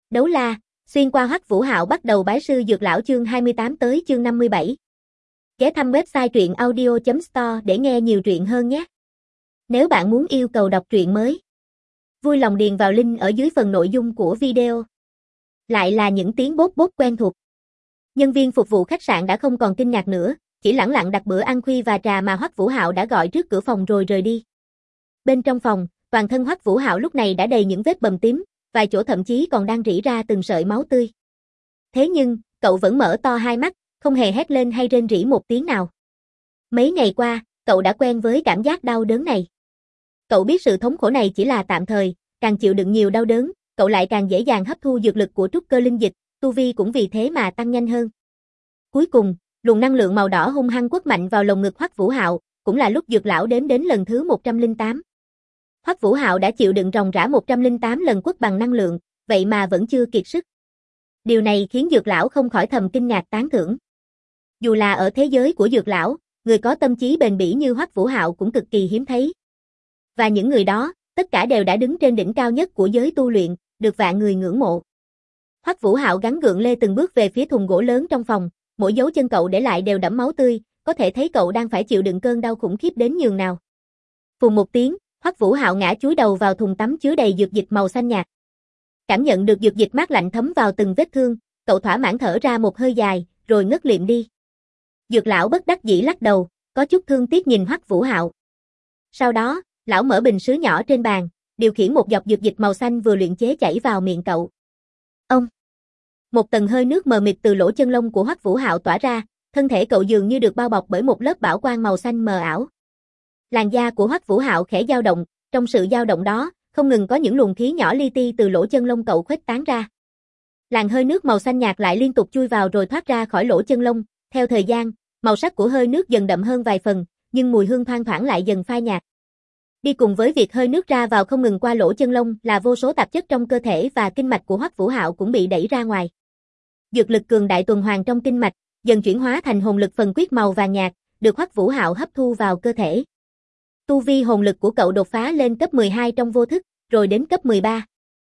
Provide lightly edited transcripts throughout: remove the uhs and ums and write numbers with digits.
Đấu la, xuyên qua Hoắc Vũ Hạo bắt đầu bái sư dược lão chương 28 tới chương 57. Ghé thăm website truyện audio.store để nghe nhiều truyện hơn nhé. Nếu bạn muốn yêu cầu đọc truyện mới, vui lòng điền vào link ở dưới phần nội dung của video. Lại là những tiếng bốp bốp quen thuộc. Nhân viên phục vụ khách sạn đã không còn kinh ngạc nữa, chỉ lẳng lặng đặt bữa ăn khuya và trà mà Hoắc Vũ Hạo đã gọi trước cửa phòng rồi rời đi. Bên trong phòng, toàn thân Hoắc Vũ Hạo lúc này đã đầy những vết bầm tím, vài chỗ thậm chí còn đang rỉ ra từng sợi máu tươi. Thế nhưng, cậu vẫn mở to hai mắt, không hề hét lên hay rên rỉ một tiếng nào. Mấy ngày qua, cậu đã quen với cảm giác đau đớn này. Cậu biết sự thống khổ này chỉ là tạm thời, càng chịu đựng nhiều đau đớn, cậu lại càng dễ dàng hấp thu dược lực của trúc cơ linh dịch, tu vi cũng vì thế mà tăng nhanh hơn. Cuối cùng, luồng năng lượng màu đỏ hung hăng quất mạnh vào lồng ngực Hoắc Vũ Hạo, cũng là lúc dược lão đến lần thứ 108. Hoắc Vũ Hạo đã chịu đựng ròng rã 108 lần quất bằng năng lượng, vậy mà vẫn chưa kiệt sức. Điều này khiến dược lão không khỏi thầm kinh ngạc tán thưởng. Dù là ở thế giới của dược lão, người có tâm trí bền bỉ như Hoắc Vũ Hạo cũng cực kỳ hiếm thấy. Và những người đó, tất cả đều đã đứng trên đỉnh cao nhất của giới tu luyện, được vạn người ngưỡng mộ. Hoắc Vũ Hạo gắng gượng lê từng bước về phía thùng gỗ lớn trong phòng, mỗi dấu chân cậu để lại đều đẫm máu tươi, có thể thấy cậu đang phải chịu đựng cơn đau khủng khiếp đến nhường nào. Phùng một tiếng, Hoắc Vũ Hạo ngã chúi đầu vào thùng tắm chứa đầy dược dịch màu xanh nhạt. Cảm nhận được dược dịch mát lạnh thấm vào từng vết thương, cậu thỏa mãn thở ra một hơi dài, rồi ngất liệm đi. Dược lão bất đắc dĩ lắc đầu, có chút thương tiếc nhìn Hoắc Vũ Hạo. Sau đó, lão mở bình sứ nhỏ trên bàn, điều khiển một giọt dược dịch màu xanh vừa luyện chế chảy vào miệng cậu. Ông! Một tầng hơi nước mờ mịt từ lỗ chân lông của Hoắc Vũ Hạo tỏa ra, thân thể cậu dường như được bao bọc bởi một lớp bảo quang màu xanh mờ ảo. Làn da của Hoắc Vũ Hạo khẽ dao động, trong sự dao động đó, không ngừng có những luồng khí nhỏ li ti từ lỗ chân lông cậu khuếch tán ra. Làn hơi nước màu xanh nhạt lại liên tục chui vào rồi thoát ra khỏi lỗ chân lông, theo thời gian, màu sắc của hơi nước dần đậm hơn vài phần, nhưng mùi hương thoang thoảng lại dần phai nhạt. Đi cùng với việc hơi nước ra vào không ngừng qua lỗ chân lông là vô số tạp chất trong cơ thể và kinh mạch của Hoắc Vũ Hạo cũng bị đẩy ra ngoài. Dược lực cường đại tuần hoàn trong kinh mạch, dần chuyển hóa thành hồn lực phần quyết màu vàng nhạt, được Hoắc Vũ Hạo hấp thu vào cơ thể. Tu vi hồn lực của cậu đột phá lên cấp 12 trong vô thức, rồi đến cấp 13,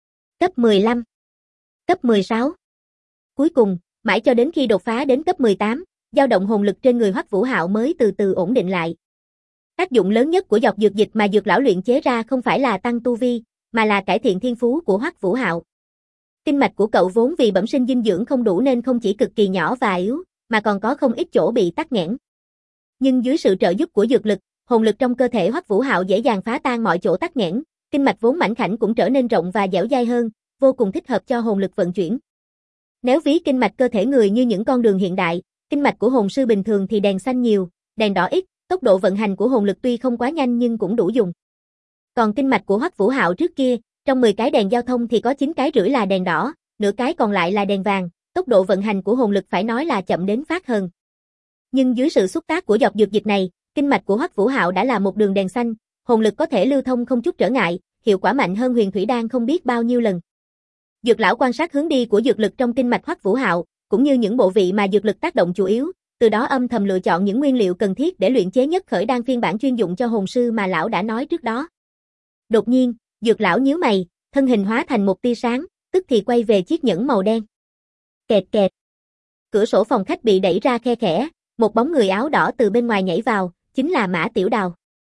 cấp 15, cấp 16. Cuối cùng, mãi cho đến khi đột phá đến cấp 18, dao động hồn lực trên người Hoắc Vũ Hạo mới từ từ ổn định lại. Tác dụng lớn nhất của giọt dược dịch mà dược lão luyện chế ra không phải là tăng tu vi, mà là cải thiện thiên phú của Hoắc Vũ Hạo. Kinh mạch của cậu vốn vì bẩm sinh dinh dưỡng không đủ nên không chỉ cực kỳ nhỏ và yếu, mà còn có không ít chỗ bị tắc nghẽn. Nhưng dưới sự trợ giúp của dược lực, hồn lực trong cơ thể Hoắc Vũ Hạo dễ dàng phá tan mọi chỗ tắc nghẽn, kinh mạch vốn mảnh khảnh cũng trở nên rộng và dẻo dai hơn, vô cùng thích hợp cho hồn lực vận chuyển. Nếu ví kinh mạch cơ thể người như những con đường hiện đại, kinh mạch của hồn sư bình thường thì đèn xanh nhiều, đèn đỏ ít, tốc độ vận hành của hồn lực tuy không quá nhanh nhưng cũng đủ dùng. Còn kinh mạch của Hoắc Vũ Hạo trước kia, trong 10 cái đèn giao thông thì có 9 cái rưỡi là đèn đỏ, nửa cái còn lại là đèn vàng, tốc độ vận hành của hồn lực phải nói là chậm đến phát hờn. Nhưng dưới sự xúc tác của giọt dược dịch này, kinh mạch của Hoắc Vũ Hạo đã là một đường đèn xanh, hồn lực có thể lưu thông không chút trở ngại, hiệu quả mạnh hơn huyền thủy đan không biết bao nhiêu lần. Dược lão quan sát hướng đi của dược lực trong kinh mạch Hoắc Vũ Hạo, cũng như những bộ vị mà dược lực tác động chủ yếu, từ đó âm thầm lựa chọn những nguyên liệu cần thiết để luyện chế nhất khởi đan phiên bản chuyên dụng cho hồn sư mà lão đã nói trước đó. Đột nhiên, dược lão nhíu mày, thân hình hóa thành một tia sáng, tức thì quay về chiếc nhẫn màu đen. Kẹt kẹt. Cửa sổ phòng khách bị đẩy ra khe khẽ, một bóng người áo đỏ từ bên ngoài nhảy vào, chính là Mã Tiểu Đào.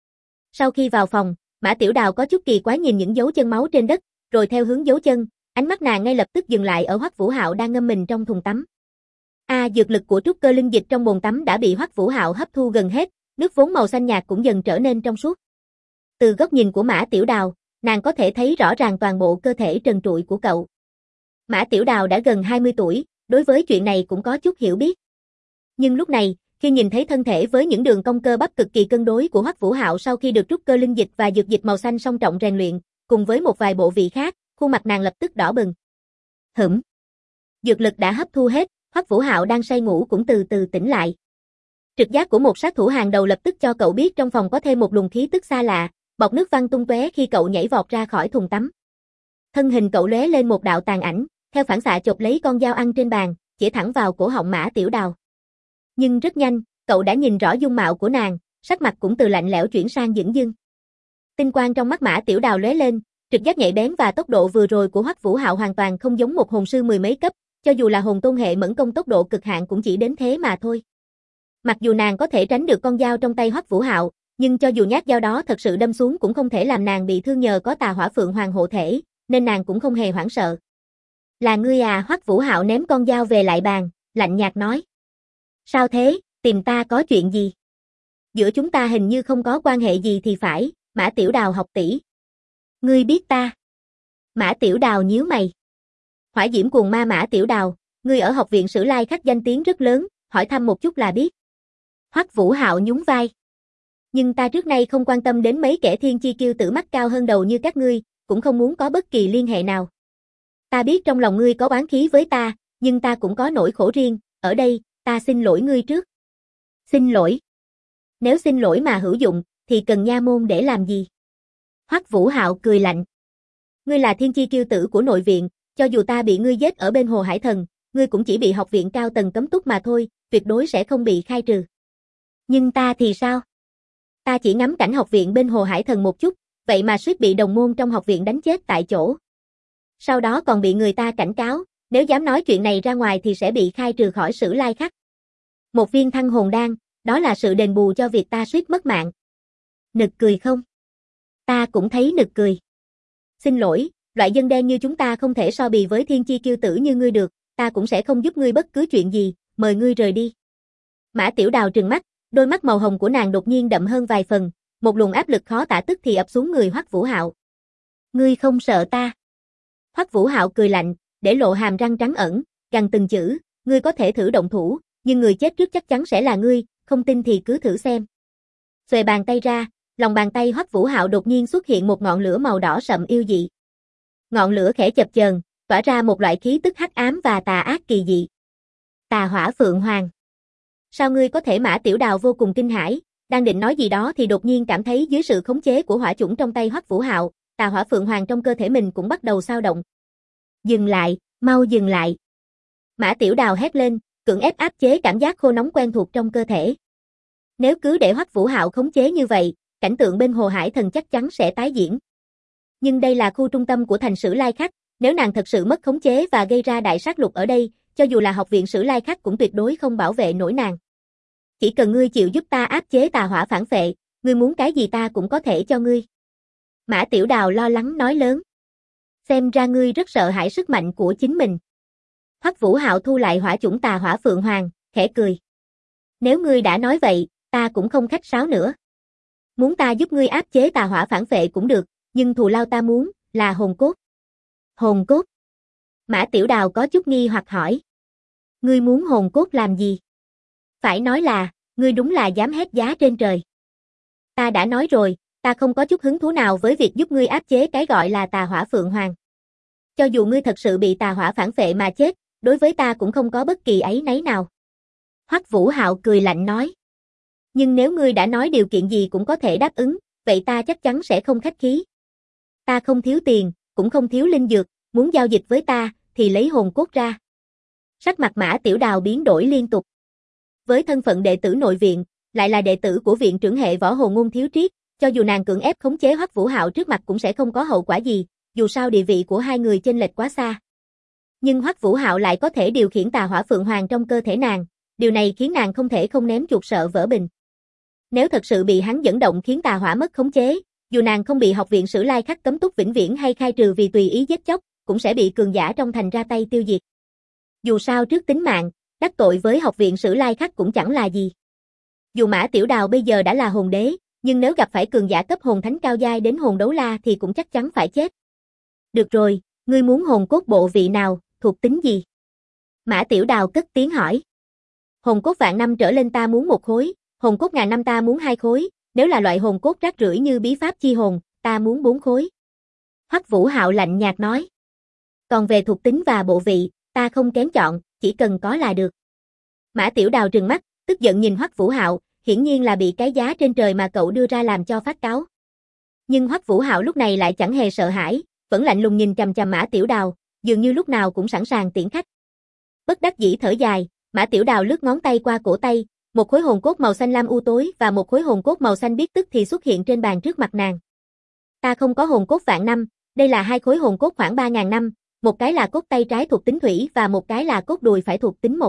Sau khi vào phòng, Mã Tiểu Đào có chút kỳ quái nhìn những dấu chân máu trên đất, rồi theo hướng dấu chân, ánh mắt nàng ngay lập tức dừng lại ở Hoắc Vũ Hạo đang ngâm mình trong thùng tắm. Dược lực của trúc cơ linh dịch trong bồn tắm đã bị Hoắc Vũ Hạo hấp thu gần hết, nước vốn màu xanh nhạt cũng dần trở nên trong suốt. Từ góc nhìn của Mã Tiểu Đào, nàng có thể thấy rõ ràng toàn bộ cơ thể trần trụi của cậu. Mã Tiểu Đào đã gần 20 tuổi, đối với chuyện này cũng có chút hiểu biết. Nhưng lúc này, khi nhìn thấy thân thể với những đường cong cơ bắp cực kỳ cân đối của Hoắc Vũ Hạo sau khi được trúc cơ linh dịch và dược dịch màu xanh song trọng rèn luyện, cùng với một vài bộ vị khác, khuôn mặt nàng lập tức đỏ bừng. Dược lực đã hấp thu hết, Hoắc Vũ Hạo đang say ngủ cũng từ từ tỉnh lại. Trực giác của một sát thủ hàng đầu lập tức cho cậu biết trong phòng có thêm một luồng khí tức xa lạ, bọt nước văng tung tóe khi cậu nhảy vọt ra khỏi thùng tắm. Thân hình cậu lóe lên một đạo tàn ảnh, theo phản xạ chộp lấy con dao ăn trên bàn, chĩa thẳng vào cổ họng Mã Tiểu Đào. Nhưng rất nhanh, cậu đã nhìn rõ dung mạo của nàng, sắc mặt cũng từ lạnh lẽo chuyển sang dửng dưng. Tinh quang trong mắt Mã Tiểu Đào lóe lên, Trực giác nhạy bén và tốc độ vừa rồi của Hoắc Vũ Hạo hoàn toàn không giống một hồn sư mười mấy cấp, cho dù là hồn tôn hệ mẫn công tốc độ cực hạn cũng chỉ đến thế mà thôi. Mặc dù nàng có thể tránh được con dao trong tay Hoắc Vũ Hạo, nhưng cho dù nhát dao đó thật sự đâm xuống cũng không thể làm nàng bị thương nhờ có tà hỏa phượng hoàng hộ thể, nên nàng cũng không hề hoảng sợ. Là ngươi à? Hoắc Vũ Hạo ném con dao về lại bàn, lạnh nhạt nói. Sao thế, tìm ta có chuyện gì? Giữa chúng ta hình như không có quan hệ gì thì phải, Mã Tiểu Đào học tỷ. Ngươi biết ta? Mã Tiểu Đào nhíu mày. Hỏa diễm cuồng ma Mã Tiểu Đào, ngươi ở học viện Sử Lai Khắc danh tiếng rất lớn, hỏi thăm một chút là biết. Hoắc Vũ Hạo nhún vai. Nhưng ta trước nay không quan tâm đến mấy kẻ thiên chi kiêu tử mắt cao hơn đầu như các ngươi, cũng không muốn có bất kỳ liên hệ nào. Ta biết trong lòng ngươi có oán khí với ta, nhưng ta cũng có nỗi khổ riêng, ở đây, ta xin lỗi ngươi trước. Xin lỗi? Nếu xin lỗi mà hữu dụng, thì cần nha môn để làm gì? Hoắc Vũ Hạo cười lạnh. Ngươi là thiên chi kiêu tử của nội viện, cho dù ta bị ngươi giết ở bên Hồ Hải Thần, ngươi cũng chỉ bị học viện cao tầng cấm túc mà thôi, tuyệt đối sẽ không bị khai trừ. Nhưng ta thì sao? Ta chỉ ngắm cảnh học viện bên Hồ Hải Thần một chút, vậy mà suýt bị đồng môn trong học viện đánh chết tại chỗ. Sau đó còn bị người ta cảnh cáo, nếu dám nói chuyện này ra ngoài thì sẽ bị khai trừ khỏi Sử Lai Khắc. Một viên thăng hồn đan, đó là sự đền bù cho việc ta suýt mất mạng. Nực cười không? Ta cũng thấy nực cười. Xin lỗi, loại dân đen như chúng ta không thể so bì với thiên chi kiêu tử như ngươi được, ta cũng sẽ không giúp ngươi bất cứ chuyện gì, mời ngươi rời đi. Mã Tiểu Đào trừng mắt, đôi mắt màu hồng của nàng đột nhiên đậm hơn vài phần, một luồng áp lực khó tả tức thì ập xuống người Hoắc Vũ Hạo. Ngươi không sợ ta? Hoắc Vũ Hạo cười lạnh, để lộ hàm răng trắng ẩn, gằn từng chữ, ngươi có thể thử động thủ, nhưng người chết trước chắc chắn sẽ là ngươi, không tin thì cứ thử xem. Xuề bàn tay ra, lòng bàn tay Hoắc Vũ Hạo đột nhiên xuất hiện một ngọn lửa màu đỏ sậm yêu dị. Ngọn lửa khẽ chập chờn, tỏa ra một loại khí tức hắc ám và tà ác kỳ dị. Tà hỏa phượng hoàng. Sao ngươi có thể? Mã Tiểu Đào vô cùng kinh hãi, đang định nói gì đó thì đột nhiên cảm thấy dưới sự khống chế của hỏa chủng trong tay Hoắc Vũ Hạo, tà hỏa phượng hoàng trong cơ thể mình cũng bắt đầu xao động. Dừng lại, mau dừng lại. Mã Tiểu Đào hét lên, cưỡng ép áp chế cảm giác khô nóng quen thuộc trong cơ thể. Nếu cứ để Hoắc Vũ Hạo khống chế như vậy, cảnh tượng bên Hồ Hải Thần chắc chắn sẽ tái diễn. Nhưng đây là khu trung tâm của thành Sử Lai Khắc, nếu nàng thật sự mất khống chế và gây ra đại sát lục ở đây, cho dù là học viện Sử Lai Khắc cũng tuyệt đối không bảo vệ nổi nàng. Chỉ cần ngươi chịu giúp ta áp chế tà hỏa phản phệ, ngươi muốn cái gì ta cũng có thể cho ngươi. Mã Tiểu Đào lo lắng nói lớn. Xem ra ngươi rất sợ hãi sức mạnh của chính mình. Hoắc Vũ Hạo thu lại hỏa chủng tà hỏa phượng hoàng, khẽ cười. Nếu ngươi đã nói vậy, ta cũng không khách sáo nữa. Muốn ta giúp ngươi áp chế tà hỏa phản phệ cũng được, nhưng thù lao ta muốn là hồn cốt. Hồn cốt? Mã Tiểu Đào có chút nghi hoặc hỏi. Ngươi muốn hồn cốt làm gì? Phải nói là, ngươi đúng là dám hét giá trên trời. Ta đã nói rồi, ta không có chút hứng thú nào với việc giúp ngươi áp chế cái gọi là tà hỏa phượng hoàng. Cho dù ngươi thật sự bị tà hỏa phản phệ mà chết, đối với ta cũng không có bất kỳ áy náy nào. Hoắc Vũ Hạo cười lạnh nói. Nhưng nếu ngươi đã nói điều kiện gì cũng có thể đáp ứng, vậy ta chắc chắn sẽ không khách khí. Ta không thiếu tiền, cũng không thiếu linh dược, muốn giao dịch với ta, thì lấy hồn cốt ra. Sắc mặt Mã Tiểu Đào biến đổi liên tục. Với thân phận đệ tử nội viện, lại là đệ tử của viện trưởng hệ võ hồ Ngôn Thiếu Triết, cho dù nàng cưỡng ép khống chế Hoắc Vũ Hạo trước mặt cũng sẽ không có hậu quả gì, dù sao địa vị của hai người chênh lệch quá xa. Nhưng Hoắc Vũ Hạo lại có thể điều khiển tà hỏa phượng hoàng trong cơ thể nàng, điều này khiến nàng không thể không ném chuột sợ vỡ bình. Nếu thật sự bị hắn dẫn động khiến tà hỏa mất khống chế, dù nàng không bị học viện Sử Lai Khắc cấm túc vĩnh viễn hay khai trừ vì tùy ý giết chóc, cũng sẽ bị cường giả trong thành ra tay tiêu diệt. Dù sao trước tính mạng, đắc tội với học viện Sử Lai Khắc cũng chẳng là gì. Dù Mã Tiểu Đào bây giờ đã là hồn đế, nhưng nếu gặp phải cường giả cấp hồn thánh cao giai đến hồn đấu la thì cũng chắc chắn phải chết. Được rồi, ngươi muốn hồn cốt bộ vị nào, thuộc tính gì? Mã Tiểu Đào cất tiếng hỏi. Hồn cốt vạn năm trở lên ta muốn 1 khối, hồn cốt ngàn năm ta muốn 2 khối, nếu là loại hồn cốt rác rưởi như bí pháp chi hồn, ta muốn 4 khối. Hoắc Vũ Hạo lạnh nhạt nói. Còn về thuộc tính và bộ vị, ta không kén chọn, chỉ cần có là được. Mã Tiểu Đào trừng mắt, tức giận nhìn Hoắc Vũ Hạo, hiển nhiên là bị cái giá trên trời mà cậu đưa ra làm cho phát cáu. Nhưng Hoắc Vũ Hạo lúc này lại chẳng hề sợ hãi, vẫn lạnh lùng nhìn chằm chằm Mã Tiểu Đào, dường như lúc nào cũng sẵn sàng tiễn khách. Bất đắc dĩ thở dài, Mã Tiểu Đào lướt ngón tay qua cổ tay, một khối hồn cốt màu xanh lam u tối và một khối hồn cốt màu xanh biếc tức thì xuất hiện trên bàn trước mặt nàng. Ta không có hồn cốt vạn năm, Đây là hai khối hồn cốt khoảng 3.000 năm, một cái là cốt tay trái thuộc tính thủy và một cái là cốt đùi phải thuộc tính mộc.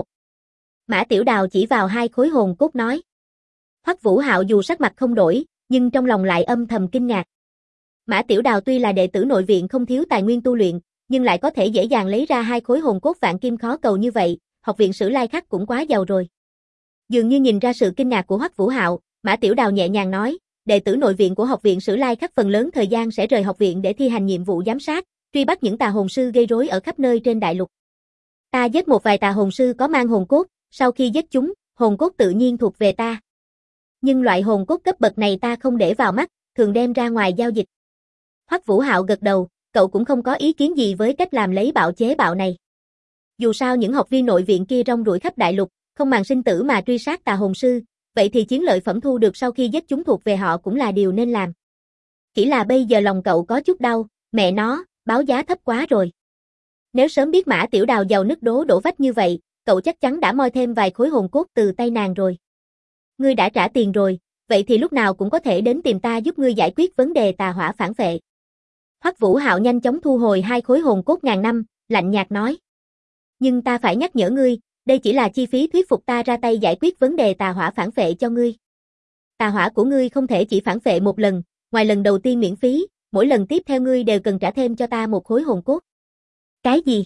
Mã Tiểu Đào chỉ vào hai khối hồn cốt nói. Hoắc Vũ Hạo dù sắc mặt không đổi, nhưng trong lòng lại âm thầm kinh ngạc. Mã Tiểu Đào tuy là đệ tử nội viện không thiếu tài nguyên tu luyện, nhưng lại có thể dễ dàng lấy ra hai khối hồn cốt vạn kim khó cầu như vậy, học viện Sử Lai Khắc cũng quá giàu rồi. Dường như nhìn ra sự kinh ngạc của Hoắc Vũ Hạo, Mã Tiểu Đào nhẹ nhàng nói, đệ tử nội viện của học viện Sử Lai Khắc phần lớn thời gian sẽ rời học viện để thi hành nhiệm vụ giám sát, truy bắt những tà hồn sư gây rối ở khắp nơi trên đại lục. Ta giết một vài tà hồn sư có mang hồn cốt, sau khi giết chúng, hồn cốt tự nhiên thuộc về ta. Nhưng loại hồn cốt cấp bậc này ta không để vào mắt, thường đem ra ngoài giao dịch. Hoắc Vũ Hạo gật đầu, cậu cũng không có ý kiến gì với cách làm lấy bạo chế bạo này. Dù sao những học viên nội viện kia rong ruổi khắp đại lục, không màng sinh tử mà truy sát tà hồn sư, vậy thì chiến lợi phẩm thu được sau khi giết chúng thuộc về họ cũng là điều nên làm. Chỉ là bây giờ lòng cậu có chút đau, mẹ nó, báo giá thấp quá rồi. Nếu sớm biết Mã Tiểu Đào giàu nứt đổ vách như vậy, cậu chắc chắn đã moi thêm vài khối hồn cốt từ tay nàng rồi. Ngươi đã trả tiền rồi, vậy thì lúc nào cũng có thể đến tìm ta giúp ngươi giải quyết vấn đề tà hỏa phản phệ. Hoắc Vũ Hạo nhanh chóng thu hồi hai khối hồn cốt ngàn năm, lạnh nhạt nói. Nhưng ta phải nhắc nhở ngươi, đây chỉ là chi phí thuyết phục ta ra tay giải quyết vấn đề tà hỏa phản phệ cho ngươi. Tà hỏa của ngươi không thể chỉ phản phệ một lần, ngoài lần đầu tiên miễn phí, mỗi lần tiếp theo ngươi đều cần trả thêm cho ta một khối hồn cốt. Cái gì?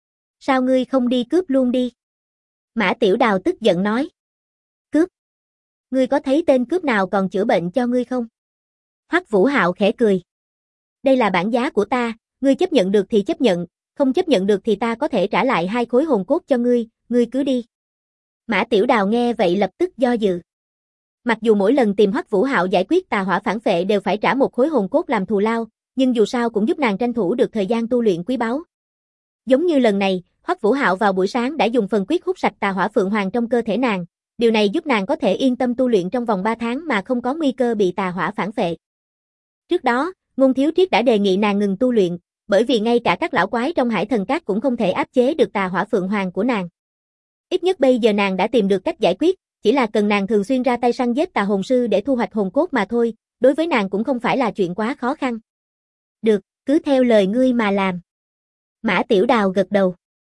Sao ngươi không đi cướp luôn đi? Mã Tiểu Đào tức giận nói. Cướp? Ngươi có thấy tên cướp nào còn chữa bệnh cho ngươi không? Hoắc Vũ Hạo khẽ cười. Đây là bản giá của ta, ngươi chấp nhận được thì chấp nhận, không chấp nhận được thì ta có thể trả lại hai khối hồn cốt cho ngươi cứ đi. Mã Tiểu Đào nghe vậy lập tức do dự. Mặc dù mỗi lần tìm Hoắc Vũ Hạo giải quyết tà hỏa phản phệ đều phải trả một khối hồn cốt làm thù lao, nhưng dù sao cũng giúp nàng tranh thủ được thời gian tu luyện quý báu. Giống như lần này, Hoắc Vũ Hạo vào buổi sáng đã dùng phần quyết hút sạch tà hỏa phượng hoàng trong cơ thể nàng, điều này giúp nàng có thể yên tâm tu luyện trong vòng 3 tháng mà không có nguy cơ bị tà hỏa phản phệ. Trước đó, Ngôn Thiếu Triết đã đề nghị nàng ngừng tu luyện, bởi vì ngay cả các lão quái trong Hải Thần Các cũng không thể áp chế được tà hỏa phượng hoàng của nàng. Ít nhất bây giờ nàng đã tìm được cách giải quyết, chỉ là cần nàng thường xuyên ra tay săn giết tà hồn sư để thu hoạch hồn cốt mà thôi, đối với nàng cũng không phải là chuyện quá khó khăn. Được, cứ theo lời ngươi mà làm. Mã Tiểu Đào gật đầu.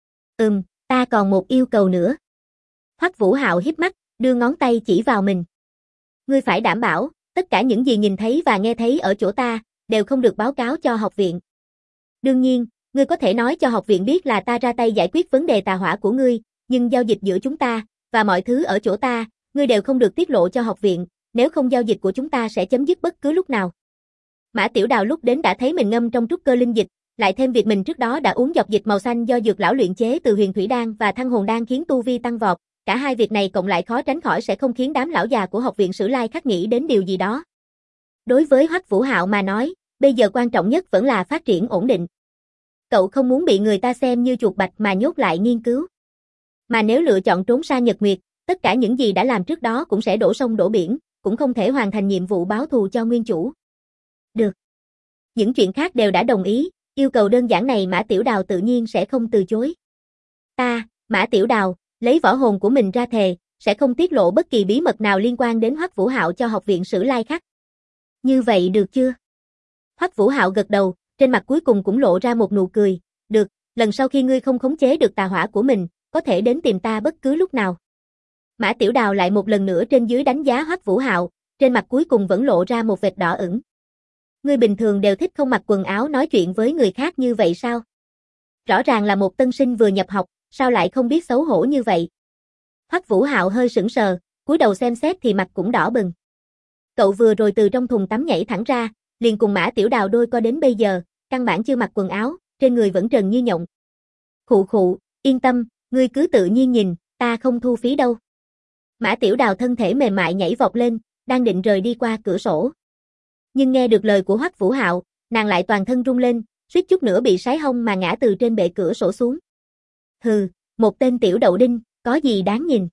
Ta còn một yêu cầu nữa. Hoắc Vũ Hạo híp mắt, đưa ngón tay chỉ vào mình. Ngươi phải đảm bảo, tất cả những gì nhìn thấy và nghe thấy ở chỗ ta, đều không được báo cáo cho học viện. Đương nhiên, ngươi có thể nói cho học viện biết là ta ra tay giải quyết vấn đề tà hỏa của ngươi, nhưng giao dịch giữa chúng ta, và mọi thứ ở chỗ ta, ngươi đều không được tiết lộ cho học viện, nếu không giao dịch của chúng ta sẽ chấm dứt bất cứ lúc nào. Mã Tiểu Đào lúc đến đã thấy mình ngâm trong trúc cơ linh dịch, lại thêm việc mình trước đó đã uống dọc dịch màu xanh do dược lão luyện chế từ huyền thủy đan và thăng hồn đan khiến tu vi tăng vọt, cả hai việc này cộng lại khó tránh khỏi sẽ không khiến đám lão già của học viện Sử Lai Khắc nghĩ đến điều gì đó. Đối với Hoắc Vũ Hạo mà nói, bây giờ quan trọng nhất vẫn là phát triển ổn định. Cậu không muốn bị người ta xem như chuột bạch mà nhốt lại nghiên cứu. Mà nếu lựa chọn trốn sang Nhật Nguyệt, tất cả những gì đã làm trước đó cũng sẽ đổ sông đổ biển, cũng không thể hoàn thành nhiệm vụ báo thù cho nguyên chủ. Được. Những chuyện khác đều đã đồng ý, yêu cầu đơn giản này Mã Tiểu Đào tự nhiên sẽ không từ chối. Ta, Mã Tiểu Đào, lấy võ hồn của mình ra thề, sẽ không tiết lộ bất kỳ bí mật nào liên quan đến Hoắc Vũ Hạo cho học viện Sử Lai Khắc. Như vậy được chưa? Hoắc Vũ Hạo gật đầu, trên mặt cuối cùng cũng lộ ra một nụ cười. Được, lần sau khi ngươi không khống chế được tà hỏa của mình, có thể đến tìm ta bất cứ lúc nào. Mã Tiểu Đào lại một lần nữa trên dưới đánh giá Hoắc Vũ Hạo, trên mặt cuối cùng vẫn lộ ra một vệt đỏ ửng. Ngươi bình thường đều thích không mặc quần áo nói chuyện với người khác như vậy sao? Rõ ràng là một tân sinh vừa nhập học, sao lại không biết xấu hổ như vậy? Hoắc Vũ Hạo hơi sững sờ, cúi đầu xem xét thì mặt cũng đỏ bừng. Cậu vừa rồi từ trong thùng tắm nhảy thẳng ra, liền cùng Mã Tiểu Đào đôi co đến bây giờ, căn bản chưa mặc quần áo, trên người vẫn trần như nhộng. Khụ khụ, yên tâm, ngươi cứ tự nhiên nhìn, ta không thu phí đâu. Mã Tiểu Đào thân thể mềm mại nhảy vọt lên, đang định rời đi qua cửa sổ. Nhưng nghe được lời của Hoắc Vũ Hạo, nàng lại toàn thân rung lên, suýt chút nữa bị sái hông mà ngã từ trên bệ cửa sổ xuống. Hừ, một tên tiểu đậu đinh, có gì đáng nhìn.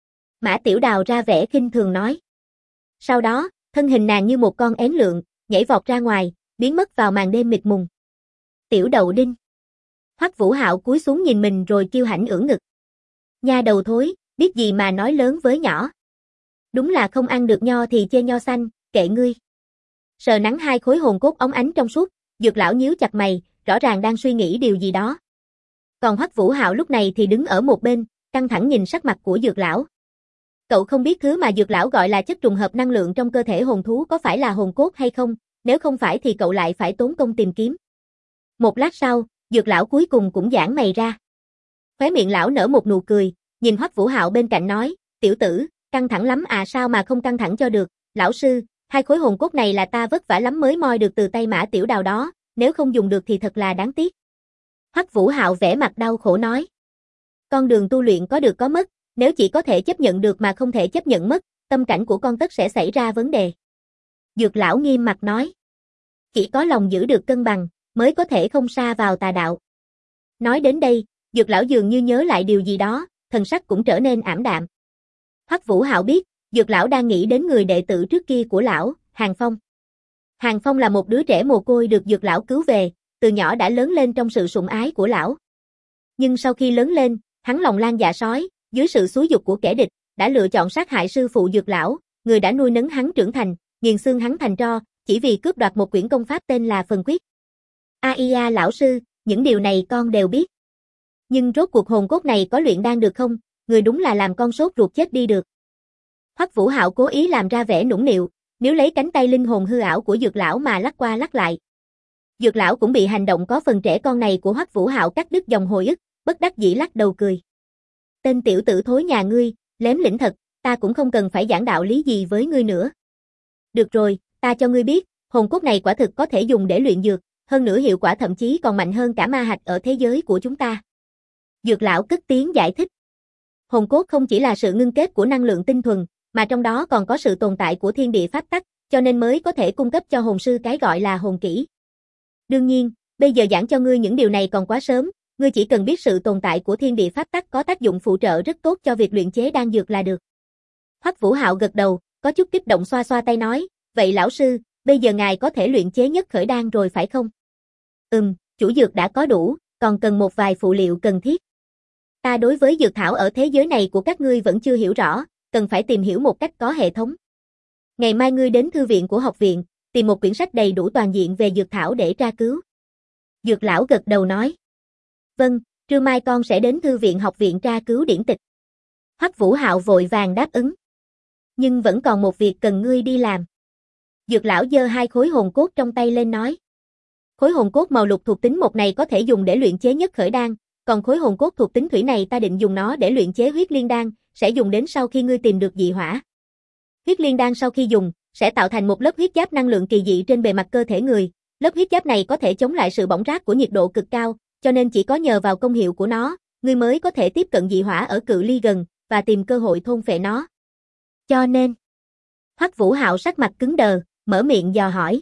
Mã Tiểu Đào ra vẻ khinh thường nói. Sau đó, thân hình nàng như một con én lượn, nhảy vọt ra ngoài, biến mất vào màn đêm mịt mùng. Tiểu đậu đinh. Hoắc Vũ Hạo cúi xuống nhìn mình rồi kiêu hãnh ưỡn ngực. Nha đầu thối, biết gì mà nói lớn với nhỏ. Đúng là không ăn được nho thì chê nho xanh, kệ ngươi. Sờ nắng hai khối hồn cốt óng ánh trong suốt, Dược lão nhíu chặt mày, rõ ràng đang suy nghĩ điều gì đó. Còn Hoắc Vũ Hạo lúc này thì đứng ở một bên, căng thẳng nhìn sắc mặt của Dược lão. Cậu không biết thứ mà Dược lão gọi là chất trùng hợp năng lượng trong cơ thể hồn thú có phải là hồn cốt hay không, nếu không phải thì cậu lại phải tốn công tìm kiếm. Một lát sau, Dược lão cuối cùng cũng giãn mày ra. Khóe miệng lão nở một nụ cười, nhìn Hoắc Vũ Hạo bên cạnh nói, tiểu tử, căng thẳng lắm à, sao mà không căng thẳng cho được, lão sư, hai khối hồn cốt này là ta vất vả lắm mới moi được từ tay Mã Tiểu Đào đó, nếu không dùng được thì thật là đáng tiếc. Hoắc Vũ Hạo vẻ mặt đau khổ nói. Con đường tu luyện có được có mất, nếu chỉ có thể chấp nhận được mà không thể chấp nhận mất, tâm cảnh của con tất sẽ xảy ra vấn đề. Dược lão nghiêm mặt nói. Chỉ có lòng giữ được cân bằng, mới có thể không sa vào tà đạo. Nói đến đây, Dược lão dường như nhớ lại điều gì đó, thần sắc cũng trở nên ảm đạm. Hoắc Vũ Hạo biết, Dược lão đang nghĩ đến người đệ tử trước kia của lão, Hàng Phong. Hàng Phong là một đứa trẻ mồ côi được Dược lão cứu về, từ nhỏ đã lớn lên trong sự sủng ái của lão. Nhưng sau khi lớn lên, hắn lòng lan dạ sói, dưới sự xúi giục của kẻ địch, đã lựa chọn sát hại sư phụ Dược lão, người đã nuôi nấng hắn trưởng thành, nghiền xương hắn thành tro, chỉ vì cướp đoạt một quyển công pháp tên là Phần Quyết. Aia lão sư, những điều này con đều biết. Nhưng rốt cuộc hồn cốt này có luyện đan được không, người đúng là làm con sốt ruột chết đi được. Hoắc Vũ Hạo cố ý làm ra vẻ nũng nịu, nếu lấy cánh tay linh hồn hư ảo của Dược lão mà lắc qua lắc lại. Dược lão cũng bị hành động có phần trẻ con này của Hoắc Vũ Hạo cắt đứt dòng hồi ức, bất đắc dĩ lắc đầu cười. Tên tiểu tử thối nhà ngươi, lém lĩnh thật, ta cũng không cần phải giảng đạo lý gì với ngươi nữa. Được rồi, ta cho ngươi biết, hồn cốt này quả thực có thể dùng để luyện dược, hơn nữa hiệu quả thậm chí còn mạnh hơn cả ma hạch ở thế giới của chúng ta. Dược lão cất tiếng giải thích. Hồn cốt không chỉ là sự ngưng kết của năng lượng tinh thuần, mà trong đó còn có sự tồn tại của thiên địa pháp tắc, cho nên mới có thể cung cấp cho hồn sư cái gọi là hồn kỹ. Đương nhiên, bây giờ giảng cho ngươi những điều này còn quá sớm, ngươi chỉ cần biết sự tồn tại của thiên địa pháp tắc có tác dụng phụ trợ rất tốt cho việc luyện chế đan dược là được. Hoắc Vũ Hạo gật đầu, có chút kích động xoa xoa tay nói, vậy lão sư, bây giờ ngài có thể luyện chế nhất khởi đan rồi phải không? Chủ dược đã có đủ, còn cần một vài phụ liệu cần thiết. Ta đối với dược thảo ở thế giới này của các ngươi vẫn chưa hiểu rõ, cần phải tìm hiểu một cách có hệ thống. Ngày mai ngươi đến thư viện của học viện, tìm một quyển sách đầy đủ toàn diện về dược thảo để tra cứu. Dược lão gật đầu nói. Vâng, trưa mai con sẽ đến thư viện học viện tra cứu điển tịch. Hoắc Vũ Hạo vội vàng đáp ứng. Nhưng vẫn còn một việc cần ngươi đi làm. Dược lão giơ hai khối hồn cốt trong tay lên nói. Khối hồn cốt màu lục thuộc tính một này có thể dùng để luyện chế nhất khởi đan, còn khối hồn cốt thuộc tính thủy này ta định dùng nó để luyện chế huyết liên đan, sẽ dùng đến sau khi ngươi tìm được dị hỏa. Huyết liên đan sau khi dùng, sẽ tạo thành một lớp huyết giáp năng lượng kỳ dị trên bề mặt cơ thể người, lớp huyết giáp này có thể chống lại sự bỏng rát của nhiệt độ cực cao, cho nên chỉ có nhờ vào công hiệu của nó, ngươi mới có thể tiếp cận dị hỏa ở cự ly gần, và tìm cơ hội thôn phệ nó. Cho nên, Hoắc Vũ Hạo sắc mặt cứng đờ, mở miệng dò hỏi.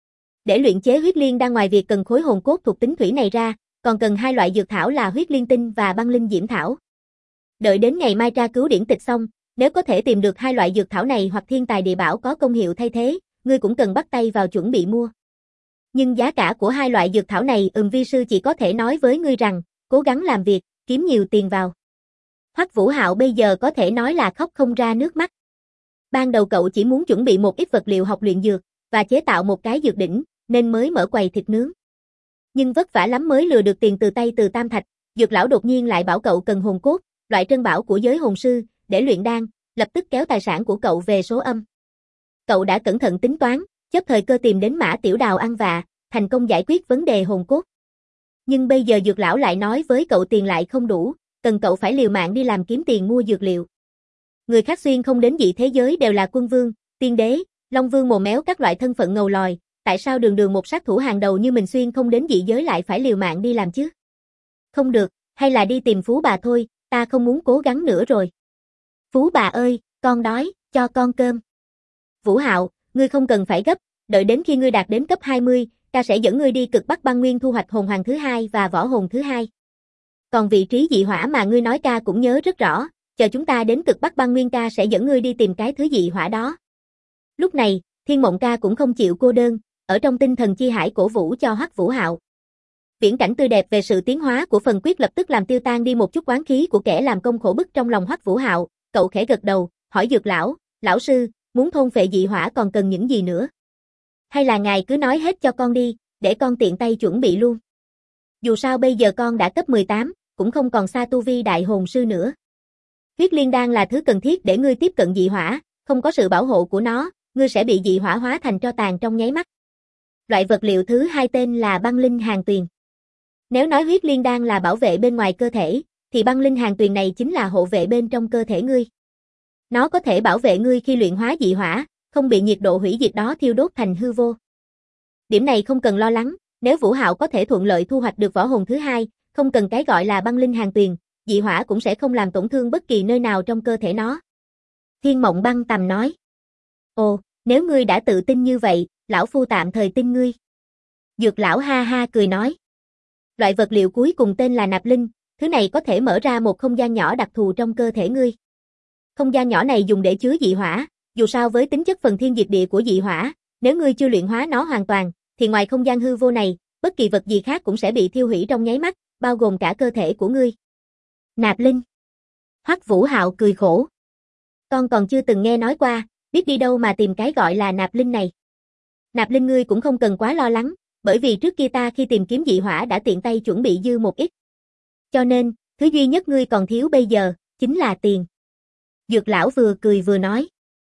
Để luyện chế huyết liên đan ngoài việc cần khối hồn cốt thuộc tính thủy này ra, còn cần hai loại dược thảo là huyết liên tinh và băng linh diễm thảo. Đợi đến ngày mai tra cứu điển tịch xong, nếu có thể tìm được hai loại dược thảo này hoặc thiên tài địa bảo có công hiệu thay thế, ngươi cũng cần bắt tay vào chuẩn bị mua. Nhưng giá cả của hai loại dược thảo này, vi sư chỉ có thể nói với ngươi rằng, cố gắng làm việc, kiếm nhiều tiền vào. Hoắc Vũ Hạo bây giờ có thể nói là khóc không ra nước mắt. Ban đầu cậu chỉ muốn chuẩn bị một ít vật liệu học luyện dược, và chế tạo một cái dược đỉnh, nên mới mở quầy thịt nướng. Nhưng vất vả lắm mới lừa được tiền từ tay Từ Tam Thạch, dược lão đột nhiên lại bảo cậu cần hồn cốt, loại trân bảo của giới hồn sư, để luyện đan, lập tức kéo tài sản của cậu về số âm. Cậu đã cẩn thận tính toán, chấp thời cơ tìm đến Mã Tiểu Đào ăn vạ, thành công giải quyết vấn đề hồn cốt. Nhưng bây giờ dược lão lại nói với cậu tiền lại không đủ, cần cậu phải liều mạng đi làm kiếm tiền mua dược liệu. Người khác xuyên không đến dị thế giới đều là quân vương, tiên đế, long vương mồ méo các loại thân phận ngầu lòi, tại sao đường đường một sát thủ hàng đầu như mình xuyên không đến dị giới lại phải liều mạng đi làm chứ? Không được, hay là đi tìm Phú bà thôi, ta không muốn cố gắng nữa rồi. Phú bà ơi, con đói, cho con cơm. Vũ Hạo, ngươi không cần phải gấp, đợi đến khi ngươi đạt đến cấp 20, ta sẽ dẫn ngươi đi cực Bắc băng nguyên thu hoạch hồn hoàng thứ hai và võ hồn thứ hai. Còn vị trí dị hỏa mà ngươi nói ca cũng nhớ rất rõ, chờ chúng ta đến cực Bắc băng nguyên ca sẽ dẫn ngươi đi tìm cái thứ dị hỏa đó. Lúc này, Thiên Mộng ca cũng không chịu cô đơn, ở trong tinh thần chi hải cổ vũ cho Hoắc Vũ Hạo. Viễn cảnh tươi đẹp về sự tiến hóa của Phần Quyết lập tức làm tiêu tan đi một chút oán khí của kẻ làm công khổ bức trong lòng Hoắc Vũ Hạo, cậu khẽ gật đầu, hỏi dược lão, lão sư, muốn thôn phệ dị hỏa còn cần những gì nữa? Hay là ngài cứ nói hết cho con đi, để con tiện tay chuẩn bị luôn. Dù sao bây giờ con đã cấp 18, cũng không còn xa tu vi đại hồn sư nữa. Huyết liên đan là thứ cần thiết để ngươi tiếp cận dị hỏa, không có sự bảo hộ của nó, ngươi sẽ bị dị hỏa hóa thành tro tàn trong nháy mắt. Loại vật liệu thứ hai tên là băng linh hàn tuyền. Nếu nói huyết liên đan là bảo vệ bên ngoài cơ thể, thì băng linh hàn tuyền này chính là hộ vệ bên trong cơ thể ngươi. Nó có thể bảo vệ ngươi khi luyện hóa dị hỏa, không bị nhiệt độ hủy diệt đó thiêu đốt thành hư vô. Điểm này không cần lo lắng, nếu Vũ Hạo có thể thuận lợi thu hoạch được võ hồn thứ hai, không cần cái gọi là băng linh hàn tuyền, dị hỏa cũng sẽ không làm tổn thương bất kỳ nơi nào trong cơ thể nó. Thiên Mộng Băng Tầm nói. Ồ, nếu ngươi đã tự tin như vậy, lão phu tạm thời tin ngươi. Dược lão ha ha cười nói. Loại vật liệu cuối cùng tên là nạp linh, thứ này có thể mở ra một không gian nhỏ đặc thù trong cơ thể ngươi. Không gian nhỏ này dùng để chứa dị hỏa, dù sao với tính chất phần thiên diệt địa của dị hỏa, nếu ngươi chưa luyện hóa nó hoàn toàn, thì ngoài không gian hư vô này, bất kỳ vật gì khác cũng sẽ bị thiêu hủy trong nháy mắt, bao gồm cả cơ thể của ngươi. Nạp linh. Hoắc Vũ Hạo cười khổ. Con còn chưa từng nghe nói qua, biết đi đâu mà tìm cái gọi là nạp linh này. Nạp linh ngươi cũng không cần quá lo lắng, bởi vì trước kia ta khi tìm kiếm dị hỏa đã tiện tay chuẩn bị dư một ít. Cho nên, thứ duy nhất ngươi còn thiếu bây giờ, chính là tiền. Dược lão vừa cười vừa nói.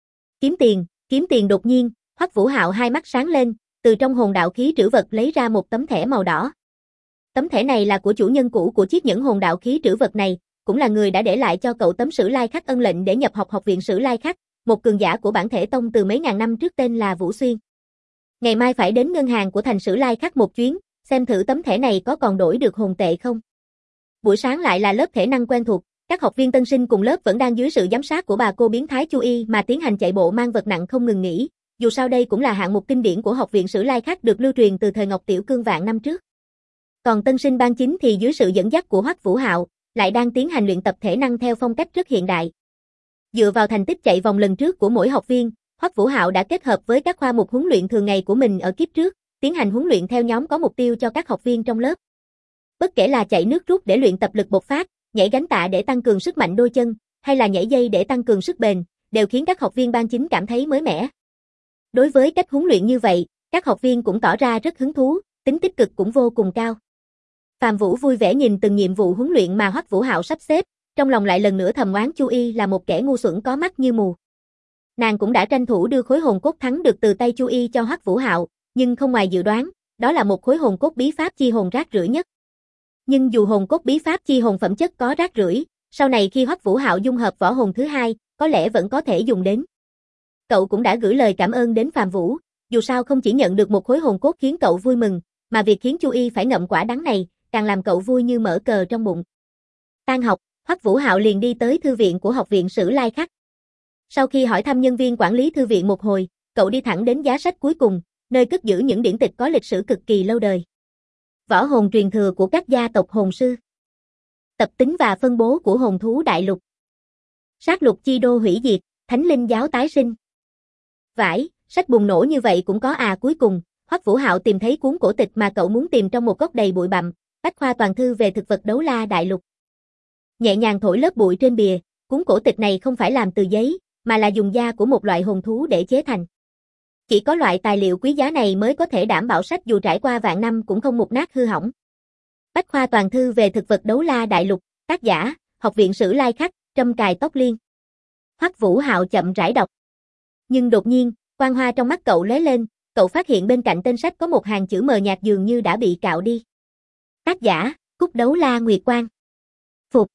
Kiếm tiền đột nhiên, Hoắc Vũ Hạo hai mắt sáng lên, từ trong hồn đạo khí trữ vật lấy ra một tấm thẻ màu đỏ. Tấm thẻ này là của chủ nhân cũ của chiếc nhẫn hồn đạo khí trữ vật này, cũng là người đã để lại cho cậu tấm Sử Lai Khắc ân lệnh để nhập học học viện Sử Lai Khắc, một cường giả của bản thể tông từ mấy ngàn năm trước tên là Vũ Xuyên. Ngày mai phải đến ngân hàng của thành Sử Lai Khắc một chuyến, xem thử tấm thẻ này có còn đổi được hồn tệ không. Buổi sáng lại là lớp thể năng quen thuộc, các học viên tân sinh cùng lớp vẫn đang dưới sự giám sát của bà cô biến thái Chu Y mà tiến hành chạy bộ mang vật nặng không ngừng nghỉ, dù sao đây cũng là hạng mục kinh điển của học viện Sử Lai Khắc được lưu truyền từ thời Ngọc Tiểu Cương vạn năm trước. Còn tân sinh ban chính thì dưới sự dẫn dắt của Hoắc Vũ Hạo, lại đang tiến hành luyện tập thể năng theo phong cách rất hiện đại. Dựa vào thành tích chạy vòng lần trước của mỗi học viên, Hoắc Vũ Hạo đã kết hợp với các khoa mục huấn luyện thường ngày của mình ở kiếp trước, tiến hành huấn luyện theo nhóm có mục tiêu cho các học viên trong lớp. Bất kể là chạy nước rút để luyện tập lực bộc phát, nhảy gánh tạ để tăng cường sức mạnh đôi chân, hay là nhảy dây để tăng cường sức bền, đều khiến các học viên ban chính cảm thấy mới mẻ. Đối với cách huấn luyện như vậy, các học viên cũng tỏ ra rất hứng thú, tính tích cực cũng vô cùng cao. Phạm Vũ vui vẻ nhìn từng nhiệm vụ huấn luyện mà Hoắc Vũ Hạo sắp xếp, trong lòng lại lần nữa thầm oán Chu Y là một kẻ ngu xuẩn có mắt như mù. Nàng cũng đã tranh thủ đưa khối hồn cốt thắng được từ tay Chu Y cho Hoắc Vũ Hạo, nhưng không ngoài dự đoán, đó là một khối hồn cốt bí pháp chi hồn rác rưởi nhất. Nhưng dù hồn cốt bí pháp chi hồn phẩm chất có rác rưởi, sau này khi Hoắc Vũ Hạo dung hợp võ hồn thứ hai, có lẽ vẫn có thể dùng đến. Cậu cũng đã gửi lời cảm ơn đến Phạm Vũ, dù sao không chỉ nhận được một khối hồn cốt khiến cậu vui mừng, mà việc khiến Chu Y phải ngậm quả đắng này, càng làm cậu vui như mở cờ trong bụng. Tan học, Hoắc Vũ Hạo liền đi tới thư viện của học viện Sử Lai Khắc. Sau khi hỏi thăm nhân viên quản lý thư viện một hồi, cậu đi thẳng đến giá sách cuối cùng, nơi cất giữ những điển tịch có lịch sử cực kỳ lâu đời. Võ hồn truyền thừa của các gia tộc hồn sư. Tập tính và phân bố của hồn thú đại lục. Sát lục chi đô hủy diệt, thánh linh giáo tái sinh. Vãi, sách bùng nổ như vậy cũng có à. Cuối cùng, Hoắc Vũ Hạo tìm thấy cuốn cổ tịch mà cậu muốn tìm trong một góc đầy bụi bặm, Bách khoa toàn thư về thực vật đấu la đại lục. Nhẹ nhàng thổi lớp bụi trên bìa, cuốn cổ tịch này không phải làm từ giấy, mà là dùng da của một loại hồn thú để chế thành. Chỉ có loại tài liệu quý giá này mới có thể đảm bảo sách dù trải qua vạn năm cũng không mục nát hư hỏng. Bách khoa toàn thư về thực vật đấu la đại lục, tác giả, Học viện Sử Lai Khắc, Trâm Cài Tóc Liên. Hoắc Vũ Hạo chậm rãi đọc. Nhưng đột nhiên, quang hoa trong mắt cậu lóe lên, cậu phát hiện bên cạnh tên sách có một hàng chữ mờ nhạt dường như đã bị cạo đi. Tác giả, Cúc Đấu La Nguyệt Quang. Phục.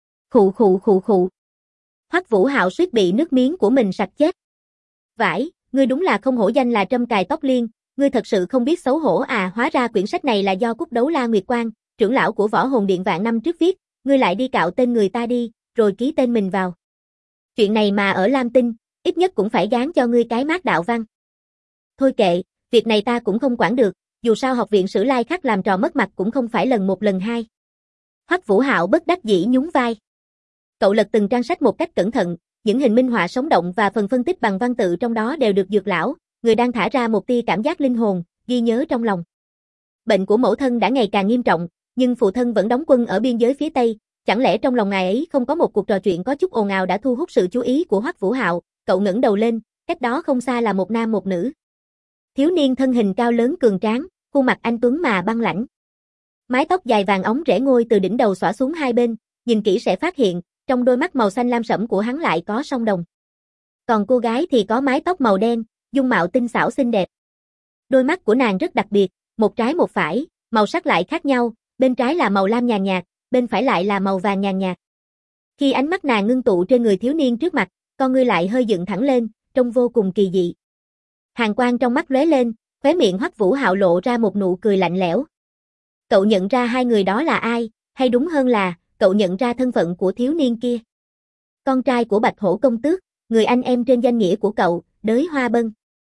Khụ. Hoắc Vũ Hạo suýt bị nước miếng của mình sặc chết. Vãi, ngươi đúng là không hổ danh là Trâm Cài Tóc Liên, ngươi thật sự không biết xấu hổ à. Hóa ra quyển sách này là do Cúc Đấu La Nguyệt Quang, trưởng lão của Võ Hồn Điện vạn năm trước viết, ngươi lại đi cạo tên người ta đi, rồi ký tên mình vào. Chuyện này mà ở Lam Tinh, ít nhất cũng phải gán cho ngươi cái mác đạo văn. Thôi kệ, việc này ta cũng không quản được, dù sao học viện Sử Lai Khắc làm trò mất mặt cũng không phải lần một lần hai. Hoắc Vũ Hạo bất đắc dĩ nhún vai. Cậu lật từng trang sách một cách cẩn thận, những hình minh họa sống động và phần phân tích bằng văn tự trong đó đều được Dược lão, người đang thả ra một tia cảm giác linh hồn, ghi nhớ trong lòng. Bệnh của mẫu thân đã ngày càng nghiêm trọng, nhưng phụ thân vẫn đóng quân ở biên giới phía Tây, chẳng lẽ trong lòng ngài ấy không có một cuộc trò chuyện có chút ồn ào đã thu hút sự chú ý của Hoắc Vũ Hạo. Cậu ngẩng đầu lên, cách đó không xa là một nam một nữ. Thiếu niên thân hình cao lớn cường tráng, khuôn mặt anh tuấn mà băng lãnh. Mái tóc dài vàng óng rẽ ngôi từ đỉnh đầu xõa xuống hai bên, nhìn kỹ sẽ phát hiện, trong đôi mắt màu xanh lam sẫm của hắn lại có song đồng. Còn cô gái thì có mái tóc màu đen, dung mạo tinh xảo xinh đẹp. Đôi mắt của nàng rất đặc biệt, một trái một phải, màu sắc lại khác nhau, bên trái là màu lam nhàn nhạt, bên phải lại là màu vàng nhàn nhạt. Khi ánh mắt nàng ngưng tụ trên người thiếu niên trước mặt, con ngươi lại hơi dựng thẳng lên, trông vô cùng kỳ dị. Hàn quang trong mắt lóe lên, khóe miệng Hoắc Vũ Hạo lộ ra một nụ cười lạnh lẽo. Cậu nhận ra hai người đó là ai, hay đúng hơn là, cậu nhận ra thân phận của thiếu niên kia. Con trai của Bạch Hổ công tước, người anh em trên danh nghĩa của cậu, Đới Hoa Bân.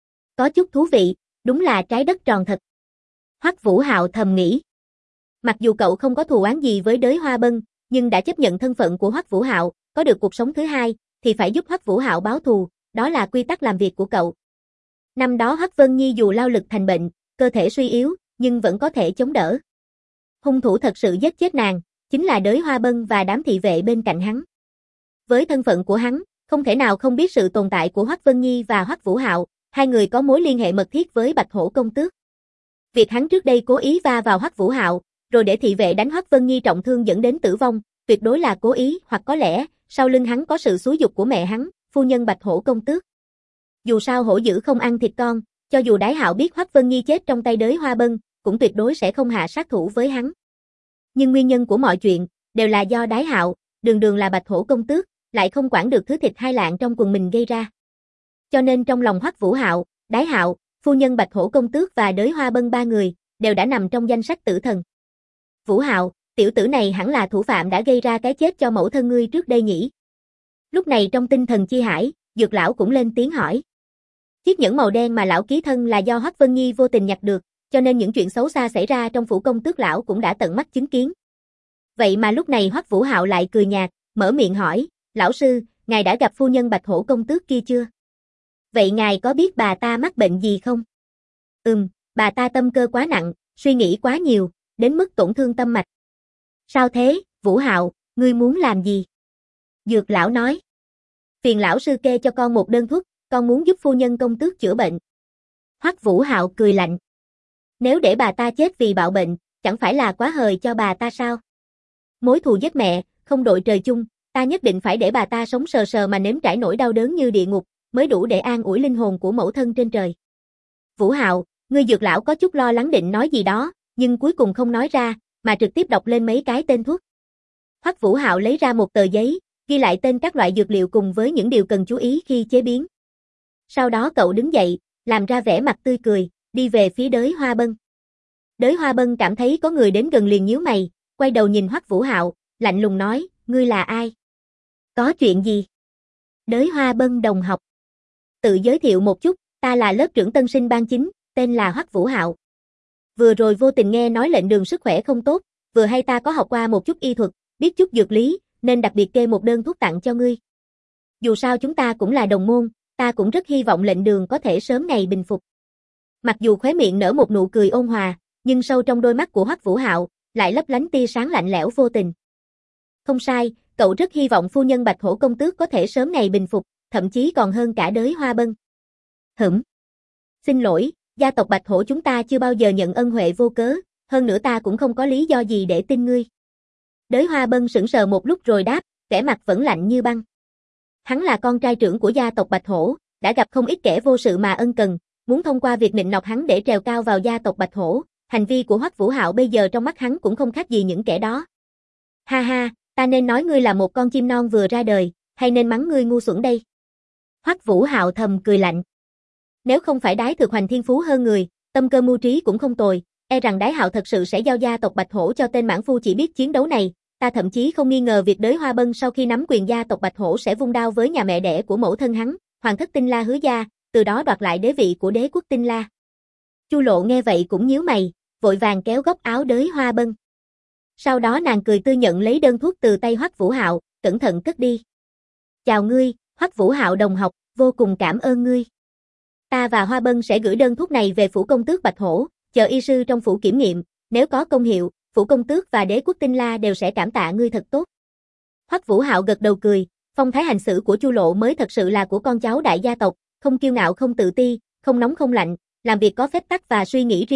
Có chút thú vị, đúng là trái đất tròn thật. Hoắc Vũ Hạo thầm nghĩ. Mặc dù cậu không có thù oán gì với Đới Hoa Bân, nhưng đã chấp nhận thân phận của Hoắc Vũ Hạo, có được cuộc sống thứ hai, thì phải giúp Hoắc Vũ Hạo báo thù, đó là quy tắc làm việc của cậu. Năm đó Hoắc Vân Nhi dù lao lực thành bệnh, cơ thể suy yếu, nhưng vẫn có thể chống đỡ. Hung thủ thật sự giết chết nàng, chính là Đới Hoa Bân và đám thị vệ bên cạnh hắn. Với thân phận của hắn, không thể nào không biết sự tồn tại của Hoắc Vân Nhi và Hoắc Vũ Hạo, hai người có mối liên hệ mật thiết với Bạch Hổ công tước. Việc hắn trước đây cố ý va vào Hoắc Vũ Hạo, rồi để thị vệ đánh Hoắc Vân Nhi trọng thương dẫn đến tử vong, tuyệt đối là cố ý, hoặc có lẽ, sau lưng hắn có sự xúi giục của mẹ hắn, phu nhân Bạch Hổ công tước. Dù sao hổ dữ không ăn thịt con, cho dù Đái Hạo biết Hoắc Vân Nhi chết trong tay Đới Hoa Bân, cũng tuyệt đối sẽ không hạ sát thủ với hắn. Nhưng nguyên nhân của mọi chuyện đều là do Đái Hạo, đường đường là Bạch Hổ công tước, lại không quản được thứ thịt hai lạng trong quần mình gây ra. Cho nên trong lòng Hoắc Vũ Hạo, Đái Hạo, phu nhân Bạch Hổ công tước và Đới Hoa Bân ba người đều đã nằm trong danh sách tử thần. Vũ Hạo, tiểu tử này hẳn là thủ phạm đã gây ra cái chết cho mẫu thân ngươi trước đây nhỉ? Lúc này trong tinh thần chi hải, Dược lão cũng lên tiếng hỏi. Chiếc nhẫn màu đen mà lão ký thân là do Hoắc Vân Nhi vô tình nhặt được, cho nên những chuyện xấu xa xảy ra trong phủ công tước lão cũng đã tận mắt chứng kiến. Vậy mà lúc này Hoắc Vũ Hạo lại cười nhạt, mở miệng hỏi, lão sư, ngài đã gặp phu nhân Bạch Hổ công tước kia chưa? Vậy ngài có biết bà ta mắc bệnh gì không? Bà ta tâm cơ quá nặng, suy nghĩ quá nhiều, đến mức tổn thương tâm mạch. Sao thế, Vũ Hạo, ngươi muốn làm gì? Dược lão nói. Phiền lão sư kê cho con một đơn thuốc, con muốn giúp phu nhân công tước chữa bệnh. Hoắc Vũ Hạo cười lạnh. Nếu để bà ta chết vì bạo bệnh, chẳng phải là quá hời cho bà ta sao? Mối thù giết mẹ, không đội trời chung, ta nhất định phải để bà ta sống sờ sờ mà nếm trải nỗi đau đớn như địa ngục, mới đủ để an ủi linh hồn của mẫu thân trên trời. Vũ Hạo, ngươi Dược lão có chút lo lắng định nói gì đó, nhưng cuối cùng không nói ra, mà trực tiếp đọc lên mấy cái tên thuốc. Hoắc Vũ Hạo lấy ra một tờ giấy, ghi lại tên các loại dược liệu cùng với những điều cần chú ý khi chế biến. Sau đó cậu đứng dậy, làm ra vẻ mặt tươi cười, đi về phía Đới Hoa Bân. Đới Hoa Bân cảm thấy có người đến gần liền nhíu mày, quay đầu nhìn Hoắc Vũ Hạo, lạnh lùng nói, ngươi là ai? Có chuyện gì? Đới Hoa Bân đồng học. Tự giới thiệu một chút, ta là lớp trưởng tân sinh ban chính, tên là Hoắc Vũ Hạo. Vừa rồi vô tình nghe nói lệnh đường sức khỏe không tốt, vừa hay ta có học qua một chút y thuật, biết chút dược lý, nên đặc biệt kê một đơn thuốc tặng cho ngươi. Dù sao chúng ta cũng là đồng môn, ta cũng rất hy vọng lệnh đường có thể sớm ngày bình phục. Mặc dù khóe miệng nở một nụ cười ôn hòa, nhưng sâu trong đôi mắt của Hoắc Vũ Hạo lại lấp lánh tia sáng lạnh lẽo vô tình. Không sai, cậu rất hy vọng phu nhân Bạch Hổ công tước có thể sớm ngày bình phục, thậm chí còn hơn cả Đới Hoa Bân. Xin lỗi, gia tộc Bạch Hổ chúng ta chưa bao giờ nhận ân huệ vô cớ, hơn nữa ta cũng không có lý do gì để tin ngươi. Đới Hoa Bân sững sờ một lúc rồi đáp, vẻ mặt vẫn lạnh như băng. Hắn là con trai trưởng của gia tộc Bạch Hổ, đã gặp không ít kẻ vô sự mà ân cần, muốn thông qua việc nịnh nọt hắn để trèo cao vào gia tộc Bạch Hổ, hành vi của Hoắc Vũ Hạo bây giờ trong mắt hắn cũng không khác gì những kẻ đó. Ha ha, ta nên nói ngươi là một con chim non vừa ra đời, hay nên mắng ngươi ngu xuẩn đây? Hoắc Vũ Hạo thầm cười lạnh. Nếu không phải Đái Thực Hoành thiên phú hơn người, tâm cơ mưu trí cũng không tồi, e rằng Đái Hạo thật sự sẽ giao gia tộc Bạch Hổ cho tên mãn phu chỉ biết chiến đấu này, ta thậm chí không nghi ngờ việc Đới Hoa Bân sau khi nắm quyền gia tộc Bạch Hổ sẽ vung đao với nhà mẹ đẻ của mẫu thân hắn, Hoàng thất Tinh La Hứa gia, từ đó đoạt lại đế vị của đế quốc Tinh La. Chu Lộ nghe vậy cũng nhíu mày, vội vàng kéo góc áo Đới Hoa Bân. Sau đó nàng cười tươi nhận lấy đơn thuốc từ tay Hoắc Vũ Hạo, cẩn thận cất đi. Chào ngươi, Hoắc Vũ Hạo đồng học, vô cùng cảm ơn ngươi. Ta và Hoa Bân sẽ gửi đơn thuốc này về phủ công tước Bạch Hổ, chờ y sư trong phủ kiểm nghiệm, nếu có công hiệu, phủ công tước và đế quốc Tinh La đều sẽ cảm tạ ngươi thật tốt. Hoắc Vũ Hạo gật đầu cười, phong thái hành xử của Chu Lộ mới thật sự là của con cháu đại gia tộc, không kiêu ngạo không tự ti, không nóng không lạnh, làm việc có phép tắc và suy nghĩ riêng,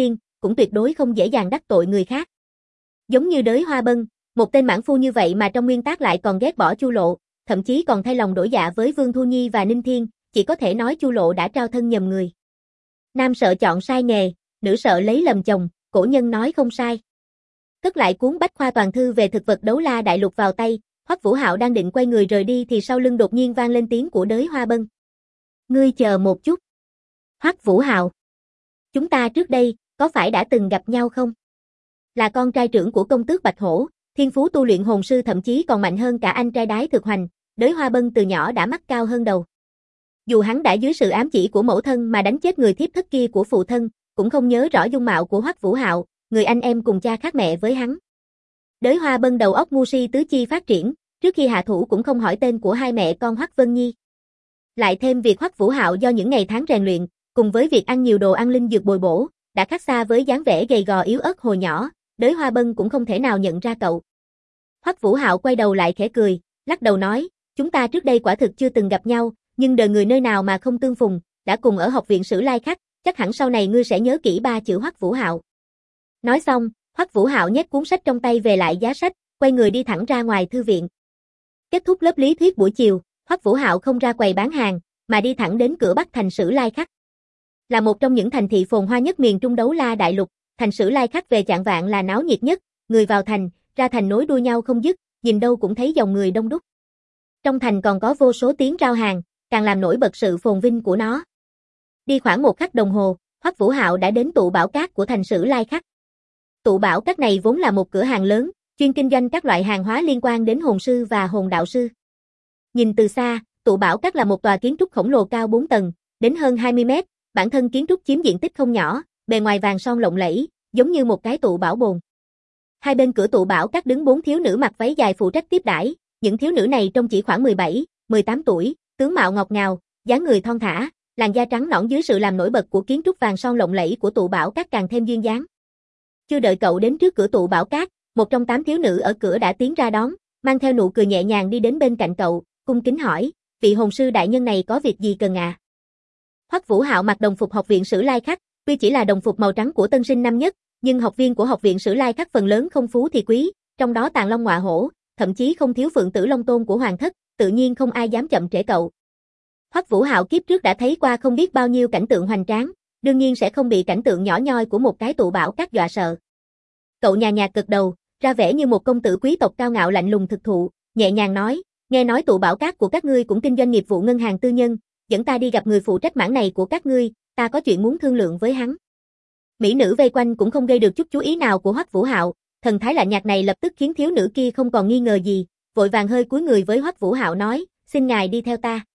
cũng tuyệt đối không dễ dàng đắc tội người khác. Giống như Đới Hoa Bân, một tên mãn phu như vậy mà trong nguyên tắc lại còn ghét bỏ Chu Lộ, thậm chí còn thay lòng đổi dạ với Vương Thu Nhi và Ninh Thiên, chỉ có thể nói Chu Lộ đã trao thân nhầm người. Nam sợ chọn sai nghề, nữ sợ lấy lầm chồng, cổ nhân nói không sai. Cất lại cuốn bách khoa toàn thư về thực vật đấu la đại lục vào tay, Hoắc Vũ Hạo đang định quay người rời đi thì sau lưng đột nhiên vang lên tiếng của Đới Hoa Bân. Ngươi chờ một chút. Hoắc Vũ Hạo. Chúng ta trước đây, có phải đã từng gặp nhau không? Là con trai trưởng của công tước Bạch Hổ, thiên phú tu luyện hồn sư thậm chí còn mạnh hơn cả anh trai Đái Thực Hoành, Đới Hoa Bân từ nhỏ đã mắt cao hơn đầu. Dù hắn đã dưới sự ám chỉ của mẫu thân mà đánh chết người thiếp thất kia của phụ thân, cũng không nhớ rõ dung mạo của Hoắc Vũ Hạo, người anh em cùng cha khác mẹ với hắn. Đới Hoa Bân đầu óc ngu si tứ chi phát triển, trước khi hạ thủ cũng không hỏi tên của hai mẹ con Hoắc Vân Nhi. Lại thêm việc Hoắc Vũ Hạo do những ngày tháng rèn luyện, cùng với việc ăn nhiều đồ ăn linh dược bồi bổ, đã khác xa với dáng vẻ gầy gò yếu ớt hồi nhỏ, Đới Hoa Bân cũng không thể nào nhận ra cậu. Hoắc Vũ Hạo quay đầu lại khẽ cười, lắc đầu nói, chúng ta trước đây quả thực chưa từng gặp nhau, nhưng đời người nơi nào mà không tương phùng, đã cùng ở học viện Sử Lai Khắc, chắc hẳn sau này ngươi sẽ nhớ kỹ ba chữ Hoắc Vũ Hạo. Nói xong, Hoắc Vũ Hạo nhét cuốn sách trong tay về lại giá sách, quay người đi thẳng ra ngoài thư viện. Kết thúc lớp lý thuyết buổi chiều, Hoắc Vũ Hạo không ra quầy bán hàng, mà đi thẳng đến cửa Bắc thành Sử Lai Khắc. Là một trong những thành thị phồn hoa nhất miền Trung Đấu La Đại Lục, thành Sử Lai Khắc về chạng vạng là náo nhiệt nhất, người vào thành, ra thành nối đuôi nhau không dứt, nhìn đâu cũng thấy dòng người đông đúc. Trong thành còn có vô số tiếng rao hàng, càng làm nổi bật sự phồn vinh của nó. Đi khoảng một khắc đồng hồ, Hoắc Vũ Hạo đã đến tụ bảo cát của thành Sử Lai Khắc. Tụ bảo cát này vốn là một cửa hàng lớn, chuyên kinh doanh các loại hàng hóa liên quan đến hồn sư và hồn đạo sư. Nhìn từ xa, tụ bảo cát là một tòa kiến trúc khổng lồ cao 4 tầng, đến hơn 20 mét, bản thân kiến trúc chiếm diện tích không nhỏ, bề ngoài vàng son lộng lẫy, giống như một cái tụ bảo bồn. Hai bên cửa tụ bảo cát đứng 4 thiếu nữ mặc váy dài phụ trách tiếp đãi, những thiếu nữ này trông chỉ khoảng 17, 18 tuổi, tướng mạo ngọt ngào, dáng người thon thả, làn da trắng nõn dưới sự làm nổi bật của kiến trúc vàng son lộng lẫy của tụ bảo cát càng thêm duyên dáng. Chưa đợi cậu đến trước cửa tụ bảo cát, một trong 8 thiếu nữ ở cửa đã tiến ra đón, mang theo nụ cười nhẹ nhàng đi đến bên cạnh cậu, cung kính hỏi, vị hồn sư đại nhân này có việc gì cần à? Hoắc Vũ Hạo mặc đồng phục học viện Sử Lai Khắc, tuy chỉ là đồng phục màu trắng của tân sinh năm nhất, nhưng học viên của học viện Sử Lai Khắc phần lớn không phú thì quý, trong đó tàng long ngọa hổ, thậm chí không thiếu Phượng Tử Long Tôn của hoàng thất, tự nhiên không ai dám chậm trễ cậu. Hoắc Vũ Hạo kiếp trước đã thấy qua không biết bao nhiêu cảnh tượng hoành tráng, đương nhiên sẽ không bị cảnh tượng nhỏ nhoi của một cái tụ bảo cát dọa sợ. Cậu nhàn nhạt gật đầu, ra vẻ như một công tử quý tộc cao ngạo lạnh lùng thực thụ, nhẹ nhàng nói, nghe nói tụ bảo cát của các ngươi cũng kinh doanh nghiệp vụ ngân hàng tư nhân, dẫn ta đi gặp người phụ trách mảng này của các ngươi, ta có chuyện muốn thương lượng với hắn. Mỹ nữ vây quanh cũng không gây được chút chú ý nào của Hoắc Vũ Hạo, thần thái lạnh nhạt này lập tức khiến thiếu nữ kia không còn nghi ngờ gì, vội vàng hơi cúi người với Hoắc Vũ Hạo nói, xin ngài đi theo ta.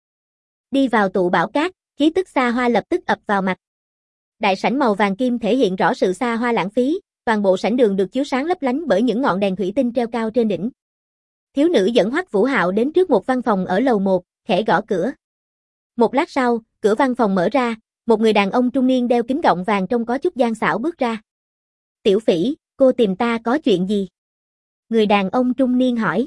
Đi vào tụ bảo cát, khí tức xa hoa lập tức ập vào mặt. Đại sảnh màu vàng kim thể hiện rõ sự xa hoa lãng phí, toàn bộ sảnh đường được chiếu sáng lấp lánh bởi những ngọn đèn thủy tinh treo cao trên đỉnh. Thiếu nữ dẫn Hoắc Vũ Hạo đến trước một văn phòng ở lầu 1, khẽ gõ cửa. Một lát sau, cửa văn phòng mở ra, một người đàn ông trung niên đeo kính gọng vàng trông có chút gian xảo bước ra. Tiểu Phỉ, cô tìm ta có chuyện gì? Người đàn ông trung niên hỏi.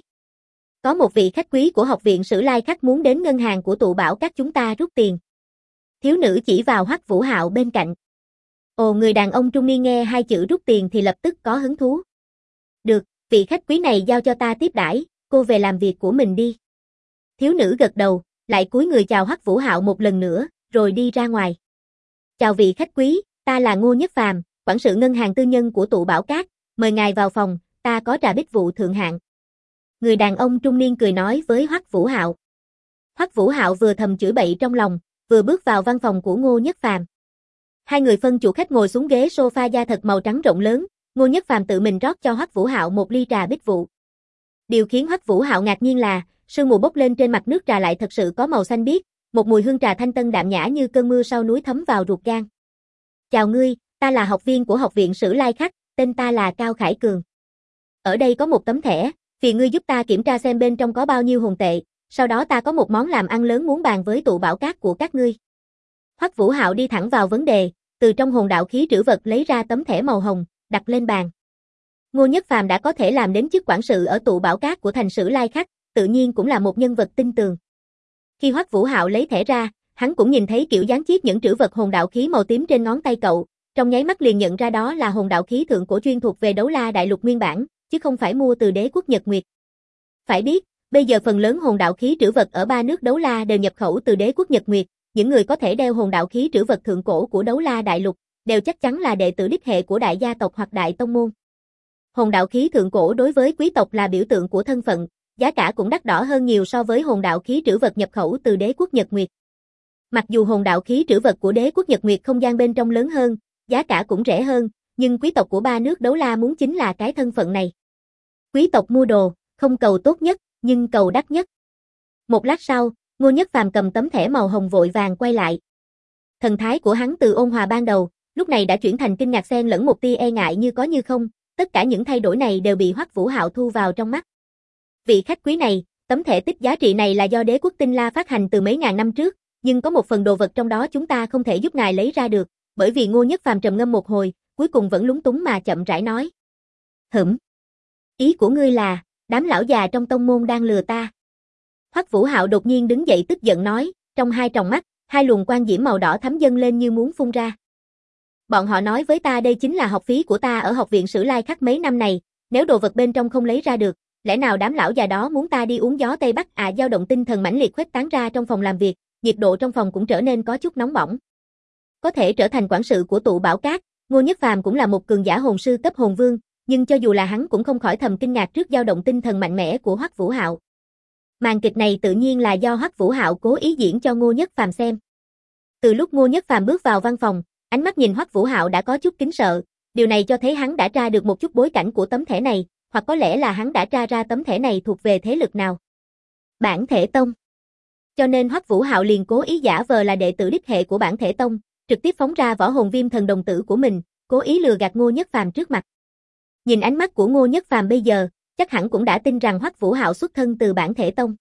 Có một vị khách quý của học viện Sử Lai Khắc muốn đến ngân hàng của tụ bảo các chúng ta rút tiền. Thiếu nữ chỉ vào Hoắc Vũ Hạo bên cạnh. Ồ, người đàn ông trung niên nghe hai chữ rút tiền thì lập tức có hứng thú. Được, vị khách quý này giao cho ta tiếp đãi, cô về làm việc của mình đi. Thiếu nữ gật đầu, lại cúi người chào Hoắc Vũ Hạo một lần nữa, rồi đi ra ngoài. Chào vị khách quý, ta là Ngô Nhất Phàm, quản sự ngân hàng tư nhân của tụ bảo cát, mời ngài vào phòng, ta có trà bích vụ thượng hạng. Người đàn ông trung niên cười nói với Hoắc Vũ Hạo. Hoắc Vũ Hạo vừa thầm chửi bậy trong lòng, vừa bước vào văn phòng của Ngô Nhất Phàm. Hai người phân chủ khách ngồi xuống ghế sofa da thật màu trắng rộng lớn, Ngô Nhất Phàm tự mình rót cho Hoắc Vũ Hạo một ly trà bích vụ. Điều khiến Hoắc Vũ Hạo ngạc nhiên là, sương mù bốc lên trên mặt nước trà lại thật sự có màu xanh biếc, một mùi hương trà thanh tân đạm nhã như cơn mưa sau núi thấm vào ruột gan. Chào ngươi, ta là học viên của học viện Sử Lai Khắc, tên ta là Cao Khải Cường. Ở đây có một tấm thẻ, phiền ngươi giúp ta kiểm tra xem bên trong có bao nhiêu hồn tệ, sau đó ta có một món làm ăn lớn muốn bàn với tụ bảo cát của các ngươi. Hoắc Vũ Hạo đi thẳng vào vấn đề, từ trong hồn đạo khí trữ vật lấy ra tấm thẻ màu hồng, đặt lên bàn. Ngô Nhất Phàm đã có thể làm đến chức quản sự ở tụ bảo cát của thành Sử Lai Khắc, tự nhiên cũng là một nhân vật tin tường. Khi Hoắc Vũ Hạo lấy thẻ ra, hắn cũng nhìn thấy kiểu dán chiếc nhẫn trữ vật hồn đạo khí màu tím trên ngón tay cậu, trong nháy mắt liền nhận ra đó là hồn đạo khí thượng cổ chuyên thuộc về Đấu La Đại Lục nguyên bản, chứ không phải mua từ Đế quốc Nhật Nguyệt. Phải biết, bây giờ phần lớn hồn đạo khí trữ vật ở ba nước Đấu La đều nhập khẩu từ Đế quốc Nhật Nguyệt, những người có thể đeo hồn đạo khí trữ vật thượng cổ của Đấu La Đại Lục đều chắc chắn là đệ tử đích hệ của đại gia tộc hoặc đại tông môn. Hồn đạo khí thượng cổ đối với quý tộc là biểu tượng của thân phận, giá cả cũng đắt đỏ hơn nhiều so với hồn đạo khí trữ vật nhập khẩu từ Đế quốc Nhật Nguyệt. Mặc dù hồn đạo khí trữ vật của Đế quốc Nhật Nguyệt không gian bên trong lớn hơn, giá cả cũng rẻ hơn, nhưng quý tộc của ba nước Đấu La muốn chính là cái thân phận này. Quý tộc mua đồ, không cầu tốt nhất, nhưng cầu đắt nhất. Một lát sau, Ngô Nhất Phàm cầm tấm thẻ màu hồng vội vàng quay lại. Thần thái của hắn từ ôn hòa ban đầu, lúc này đã chuyển thành kinh ngạc xen lẫn một tia e ngại như có như không, tất cả những thay đổi này đều bị Hoắc Vũ Hạo thu vào trong mắt. Vị khách quý này, tấm thẻ tích giá trị này là do Đế quốc Tinh La phát hành từ mấy ngàn năm trước, nhưng có một phần đồ vật trong đó chúng ta không thể giúp ngài lấy ra được, bởi vì Ngô Nhất Phàm trầm ngâm một hồi, cuối cùng vẫn lúng túng mà chậm rãi nói. Ý của ngươi là, đám lão già trong tông môn đang lừa ta. Hoắc Vũ Hạo đột nhiên đứng dậy tức giận nói, trong hai tròng mắt, hai luồng quang diễm màu đỏ thắm dâng lên như muốn phun ra. Bọn họ nói với ta đây chính là học phí của ta ở học viện Sử Lai Khắc mấy năm này, nếu đồ vật bên trong không lấy ra được, lẽ nào đám lão già đó muốn ta đi uống gió Tây Bắc à? Dao động tinh thần mãnh liệt khuếch tán ra trong phòng làm việc, nhiệt độ trong phòng cũng trở nên có chút nóng bỏng. Có thể trở thành quản sự của tụ Bảo Các, Ngô Nhất Phàm cũng là một cường giả hồn sư cấp hồn vương, nhưng cho dù là hắn cũng không khỏi thầm kinh ngạc trước dao động tinh thần mạnh mẽ của Hoắc Vũ Hạo. Màn kịch này tự nhiên là do Hoắc Vũ Hạo cố ý diễn cho Ngô Nhất Phàm xem. Từ lúc Ngô Nhất Phàm bước vào văn phòng, ánh mắt nhìn Hoắc Vũ Hạo đã có chút kính sợ, điều này cho thấy hắn đã tra được một chút bối cảnh của tấm thẻ này, hoặc có lẽ là hắn đã tra ra tấm thẻ này thuộc về thế lực nào. Bản Thể Tông. Cho nên Hoắc Vũ Hạo liền cố ý giả vờ là đệ tử đích hệ của Bản Thể Tông, trực tiếp phóng ra võ hồn viêm thần đồng tử của mình, cố ý lừa gạt Ngô Nhất Phàm trước mặt. Nhìn ánh mắt của Ngô Nhất Phàm bây giờ, chắc hẳn cũng đã tin rằng Hoắc Vũ Hạo xuất thân từ Bản Thể Tông.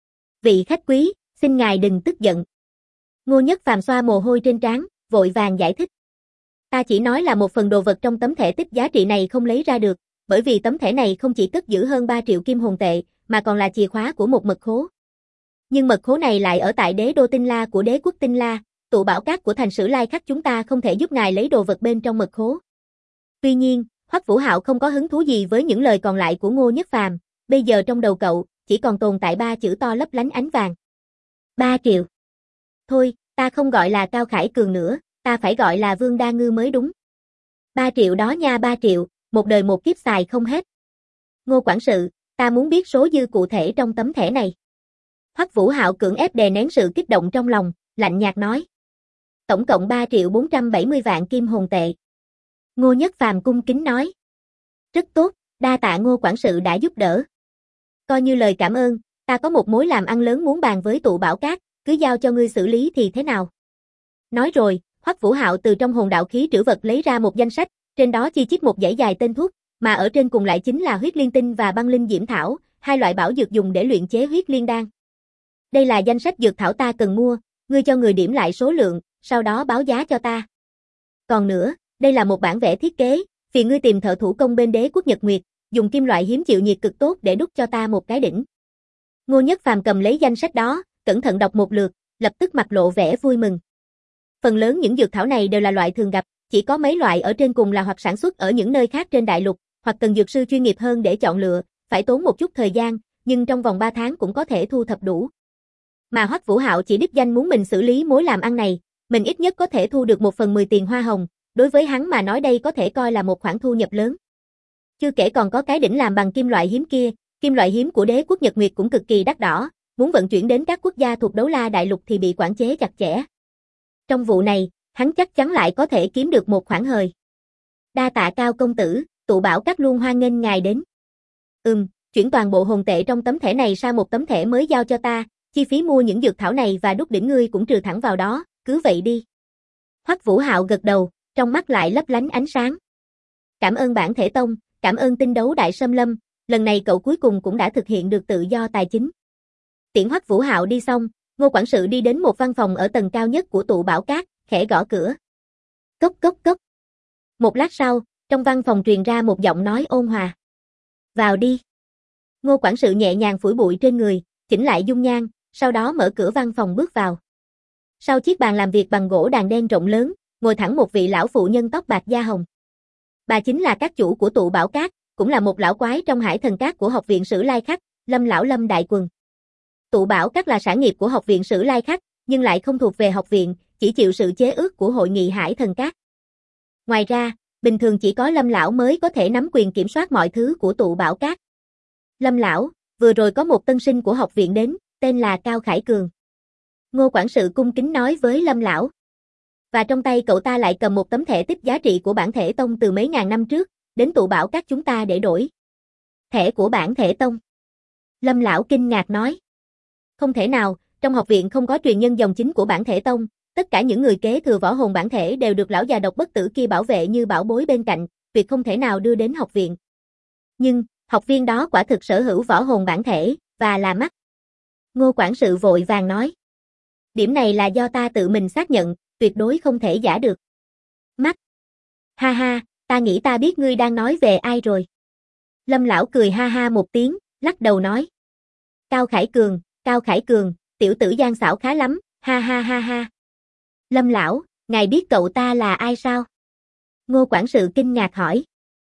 Vị khách quý, xin ngài đừng tức giận. Ngô Nhất Phàm xoa mồ hôi trên trán, vội vàng giải thích. Ta chỉ nói là một phần đồ vật trong tấm thẻ tích giá trị này không lấy ra được, bởi vì tấm thẻ này không chỉ cất giữ hơn 3 triệu kim hồn tệ, mà còn là chìa khóa của một mật khố. Nhưng mật khố này lại ở tại đế đô Tinh La của Đế quốc Tinh La, tụ Bảo Các của thành Sử Lai Khắc chúng ta không thể giúp ngài lấy đồ vật bên trong mật khố. Tuy nhiên, Hoắc Vũ Hạo không có hứng thú gì với những lời còn lại của Ngô Nhất Phàm, bây giờ trong đầu cậu chỉ còn tồn tại 3 chữ to lấp lánh ánh vàng. 3 triệu. Thôi, ta không gọi là Cao Khải Cường nữa, ta phải gọi là Vương Đa Ngư mới đúng. 3 triệu đó nha, 3 triệu, một đời một kiếp xài không hết. Ngô quản sự, ta muốn biết số dư cụ thể trong tấm thẻ này. Hoắc Vũ Hạo cưỡng ép đè nén sự kích động trong lòng, lạnh nhạt nói. Tổng cộng 3 triệu 470 vạn kim hồn tệ. Ngô Nhất Phàm cung kính nói. Rất tốt, đa tạ Ngô quản sự đã giúp đỡ. Coi như lời cảm ơn, ta có một mối làm ăn lớn muốn bàn với tụ Bảo Các, cứ giao cho ngươi xử lý thì thế nào? Nói rồi, Hoắc Vũ Hạo từ trong hồn đạo khí trữ vật lấy ra một danh sách, trên đó chi chít một dãy dài tên thuốc, mà ở trên cùng lại chính là huyết liên tinh và băng linh diễm thảo, hai loại bảo dược dùng để luyện chế huyết liên đan. Đây là danh sách dược thảo ta cần mua, ngươi cho người điểm lại số lượng, sau đó báo giá cho ta. Còn nữa, đây là một bản vẽ thiết kế, phiền ngươi tìm thợ thủ công bên Đế quốc Nhật Nguyệt, dùng kim loại hiếm chịu nhiệt cực tốt để đúc cho ta một cái đỉnh. Ngô Nhất Phàm cầm lấy danh sách đó, cẩn thận đọc một lượt, lập tức mặt lộ vẻ vui mừng. Phần lớn những dược thảo này đều là loại thường gặp, chỉ có mấy loại ở trên cùng là hoặc sản xuất ở những nơi khác trên đại lục, hoặc cần dược sư chuyên nghiệp hơn để chọn lựa, phải tốn một chút thời gian, nhưng trong vòng 3 tháng cũng có thể thu thập đủ. Mà Hoắc Vũ Hạo chỉ đích danh muốn mình xử lý mối làm ăn này, mình ít nhất có thể thu được 1/10 tiền hoa hồng, đối với hắn mà nói đây có thể coi là một khoản thu nhập lớn. Chưa kể còn có cái đỉnh làm bằng kim loại hiếm kia, kim loại hiếm của Đế quốc Nhật Nguyệt cũng cực kỳ đắt đỏ, muốn vận chuyển đến các quốc gia thuộc Đấu La Đại Lục thì bị quản chế chặt chẽ. Trong vụ này, hắn chắc chắn lại có thể kiếm được một khoản hời. Đa tạ Cao công tử, tụ Bảo Các luôn hoan nghênh ngài đến. Chuyển toàn bộ hồn tệ trong tấm thẻ này sang một tấm thẻ mới giao cho ta, chi phí mua những dược thảo này và đúc đỉnh ngươi cũng trừ thẳng vào đó, cứ vậy đi. Hoắc Vũ Hạo gật đầu, trong mắt lại lấp lánh ánh sáng. Cảm ơn Bản Thể Tông, cảm ơn Tinh Đấu Đại Sâm Lâm, lần này cậu cuối cùng cũng đã thực hiện được tự do tài chính. Tiễn Hoắc Vũ Hạo đi xong, Ngô quản sự đi đến một văn phòng ở tầng cao nhất của tụ Bảo Các, khẽ gõ cửa. Cốc cốc cốc. Một lát sau, trong văn phòng truyền ra một giọng nói ôn hòa. Vào đi. Ngô quản sự nhẹ nhàng phủi bụi trên người, chỉnh lại dung nhan, sau đó mở cửa văn phòng bước vào. Sau chiếc bàn làm việc bằng gỗ đàn đen rộng lớn, ngồi thẳng một vị lão phụ nhân tóc bạc da hồng. Bà chính là các chủ của tụ Bảo Các, cũng là một lão quái trong Hải Thần Các của Học viện Sử Lai Khắc, Lâm lão Lâm Đại Quần. Tụ Bảo Các là sản nghiệp của Học viện Sử Lai Khắc, nhưng lại không thuộc về học viện, chỉ chịu sự chế ước của Hội nghị Hải Thần Các. Ngoài ra, bình thường chỉ có Lâm lão mới có thể nắm quyền kiểm soát mọi thứ của tụ Bảo Các. Lâm lão, vừa rồi có một tân sinh của học viện đến, tên là Cao Khải Cường. Ngô quản sự cung kính nói với Lâm lão. Và trong tay cậu ta lại cầm một tấm thẻ tích giá trị của bản thể tông từ mấy ngàn năm trước, đến tụ Bảo Các chúng ta để đổi. Thẻ của bản thể tông. Lâm lão kinh ngạc nói. Không thể nào, trong học viện không có truyền nhân dòng chính của bản thể tông, tất cả những người kế thừa võ hồn bản thể đều được lão già độc bất tử kia bảo vệ như bảo bối bên cạnh, tuyệt không thể nào đưa đến học viện. Nhưng, học viên đó quả thực sở hữu võ hồn bản thể, và là mắt. Ngô quản sự vội vàng nói. Điểm này là do ta tự mình xác nhận, tuyệt đối không thể giả được. Mắt. Ha ha, ta nghĩ ta biết ngươi đang nói về ai rồi. Lâm lão cười ha ha một tiếng, lắc đầu nói. Cao Khải Cường, tiểu tử gian xảo khá lắm, ha ha ha ha. Lâm lão, ngài biết cậu ta là ai sao? Ngô quản sự kinh ngạc hỏi.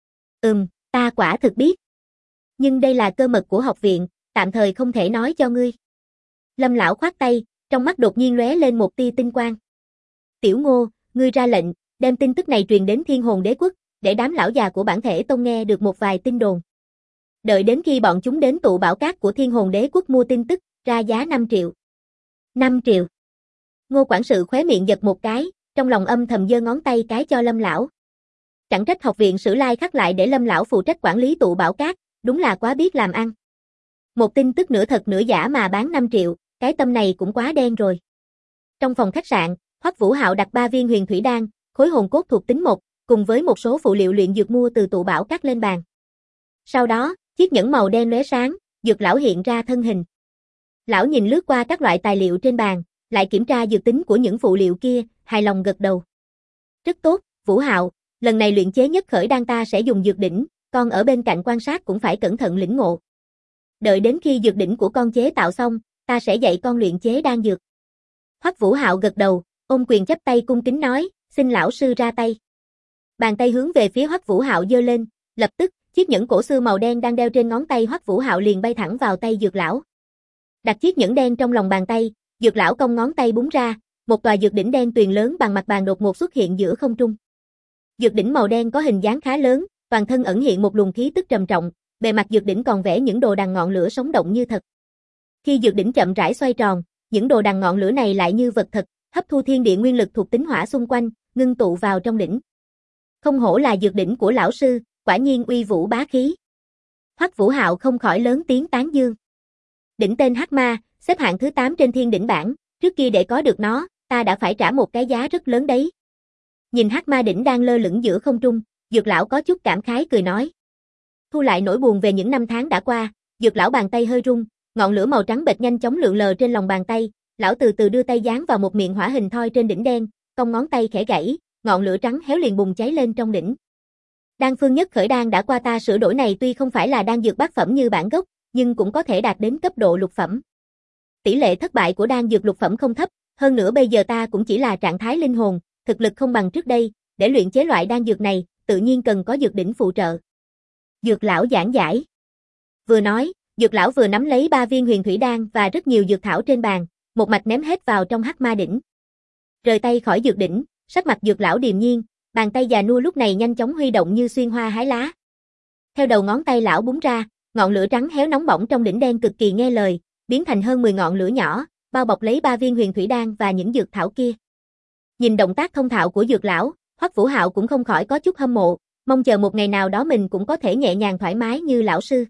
Ta quả thực biết. Nhưng đây là cơ mật của học viện, tạm thời không thể nói cho ngươi. Lâm lão khoát tay, trong mắt đột nhiên lóe lên một tia tinh quang. Tiểu Ngô, ngươi ra lệnh, đem tin tức này truyền đến Thiên Hồn Đế Quốc, để đám lão già của bản thể tông nghe được một vài tin đồn. Đợi đến khi bọn chúng đến tụ Bảo Các của Thiên Hồn Đế Quốc mua tin tức, ra giá 5 triệu. 5 triệu. Ngô quản sự khóe miệng giật một cái, trong lòng âm thầm giơ ngón tay cái cho Lâm lão. Chẳng trách học viện Sử Lai Khắc lại để Lâm lão phụ trách quản lý tụ Bảo Các, đúng là quá biết làm ăn. Một tin tức nửa thật nửa giả mà bán 5 triệu, cái tâm này cũng quá đen rồi. Trong phòng khách sạn, Hoắc Vũ Hạo đặt 3 viên huyền thủy đan, khối hồn cốt thuộc tính 1, cùng với một số phụ liệu luyện dược mua từ tụ Bảo Các lên bàn. Sau đó, chiếc nhẫn màu đen lóe sáng, dược lão hiện ra thân hình. Lão nhìn lướt qua các loại tài liệu trên bàn, lại kiểm tra dược tính của những phụ liệu kia, hài lòng gật đầu. Rất tốt, Vũ Hạo, lần này luyện chế nhất khởi đan ta sẽ dùng dược đỉnh, con ở bên cạnh quan sát cũng phải cẩn thận lĩnh ngộ. Đợi đến khi dược đỉnh của con chế tạo xong, ta sẽ dạy con luyện chế đan dược. Hoắc Vũ Hạo gật đầu, ôm quyền chắp tay cung kính nói, xin lão sư ra tay. Bàn tay hướng về phía Hoắc Vũ Hạo giơ lên, lập tức, chiếc nhẫn cổ xưa màu đen đang đeo trên ngón tay Hoắc Vũ Hạo liền bay thẳng vào tay dược lão. Đặt chiếc nhẫn đen trong lòng bàn tay, dược lão cong ngón tay búng ra, một tòa dược đỉnh đen tuyền lớn bằng mặt bàn đột ngột xuất hiện giữa không trung. Dược đỉnh màu đen có hình dáng khá lớn, toàn thân ẩn hiện một luồng khí tức trầm trọng, bề mặt dược đỉnh còn vẽ những đồ đằng ngọn lửa sống động như thật. Khi dược đỉnh chậm rãi xoay tròn, những đồ đằng ngọn lửa này lại như vật thật, hấp thu thiên địa nguyên lực thuộc tính hỏa xung quanh, ngưng tụ vào trong đỉnh. Không hổ là dược đỉnh của lão sư, quả nhiên uy vũ bá khí. Hoắc Vũ Hạo không khỏi lớn tiếng tán dương. Đỉnh tên Hắc Ma, xếp hạng thứ 8 trên thiên đỉnh bảng, trước kia để có được nó, ta đã phải trả một cái giá rất lớn đấy. Nhìn Hắc Ma đỉnh đang lơ lửng giữa không trung, dược lão có chút cảm khái cười nói. Thu lại nỗi buồn về những năm tháng đã qua, dược lão bàn tay hơi rung, ngọn lửa màu trắng bệch nhanh chóng lượn lờ trên lòng bàn tay, lão từ từ đưa tay dán vào một miệng hỏa hình thoi trên đỉnh đen, cong ngón tay khẽ gãy, ngọn lửa trắng héo liền bùng cháy lên trong đỉnh. Đan phương nhất khởi đan đã qua ta sửa đổi này tuy không phải là đan dược bát phẩm như bản gốc, nhưng cũng có thể đạt đến cấp độ lục phẩm. Tỷ lệ thất bại của đan dược lục phẩm không thấp, hơn nữa bây giờ ta cũng chỉ là trạng thái linh hồn, thực lực không bằng trước đây, để luyện chế loại đan dược này, tự nhiên cần có dược đỉnh phụ trợ. Dược lão giảng giải. Vừa nói, dược lão vừa nắm lấy 3 viên huyền thủy đan và rất nhiều dược thảo trên bàn, một mạch ném hết vào trong Hắc Ma đỉnh. Rời tay khỏi dược đỉnh, sắc mặt dược lão điềm nhiên, bàn tay già nua lúc này nhanh chóng huy động như xuyên hoa hái lá. Theo đầu ngón tay lão búng ra, ngọn lửa trắng héo nóng bỏng trong đỉnh đen cực kỳ nghe lời, biến thành hơn 10 ngọn lửa nhỏ, bao bọc lấy 3 viên huyền thủy đan và những dược thảo kia. Nhìn động tác thông thạo của dược lão, Hoắc Vũ Hạo cũng không khỏi có chút hâm mộ, mong chờ một ngày nào đó mình cũng có thể nhẹ nhàng thoải mái như lão sư.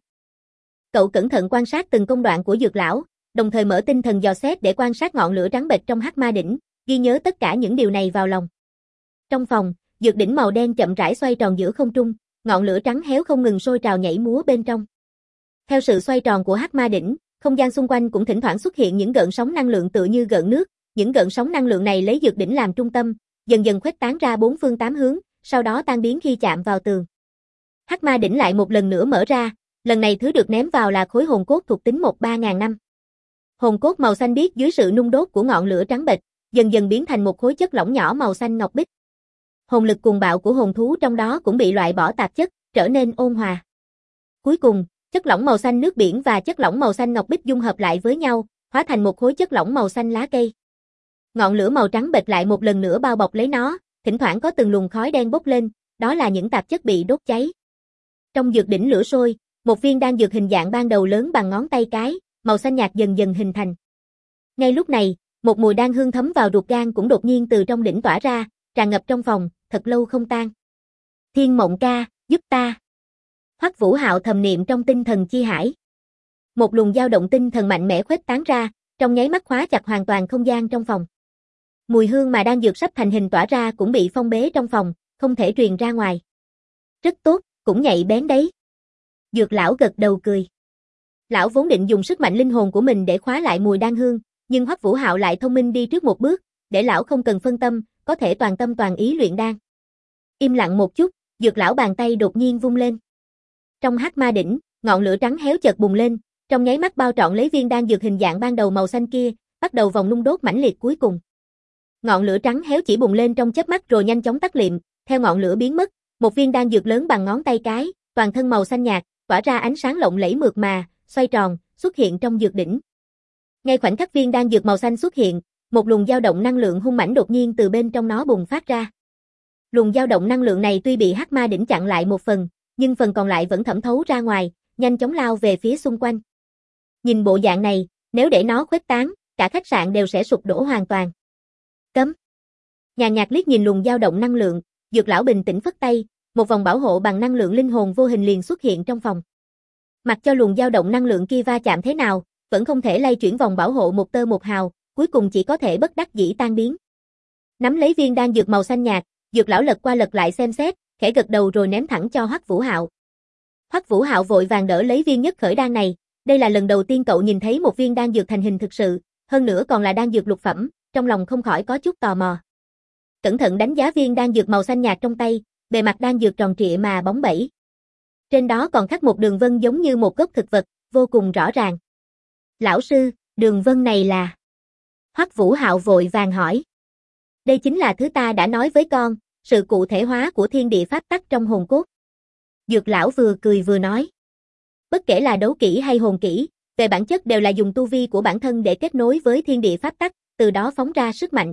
Cậu cẩn thận quan sát từng công đoạn của dược lão, đồng thời mở tinh thần dò xét để quan sát ngọn lửa trắng bệch trong Hắc Ma đỉnh, ghi nhớ tất cả những điều này vào lòng. Trong phòng, dược đỉnh màu đen chậm rãi xoay tròn giữa không trung, ngọn lửa trắng héo không ngừng sôi trào nhảy múa bên trong. Theo sự xoay tròn của Hắc Ma đỉnh, không gian xung quanh cũng thỉnh thoảng xuất hiện những gợn sóng năng lượng tựa như gợn nước, những gợn sóng năng lượng này lấy dược đỉnh làm trung tâm, dần dần khuếch tán ra 4 phương 8 hướng, sau đó tan biến khi chạm vào tường. Hắc Ma đỉnh lại một lần nữa mở ra, lần này thứ được ném vào là khối hồn cốt thuộc tính 3000 năm. Hồn cốt màu xanh biếc dưới sự nung đốt của ngọn lửa trắng bệch, dần dần biến thành một khối chất lỏng nhỏ màu xanh ngọc bích. hồn lực cuồng bạo của hồn thú trong đó cũng bị loại bỏ tạp chất, trở nên ôn hòa. Cuối cùng, chất lỏng màu xanh nước biển và chất lỏng màu xanh ngọc bích dung hợp lại với nhau, hóa thành một khối chất lỏng màu xanh lá cây. Ngọn lửa màu trắng bệt lại một lần nữa bao bọc lấy nó, thỉnh thoảng có từng luồng khói đen bốc lên, đó là những tạp chất bị đốt cháy. Trong dược đỉnh lửa sôi, một viên đan dược hình dạng ban đầu lớn bằng ngón tay cái, màu xanh nhạt dần dần hình thành. Ngay lúc này, một mùi đan hương thấm vào ruột gan cũng đột nhiên từ trong đỉnh tỏa ra, tràn ngập trong phòng, thật lâu không tan. Thiên Mộng ca, giúp ta. Hoắc Vũ Hạo thầm niệm trong tinh thần chi hải. Một luồng dao động tinh thần mạnh mẽ khuếch tán ra, trong nháy mắt khóa chặt hoàn toàn không gian trong phòng. Mùi hương mà đan dược sắp thành hình tỏa ra cũng bị phong bế trong phòng, không thể truyền ra ngoài. Rất tốt, cũng nhạy bén đấy. Dược lão gật đầu cười. Lão vốn định dùng sức mạnh linh hồn của mình để khóa lại mùi đan hương, nhưng Hoắc Vũ Hạo lại thông minh đi trước một bước, để lão không cần phân tâm, có thể toàn tâm toàn ý luyện đan. Im lặng một chút, dược lão bàn tay đột nhiên vung lên. Trong hắc ma đỉnh, ngọn lửa trắng héo chợt bùng lên, trong nháy mắt bao trọn lấy viên đan dược hình dạng ban đầu màu xanh kia, bắt đầu vòng nung đốt mãnh liệt cuối cùng. Ngọn lửa trắng héo chỉ bùng lên trong chớp mắt rồi nhanh chóng tắt liệm, theo ngọn lửa biến mất, một viên đan dược lớn bằng ngón tay cái, toàn thân màu xanh nhạt, tỏa ra ánh sáng lộng lẫy mượt mà, xoay tròn, xuất hiện trong dược đỉnh. Ngay khoảnh khắc viên đan dược màu xanh xuất hiện, một luồng dao động năng lượng hung mãnh đột nhiên từ bên trong nó bùng phát ra. Luồng dao động năng lượng này tuy bị hắc ma đỉnh chặn lại một phần, nhưng phần còn lại vẫn thẩm thấu ra ngoài, nhanh chóng lao về phía xung quanh. Nhìn bộ dạng này, nếu để nó khuếch tán, cả khách sạn đều sẽ sụp đổ hoàn toàn. Cấm. Nhàn nhạt liếc nhìn luồng dao động năng lượng, dược lão bình tĩnh phất tay, một vòng bảo hộ bằng năng lượng linh hồn vô hình liền xuất hiện trong phòng. Mặc cho luồng dao động năng lượng kia va chạm thế nào, vẫn không thể lay chuyển vòng bảo hộ một tơ một hào, cuối cùng chỉ có thể bất đắc dĩ tan biến. Nắm lấy viên đan dược màu xanh nhạt, dược lão lật qua lật lại xem xét, khẽ gật đầu rồi ném thẳng cho Hoắc Vũ Hạo. Hoắc Vũ Hạo vội vàng đỡ lấy viên nhất khởi đan này, đây là lần đầu tiên cậu nhìn thấy một viên đan dược thành hình thực sự, hơn nữa còn là đan dược lục phẩm, trong lòng không khỏi có chút tò mò. Cẩn thận đánh giá viên đan dược màu xanh nhạt trong tay, bề mặt đan dược tròn trịa mà bóng bẩy. Trên đó còn khắc một đường vân giống như một gốc thực vật, vô cùng rõ ràng. Lão sư, đường vân này là... Hoắc Vũ Hạo vội vàng hỏi. Đây chính là thứ ta đã nói với con, sự cụ thể hóa của thiên địa pháp tắc trong hồn cốt. Dược lão vừa cười vừa nói. Bất kể là đấu kỹ hay hồn kỹ, về bản chất đều là dùng tu vi của bản thân để kết nối với thiên địa pháp tắc, từ đó phóng ra sức mạnh.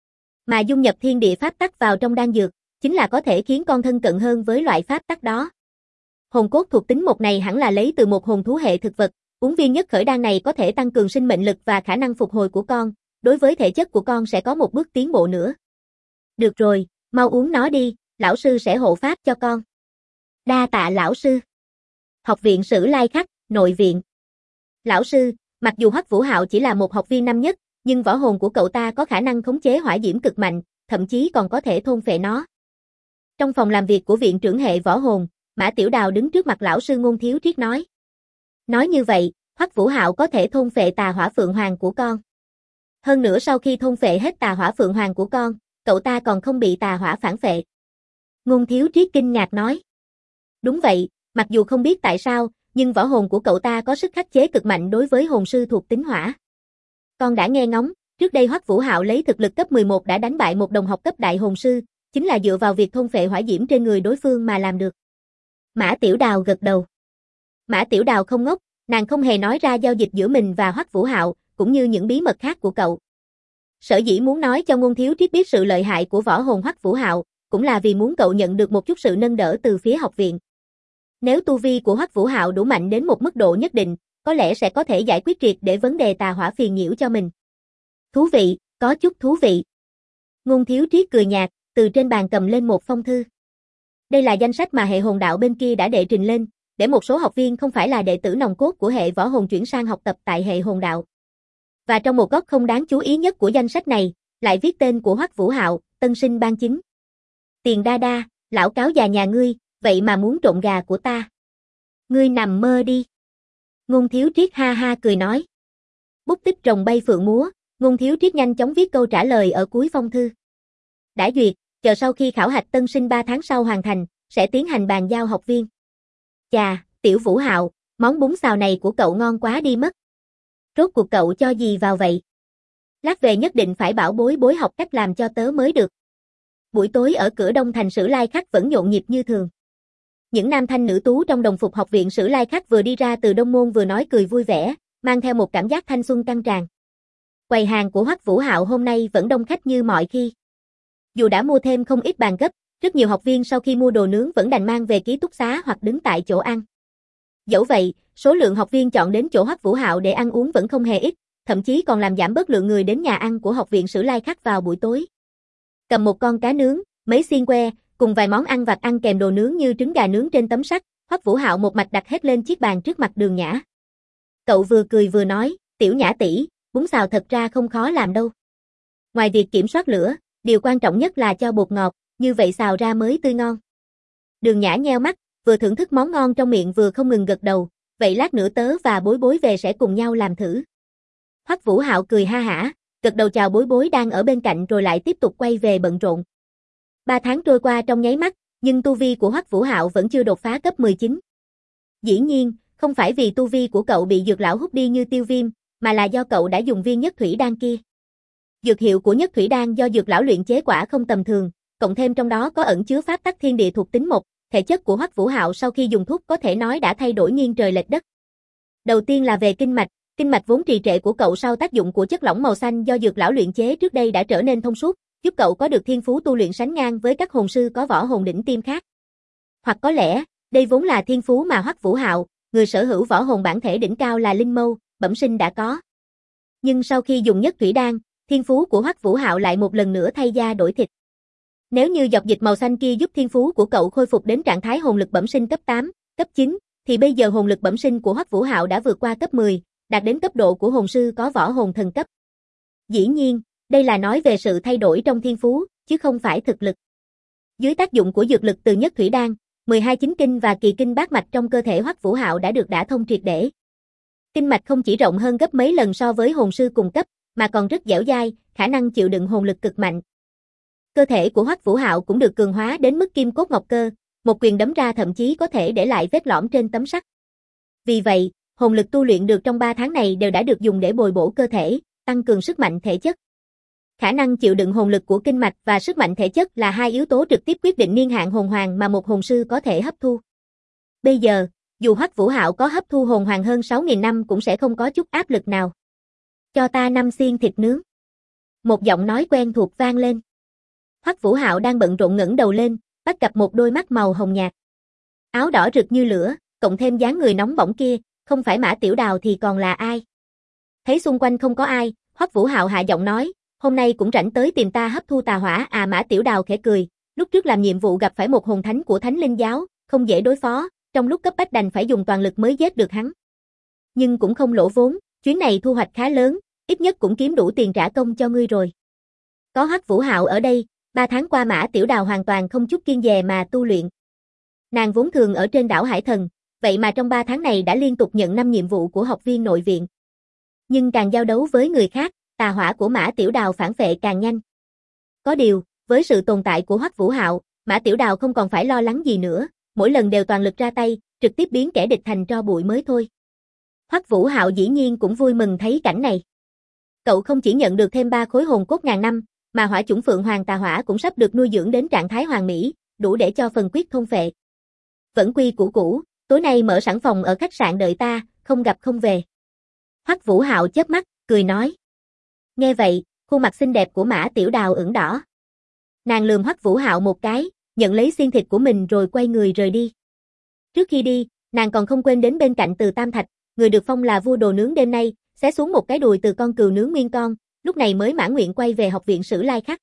Mà dung nhập thiên địa pháp tắc vào trong đan dược, chính là có thể khiến con thân cận hơn với loại pháp tắc đó. Hồn cốt thuộc tính một này hẳn là lấy từ một hồn thú hệ thực vật, uống viên nhất khởi đan này có thể tăng cường sinh mệnh lực và khả năng phục hồi của con, đối với thể chất của con sẽ có một bước tiến bộ nữa. Được rồi, mau uống nó đi, lão sư sẽ hộ pháp cho con. Đa tạ lão sư. Học viện Sử Lai Khắc, nội viện. Lão sư, mặc dù Hoắc Vũ Hạo chỉ là một học viên năm nhất, nhưng võ hồn của cậu ta có khả năng khống chế hỏa diễm cực mạnh, thậm chí còn có thể thôn phệ nó. Trong phòng làm việc của viện trưởng hệ võ hồn, Mã Tiểu Đào đứng trước mặt lão sư Ngôn Thiếu Triết nói. Nói như vậy, Hoắc Vũ Hạo có thể thôn phệ tà hỏa phượng hoàng của con. Hơn nữa sau khi thôn phệ hết tà hỏa phượng hoàng của con, cậu ta còn không bị tà hỏa phản phệ. Ngôn Thiếu Triết kinh ngạc nói. Đúng vậy, mặc dù không biết tại sao, nhưng võ hồn của cậu ta có sức khắc chế cực mạnh đối với hồn sư thuộc tính hỏa. Con đã nghe ngóng, trước đây Hoắc Vũ Hạo lấy thực lực cấp 11 đã đánh bại một đồng học cấp đại hồn sư, chính là dựa vào việc thôn phệ hỏa diễm trên người đối phương mà làm được. Mã Tiểu Đào gật đầu. Mã Tiểu Đào không ngốc, nàng không hề nói ra giao dịch giữa mình và Hoắc Vũ Hạo, cũng như những bí mật khác của cậu. Sở dĩ muốn nói cho Ngôn Thiếu Triết biết sự lợi hại của võ hồn Hoắc Vũ Hạo, cũng là vì muốn cậu nhận được một chút sự nâng đỡ từ phía học viện. Nếu tu vi của Hoắc Vũ Hạo đủ mạnh đến một mức độ nhất định, có lẽ sẽ có thể giải quyết triệt để vấn đề tà hỏa phiền nhiễu cho mình. Thú vị, có chút thú vị. Ngôn Thiếu Triết cười nhạt, từ trên bàn cầm lên một phong thư. Đây là danh sách mà hệ hồn đạo bên kia đã đệ trình lên, để một số học viên không phải là đệ tử nòng cốt của hệ võ hồn chuyển sang học tập tại hệ hồn đạo. Và trong một góc không đáng chú ý nhất của danh sách này, lại viết tên của Hoắc Vũ Hạo, tân sinh ban chính. Tiền đa đa, lão cáo già nhà ngươi, vậy mà muốn trộn gà của ta. Ngươi nằm mơ đi. Ngôn Thiếu Triết ha ha cười nói. Bút tích rồng bay phượng múa, Ngôn Thiếu Triết nhanh chóng viết câu trả lời ở cuối phong thư. Đã duyệt, chờ sau khi khảo hạch tân sinh 3 tháng sau hoàn thành, sẽ tiến hành bàn giao học viên. Chà, Tiểu Vũ Hạo, món bún xào này của cậu ngon quá đi mất. Rốt cuộc cậu cho gì vào vậy? Lát về nhất định phải bảo bối bối học cách làm cho tớ mới được. Buổi tối ở cửa Đông thành Sử Lai Khắc vẫn nhộn nhịp như thường. Những nam thanh nữ tú trong đồng phục học viện Sử Lai Khắc vừa đi ra từ Đông môn vừa nói cười vui vẻ, mang theo một cảm giác thanh xuân căng tràn. Quầy hàng của Hoắc Vũ Hạo hôm nay vẫn đông khách như mọi khi. Dù đã mua thêm không ít bàn gấp, rất nhiều học viên sau khi mua đồ nướng vẫn đành mang về ký túc xá hoặc đứng tại chỗ ăn. Dẫu vậy, số lượng học viên chọn đến chỗ Hoắc Vũ Hạo để ăn uống vẫn không hề ít, thậm chí còn làm giảm bớt lượng người đến nhà ăn của học viện Sử Lai Khắc vào buổi tối. Cầm một con cá nướng, mấy xiên que, cùng vài món ăn vặt ăn kèm đồ nướng như trứng gà nướng trên tấm sắt, Hoắc Vũ Hạo một mạch đặt hết lên chiếc bàn trước mặt Đường Nhã. Cậu vừa cười vừa nói, "Tiểu Nhã tỷ, bún xào thật ra không khó làm đâu. Ngoài việc kiểm soát lửa, điều quan trọng nhất là cho bột ngọt, như vậy xào ra mới tươi ngon." Đường Nhã nheo mắt, vừa thưởng thức món ngon trong miệng vừa không ngừng gật đầu, "Vậy lát nữa tớ và Bối Bối về sẽ cùng nhau làm thử." Hoắc Vũ Hạo cười ha hả, gật đầu chào Bối Bối đang ở bên cạnh rồi lại tiếp tục quay về bận rộn. 3 tháng trôi qua trong nháy mắt, nhưng tu vi của Hoắc Vũ Hạo vẫn chưa đột phá cấp 19. Dĩ nhiên, không phải vì tu vi của cậu bị dược lão hút đi như Tiêu Viêm, mà là do cậu đã dùng viên nhất thủy đan kia. Dược hiệu của nhất thủy đan do dược lão luyện chế quả không tầm thường, cộng thêm trong đó có ẩn chứa pháp tắc thiên địa thuộc tính mộc, thể chất của Hoắc Vũ Hạo sau khi dùng thuốc có thể nói đã thay đổi nghiêng trời lệch đất. Đầu tiên là về kinh mạch vốn trì trệ của cậu sau tác dụng của chất lỏng màu xanh do dược lão luyện chế trước đây đã trở nên thông suốt, giúp cậu có được thiên phú tu luyện sánh ngang với các hồn sư có võ hồn đỉnh tiêm khác. Hoặc có lẽ, đây vốn là thiên phú mà Hoắc Vũ Hạo, người sở hữu võ hồn bản thể đỉnh cao là linh mâu, bẩm sinh đã có. Nhưng sau khi dùng nhất thủy đan, thiên phú của Hoắc Vũ Hạo lại một lần nữa thay da đổi thịt. Nếu như giọt dịch màu xanh kia giúp thiên phú của cậu khôi phục đến trạng thái hồn lực bẩm sinh cấp 8, cấp 9, thì bây giờ hồn lực bẩm sinh của Hoắc Vũ Hạo đã vượt qua cấp 10, đạt đến cấp độ của hồn sư có võ hồn thần cấp. Dĩ nhiên, đây là nói về sự thay đổi trong thiên phú, chứ không phải thực lực. Dưới tác dụng của dược lực từ nhất thủy đan, 12 chính kinh và kỳ kinh bát mạch trong cơ thể Hoắc Vũ Hạo đã được đả thông triệt để. Kinh mạch không chỉ rộng hơn gấp mấy lần so với hồn sư cùng cấp, mà còn rất dẻo dai, khả năng chịu đựng hồn lực cực mạnh. Cơ thể của Hoắc Vũ Hạo cũng được cường hóa đến mức kim cốt ngọc cơ, một quyền đấm ra thậm chí có thể để lại vết lõm trên tấm sắt. Vì vậy, hồn lực tu luyện được trong 3 tháng này đều đã được dùng để bồi bổ cơ thể, tăng cường sức mạnh thể chất. Khả năng chịu đựng hồn lực của kinh mạch và sức mạnh thể chất là hai yếu tố trực tiếp quyết định niên hạn hồn hoàng mà một hồn sư có thể hấp thu. Bây giờ, dù Hoắc Vũ Hạo có hấp thu hồn hoàng hơn 6.000 năm cũng sẽ không có chút áp lực nào. "Cho ta 5 xiên thịt nướng." Một giọng nói quen thuộc vang lên. Hoắc Vũ Hạo đang bận rộn ngẩng đầu lên, bắt gặp một đôi mắt màu hồng nhạt. Áo đỏ rực như lửa, cộng thêm dáng người nóng bỏng kia, không phải Mã Tiểu Đào thì còn là ai? Thấy xung quanh không có ai, Hoắc Vũ Hạo hạ giọng nói, "Hôm nay cũng rảnh tới tìm ta hấp thu tà hỏa à?" Mã Tiểu Đào khẽ cười, lúc trước làm nhiệm vụ gặp phải một hồn thánh của Thánh Linh giáo, không dễ đối phó, trong lúc cấp bách đành phải dùng toàn lực mới giết được hắn. Nhưng cũng không lỗ vốn, chuyến này thu hoạch khá lớn, ít nhất cũng kiếm đủ tiền trả công cho ngươi rồi. Có Hoắc Vũ Hạo ở đây, 3 tháng qua Mã Tiểu Đào hoàn toàn không chút kiêng dè mà tu luyện. Nàng vốn thường ở trên đảo Hải Thần, vậy mà trong 3 tháng này đã liên tục nhận 5 nhiệm vụ của học viên nội viện. Nhưng càng giao đấu với người khác, tà hỏa của Mã Tiểu Đào phản phệ càng nhanh. Có điều, với sự tồn tại của Hoắc Vũ Hạo, Mã Tiểu Đào không còn phải lo lắng gì nữa, mỗi lần đều toàn lực ra tay, trực tiếp biến kẻ địch thành tro bụi mới thôi. Hoắc Vũ Hạo dĩ nhiên cũng vui mừng thấy cảnh này. Cậu không chỉ nhận được thêm 3 khối hồn cốt ngàn năm, mà hỏa chủng Phượng Hoàng tà hỏa cũng sắp được nuôi dưỡng đến trạng thái hoàn mỹ, đủ để cho phần quyết thôn phệ. Vẫn quy củ cũ, tối nay mở sẵn phòng ở khách sạn đợi ta, không gặp không về. Hoắc Vũ Hạo chớp mắt, cười nói. Nghe vậy, khuôn mặt xinh đẹp của Mã Tiểu Đào ửng đỏ. Nàng lườm Hoắc Vũ Hạo một cái, nhận lấy xiên thịt của mình rồi quay người rời đi. Trước khi đi, nàng còn không quên đến bên cạnh Từ Tam Thạch, người được phong là vua đồ nướng đêm nay, xé xuống một cái đùi từ con cừu nướng nguyên con, lúc này mới mãn nguyện quay về học viện Sử Lai Khắc.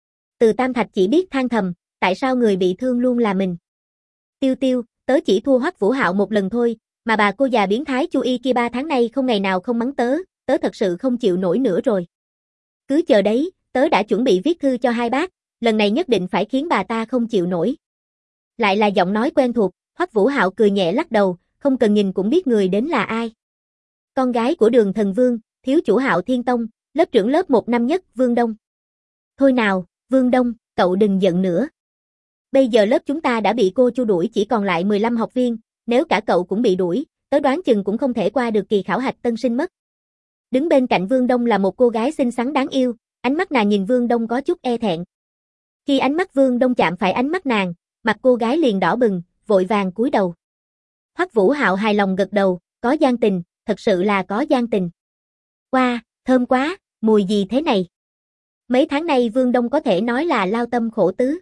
Từ Tam Thạch chỉ biết than thầm, tại sao người bị thương luôn là mình. Tiêu Tiêu, tớ chỉ thua Hoắc Vũ Hạo một lần thôi, mà bà cô già biến thái Chu Y kia 3 tháng nay không ngày nào không mắng tớ, tớ thật sự không chịu nổi nữa rồi. Cứ chờ đấy, tớ đã chuẩn bị viết thư cho hai bác, lần này nhất định phải khiến bà ta không chịu nổi. Lại là giọng nói quen thuộc, Hoắc Vũ Hạo cười nhẹ lắc đầu, không cần nhìn cũng biết người đến là ai. Con gái của Đường Thần Vương, thiếu chủ Hạo Thiên Tông, lớp trưởng lớp 1 năm nhất, Vương Đông. Thôi nào, Vương Đông, cậu đừng giận nữa. Bây giờ lớp chúng ta đã bị cô Chu đuổi chỉ còn lại 15 học viên, nếu cả cậu cũng bị đuổi, tớ đoán chừng cũng không thể qua được kỳ khảo hạch tân sinh mất. Đứng bên cạnh Vương Đông là một cô gái xinh xắn đáng yêu, ánh mắt nàng nhìn Vương Đông có chút e thẹn. Khi ánh mắt Vương Đông chạm phải ánh mắt nàng, mặt cô gái liền đỏ bừng, vội vàng cúi đầu. Hoắc Vũ Hạo hài lòng gật đầu, có gian tình, thật sự là có gian tình. Wow, thơm quá, mùi gì thế này? Mấy tháng nay Vương Đông có thể nói là lao tâm khổ tứ.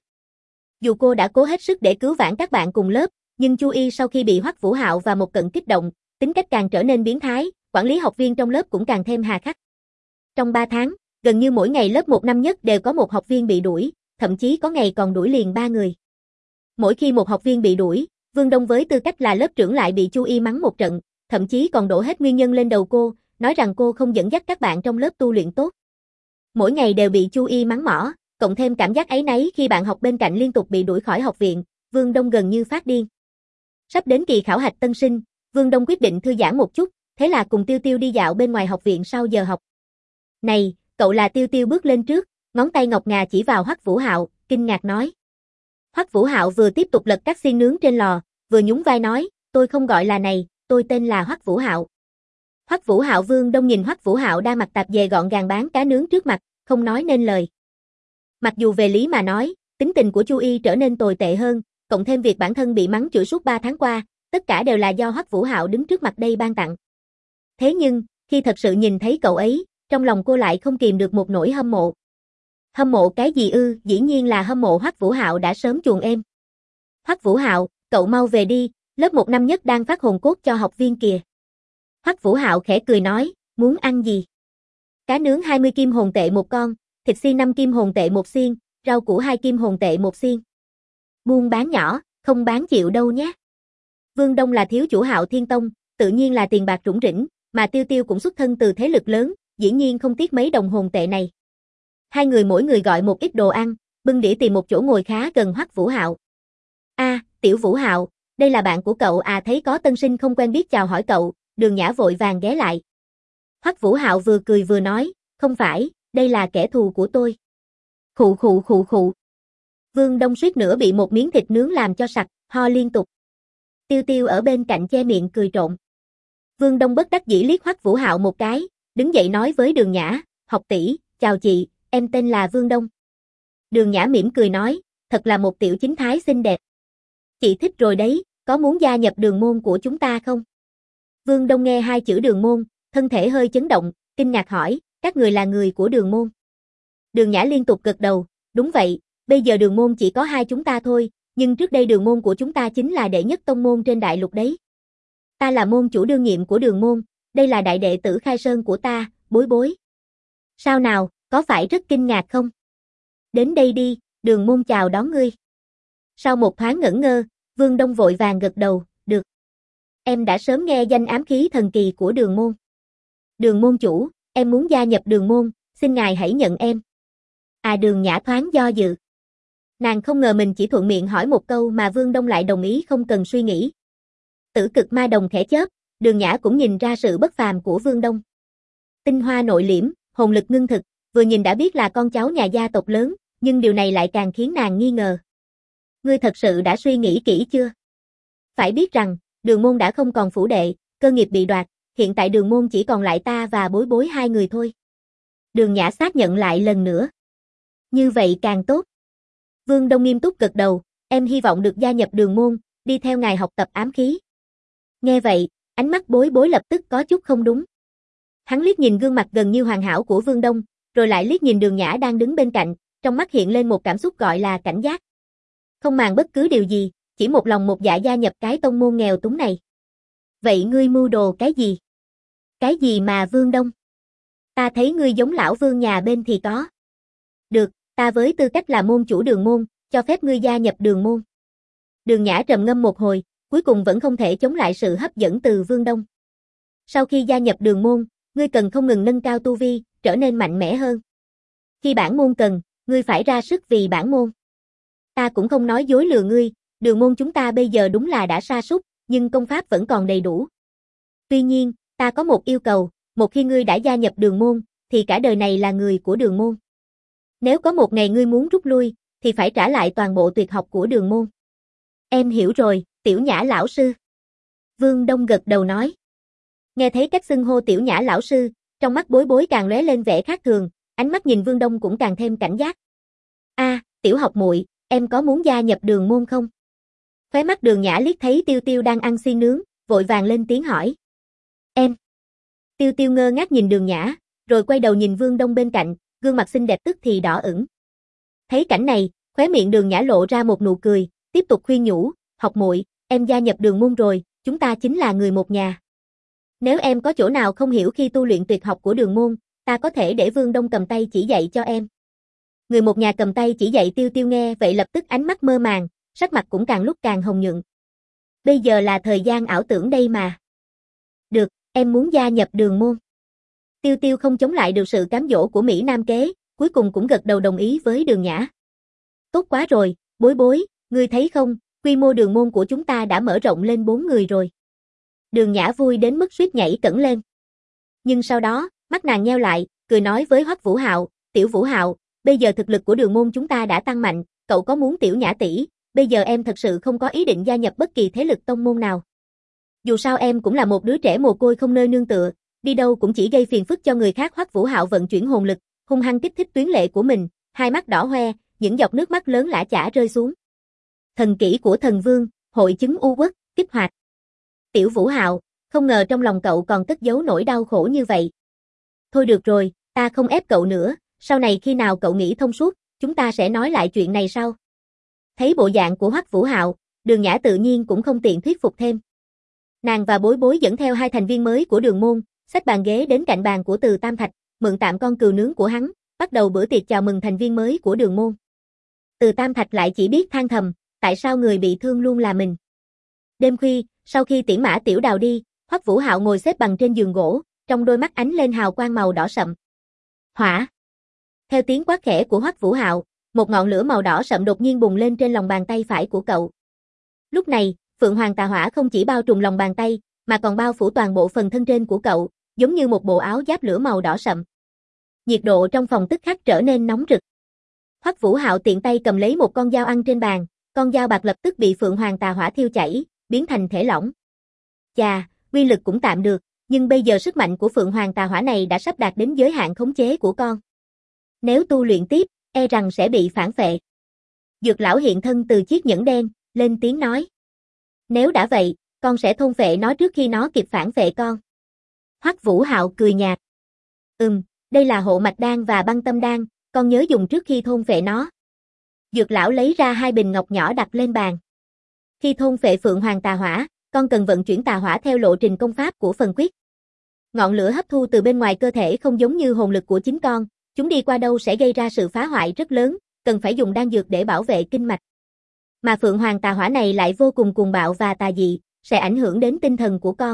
Dù cô đã cố hết sức để cứu vãn các bạn cùng lớp, nhưng Chu Y sau khi bị Hoắc Vũ Hạo và Một Cận kích động, tính cách càng trở nên biến thái, quản lý học viên trong lớp cũng càng thêm hà khắc. Trong 3 tháng, gần như mỗi ngày lớp 1 năm nhất đều có một học viên bị đuổi, thậm chí có ngày còn đuổi liền 3 người. Mỗi khi một học viên bị đuổi, Vương Đông với tư cách là lớp trưởng lại bị Chu Y mắng một trận, thậm chí còn đổ hết nguyên nhân lên đầu cô, nói rằng cô không dẫn dắt các bạn trong lớp tu luyện tốt. Mỗi ngày đều bị Chu Y mắng mỏ, cộng thêm cảm giác áy náy khi bạn học bên cạnh liên tục bị đuổi khỏi học viện, Vương Đông gần như phát điên. Sắp đến kỳ khảo hạch tân sinh, Vương Đông quyết định thư giãn một chút, thế là cùng Tiêu Tiêu đi dạo bên ngoài học viện sau giờ học. Này, cậu là Tiêu Tiêu bước lên trước, ngón tay ngọc ngà chỉ vào Hoắc Vũ Hạo, kinh ngạc nói. Hoắc Vũ Hạo vừa tiếp tục lật các xiên nướng trên lò, vừa nhún vai nói, tôi không gọi là này, tôi tên là Hoắc Vũ Hạo. Hoắc Vũ Hạo Vương Đông nhìn Hoắc Vũ Hạo đang mặc tạp dề gọn gàng bán cá nướng trước mặt, không nói nên lời. Mặc dù về lý mà nói, tính tình của Chu Y trở nên tồi tệ hơn, cộng thêm việc bản thân bị mắng chửi suốt 3 tháng qua, tất cả đều là do Hoắc Vũ Hạo đứng trước mặt đây ban tặng. Thế nhưng, khi thật sự nhìn thấy cậu ấy, trong lòng cô lại không kìm được một nỗi hâm mộ. Hâm mộ cái gì ư? Dĩ nhiên là hâm mộ Hoắc Vũ Hạo đã sớm chuồn êm. Hoắc Vũ Hạo, cậu mau về đi, lớp 1 năm nhất đang phát hồn cốt cho học viên kìa. Hoắc Vũ Hạo khẽ cười nói, muốn ăn gì? Cá nướng 20 kim hồn tệ một con, thịt xiên 5 kim hồn tệ một xiên, rau củ 2 kim hồn tệ một xiên. Buôn bán nhỏ, không bán chịu đâu nhé. Vương Đông là thiếu chủ Hạo Thiên Tông, tự nhiên là tiền bạc rủng rỉnh, mà Tiêu Tiêu cũng xuất thân từ thế lực lớn, dĩ nhiên không tiếc mấy đồng hồn tệ này. Hai người mỗi người gọi một ít đồ ăn, bưng đĩa tìm một chỗ ngồi khá gần Hoắc Vũ Hạo. Tiểu Vũ Hạo, đây là bạn của cậu à? Thấy có tân sinh không quen biết chào hỏi cậu, Đường Nhã vội vàng ghé lại. Hoắc Vũ Hạo vừa cười vừa nói, không phải, đây là kẻ thù của tôi. Khụ khụ khụ khụ. Vương Đông suýt nữa bị một miếng thịt nướng làm cho sặc, ho liên tục. Tiêu Tiêu ở bên cạnh che miệng cười trộn. Vương Đông bất đắc dĩ liếc Hoắc Vũ Hạo một cái, đứng dậy nói với Đường Nhã, học tỷ, chào chị, em tên là Vương Đông. Đường Nhã mỉm cười nói, thật là một tiểu chính thái xinh đẹp. Chị thích rồi đấy, có muốn gia nhập đường môn của chúng ta không? Vương Đông nghe hai chữ đường môn, thân thể hơi chấn động, kinh ngạc hỏi, các người là người của đường môn. Đường Nhã liên tục gật đầu, đúng vậy, bây giờ đường môn chỉ có hai chúng ta thôi, nhưng trước đây đường môn của chúng ta chính là đệ nhất tông môn trên đại lục đấy. Ta là môn chủ đương nhiệm của đường môn, đây là đại đệ tử khai sơn của ta, Bối Bối. Sao nào, có phải rất kinh ngạc không? Đến đây đi, đường môn chào đón ngươi. Sau một thoáng ngẩn ngơ, Vương Đông vội vàng gật đầu, được. Em đã sớm nghe danh ám khí thần kỳ của đường môn. Đường môn chủ, em muốn gia nhập đường môn, xin ngài hãy nhận em. Đường Nhã thoáng do dự. Nàng không ngờ mình chỉ thuận miệng hỏi một câu mà Vương Đông lại đồng ý không cần suy nghĩ. Tử cực ma đồng khẽ chớp, Đường Nhã cũng nhìn ra sự bất phàm của Vương Đông. Tinh hoa nội liễm, hồn lực ngưng thực, vừa nhìn đã biết là con cháu nhà gia tộc lớn, nhưng điều này lại càng khiến nàng nghi ngờ. Ngươi thật sự đã suy nghĩ kỹ chưa? Phải biết rằng, đường môn đã không còn phủ đệ, cơ nghiệp bị đoạt, hiện tại đường môn chỉ còn lại ta và Bối Bối hai người thôi. Đường Nhã xác nhận lại lần nữa. Như vậy càng tốt. Vương Đông nghiêm túc gật đầu, em hy vọng được gia nhập đường môn, đi theo ngài học tập ám khí. Nghe vậy, ánh mắt Bối Bối lập tức có chút không đúng. Hắn liếc nhìn gương mặt gần như hoàn hảo của Vương Đông, rồi lại liếc nhìn Đường Nhã đang đứng bên cạnh, trong mắt hiện lên một cảm xúc gọi là cảnh giác. Không màng bất cứ điều gì, chỉ một lòng một dạ gia nhập cái tông môn nghèo túng này. Vậy ngươi mưu đồ cái gì? Cái gì mà Vương Đông? Ta thấy ngươi giống lão Vương nhà bên thì có. Được, ta với tư cách là môn chủ đường môn, cho phép ngươi gia nhập đường môn. Đường Nhã trầm ngâm một hồi, cuối cùng vẫn không thể chống lại sự hấp dẫn từ Vương Đông. Sau khi gia nhập đường môn, ngươi cần không ngừng nâng cao tu vi, trở nên mạnh mẽ hơn. Khi bản môn cần, ngươi phải ra sức vì bản môn. Ta cũng không nói dối lừa ngươi, đường môn chúng ta bây giờ đúng là đã sa sút, nhưng công pháp vẫn còn đầy đủ. Tuy nhiên, ta có một yêu cầu, một khi ngươi đã gia nhập đường môn, thì cả đời này là người của đường môn. Nếu có một ngày ngươi muốn rút lui, thì phải trả lại toàn bộ tuyệt học của đường môn. Em hiểu rồi, Tiểu Nhã lão sư. Vương Đông gật đầu nói. Nghe thấy cách xưng hô Tiểu Nhã lão sư, trong mắt Bối Bối càng lóe lên vẻ khác thường, ánh mắt nhìn Vương Đông cũng càng thêm cảnh giác. Tiểu học muội, em có muốn gia nhập Đường môn không? Khóe mắt Đường Nhã liếc thấy Tiêu Tiêu đang ăn xiên nướng, vội vàng lên tiếng hỏi. Em. Tiêu Tiêu ngơ ngác nhìn Đường Nhã, rồi quay đầu nhìn Vương Đông bên cạnh, gương mặt xinh đẹp tức thì đỏ ửng. Thấy cảnh này, khóe miệng Đường Nhã lộ ra một nụ cười, tiếp tục khuyên nhủ, học muội, em gia nhập Đường môn rồi, chúng ta chính là người một nhà. Nếu em có chỗ nào không hiểu khi tu luyện tuyệt học của Đường môn, ta có thể để Vương Đông cầm tay chỉ dạy cho em. Người một nhà cầm tay chỉ dạy. Tiêu Tiêu nghe vậy lập tức ánh mắt mơ màng, sắc mặt cũng càng lúc càng hồng nhuận. Bây giờ là thời gian ảo tưởng đây mà. Được, em muốn gia nhập Đường môn. Tiêu Tiêu không chống lại được sự cám dỗ của Mỹ Nam kế, cuối cùng cũng gật đầu đồng ý với Đường Nhã. Tốt quá rồi, Bối Bối, ngươi thấy không, quy mô Đường môn của chúng ta đã mở rộng lên 4 người rồi. Đường Nhã vui đến mức suýt nhảy cẫng lên. Nhưng sau đó, mắt nàng nheo lại, cười nói với Hoắc Vũ Hạo, Tiểu Vũ Hạo, bây giờ thực lực của Đường môn chúng ta đã tăng mạnh, cậu có muốn Tiểu Nhã tỷ, bây giờ em thật sự không có ý định gia nhập bất kỳ thế lực tông môn nào. Dù sao em cũng là một đứa trẻ mồ côi không nơi nương tựa, đi đâu cũng chỉ gây phiền phức cho người khác. Hoắc Vũ Hạo vận chuyển hồn lực, hung hăng kích thích tuyến lệ của mình, hai mắt đỏ hoe, những giọt nước mắt lớn lã chã rơi xuống. Thần kỹ của Thần Vương, hội chứng u uất, kích hoạt. Tiểu Vũ Hạo, không ngờ trong lòng cậu còn cất giấu nỗi đau khổ như vậy. Thôi được rồi, ta không ép cậu nữa, sau này khi nào cậu nghĩ thông suốt, chúng ta sẽ nói lại chuyện này sau. Thấy bộ dạng của Hoắc Vũ Hạo, Đường Nhã tự nhiên cũng không tiện thuyết phục thêm. Nàng và Bối Bối dẫn theo 2 thành viên mới của Đường môn, xách bàn ghế đến cạnh bàn của Từ Tam Thạch, mượn tạm con cừu nướng của hắn, bắt đầu bữa tiệc chào mừng thành viên mới của Đường môn. Từ Tam Thạch lại chỉ biết than thầm, tại sao người bị thương luôn là mình. Đêm khuya, sau khi tiễn Mã Tiểu Đào đi, Hoắc Vũ Hạo ngồi xếp bằng trên giường gỗ, trong đôi mắt ánh lên hào quang màu đỏ sậm. Hỏa! Theo tiếng quát khẽ của Hoắc Vũ Hạo, một ngọn lửa màu đỏ sậm đột nhiên bùng lên trên lòng bàn tay phải của cậu. Lúc này, Phượng Hoàng Tà Hỏa không chỉ bao trùm lòng bàn tay, mà còn bao phủ toàn bộ phần thân trên của cậu, giống như một bộ áo giáp lửa màu đỏ sậm. Nhiệt độ trong phòng tức khắc trở nên nóng rực. Hoắc Vũ Hạo tiện tay cầm lấy một con dao ăn trên bàn, con dao bạc lập tức bị Phượng Hoàng Tà Hỏa thiêu chảy, biến thành thể lỏng. Chà, uy lực cũng tạm được, nhưng bây giờ sức mạnh của Phượng Hoàng Tà Hỏa này đã sắp đạt đến giới hạn khống chế của con. Nếu tu luyện tiếp, e rằng sẽ bị phản phệ. Dược lão hiện thân từ chiếc nhẫn đen, lên tiếng nói. Nếu đã vậy, con sẽ thôn phệ nó trước khi nó kịp phản phệ con. Hoắc Vũ Hạo cười nhạt. Đây là hộ mạch đan và băng tâm đan, con nhớ dùng trước khi thôn phệ nó. Dược lão lấy ra 2 bình ngọc nhỏ đặt lên bàn. Khi thôn phệ Phượng Hoàng Tà Hỏa, con cần vận chuyển tà hỏa theo lộ trình công pháp của phần quyết. Ngọn lửa hấp thu từ bên ngoài cơ thể không giống như hồn lực của chính con, chúng đi qua đâu sẽ gây ra sự phá hoại rất lớn, cần phải dùng đan dược để bảo vệ kinh mạch. Mà Phượng Hoàng Tà Hỏa này lại vô cùng cuồng bạo và tà dị, sẽ ảnh hưởng đến tinh thần của con.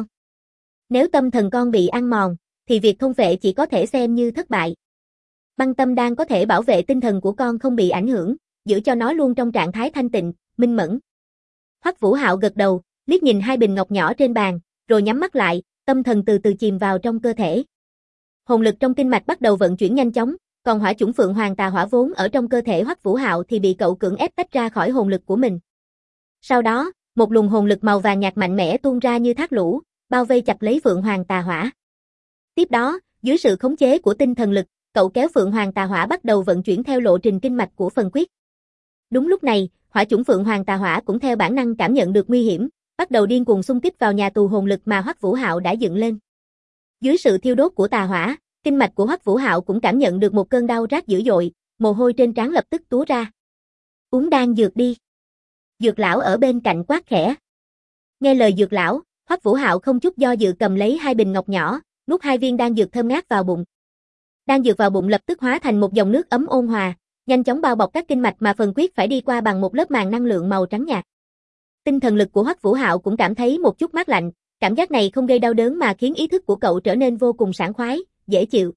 Nếu tâm thần con bị ăn mòn, thì việc thôn phệ chỉ có thể xem như thất bại. Băng tâm đan có thể bảo vệ tinh thần của con không bị ảnh hưởng, giữ cho nó luôn trong trạng thái thanh tịnh, minh mẫn. Hoắc Vũ Hạo gật đầu, liếc nhìn 2 bình ngọc nhỏ trên bàn, rồi nhắm mắt lại, tâm thần từ từ chìm vào trong cơ thể. Hồn lực trong kinh mạch bắt đầu vận chuyển nhanh chóng, còn hỏa chủng Phượng Hoàng Tà Hỏa vốn ở trong cơ thể Hoắc Vũ Hạo thì bị cậu cưỡng ép tách ra khỏi hồn lực của mình. Sau đó, một luồng hồn lực màu vàng nhạt mạnh mẽ tuôn ra như thác lũ, bao vây chặt lấy Phượng Hoàng Tà Hỏa. Tiếp đó, dưới sự khống chế của tinh thần lực, cậu kéo Phượng Hoàng Tà Hỏa bắt đầu vận chuyển theo lộ trình kinh mạch của phần quyết. Đúng lúc này, hỏa chủng Phượng Hoàng Tà Hỏa cũng theo bản năng cảm nhận được nguy hiểm, bắt đầu điên cuồng xung kích vào nhà tù hồn lực mà Hoắc Vũ Hạo đã dựng lên. Dưới sự thiêu đốt của tà hỏa, kinh mạch của Hoắc Vũ Hạo cũng cảm nhận được một cơn đau rát dữ dội, mồ hôi trên trán lập tức túa ra. Uống đan dược đi. Dược lão ở bên cạnh quát khẽ. Nghe lời dược lão, Hoắc Vũ Hạo không chút do dự cầm lấy 2 bình ngọc nhỏ, nuốt 2 viên đan dược thơm ngát vào bụng. Đan dược vào bụng lập tức hóa thành một dòng nước ấm ôn hòa, nhanh chóng bao bọc các kinh mạch mà phần quyết phải đi qua bằng một lớp màng năng lượng màu trắng nhạt. Tinh thần lực của Hoắc Vũ Hạo cũng cảm thấy một chút mát lạnh, cảm giác này không gây đau đớn mà khiến ý thức của cậu trở nên vô cùng sảng khoái, dễ chịu.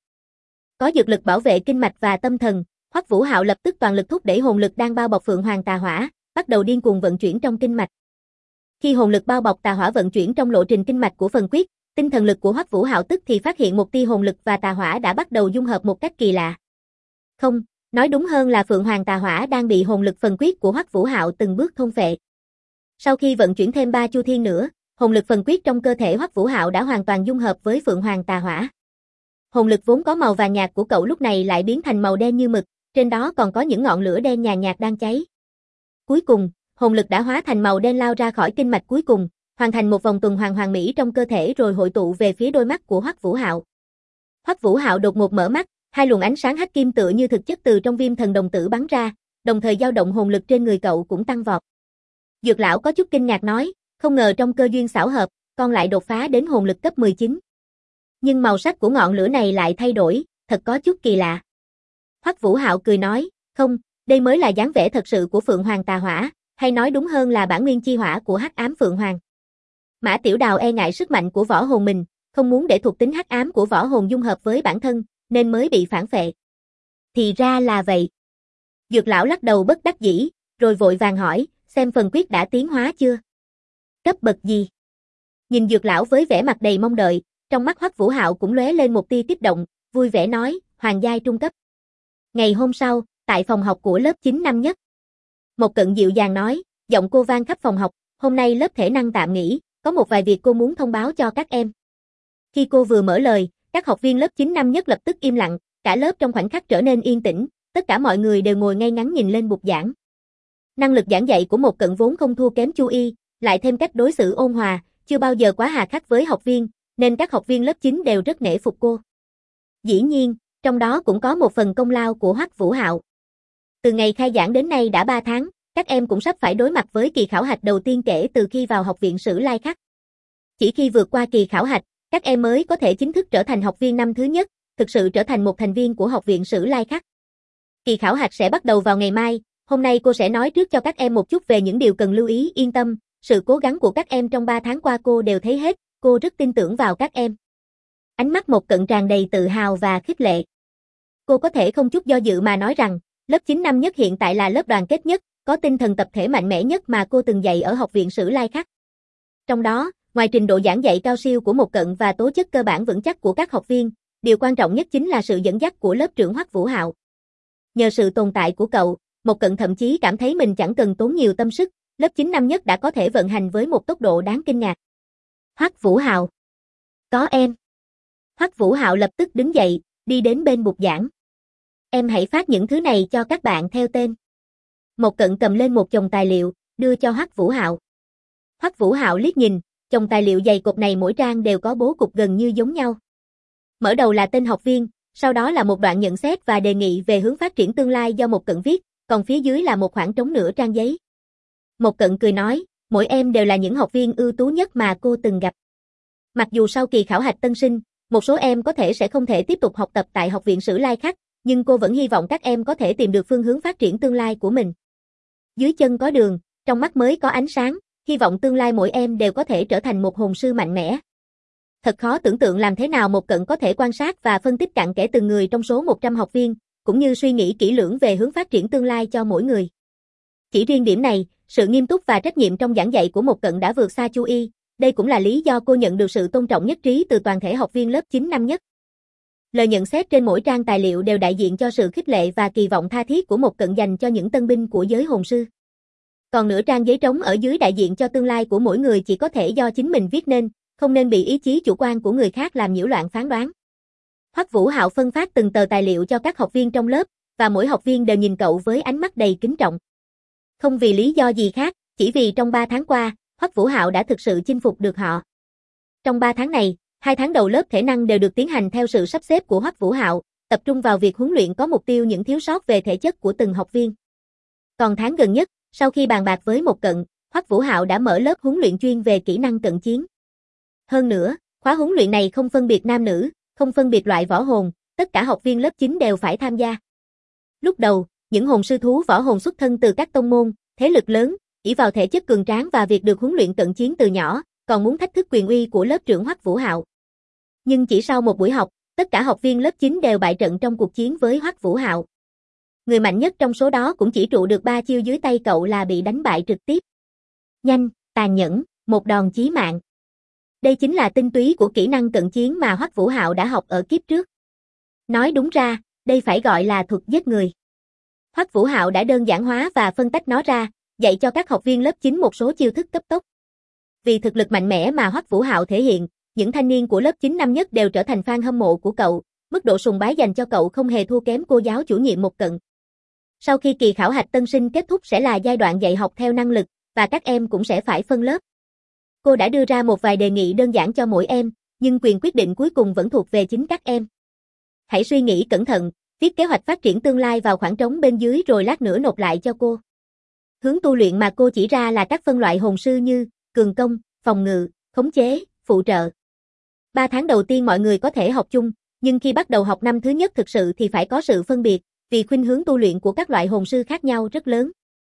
Có dược lực bảo vệ kinh mạch và tâm thần, Hoắc Vũ Hạo lập tức toàn lực thúc đẩy hồn lực đang bao bọc Phượng Hoàng Tà Hỏa, bắt đầu điên cuồng vận chuyển trong kinh mạch. Khi hồn lực bao bọc tà hỏa vận chuyển trong lộ trình kinh mạch của phần quyết, tinh thần lực của Hoắc Vũ Hạo tức thì phát hiện một tia hồn lực và tà hỏa đã bắt đầu dung hợp một cách kỳ lạ. Không, nói đúng hơn là Phượng Hoàng Tà Hỏa đang bị hồn lực phần quyết của Hoắc Vũ Hạo từng bước thôn phệ. Sau khi vận chuyển thêm 3 chu thiên nữa, hồn lực phần quyết trong cơ thể Hoắc Vũ Hạo đã hoàn toàn dung hợp với Phượng Hoàng Tà Hỏa. Hồn lực vốn có màu vàng nhạt của cậu lúc này lại biến thành màu đen như mực, Trên đó còn có những ngọn lửa đen nhàn nhạt đang cháy. Cuối cùng, hồn lực đã hóa thành màu đen lao ra khỏi kinh mạch cuối cùng, hoàn thành một vòng tuần hoàn hoàn mỹ trong cơ thể rồi hội tụ về phía đôi mắt của Hoắc Vũ Hạo. Hoắc Vũ Hạo đột ngột mở mắt, hai luồng ánh sáng hắc kim tựa như thực chất từ trong viêm thần đồng tử bắn ra, đồng thời dao động hồn lực trên người cậu cũng tăng vọt. Dược lão có chút kinh ngạc nói, không ngờ trong cơ duyên xảo hợp, con lại đột phá đến hồn lực cấp 19. Nhưng màu sắc của ngọn lửa này lại thay đổi, thật có chút kỳ lạ. Hoắc Vũ Hạo cười nói, không, đây mới là dáng vẻ thật sự của Phượng Hoàng Tà Hỏa, hay nói đúng hơn là bản nguyên chi hỏa của Hắc Ám Phượng Hoàng. Mã Tiểu Đào e ngại sức mạnh của võ hồn mình, không muốn để thuộc tính hắc ám của võ hồn dung hợp với bản thân, nên mới bị phản phệ. Thì ra là vậy. Dược lão lắc đầu bất đắc dĩ, rồi vội vàng hỏi, xem phần quyết đã tiến hóa chưa? Cấp bậc gì? Nhìn dược lão với vẻ mặt đầy mong đợi, trong mắt Hoắc Vũ Hạo cũng lóe lên một tia kích động, vui vẻ nói, hoàng giai trung cấp. Ngày hôm sau, tại phòng học của lớp 9 năm nhất. Một Cận dịu dàng nói, giọng cô vang khắp phòng học, hôm nay lớp thể năng tạm nghỉ, có một vài việc cô muốn thông báo cho các em. Khi cô vừa mở lời, các học viên lớp 9 năm nhất lập tức im lặng, cả lớp trong khoảnh khắc trở nên yên tĩnh, tất cả mọi người đều ngồi ngay ngắn nhìn lên bục giảng. Năng lực giảng dạy của Một Cận vốn không thua kém Chu Y, lại thêm cách đối xử ôn hòa, chưa bao giờ quá hà khắc với học viên, nên các học viên lớp 9 đều rất nể phục cô. Dĩ nhiên, trong đó cũng có một phần công lao của Hoắc Vũ Hạo. Từ ngày khai giảng đến nay đã 3 tháng, các em cũng sắp phải đối mặt với kỳ khảo hạch đầu tiên kể từ khi vào Học viện Sử Lai Khắc. Chỉ khi vượt qua kỳ khảo hạch, các em mới có thể chính thức trở thành học viên năm thứ nhất, thực sự trở thành một thành viên của Học viện Sử Lai Khắc. Kỳ khảo hạch sẽ bắt đầu vào ngày mai, hôm nay cô sẽ nói trước cho các em một chút về những điều cần lưu ý. Yên tâm, sự cố gắng của các em trong 3 tháng qua cô đều thấy hết, cô rất tin tưởng vào các em. Ánh mắt Một Cận tràn đầy tự hào và khích lệ. Cô có thể không chút do dự mà nói rằng, lớp 9 năm nhất hiện tại là lớp đoàn kết nhất, có tinh thần tập thể mạnh mẽ nhất mà cô từng dạy ở Học viện Sử Lai Khắc. Trong đó, ngoài trình độ giảng dạy cao siêu của Một Cận và tố chất cơ bản vững chắc của các học viên, điều quan trọng nhất chính là sự dẫn dắt của lớp trưởng Hoắc Vũ Hạo. Nhờ sự tồn tại của cậu, Một Cận thậm chí cảm thấy mình chẳng cần tốn nhiều tâm sức, lớp 9 năm nhất đã có thể vận hành với một tốc độ đáng kinh ngạc. Hoắc Vũ Hạo. Có em. Hoắc Vũ Hạo lập tức đứng dậy, đi đến bên bục giảng. Em hãy phát những thứ này cho các bạn theo tên. Một Cận cầm lên một chồng tài liệu, đưa cho Hoắc Vũ Hạo. Hoắc Vũ Hạo liếc nhìn, chồng tài liệu dày cộp này mỗi trang đều có bố cục gần như giống nhau. Mở đầu là tên học viên, sau đó là một đoạn nhận xét và đề nghị về hướng phát triển tương lai do Một Cận viết, còn phía dưới là một khoảng trống nửa trang giấy. Một Cận cười nói, mỗi em đều là những học viên ưu tú nhất mà cô từng gặp. Mặc dù sau kỳ khảo hạch tân sinh, một số em có thể sẽ không thể tiếp tục học tập tại Học viện Sử Lai Khắc, nhưng cô vẫn hy vọng các em có thể tìm được phương hướng phát triển tương lai của mình. Dưới chân có đường, trong mắt mới có ánh sáng, hy vọng tương lai mỗi em đều có thể trở thành một hồn sư mạnh mẽ. Thật khó tưởng tượng làm thế nào Một Cận có thể quan sát và phân tích cặn kẽ từng người trong số 100 học viên, cũng như suy nghĩ kỹ lưỡng về hướng phát triển tương lai cho mỗi người. Chỉ riêng điểm này, sự nghiêm túc và trách nhiệm trong giảng dạy của Một Cận đã vượt xa Chu Y, đây cũng là lý do cô nhận được sự tôn trọng nhất trí từ toàn thể học viên lớp 9 năm nhất. Lời nhận xét trên mỗi trang tài liệu đều đại diện cho sự khích lệ và kỳ vọng tha thiết của Một Cận dành cho những tân binh của giới hồn sư. Còn nửa trang giấy trống ở dưới đại diện cho tương lai của mỗi người chỉ có thể do chính mình viết nên, không nên bị ý chí chủ quan của người khác làm nhiễu loạn phán đoán. Hoắc Vũ Hạo phân phát từng tờ tài liệu cho các học viên trong lớp, và mỗi học viên đều nhìn cậu với ánh mắt đầy kính trọng. Không vì lý do gì khác, chỉ vì trong 3 tháng qua, Hoắc Vũ Hạo đã thực sự chinh phục được họ. Trong 3 tháng này, 2 tháng đầu lớp thể năng đều được tiến hành theo sự sắp xếp của Hoắc Vũ Hạo, tập trung vào việc huấn luyện có mục tiêu những thiếu sót về thể chất của từng học viên. Còn tháng gần nhất, sau khi bàn bạc với Một Cận, Hoắc Vũ Hạo đã mở lớp huấn luyện chuyên về kỹ năng cận chiến. Hơn nữa, khóa huấn luyện này không phân biệt nam nữ, không phân biệt loại võ hồn, tất cả học viên lớp 9 đều phải tham gia. Lúc đầu, những hồn sư thú võ hồn xuất thân từ các tông môn, thế lực lớn, ỷ vào thể chất cường tráng và việc được huấn luyện cận chiến từ nhỏ, còn muốn thách thức quyền uy của lớp trưởng Hoắc Vũ Hạo. Nhưng chỉ sau một buổi học, tất cả học viên lớp 9 đều bại trận trong cuộc chiến với Hoắc Vũ Hạo. Người mạnh nhất trong số đó cũng chỉ trụ được 3 chiêu dưới tay cậu là bị đánh bại trực tiếp. Nhanh, tàn nhẫn, một đòn chí mạng. Đây chính là tinh túy của kỹ năng cận chiến mà Hoắc Vũ Hạo đã học ở kiếp trước. Nói đúng ra, đây phải gọi là thuật giết người. Hoắc Vũ Hạo đã đơn giản hóa và phân tách nó ra, dạy cho các học viên lớp 9 một số chiêu thức cấp tốc. Vì thực lực mạnh mẽ mà Hoắc Vũ Hạo thể hiện, những thanh niên của lớp 9 năm nhất đều trở thành fan hâm mộ của cậu, mức độ sùng bái dành cho cậu không hề thua kém cô giáo chủ nhiệm Một Cận. Sau khi kỳ khảo hạch tân sinh kết thúc sẽ là giai đoạn dạy học theo năng lực, và các em cũng sẽ phải phân lớp. Cô đã đưa ra một vài đề nghị đơn giản cho mỗi em, nhưng quyền quyết định cuối cùng vẫn thuộc về chính các em. Hãy suy nghĩ cẩn thận, viết kế hoạch phát triển tương lai vào khoảng trống bên dưới rồi lát nữa nộp lại cho cô. Hướng tu luyện mà cô chỉ ra là các phân loại hồn sư như cường công, phòng ngự, khống chế, phụ trợ. 3 tháng đầu tiên mọi người có thể học chung, nhưng khi bắt đầu học năm thứ nhất thực sự thì phải có sự phân biệt, vì khuynh hướng tu luyện của các loại hồn sư khác nhau rất lớn.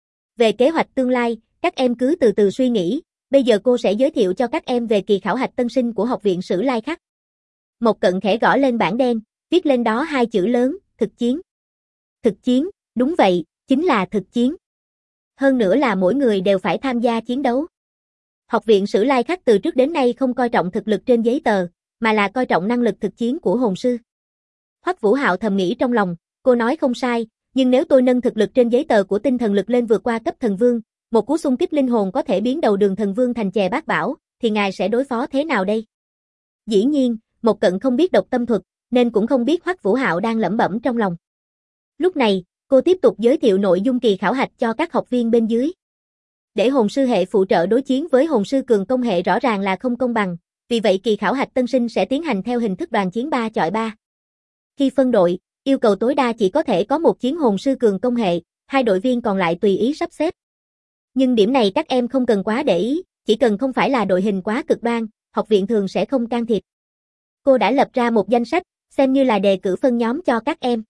Về kế hoạch tương lai, các em cứ từ từ suy nghĩ, bây giờ cô sẽ giới thiệu cho các em về kỳ khảo hạch tân sinh của Học viện Sử Lai Khắc. Mộc Cận khẽ gõ lên bảng đen, viết lên đó 2 chữ lớn, thực chiến. Thực chiến, đúng vậy, chính là thực chiến. Hơn nữa là mỗi người đều phải tham gia chiến đấu. Học viện Sử Lai Khắc từ trước đến nay không coi trọng thực lực trên giấy tờ, mà là coi trọng năng lực thực chiến của hồn sư. Hoắc Vũ Hạo thầm nghĩ trong lòng, cô nói không sai, nhưng nếu tôi nâng thực lực trên giấy tờ của tinh thần lực lên vượt qua cấp thần vương, một cú xung kích linh hồn có thể biến đầu đường thần vương thành chè bát bảo, thì ngài sẽ đối phó thế nào đây? Dĩ nhiên, Mộc Cận không biết độc tâm thuật, nên cũng không biết Hoắc Vũ Hạo đang lẩm bẩm trong lòng. Lúc này, cô tiếp tục giới thiệu nội dung kỳ khảo hạch cho các học viên bên dưới. Để hồn sư hệ phụ trợ đối chiến với hồn sư cường công hệ rõ ràng là không công bằng, vì vậy kỳ khảo hạch tân sinh sẽ tiến hành theo hình thức đoàn chiến 3 chọi 3. Khi phân đội, yêu cầu tối đa chỉ có thể có một chiến hồn sư cường công hệ, 2 đội viên còn lại tùy ý sắp xếp. Nhưng điểm này các em không cần quá để ý, chỉ cần không phải là đội hình quá cực đoan, học viện thường sẽ không can thiệp. Cô đã lập ra một danh sách, xem như là đề cử phân nhóm cho các em.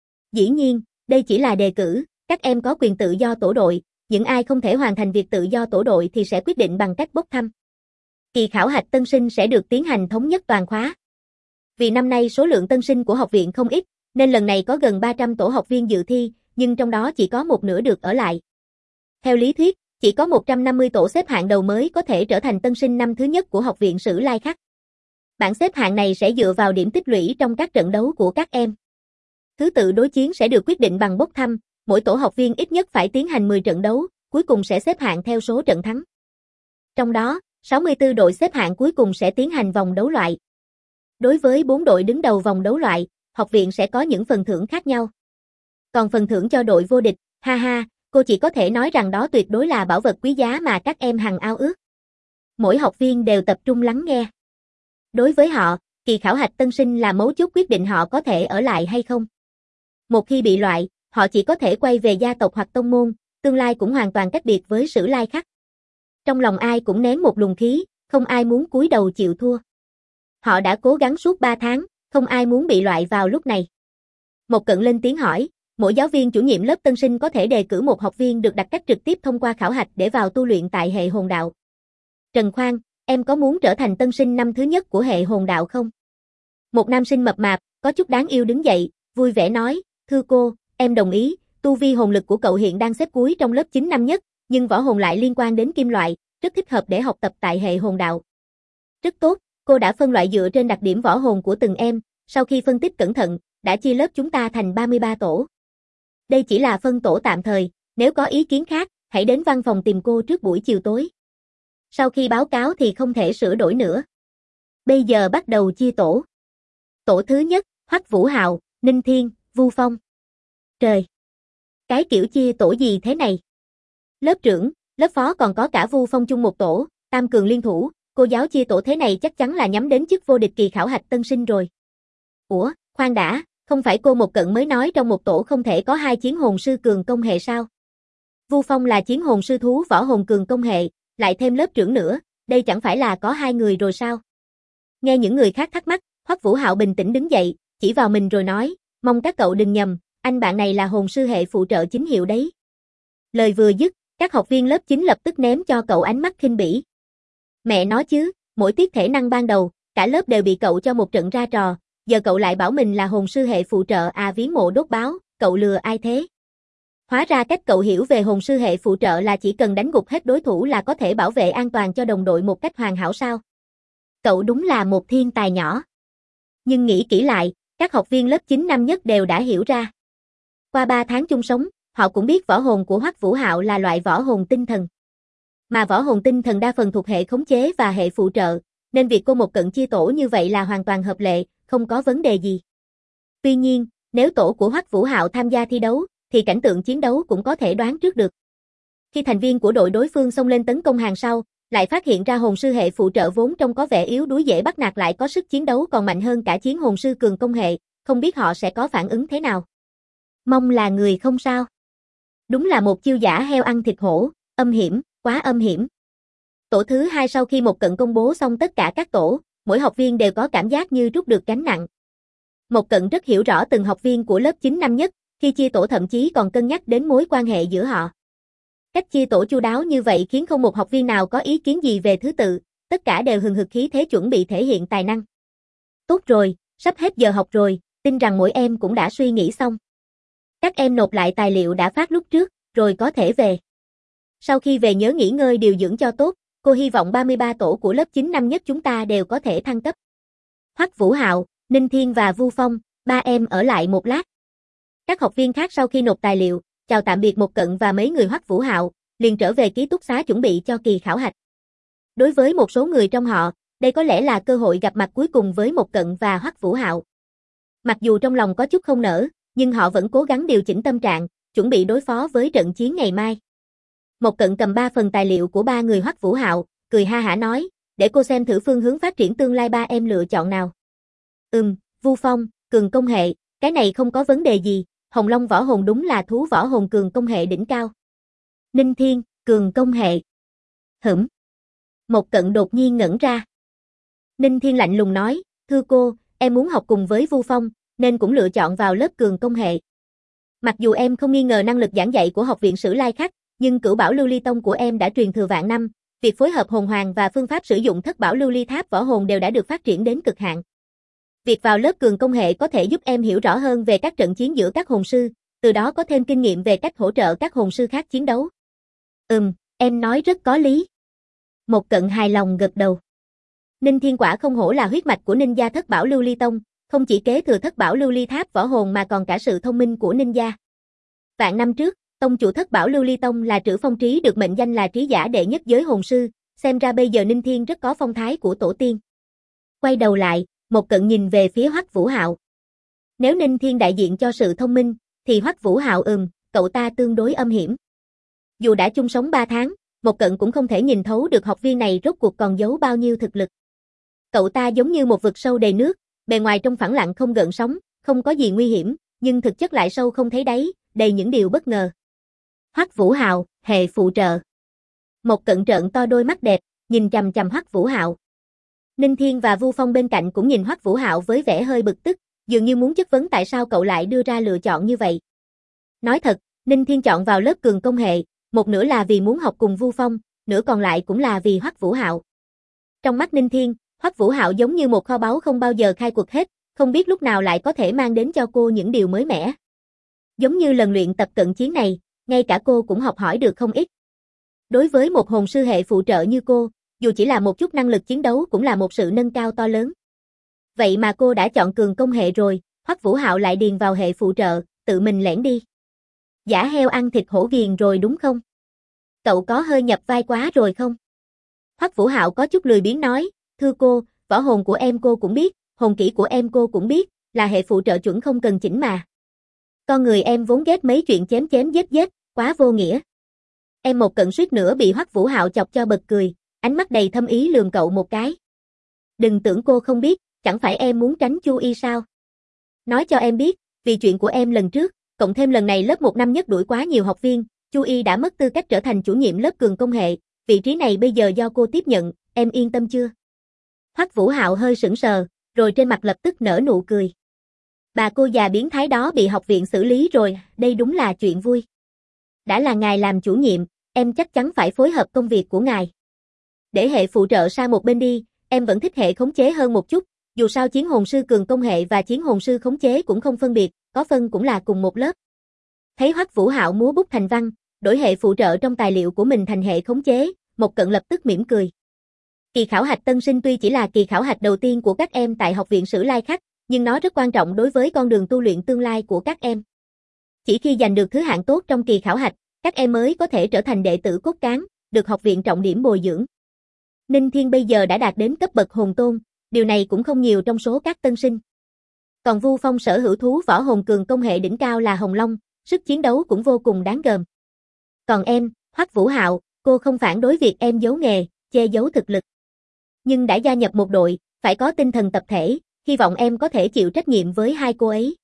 Dĩ nhiên, đây chỉ là đề cử, các em có quyền tự do tổ đội, những ai không thể hoàn thành việc tự do tổ đội thì sẽ quyết định bằng cách bốc thăm. Kỳ khảo hạch tân sinh sẽ được tiến hành thống nhất toàn khóa. Vì năm nay số lượng tân sinh của học viện không ít, nên lần này có gần 300 tổ học viên dự thi, nhưng trong đó chỉ có một nửa được ở lại. Theo lý thuyết, chỉ có 150 tổ xếp hạng đầu mới có thể trở thành tân sinh năm thứ nhất của Học viện Sử Lai Khắc. Bảng xếp hạng này sẽ dựa vào điểm tích lũy trong các trận đấu của các em. Thứ tự đối chiến sẽ được quyết định bằng bốc thăm, mỗi tổ học viên ít nhất phải tiến hành 10 trận đấu, cuối cùng sẽ xếp hạng theo số trận thắng. Trong đó, 64 đội xếp hạng cuối cùng sẽ tiến hành vòng đấu loại. Đối với 4 đội đứng đầu vòng đấu loại, học viện sẽ có những phần thưởng khác nhau. Còn phần thưởng cho đội vô địch, ha ha, cô chỉ có thể nói rằng đó tuyệt đối là bảo vật quý giá mà các em hằng ao ước. Mỗi học viên đều tập trung lắng nghe. Đối với họ, kỳ khảo hạch tân sinh là mấu chốt quyết định họ có thể ở lại hay không. Một khi bị loại, họ chỉ có thể quay về gia tộc hoặc tông môn, tương lai cũng hoàn toàn cách biệt với Sử Lai Khắc. Trong lòng ai cũng nén một luồng khí, không ai muốn cúi đầu chịu thua. Họ đã cố gắng suốt 3 tháng, không ai muốn bị loại vào lúc này. Mộc Cận lên tiếng hỏi, mỗi giáo viên chủ nhiệm lớp tân sinh có thể đề cử một học viên được đặt cách trực tiếp thông qua khảo hạch để vào tu luyện tại hệ hồn đạo. Trần Khoan, em có muốn trở thành tân sinh năm thứ nhất của hệ hồn đạo không? Một nam sinh mập mạp, có chút đáng yêu đứng dậy, vui vẻ nói, thưa cô, em đồng ý, tu vi hồn lực của cậu hiện đang xếp cuối trong lớp 9 năm nhất, nhưng võ hồn lại liên quan đến kim loại, rất thích hợp để học tập tại hệ hồn đạo. Rất tốt, cô đã phân loại dựa trên đặc điểm võ hồn của từng em, sau khi phân tích cẩn thận, đã chia lớp chúng ta thành 33 tổ. Đây chỉ là phân tổ tạm thời, nếu có ý kiến khác, hãy đến văn phòng tìm cô trước buổi chiều tối. Sau khi báo cáo thì không thể sửa đổi nữa. Bây giờ bắt đầu chia tổ. Tổ thứ nhất, Hoắc Vũ Hạo, Ninh Thiên, Vu Phong. Trời! Cái kiểu chia tổ gì thế này? Lớp trưởng, lớp phó còn có cả Vu Phong chung một tổ, tam cường liên thủ, cô giáo chia tổ thế này chắc chắn là nhắm đến chức vô địch kỳ khảo hạch tân sinh rồi. Ủa, khoan đã, không phải cô Mộc Cận mới nói trong một tổ không thể có 2 chiến hồn sư cường công hệ sao? Vu Phong là chiến hồn sư thú võ hồn cường công hệ, lại thêm lớp trưởng nữa, đây chẳng phải là có 2 người rồi sao? Nghe những người khác thắc mắc, Hoắc Vũ Hạo bình tĩnh đứng dậy, chỉ vào mình rồi nói, mong các cậu đừng nhầm, anh bạn này là hồn sư hệ phụ trợ chính hiệu đấy. Lời vừa dứt, các học viên lớp 9 lập tức ném cho cậu ánh mắt khinh bỉ. Mẹ nói chứ, mỗi tiết thể năng ban đầu, cả lớp đều bị cậu cho một trận ra trò, giờ cậu lại bảo mình là hồn sư hệ phụ trợ à, viếng mộ đốt báo, cậu lừa ai thế? Hóa ra cách cậu hiểu về hồn sư hệ phụ trợ là chỉ cần đánh gục hết đối thủ là có thể bảo vệ an toàn cho đồng đội một cách hoàn hảo sao? Cậu đúng là một thiên tài nhỏ. Nhưng nghĩ kỹ lại, các học viên lớp 9 năm nhất đều đã hiểu ra. Qua 3 tháng chung sống, họ cũng biết võ hồn của Hoắc Vũ Hạo là loại võ hồn tinh thần. Mà võ hồn tinh thần đa phần thuộc hệ khống chế và hệ phụ trợ, nên việc cô Mộc Cận chia tổ như vậy là hoàn toàn hợp lệ, không có vấn đề gì. Tuy nhiên, nếu tổ của Hoắc Vũ Hạo tham gia thi đấu, thì cảnh tượng chiến đấu cũng có thể đoán trước được. Khi thành viên của đội đối phương xông lên tấn công hàng sau, lại phát hiện ra hồn sư hệ phụ trợ vốn trông có vẻ yếu đuối dễ bắt nạt lại có sức chiến đấu còn mạnh hơn cả chiến hồn sư cường công hệ, không biết họ sẽ có phản ứng thế nào. Mong là người không sao. Đúng là một chiêu giả heo ăn thịt hổ, âm hiểm, quá âm hiểm. Tổ thứ 2 sau khi một cận công bố xong tất cả các tổ, mỗi học viên đều có cảm giác như trút được gánh nặng. Một cận rất hiểu rõ từng học viên của lớp 9 năm nhất, khi chia tổ thậm chí còn cân nhắc đến mối quan hệ giữa họ. Cách chia tổ chu đáo như vậy khiến không một học viên nào có ý kiến gì về thứ tự, tất cả đều hừng hực khí thế chuẩn bị thể hiện tài năng. Tốt rồi, sắp hết giờ học rồi, tin rằng mỗi em cũng đã suy nghĩ xong. Các em nộp lại tài liệu đã phát lúc trước, rồi có thể về. Sau khi về nhớ nghỉ ngơi điều dưỡng cho tốt, cô hy vọng 33 tổ của lớp 9 năm nhất chúng ta đều có thể thăng cấp. Hoắc Vũ Hạo, Ninh Thiên và Vu Phong, ba em ở lại một lát. Các học viên khác sau khi nộp tài liệu, chào tạm biệt Một Cận và mấy người Hoắc Vũ Hạo, liền trở về ký túc xá chuẩn bị cho kỳ khảo hạch. Đối với một số người trong họ, đây có lẽ là cơ hội gặp mặt cuối cùng với Một Cận và Hoắc Vũ Hạo. Mặc dù trong lòng có chút không nỡ, nhưng họ vẫn cố gắng điều chỉnh tâm trạng, chuẩn bị đối phó với trận chiến ngày mai. Một Cận cầm 3 phần tài liệu của ba người Hoắc Vũ Hạo, cười ha hả nói, để cô xem thử phương hướng phát triển tương lai ba em lựa chọn nào. Vu Phong, cường công hệ, cái này không có vấn đề gì, Hồng Long võ hồn đúng là thú võ hồn cường công hệ đỉnh cao. Ninh Thiên, cường công hệ. Một Cận đột nhiên ngẩn ra. Ninh Thiên lạnh lùng nói, thưa cô, em muốn học cùng với Vu Phong, nên cũng lựa chọn vào lớp cường công hệ. Mặc dù em không nghi ngờ năng lực giảng dạy của học viện Sử Lai Khắc, nhưng Cửu Bảo Lưu Ly Tông của em đã truyền thừa vạn năm, việc phối hợp hồn hoàng và phương pháp sử dụng Thất Bảo Lưu Ly Tháp võ hồn đều đã được phát triển đến cực hạn. Việc vào lớp cường công hệ có thể giúp em hiểu rõ hơn về các trận chiến giữa các hồn sư, từ đó có thêm kinh nghiệm về cách hỗ trợ các hồn sư khác chiến đấu. Em nói rất có lý. Một Cận hài lòng gật đầu. Ninh Thiên quả không hổ là huyết mạch của ninh gia Thất Bảo Lưu Ly Tông, không chỉ kế thừa Thất Bảo Lưu Ly Tháp võ hồn mà còn cả sự thông minh của ninh gia. Vạn năm trước, tông chủ Thất Bảo Lưu Ly Tông là Trử Phong Trí được mệnh danh là trí giả đệ nhất giới hồn sư, xem ra bây giờ Ninh Thiên rất có phong thái của tổ tiên. Quay đầu lại, Một Cận nhìn về phía Hoắc Vũ Hạo. Nếu Ninh Thiên đại diện cho sự thông minh, thì Hoắc Vũ Hạo cậu ta tương đối âm hiểm. Dù đã chung sống 3 tháng, Một Cận cũng không thể nhìn thấu được học viên này rốt cuộc còn giấu bao nhiêu thực lực. Cậu ta giống như một vực sâu đầy nước, bề ngoài trông phẳng lặng không gợn sóng, không có gì nguy hiểm, nhưng thực chất lại sâu không thấy đáy, đầy những điều bất ngờ. Hoắc Vũ Hạo, hệ phụ trợ. Một Cận trợn to đôi mắt đẹp, nhìn chằm chằm Hoắc Vũ Hạo. Ninh Thiên và Vu Phong bên cạnh cũng nhìn Hoắc Vũ Hạo với vẻ hơi bực tức, dường như muốn chất vấn tại sao cậu lại đưa ra lựa chọn như vậy. Nói thật, Ninh Thiên chọn vào lớp cường công hệ, một nửa là vì muốn học cùng Vu Phong, nửa còn lại cũng là vì Hoắc Vũ Hạo. Trong mắt Ninh Thiên, Hoắc Vũ Hạo giống như một kho báu không bao giờ khai quật hết, không biết lúc nào lại có thể mang đến cho cô những điều mới mẻ. Giống như lần luyện tập cận chiến này, ngay cả cô cũng học hỏi được không ít. Đối với một hồn sư hệ phụ trợ như cô, dù chỉ là một chút năng lực chiến đấu cũng là một sự nâng cao to lớn. Vậy mà cô đã chọn cường công hệ rồi, Hoắc Vũ Hạo lại điền vào hệ phụ trợ, tự mình lẻn đi. Giả heo ăn thịt hổ ghiền rồi đúng không? Cậu có hơi nhập vai quá rồi không? Hoắc Vũ Hạo có chút lười biếng nói, thưa cô, võ hồn của em cô cũng biết, hồn kỹ của em cô cũng biết, là hệ phụ trợ chuẩn không cần chỉnh mà. Con người em vốn ghét mấy chuyện chém chém giết giết, quá vô nghĩa. Em Một Cận suýt nữa bị Hoắc Vũ Hạo chọc cho bật cười, ánh mắt đầy thâm ý lườm cậu một cái. Đừng tưởng cô không biết, chẳng phải em muốn tránh Chu Y sao? Nói cho em biết, vì chuyện của em lần trước, cộng thêm lần này lớp 1 năm nhất đuổi quá nhiều học viên, Chu Y đã mất tư cách trở thành chủ nhiệm lớp cường công hệ, vị trí này bây giờ do cô tiếp nhận, em yên tâm chưa? Hoắc Vũ Hạo hơi sững sờ, rồi trên mặt lập tức nở nụ cười. Bà cô già biến thái đó bị học viện xử lý rồi, đây đúng là chuyện vui. Đã là ngài làm chủ nhiệm, em chắc chắn phải phối hợp công việc của ngài. Để hệ phụ trợ sang một bên đi, em vẫn thích hệ khống chế hơn một chút, dù sao chiến hồn sư cường công hệ và chiến hồn sư khống chế cũng không phân biệt, có phân cũng là cùng một lớp. Thấy Hoắc Vũ Hạo múa bút thành văn, đổi hệ phụ trợ trong tài liệu của mình thành hệ khống chế, Một Cận lập tức mỉm cười. Kỳ khảo hạch tân sinh tuy chỉ là kỳ khảo hạch đầu tiên của các em tại học viện Sử Lai Khắc, nhưng nó rất quan trọng đối với con đường tu luyện tương lai của các em. Chỉ khi giành được thứ hạng tốt trong kỳ khảo hạch, các em mới có thể trở thành đệ tử cốt cán, được học viện trọng điểm bồi dưỡng. Ninh Thiên bây giờ đã đạt đến cấp bậc hồn tôn, điều này cũng không nhiều trong số các tân sinh. Còn Vu Phong sở hữu thú võ hồn cường công hệ đỉnh cao là Hồng Long, sức chiến đấu cũng vô cùng đáng gờm. Còn em, Hoắc Vũ Hạo, cô không phản đối việc em giấu nghề, che giấu thực lực. Nhưng đã gia nhập một đội, phải có tinh thần tập thể, hy vọng em có thể chịu trách nhiệm với hai cô ấy.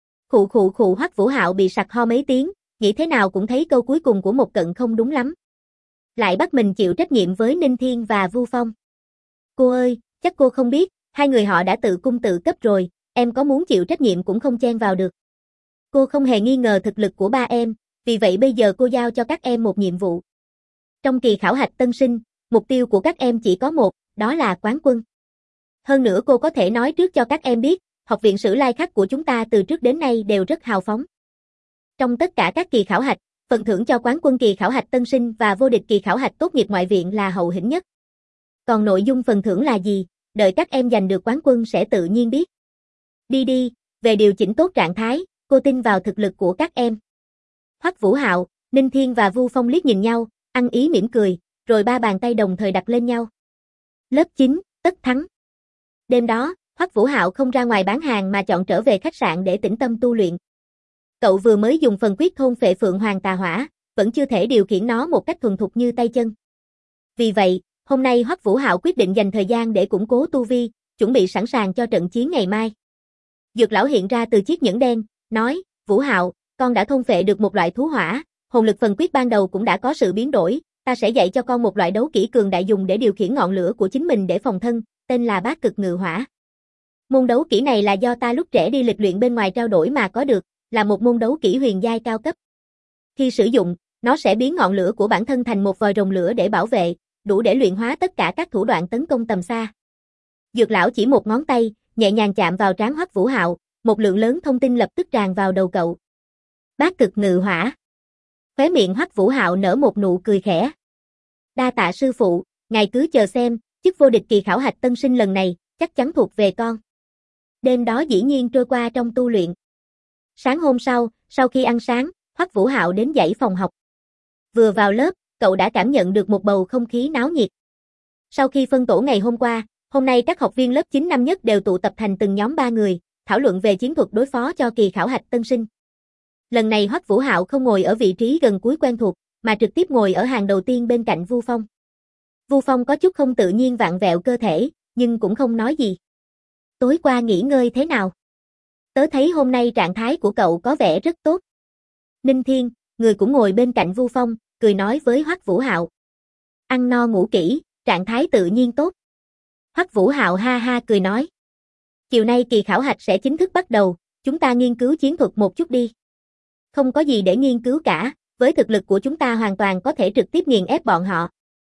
Khụ Hoắc Vũ Hạo bị sặc ho mấy tiếng, nghĩ thế nào cũng thấy câu cuối cùng của Một Cận không đúng lắm. Lại bắt mình chịu trách nhiệm với Ninh Thiên và Vu Phong. Cô ơi, chắc cô không biết, hai người họ đã tự cung tự cấp rồi, em có muốn chịu trách nhiệm cũng không chen vào được. Cô không hề nghi ngờ thực lực của ba em, vì vậy bây giờ cô giao cho các em một nhiệm vụ. Trong kỳ khảo hạch tân sinh, mục tiêu của các em chỉ có một, đó là quán quân. Hơn nữa cô có thể nói trước cho các em biết, Học viện Sử Lai Khắc của chúng ta từ trước đến nay đều rất hào phóng. Trong tất cả các kỳ khảo hạch, phần thưởng cho quán quân kỳ khảo hạch tân sinh và vô địch kỳ khảo hạch tốt nghiệp ngoại viện là hậu hĩnh nhất. Còn nội dung phần thưởng là gì, đợi các em giành được quán quân sẽ tự nhiên biết. Đi, về điều chỉnh tốt trạng thái, cô tin vào thực lực của các em. Hoắc Vũ Hạo, Ninh Thiên và Vu Phong liếc nhìn nhau, ăn ý mỉm cười, rồi ba bàn tay đồng thời đặt lên nhau. Lớp 9, tất thắng. Đêm đó, Hoắc Vũ Hạo không ra ngoài bán hàng mà chọn trở về khách sạn để tĩnh tâm tu luyện. Cậu vừa mới dùng phần quyết thôn phệ Phượng Hoàng Tà Hỏa, vẫn chưa thể điều khiển nó một cách thuần thục như tay chân. Vì vậy, hôm nay Hoắc Vũ Hạo quyết định dành thời gian để củng cố tu vi, chuẩn bị sẵn sàng cho trận chiến ngày mai. Dược lão hiện ra từ chiếc nhẫn đen, nói, Vũ Hạo, con đã thôn phệ được một loại thú hỏa, hồn lực phần quyết ban đầu cũng đã có sự biến đổi, ta sẽ dạy cho con một loại đấu kỹ cường đại dùng để điều khiển ngọn lửa của chính mình để phòng thân, tên là Bát Cực Ngự Hỏa. Môn đấu kỹ này là do ta lúc trẻ đi lịch luyện bên ngoài trao đổi mà có được, là một môn đấu kỹ huyền giai cao cấp. Khi sử dụng, nó sẽ biến ngọn lửa của bản thân thành một vòi rồng lửa để bảo vệ, đủ để luyện hóa tất cả các thủ đoạn tấn công tầm xa. Dược lão chỉ một ngón tay, nhẹ nhàng chạm vào trán Hoắc Vũ Hạo, một lượng lớn thông tin lập tức tràn vào đầu cậu. Bát Cực Ngự Hỏa. Khóe miệng Hoắc Vũ Hạo nở một nụ cười khẽ. Đa tạ sư phụ, ngài cứ chờ xem, chức vô địch kỳ khảo hạch tân sinh lần này, chắc chắn thuộc về con. Đêm đó dĩ nhiên trôi qua trong tu luyện. Sáng hôm sau khi ăn sáng, Hoắc Vũ Hạo đến dãy phòng học. Vừa vào lớp, cậu đã cảm nhận được một bầu không khí náo nhiệt. Sau khi phân tổ ngày hôm qua, hôm nay các học viên lớp 9 năm nhất đều tụ tập thành từng nhóm 3 người, thảo luận về chiến thuật đối phó cho kỳ khảo hạch tân sinh. Lần này Hoắc Vũ Hạo không ngồi ở vị trí gần cuối quen thuộc, mà trực tiếp ngồi ở hàng đầu tiên bên cạnh Vu Phong. Vu Phong có chút không tự nhiên vặn vẹo cơ thể, nhưng cũng không nói gì. Tối qua nghỉ ngơi thế nào? Tớ thấy hôm nay trạng thái của cậu có vẻ rất tốt. Ninh Thiên, người cũng ngồi bên cạnh Vu Phong, cười nói với Hoắc Vũ Hạo. Ăn no ngủ kỹ, trạng thái tự nhiên tốt. Hoắc Vũ Hạo ha ha cười nói. Chiều nay kỳ khảo hạch sẽ chính thức bắt đầu, chúng ta nghiên cứu chiến thuật một chút đi. Không có gì để nghiên cứu cả, với thực lực của chúng ta hoàn toàn có thể trực tiếp nghiền ép bọn họ.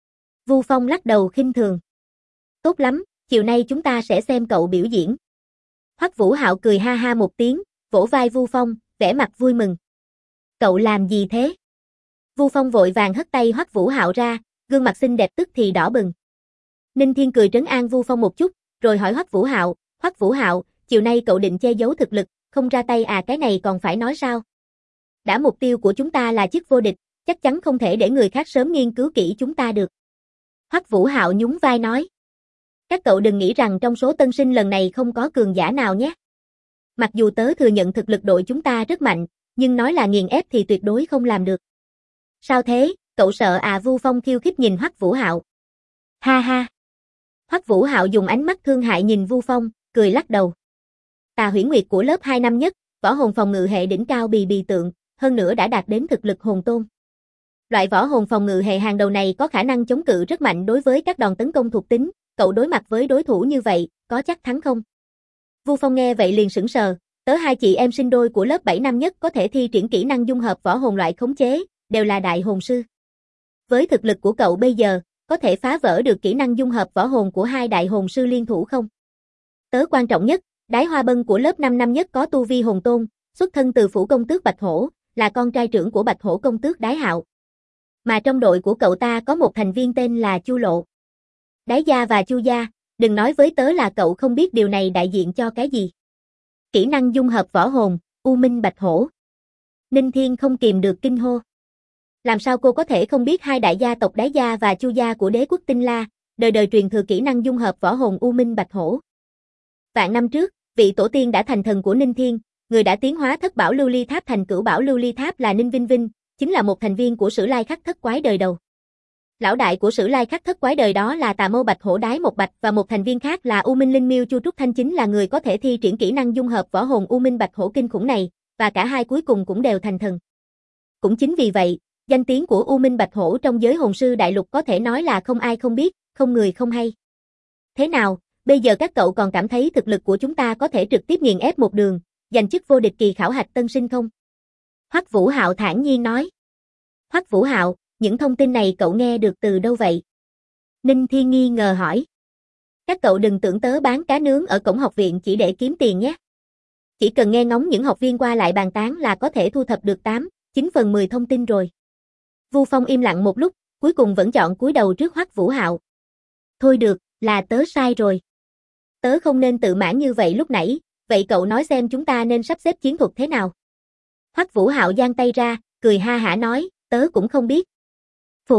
Vu Phong lắc đầu khinh thường. Tốt lắm, chiều nay chúng ta sẽ xem cậu biểu diễn. Hoắc Vũ Hạo cười ha ha một tiếng, vỗ vai Vu Phong, vẻ mặt vui mừng. Cậu làm gì thế? Vu Phong vội vàng hất tay Hoắc Vũ Hạo ra, gương mặt xinh đẹp tức thì đỏ bừng. Ninh Thiên cười trấn an Vu Phong một chút, rồi hỏi Hoắc Vũ Hạo, chiều nay cậu định che giấu thực lực, không ra tay à? Cái này còn phải nói sao? Đã mục tiêu của chúng ta là chức vô địch, chắc chắn không thể để người khác sớm nghiên cứu kỹ chúng ta được. Hoắc Vũ Hạo nhún vai nói. Các cậu đừng nghĩ rằng trong số tân sinh lần này không có cường giả nào nhé. Mặc dù tớ thừa nhận thực lực đội chúng ta rất mạnh, nhưng nói là nghiền ép thì tuyệt đối không làm được. Sao thế, cậu sợ à? Vu Phong khiêu khích nhìn Hoắc Vũ Hạo. Ha ha. Hoắc Vũ Hạo dùng ánh mắt thương hại nhìn Vu Phong, cười lắc đầu. Tà Huyễn Nguyệt của lớp 2 năm nhất, võ hồn phòng ngự hệ đỉnh cao bì tượng, hơn nữa đã đạt đến thực lực hồn tôn. Loại võ hồn phòng ngự hệ hàng đầu này có khả năng chống cự rất mạnh đối với các đòn tấn công thuộc tính, cậu đối mặt với đối thủ như vậy, có chắc thắng không? Vu Phong nghe vậy liền sững sờ, tớ hai chị em sinh đôi của lớp 7 năm nhất có thể thi triển kỹ năng dung hợp võ hồn loại khống chế, đều là đại hồn sư. Với thực lực của cậu bây giờ, có thể phá vỡ được kỹ năng dung hợp võ hồn của hai đại hồn sư liên thủ không? Tớ quan trọng nhất, Đái Hoa Bân của lớp 5 năm nhất có tu vi hồn tôn, xuất thân từ phủ công tước Bạch Hổ, là con trai trưởng của Bạch Hổ công tước Đái Hạo. Mà trong đội của cậu ta có một thành viên tên là Chu Lộ. Đái gia và Chu gia, đừng nói với tớ là cậu không biết điều này đại diện cho cái gì. Kỹ năng dung hợp võ hồn, U Minh Bạch Hổ. Ninh Thiên không kìm được kinh hô. Làm sao cô có thể không biết hai đại gia tộc Đái gia và Chu gia của đế quốc Tinh La, đời đời truyền thừa kỹ năng dung hợp võ hồn U Minh Bạch Hổ. Vạn năm trước, vị tổ tiên đã thành thần của Ninh Thiên, người đã tiến hóa thất bảo lưu ly tháp thành cửu bảo lưu ly tháp là Ninh Vinh Vinh, chính là một thành viên của Sử Lai Khắc thất quái đời đầu. Lão đại của Sử Lai Khắc thất quái đời đó là Tà Mâu Bạch Hổ Đái Một Bạch và một thành viên khác là U Minh Linh Miêu Chu Trúc Thanh chính là người có thể thi triển kỹ năng dung hợp võ hồn U Minh Bạch Hổ kinh khủng này, và cả hai cuối cùng cũng đều thành thần. Cũng chính vì vậy, danh tiếng của U Minh Bạch Hổ trong giới hồn sư đại lục có thể nói là không ai không biết, không người không hay. Thế nào, bây giờ các cậu còn cảm thấy thực lực của chúng ta có thể trực tiếp nghiền ép một đường, giành chức vô địch kỳ khảo hạch tân sinh không? Hoắc Vũ Hạo thản nhiên nói. Hoắc Vũ Hạo, những thông tin này cậu nghe được từ đâu vậy? Ninh Thiên nghi ngờ hỏi. Các cậu đừng tưởng tớ bán cá nướng ở cổng học viện chỉ để kiếm tiền nhé. Chỉ cần nghe ngóng những học viên qua lại bàn tán là có thể thu thập được 9 phần 10 thông tin rồi. Vu Phong im lặng một lúc, cuối cùng vẫn chọn cúi đầu trước Hoắc Vũ Hạo. Thôi được, là tớ sai rồi. Tớ không nên tự mãn như vậy lúc nãy, vậy cậu nói xem chúng ta nên sắp xếp chiến thuật thế nào? Hoắc Vũ Hạo giang tay ra, cười ha hả nói, tớ cũng không biết. Phục.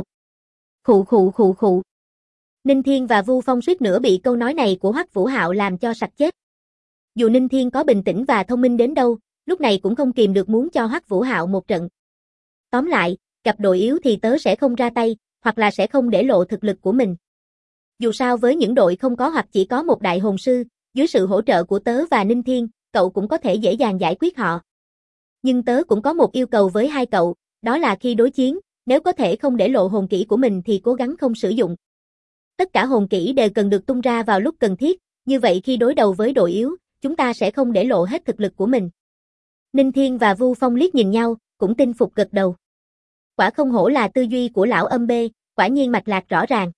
Khụ. Ninh Thiên và Vu Phong suýt nữa bị câu nói này của Hoắc Vũ Hạo làm cho sặc chết. Dù Ninh Thiên có bình tĩnh và thông minh đến đâu, lúc này cũng không kìm được muốn cho Hoắc Vũ Hạo một trận. Tóm lại, gặp đội yếu thì tớ sẽ không ra tay, hoặc là sẽ không để lộ thực lực của mình. Dù sao với những đội không có hoặc chỉ có một đại hồn sư, dưới sự hỗ trợ của tớ và Ninh Thiên, cậu cũng có thể dễ dàng giải quyết họ. Nhưng tớ cũng có một yêu cầu với hai cậu, đó là khi đối chiến, nếu có thể không để lộ hồn kỹ của mình thì cố gắng không sử dụng. Tất cả hồn kỹ đều cần được tung ra vào lúc cần thiết, như vậy khi đối đầu với đội yếu, chúng ta sẽ không để lộ hết thực lực của mình. Ninh Thiên và Vu Phong liếc nhìn nhau, cũng tin phục gật đầu. Quả không hổ là tư duy của lão âm bê, quả nhiên mạch lạc rõ ràng.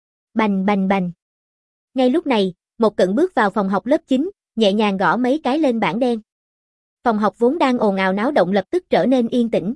Bành. Ngay lúc này, Một Cận bước vào phòng học lớp 9, nhẹ nhàng gõ mấy cái lên bảng đen. Phòng học vốn đang ồn ào náo động lập tức trở nên yên tĩnh.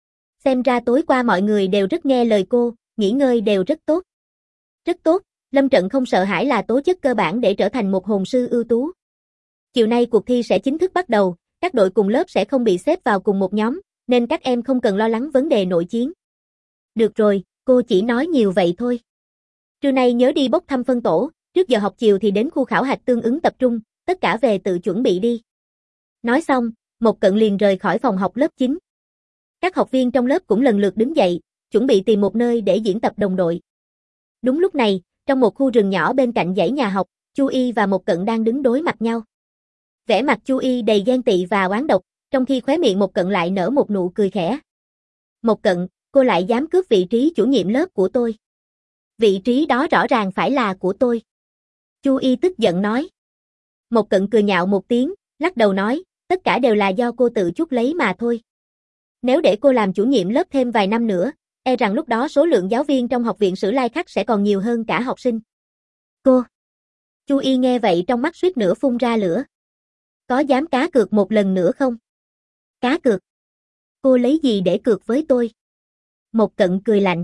Xem ra tối qua mọi người đều rất nghe lời cô, nghỉ ngơi đều rất tốt. Rất tốt, lâm trận không sợ hãi là tố chất cơ bản để trở thành một hồn sư ưu tú. Chiều nay cuộc thi sẽ chính thức bắt đầu, các đội cùng lớp sẽ không bị xếp vào cùng một nhóm, nên các em không cần lo lắng vấn đề nội chiến. Được rồi, cô chỉ nói nhiều vậy thôi. Trưa nay nhớ đi bốc thăm phân tổ, trước giờ học chiều thì đến khu khảo hạch tương ứng tập trung, tất cả về tự chuẩn bị đi. Nói xong, Một Cận liền rời khỏi phòng học lớp 9. Các học viên trong lớp cũng lần lượt đứng dậy, chuẩn bị tìm một nơi để diễn tập đồng đội. Đúng lúc này, trong một khu rừng nhỏ bên cạnh dãy nhà học, Chu Y và Một Cận đang đứng đối mặt nhau. Vẻ mặt Chu Y đầy ghen tị và oán độc, trong khi khóe miệng Một Cận lại nở một nụ cười khẽ. Một Cận, cô lại dám cướp vị trí chủ nhiệm lớp của tôi. Vị trí đó rõ ràng phải là của tôi. Chu Y tức giận nói. Một Cận cười nhạo một tiếng, lắc đầu nói, tất cả đều là do cô tự chuốc lấy mà thôi. Nếu để cô làm chủ nhiệm lớp thêm vài năm nữa, e rằng lúc đó số lượng giáo viên trong học viện Sử Lai Khắc sẽ còn nhiều hơn cả học sinh. Cô. Chu Y nghe vậy trong mắt suýt nữa phun ra lửa. Có dám cá cược một lần nữa không? Cá cược? Cô lấy gì để cược với tôi? Một Cận cười lạnh.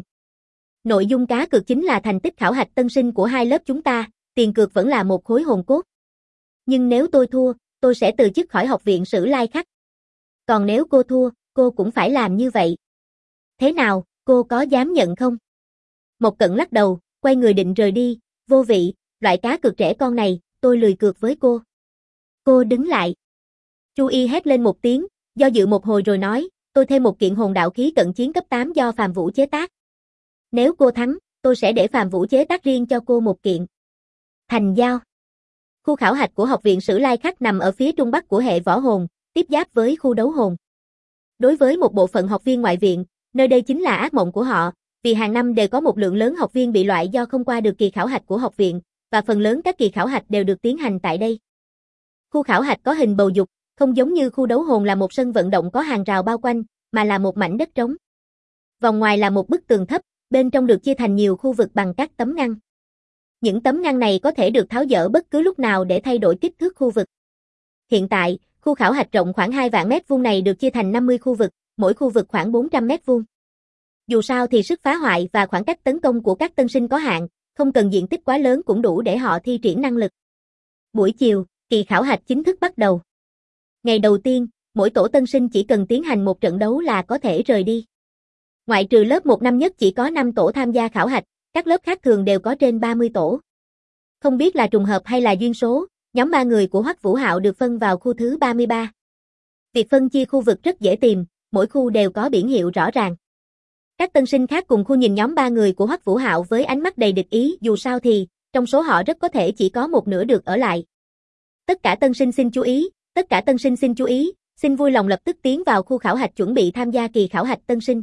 Nội dung cá cược chính là thành tích khảo hạch tân sinh của hai lớp chúng ta, tiền cược vẫn là một khối hồn cốt. Nhưng nếu tôi thua, tôi sẽ từ chức khỏi học viện Sử Lai Khắc. Còn nếu cô thua, cô cũng phải làm như vậy. Thế nào, cô có dám nhận không? Một Cận lắc đầu, quay người định rời đi, vô vị, loại cá cược trẻ con này, tôi lười cược với cô. Cô đứng lại. Chu Y hét lên một tiếng, do dự một hồi rồi nói, tôi thêm một kiện hồn đạo khí cận chiến cấp 8 do Phàm Vũ chế tác. Nếu cô thắng, tôi sẽ để Phàm Vũ chế tác riêng cho cô một kiện. Thành giao. Khu khảo hạch của học viện Sử Lai Khắc nằm ở phía trung bắc của hệ võ hồn, tiếp giáp với khu đấu hồn. Đối với một bộ phận học viên ngoại viện, nơi đây chính là ác mộng của họ, vì hàng năm đều có một lượng lớn học viên bị loại do không qua được kỳ khảo hạch của học viện, và phần lớn các kỳ khảo hạch đều được tiến hành tại đây. Khu khảo hạch có hình bầu dục, không giống như khu đấu hồn là một sân vận động có hàng rào bao quanh, mà là một mảnh đất trống. Vòng ngoài là một bức tường thấp, bên trong được chia thành nhiều khu vực bằng các tấm ngăn. Những tấm ngăn này có thể được tháo dỡ bất cứ lúc nào để thay đổi kích thước khu vực. Hiện tại, khu khảo hạch rộng khoảng 2 vạn mét vuông này được chia thành 50 khu vực, mỗi khu vực khoảng 400 mét vuông. Dù sao thì sức phá hoại và khoảng cách tấn công của các tân sinh có hạn, không cần diện tích quá lớn cũng đủ để họ thi triển năng lực. Buổi chiều, kỳ khảo hạch chính thức bắt đầu. Ngày đầu tiên, mỗi tổ tân sinh chỉ cần tiến hành một trận đấu là có thể rời đi. Ngoại trừ lớp 1 năm nhất chỉ có 5 tổ tham gia khảo hạch, các lớp khác thường đều có trên 30 tổ. Không biết là trùng hợp hay là duyên số, nhóm 3 người của Hoắc Vũ Hạo được phân vào khu thứ 33. Việc phân chia khu vực rất dễ tìm, mỗi khu đều có biển hiệu rõ ràng. Các tân sinh khác cùng khu nhìn nhóm 3 người của Hoắc Vũ Hạo với ánh mắt đầy địch ý, dù sao thì, trong số họ rất có thể chỉ có một nửa được ở lại. Tất cả tân sinh xin chú ý, tất cả tân sinh xin chú ý, xin vui lòng lập tức tiến vào khu khảo hạch chuẩn bị tham gia kỳ khảo hạch tân sinh.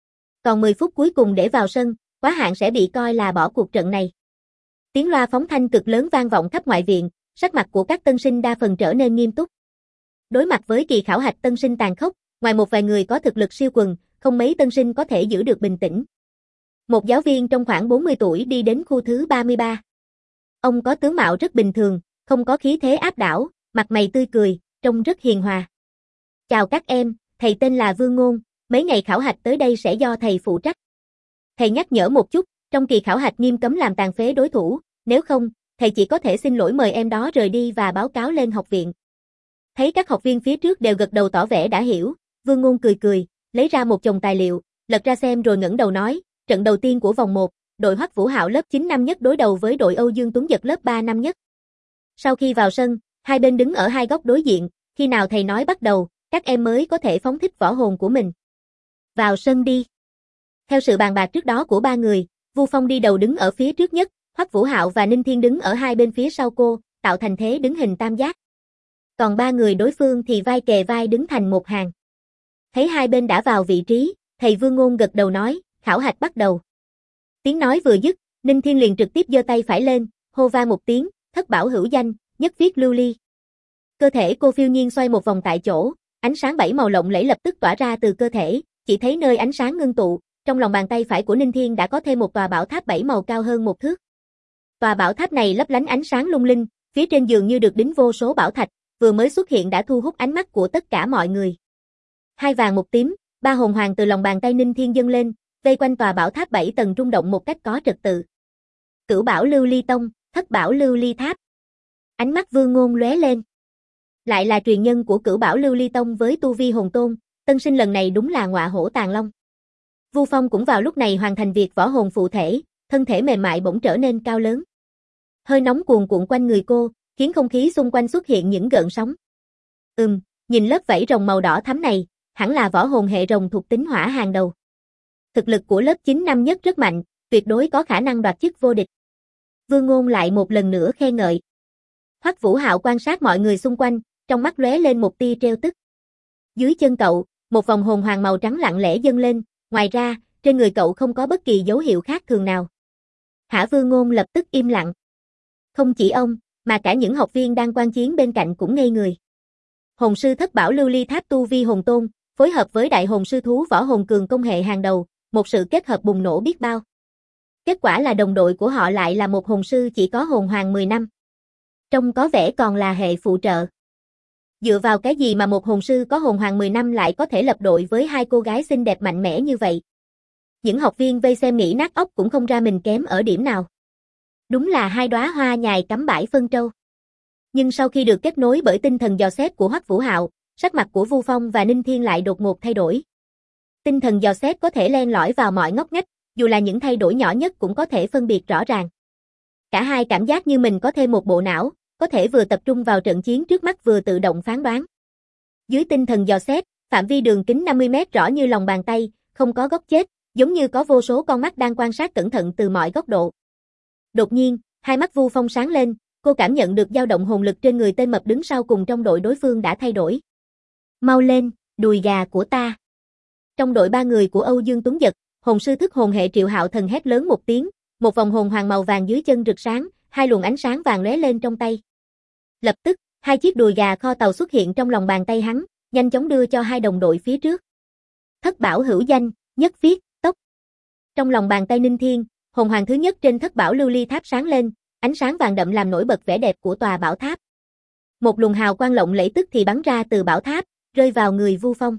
Còn 10 phút cuối cùng để vào sân, quá hạn sẽ bị coi là bỏ cuộc trận này. Tiếng loa phóng thanh cực lớn vang vọng khắp ngoại viện, sắc mặt của các tân sinh đa phần trở nên nghiêm túc. Đối mặt với kỳ khảo hạch tân sinh tàn khốc, ngoài một vài người có thực lực siêu quần, không mấy tân sinh có thể giữ được bình tĩnh. Một giáo viên trong khoảng 40 tuổi đi đến khu thứ 33. Ông có tướng mạo rất bình thường, không có khí thế áp đảo, mặt mày tươi cười, trông rất hiền hòa. Chào các em, thầy tên là Vương Ngôn, mấy ngày khảo hạch tới đây sẽ do thầy phụ trách. Thầy nhắc nhở một chút, trong kỳ khảo hạch nghiêm cấm làm tàn phế đối thủ, nếu không, thầy chỉ có thể xin lỗi mời em đó rời đi và báo cáo lên học viện. Thấy các học viên phía trước đều gật đầu tỏ vẻ đã hiểu, Vương Ngôn cười cười, lấy ra một chồng tài liệu, lật ra xem rồi ngẩng đầu nói, trận đầu tiên của vòng 1, đội Hoắc Vũ Hạo lớp 9 năm nhất đối đầu với đội Âu Dương Tuấn Dật lớp 3 năm nhất. Sau khi vào sân, hai bên đứng ở hai góc đối diện, khi nào thầy nói bắt đầu, các em mới có thể phóng thích võ hồn của mình. Vào sân đi. Theo sự bàn bạc trước đó của ba người, Vu Phong đi đầu đứng ở phía trước nhất, Hoắc Vũ Hạo và Ninh Thiên đứng ở hai bên phía sau cô, tạo thành thế đứng hình tam giác. Còn ba người đối phương thì vai kề vai đứng thành một hàng. Thấy hai bên đã vào vị trí, thầy Vương Ngôn gật đầu nói, khảo hạch bắt đầu. Tiếng nói vừa dứt, Ninh Thiên liền trực tiếp giơ tay phải lên, hô vang một tiếng, thất bảo hữu danh, nhất viết lưu ly. Cơ thể cô phiêu nhiên xoay một vòng tại chỗ, ánh sáng 7 màu lộng lẫy lập tức tỏa ra từ cơ thể, chỉ thấy nơi ánh sáng ngưng tụ, trong lòng bàn tay phải của Ninh Thiên đã có thêm một tòa bảo tháp 7 màu cao hơn một thước. Tòa bảo tháp này lấp lánh ánh sáng lung linh, phía trên dường như được đính vô số bảo thạch, vừa mới xuất hiện đã thu hút ánh mắt của tất cả mọi người. Hai vàng một tím, ba hồn hoàng từ lòng bàn tay Ninh Thiên dâng lên, vây quanh tòa bảo tháp 7 tầng rung động một cách có trật tự. Cửu bảo lưu ly tông, thất bảo lưu ly tháp. Ánh mắt Vương Ngôn lóe lên. Lại là truyền nhân của Cửu bảo lưu ly tông với tu vi hồn tôn, tân sinh lần này đúng là ngọa hổ tàng long. Vu Phong cũng vào lúc này hoàn thành việc võ hồn phụ thể, thân thể mềm mại bỗng trở nên cao lớn. Hơi nóng cuồn cuộn quanh người cô, khiến không khí xung quanh xuất hiện những gợn sóng. Nhìn lớp vảy rồng màu đỏ thắm này, hẳn là võ hồn hệ rồng thuộc tính hỏa hàng đầu. Thực lực của lớp 9 năm nhất rất mạnh, tuyệt đối có khả năng đoạt chức vô địch. Vương Ngôn lại một lần nữa khen ngợi. Hoắc Vũ Hạo quan sát mọi người xung quanh, trong mắt lóe lên một tia trêu tức. Dưới chân cậu, một vòng hồn hoàng màu trắng lặng lẽ dâng lên, ngoài ra, trên người cậu không có bất kỳ dấu hiệu khác thường nào. Hả? Vương Ngôn lập tức im lặng. Không chỉ ông, mà cả những học viên đang quan chiến bên cạnh cũng ngây người. Hồn sư thất bảo lưu ly tháp tu vi hồn tôn, phối hợp với đại hồn sư thú võ hồn cường công hệ hàng đầu, một sự kết hợp bùng nổ biết bao. Kết quả là đồng đội của họ lại là một hồn sư chỉ có hồn hoàng 10 năm. Trông có vẻ còn là hệ phụ trợ. Dựa vào cái gì mà một hồn sư có hồn hoàng 10 năm lại có thể lập đội với hai cô gái xinh đẹp mạnh mẽ như vậy? Những học viên vây xem nghĩ nát óc cũng không ra mình kém ở điểm nào. Đúng là hai đóa hoa nhài cắm bãi phân trâu. Nhưng sau khi được kết nối bởi tinh thần dò xét của Hoắc Vũ Hạo, sắc mặt của Vu Phong và Ninh Thiên lại đột ngột thay đổi. Tinh thần dò xét có thể len lỏi vào mọi ngóc ngách, dù là những thay đổi nhỏ nhất cũng có thể phân biệt rõ ràng. Cả hai cảm giác như mình có thêm một bộ não, có thể vừa tập trung vào trận chiến trước mắt vừa tự động phán đoán. Dưới tinh thần dò xét, phạm vi đường kính 50 mét rõ như lòng bàn tay, không có góc chết, giống như có vô số con mắt đang quan sát cẩn thận từ mọi góc độ. Đột nhiên, hai mắt Vu Phong sáng lên, cô cảm nhận được dao động hồn lực trên người tên mập đứng sau cùng trong đội đối phương đã thay đổi. Mau lên, đùi gà của ta. Trong đội ba người của Âu Dương Tuấn Dật, hồn sư thức hồn hệ Triệu Hạo Thần hét lớn một tiếng, một vòng hồn hoàng màu vàng dưới chân rực sáng, hai luồng ánh sáng vàng lóe lên trong tay. Lập tức, hai chiếc đùi gà kho tàu xuất hiện trong lòng bàn tay hắn, nhanh chóng đưa cho hai đồng đội phía trước. Thất bảo hữu danh, nhất viết, tốc. Trong lòng bàn tay Ninh Thiên, hồn hoàng thứ nhất trên thất bảo lưu ly tháp sáng lên, ánh sáng vàng đậm làm nổi bật vẻ đẹp của tòa bảo tháp. Một luồng hào quang lộng lẫy tức thì bắn ra từ bảo tháp, rơi vào người Vu Phong.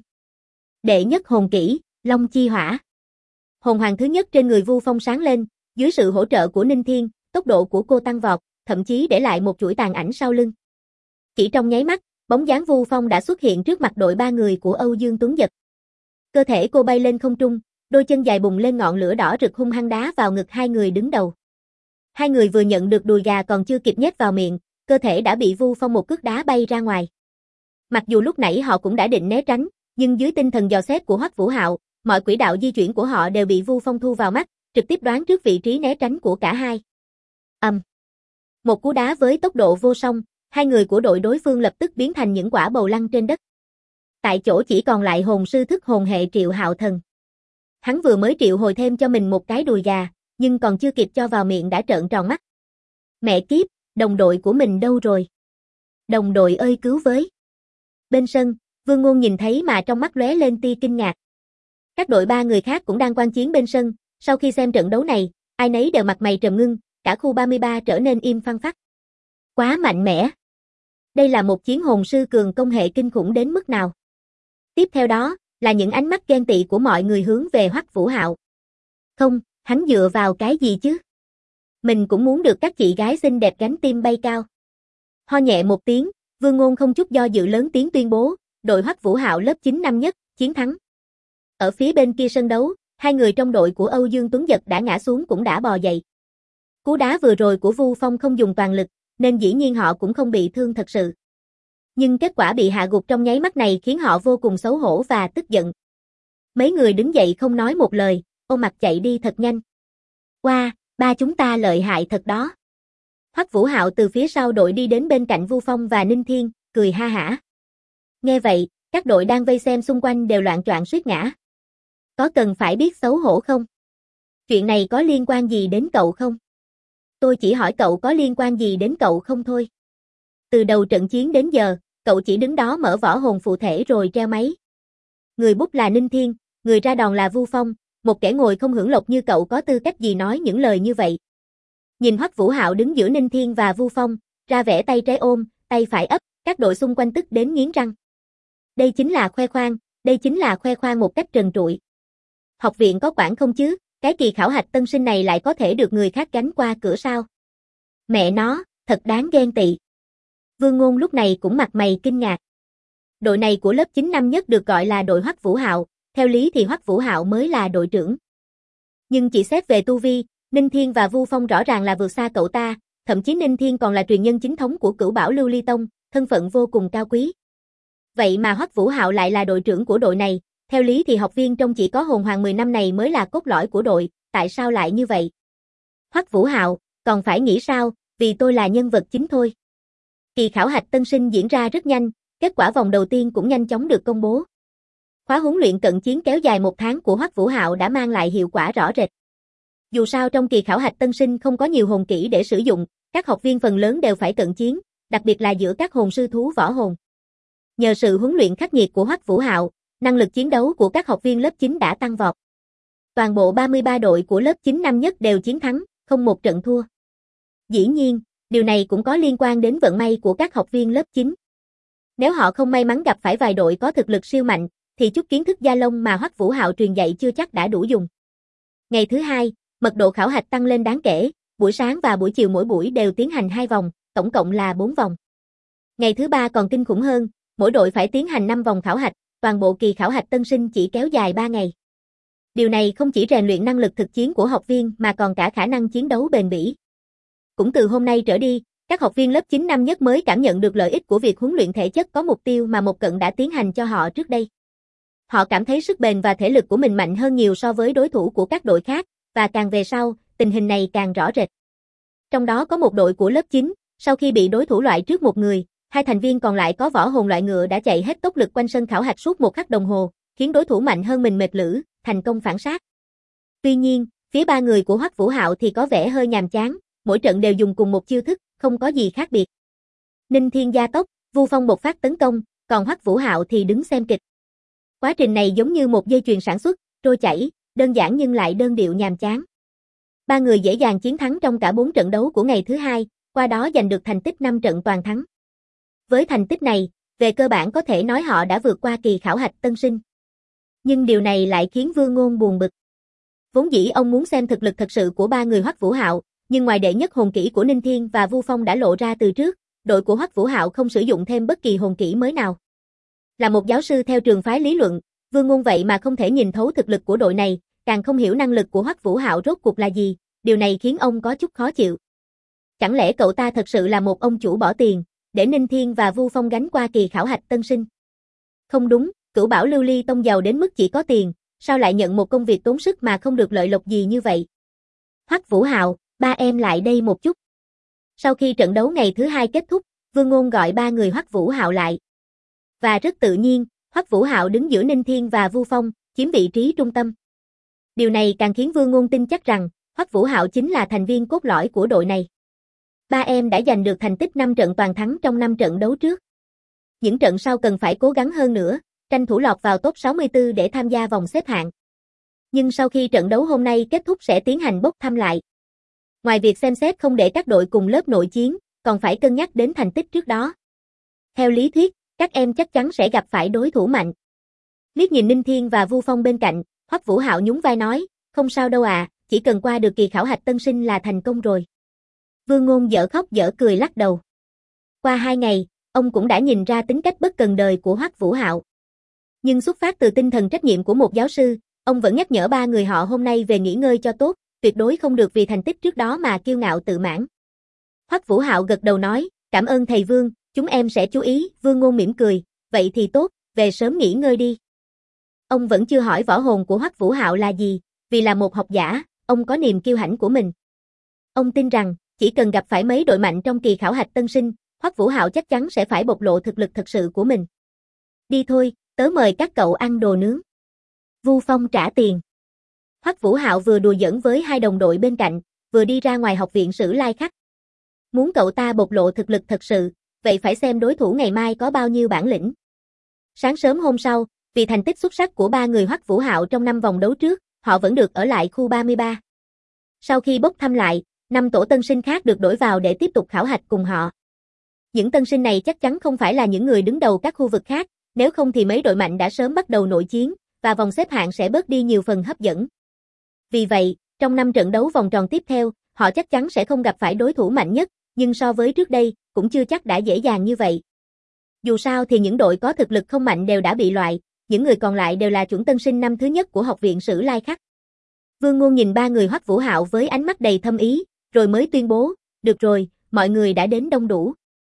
Đệ nhất hồn kỹ, Long Chi Hỏa. Hồn hoàng thứ nhất trên người Vu Phong sáng lên, dưới sự hỗ trợ của Ninh Thiên, tốc độ của cô tăng vọt, thậm chí để lại một chuỗi tàn ảnh sau lưng. Chỉ trong nháy mắt, bóng dáng Vu Phong đã xuất hiện trước mặt đội ba người của Âu Dương Tuấn Dật. Cơ thể cô bay lên không trung, đôi chân dài bùng lên ngọn lửa đỏ rực hung hăng đá vào ngực hai người đứng đầu. Hai người vừa nhận được đùi gà còn chưa kịp nhét vào miệng, cơ thể đã bị Vu Phong một cước đá bay ra ngoài. Mặc dù lúc nãy họ cũng đã định né tránh, nhưng dưới tinh thần dò xét của Hoắc Vũ Hạo, mọi quỹ đạo di chuyển của họ đều bị Vu Phong thu vào mắt, trực tiếp đoán trước vị trí né tránh của cả hai. Một cú đá với tốc độ vô song, hai người của đội đối phương lập tức biến thành những quả bầu lăn trên đất. Tại chỗ chỉ còn lại hồn sư thức hồn hệ Triệu Hạo Thần. Hắn vừa mới triệu hồi thêm cho mình một cái đùi gà, nhưng còn chưa kịp cho vào miệng đã trợn tròn mắt. Mẹ kiếp, đồng đội của mình đâu rồi? Đồng đội ơi cứu với! Bên sân, Vương Ngôn nhìn thấy mà trong mắt lóe lên tia kinh ngạc. Các đội ba người khác cũng đang quan chiến bên sân, sau khi xem trận đấu này, ai nấy đều mặt mày trầm ngưng, cả khu 33 trở nên im phăng phắc. Quá mạnh mẽ! Đây là một chiến hồn sư cường công hệ kinh khủng đến mức nào? Tiếp theo đó, là những ánh mắt ghen tị của mọi người hướng về Hoắc Vũ Hạo. Không, hắn dựa vào cái gì chứ? Mình cũng muốn được các chị gái xinh đẹp gánh tim bay cao. Ho nhẹ một tiếng, Vương Ngôn không chút do dự lớn tiếng tuyên bố, đội Hoắc Vũ Hạo lớp 9 năm nhất, chiến thắng. Ở phía bên kia sân đấu, hai người trong đội của Âu Dương Tuấn Dật đã ngã xuống cũng đã bò dậy. Cú đá vừa rồi của Vu Phong không dùng toàn lực, nên dĩ nhiên họ cũng không bị thương thật sự. Nhưng kết quả bị hạ gục trong nháy mắt này khiến họ vô cùng xấu hổ và tức giận. Mấy người đứng dậy không nói một lời, ôm mặt chạy đi thật nhanh. Wow, ba chúng ta lợi hại thật đó. Hoắc Vũ Hạo từ phía sau đội đi đến bên cạnh Vu Phong và Ninh Thiên, cười ha hả. Nghe vậy, các đội đang vây xem xung quanh đều loạn choạng suýt ngã. Có cần phải biết xấu hổ không? Chuyện này có liên quan gì đến cậu không? Tôi chỉ hỏi cậu có liên quan gì đến cậu không thôi. Từ đầu trận chiến đến giờ, cậu chỉ đứng đó mở võ hồn phụ thể rồi treo máy. Người bút là Ninh Thiên, người ra đòn là Vu Phong, một kẻ ngồi không hưởng lộc như cậu có tư cách gì nói những lời như vậy. Nhìn Hoắc Vũ Hạo đứng giữa Ninh Thiên và Vu Phong, ra vẻ tay trái ôm, tay phải ấp, các đội xung quanh tức đến nghiến răng. Đây chính là khoe khoang một cách trần trụi. Học viện có quản không chứ, cái kỳ khảo hạch tân sinh này lại có thể được người khác gánh qua cửa sao? Mẹ nó, thật đáng ghen tị. Vương Ngôn lúc này cũng mặt mày kinh ngạc. Đội này của lớp 9 năm nhất được gọi là đội Hoắc Vũ Hạo, theo lý thì Hoắc Vũ Hạo mới là đội trưởng. Nhưng chỉ xét về tu vi, Ninh Thiên và Vu Phong rõ ràng là vượt xa cậu ta, thậm chí Ninh Thiên còn là truyền nhân chính thống của Cửu Bảo Lưu Ly Tông, thân phận vô cùng cao quý. Vậy mà Hoắc Vũ Hạo lại là đội trưởng của đội này, theo lý thì học viên trong chỉ có hồn hoàng 10 năm này mới là cốt lõi của đội, tại sao lại như vậy? Hoắc Vũ Hạo, còn phải nghĩ sao, vì tôi là nhân vật chính thôi. Kỳ khảo hạch tân sinh diễn ra rất nhanh, kết quả vòng đầu tiên cũng nhanh chóng được công bố. Khóa huấn luyện cận chiến kéo dài 1 tháng của Hoắc Vũ Hạo đã mang lại hiệu quả rõ rệt. Dù sao trong kỳ khảo hạch tân sinh không có nhiều hồn kỹ để sử dụng, các học viên phần lớn đều phải cận chiến, đặc biệt là giữa các hồn sư thú võ hồn. Nhờ sự huấn luyện khắc nghiệt của Hoắc Vũ Hạo, năng lực chiến đấu của các học viên lớp 9 đã tăng vọt. Toàn bộ 33 đội của lớp 9 năm nhất đều chiến thắng, không một trận thua. Dĩ nhiên, điều này cũng có liên quan đến vận may của các học viên lớp 9. Nếu họ không may mắn gặp phải vài đội có thực lực siêu mạnh, thì chút kiến thức da lông mà Hoắc Vũ Hạo truyền dạy chưa chắc đã đủ dùng. Ngày thứ hai, mật độ khảo hạch tăng lên đáng kể, buổi sáng và buổi chiều mỗi buổi đều tiến hành 2 vòng, tổng cộng là 4 vòng. Ngày thứ ba còn kinh khủng hơn, mỗi đội phải tiến hành 5 vòng khảo hạch, toàn bộ kỳ khảo hạch tân sinh chỉ kéo dài 3 ngày. Điều này không chỉ rèn luyện năng lực thực chiến của học viên mà còn cả khả năng chiến đấu bền bỉ. Cũng từ hôm nay trở đi, các học viên lớp 9 năm nhất mới cảm nhận được lợi ích của việc huấn luyện thể chất có mục tiêu mà Mộc Cận đã tiến hành cho họ trước đây. Họ cảm thấy sức bền và thể lực của mình mạnh hơn nhiều so với đối thủ của các đội khác, và càng về sau, tình hình này càng rõ rệt. Trong đó có một đội của lớp 9, sau khi bị đối thủ loại trước một người, 2 thành viên còn lại có võ hồn loại ngựa đã chạy hết tốc lực quanh sân khảo hạch suốt 1 khắc đồng hồ, khiến đối thủ mạnh hơn mình mệt lử, thành công phản sát. Tuy nhiên, phía 3 người của Hoắc Vũ Hạo thì có vẻ hơi nhàm chán, mỗi trận đều dùng cùng một chiêu thức, không có gì khác biệt. Ninh Thiên gia tốc, Vu Phong một phát tấn công, còn Hoắc Vũ Hạo thì đứng xem kịch. Quá trình này giống như một dây chuyền sản xuất, trôi chảy, đơn giản nhưng lại đơn điệu nhàm chán. 3 người dễ dàng chiến thắng trong cả 4 trận đấu của ngày thứ hai, qua đó giành được thành tích 5 trận toàn thắng. Với thành tích này, về cơ bản có thể nói họ đã vượt qua kỳ khảo hạch tân sinh. Nhưng điều này lại khiến Vương Ngôn buồn bực. Vốn dĩ ông muốn xem thực lực thật sự của 3 người Hoắc Vũ Hạo, nhưng ngoài đệ nhất hồn kỹ của Ninh Thiên và Vu Phong đã lộ ra từ trước, đội của Hoắc Vũ Hạo không sử dụng thêm bất kỳ hồn kỹ mới nào. Là một giáo sư theo trường phái lý luận, Vương Ngôn vậy mà không thể nhìn thấu thực lực của đội này, càng không hiểu năng lực của Hoắc Vũ Hạo rốt cuộc là gì, điều này khiến ông có chút khó chịu. Chẳng lẽ cậu ta thật sự là một ông chủ bỏ tiền, để Ninh Thiên và Vu Phong gánh qua kỳ khảo hạch tân sinh. Không đúng, Cửu Bảo Lưu Ly Tông giàu đến mức chỉ có tiền, sao lại nhận một công việc tốn sức mà không được lợi lộc gì như vậy? Hoắc Vũ Hạo, ba em lại đây một chút. Sau khi trận đấu ngày thứ 2 kết thúc, Vương Ngôn gọi ba người Hoắc Vũ Hạo lại. Và rất tự nhiên, Hoắc Vũ Hạo đứng giữa Ninh Thiên và Vu Phong, chiếm vị trí trung tâm. Điều này càng khiến Vương Ngôn tin chắc rằng, Hoắc Vũ Hạo chính là thành viên cốt lõi của đội này. Ba em đã giành được thành tích 5 trận toàn thắng trong 5 trận đấu trước. Những trận sau cần phải cố gắng hơn nữa, tranh thủ lọt vào top 64 để tham gia vòng xếp hạng. Nhưng sau khi trận đấu hôm nay kết thúc sẽ tiến hành bốc thăm lại. Ngoài việc xem xét không để các đội cùng lớp nội chiến, còn phải cân nhắc đến thành tích trước đó. Theo lý thuyết, các em chắc chắn sẽ gặp phải đối thủ mạnh. Liếc nhìn Ninh Thiên và Vu Phong bên cạnh, Hoắc Vũ Hạo nhún vai nói, không sao đâu à, chỉ cần qua được kỳ khảo hạch tân sinh là thành công rồi. Vương Ngôn dở khóc dở cười lắc đầu. Qua 2 ngày, ông cũng đã nhìn ra tính cách bất cần đời của Hoắc Vũ Hạo. Nhưng xuất phát từ tinh thần trách nhiệm của một giáo sư, ông vẫn nhắc nhở ba người họ hôm nay về nghỉ ngơi cho tốt, tuyệt đối không được vì thành tích trước đó mà kiêu ngạo tự mãn. Hoắc Vũ Hạo gật đầu nói, cảm ơn thầy Vương, chúng em sẽ chú ý. Vương Ngôn mỉm cười, vậy thì tốt, về sớm nghỉ ngơi đi. Ông vẫn chưa hỏi võ hồn của Hoắc Vũ Hạo là gì, vì là một học giả, ông có niềm kiêu hãnh của mình. Ông tin rằng, chỉ cần gặp phải mấy đội mạnh trong kỳ khảo hạch tân sinh, Hoắc Vũ Hạo chắc chắn sẽ phải bộc lộ thực lực thật sự của mình. Đi thôi, tớ mời các cậu ăn đồ nướng. Vu Phong trả tiền. Hoắc Vũ Hạo vừa đùa giỡn với hai đồng đội bên cạnh, vừa đi ra ngoài học viện Sử Lai Khắc. Muốn cậu ta bộc lộ thực lực thật sự, vậy phải xem đối thủ ngày mai có bao nhiêu bản lĩnh. Sáng sớm hôm sau, vì thành tích xuất sắc của ba người Hoắc Vũ Hạo trong 5 vòng đấu trước, họ vẫn được ở lại khu 33. Sau khi bốc thăm lại, 5 tổ tân sinh khác được đổi vào để tiếp tục khảo hạch cùng họ. Những tân sinh này chắc chắn không phải là những người đứng đầu các khu vực khác, nếu không thì mấy đội mạnh đã sớm bắt đầu nội chiến, và vòng xếp hạng sẽ bớt đi nhiều phần hấp dẫn. Vì vậy, trong 5 trận đấu vòng tròn tiếp theo, họ chắc chắn sẽ không gặp phải đối thủ mạnh nhất, nhưng so với trước đây, cũng chưa chắc đã dễ dàng như vậy. Dù sao thì những đội có thực lực không mạnh đều đã bị loại, những người còn lại đều là chuẩn tân sinh năm thứ nhất của học viện Sử Lai Khắc. Vương Ngôn nhìn ba người Hoắc Vũ Hạo với ánh mắt đầy thâm ý, rồi mới tuyên bố, được rồi, mọi người đã đến đông đủ.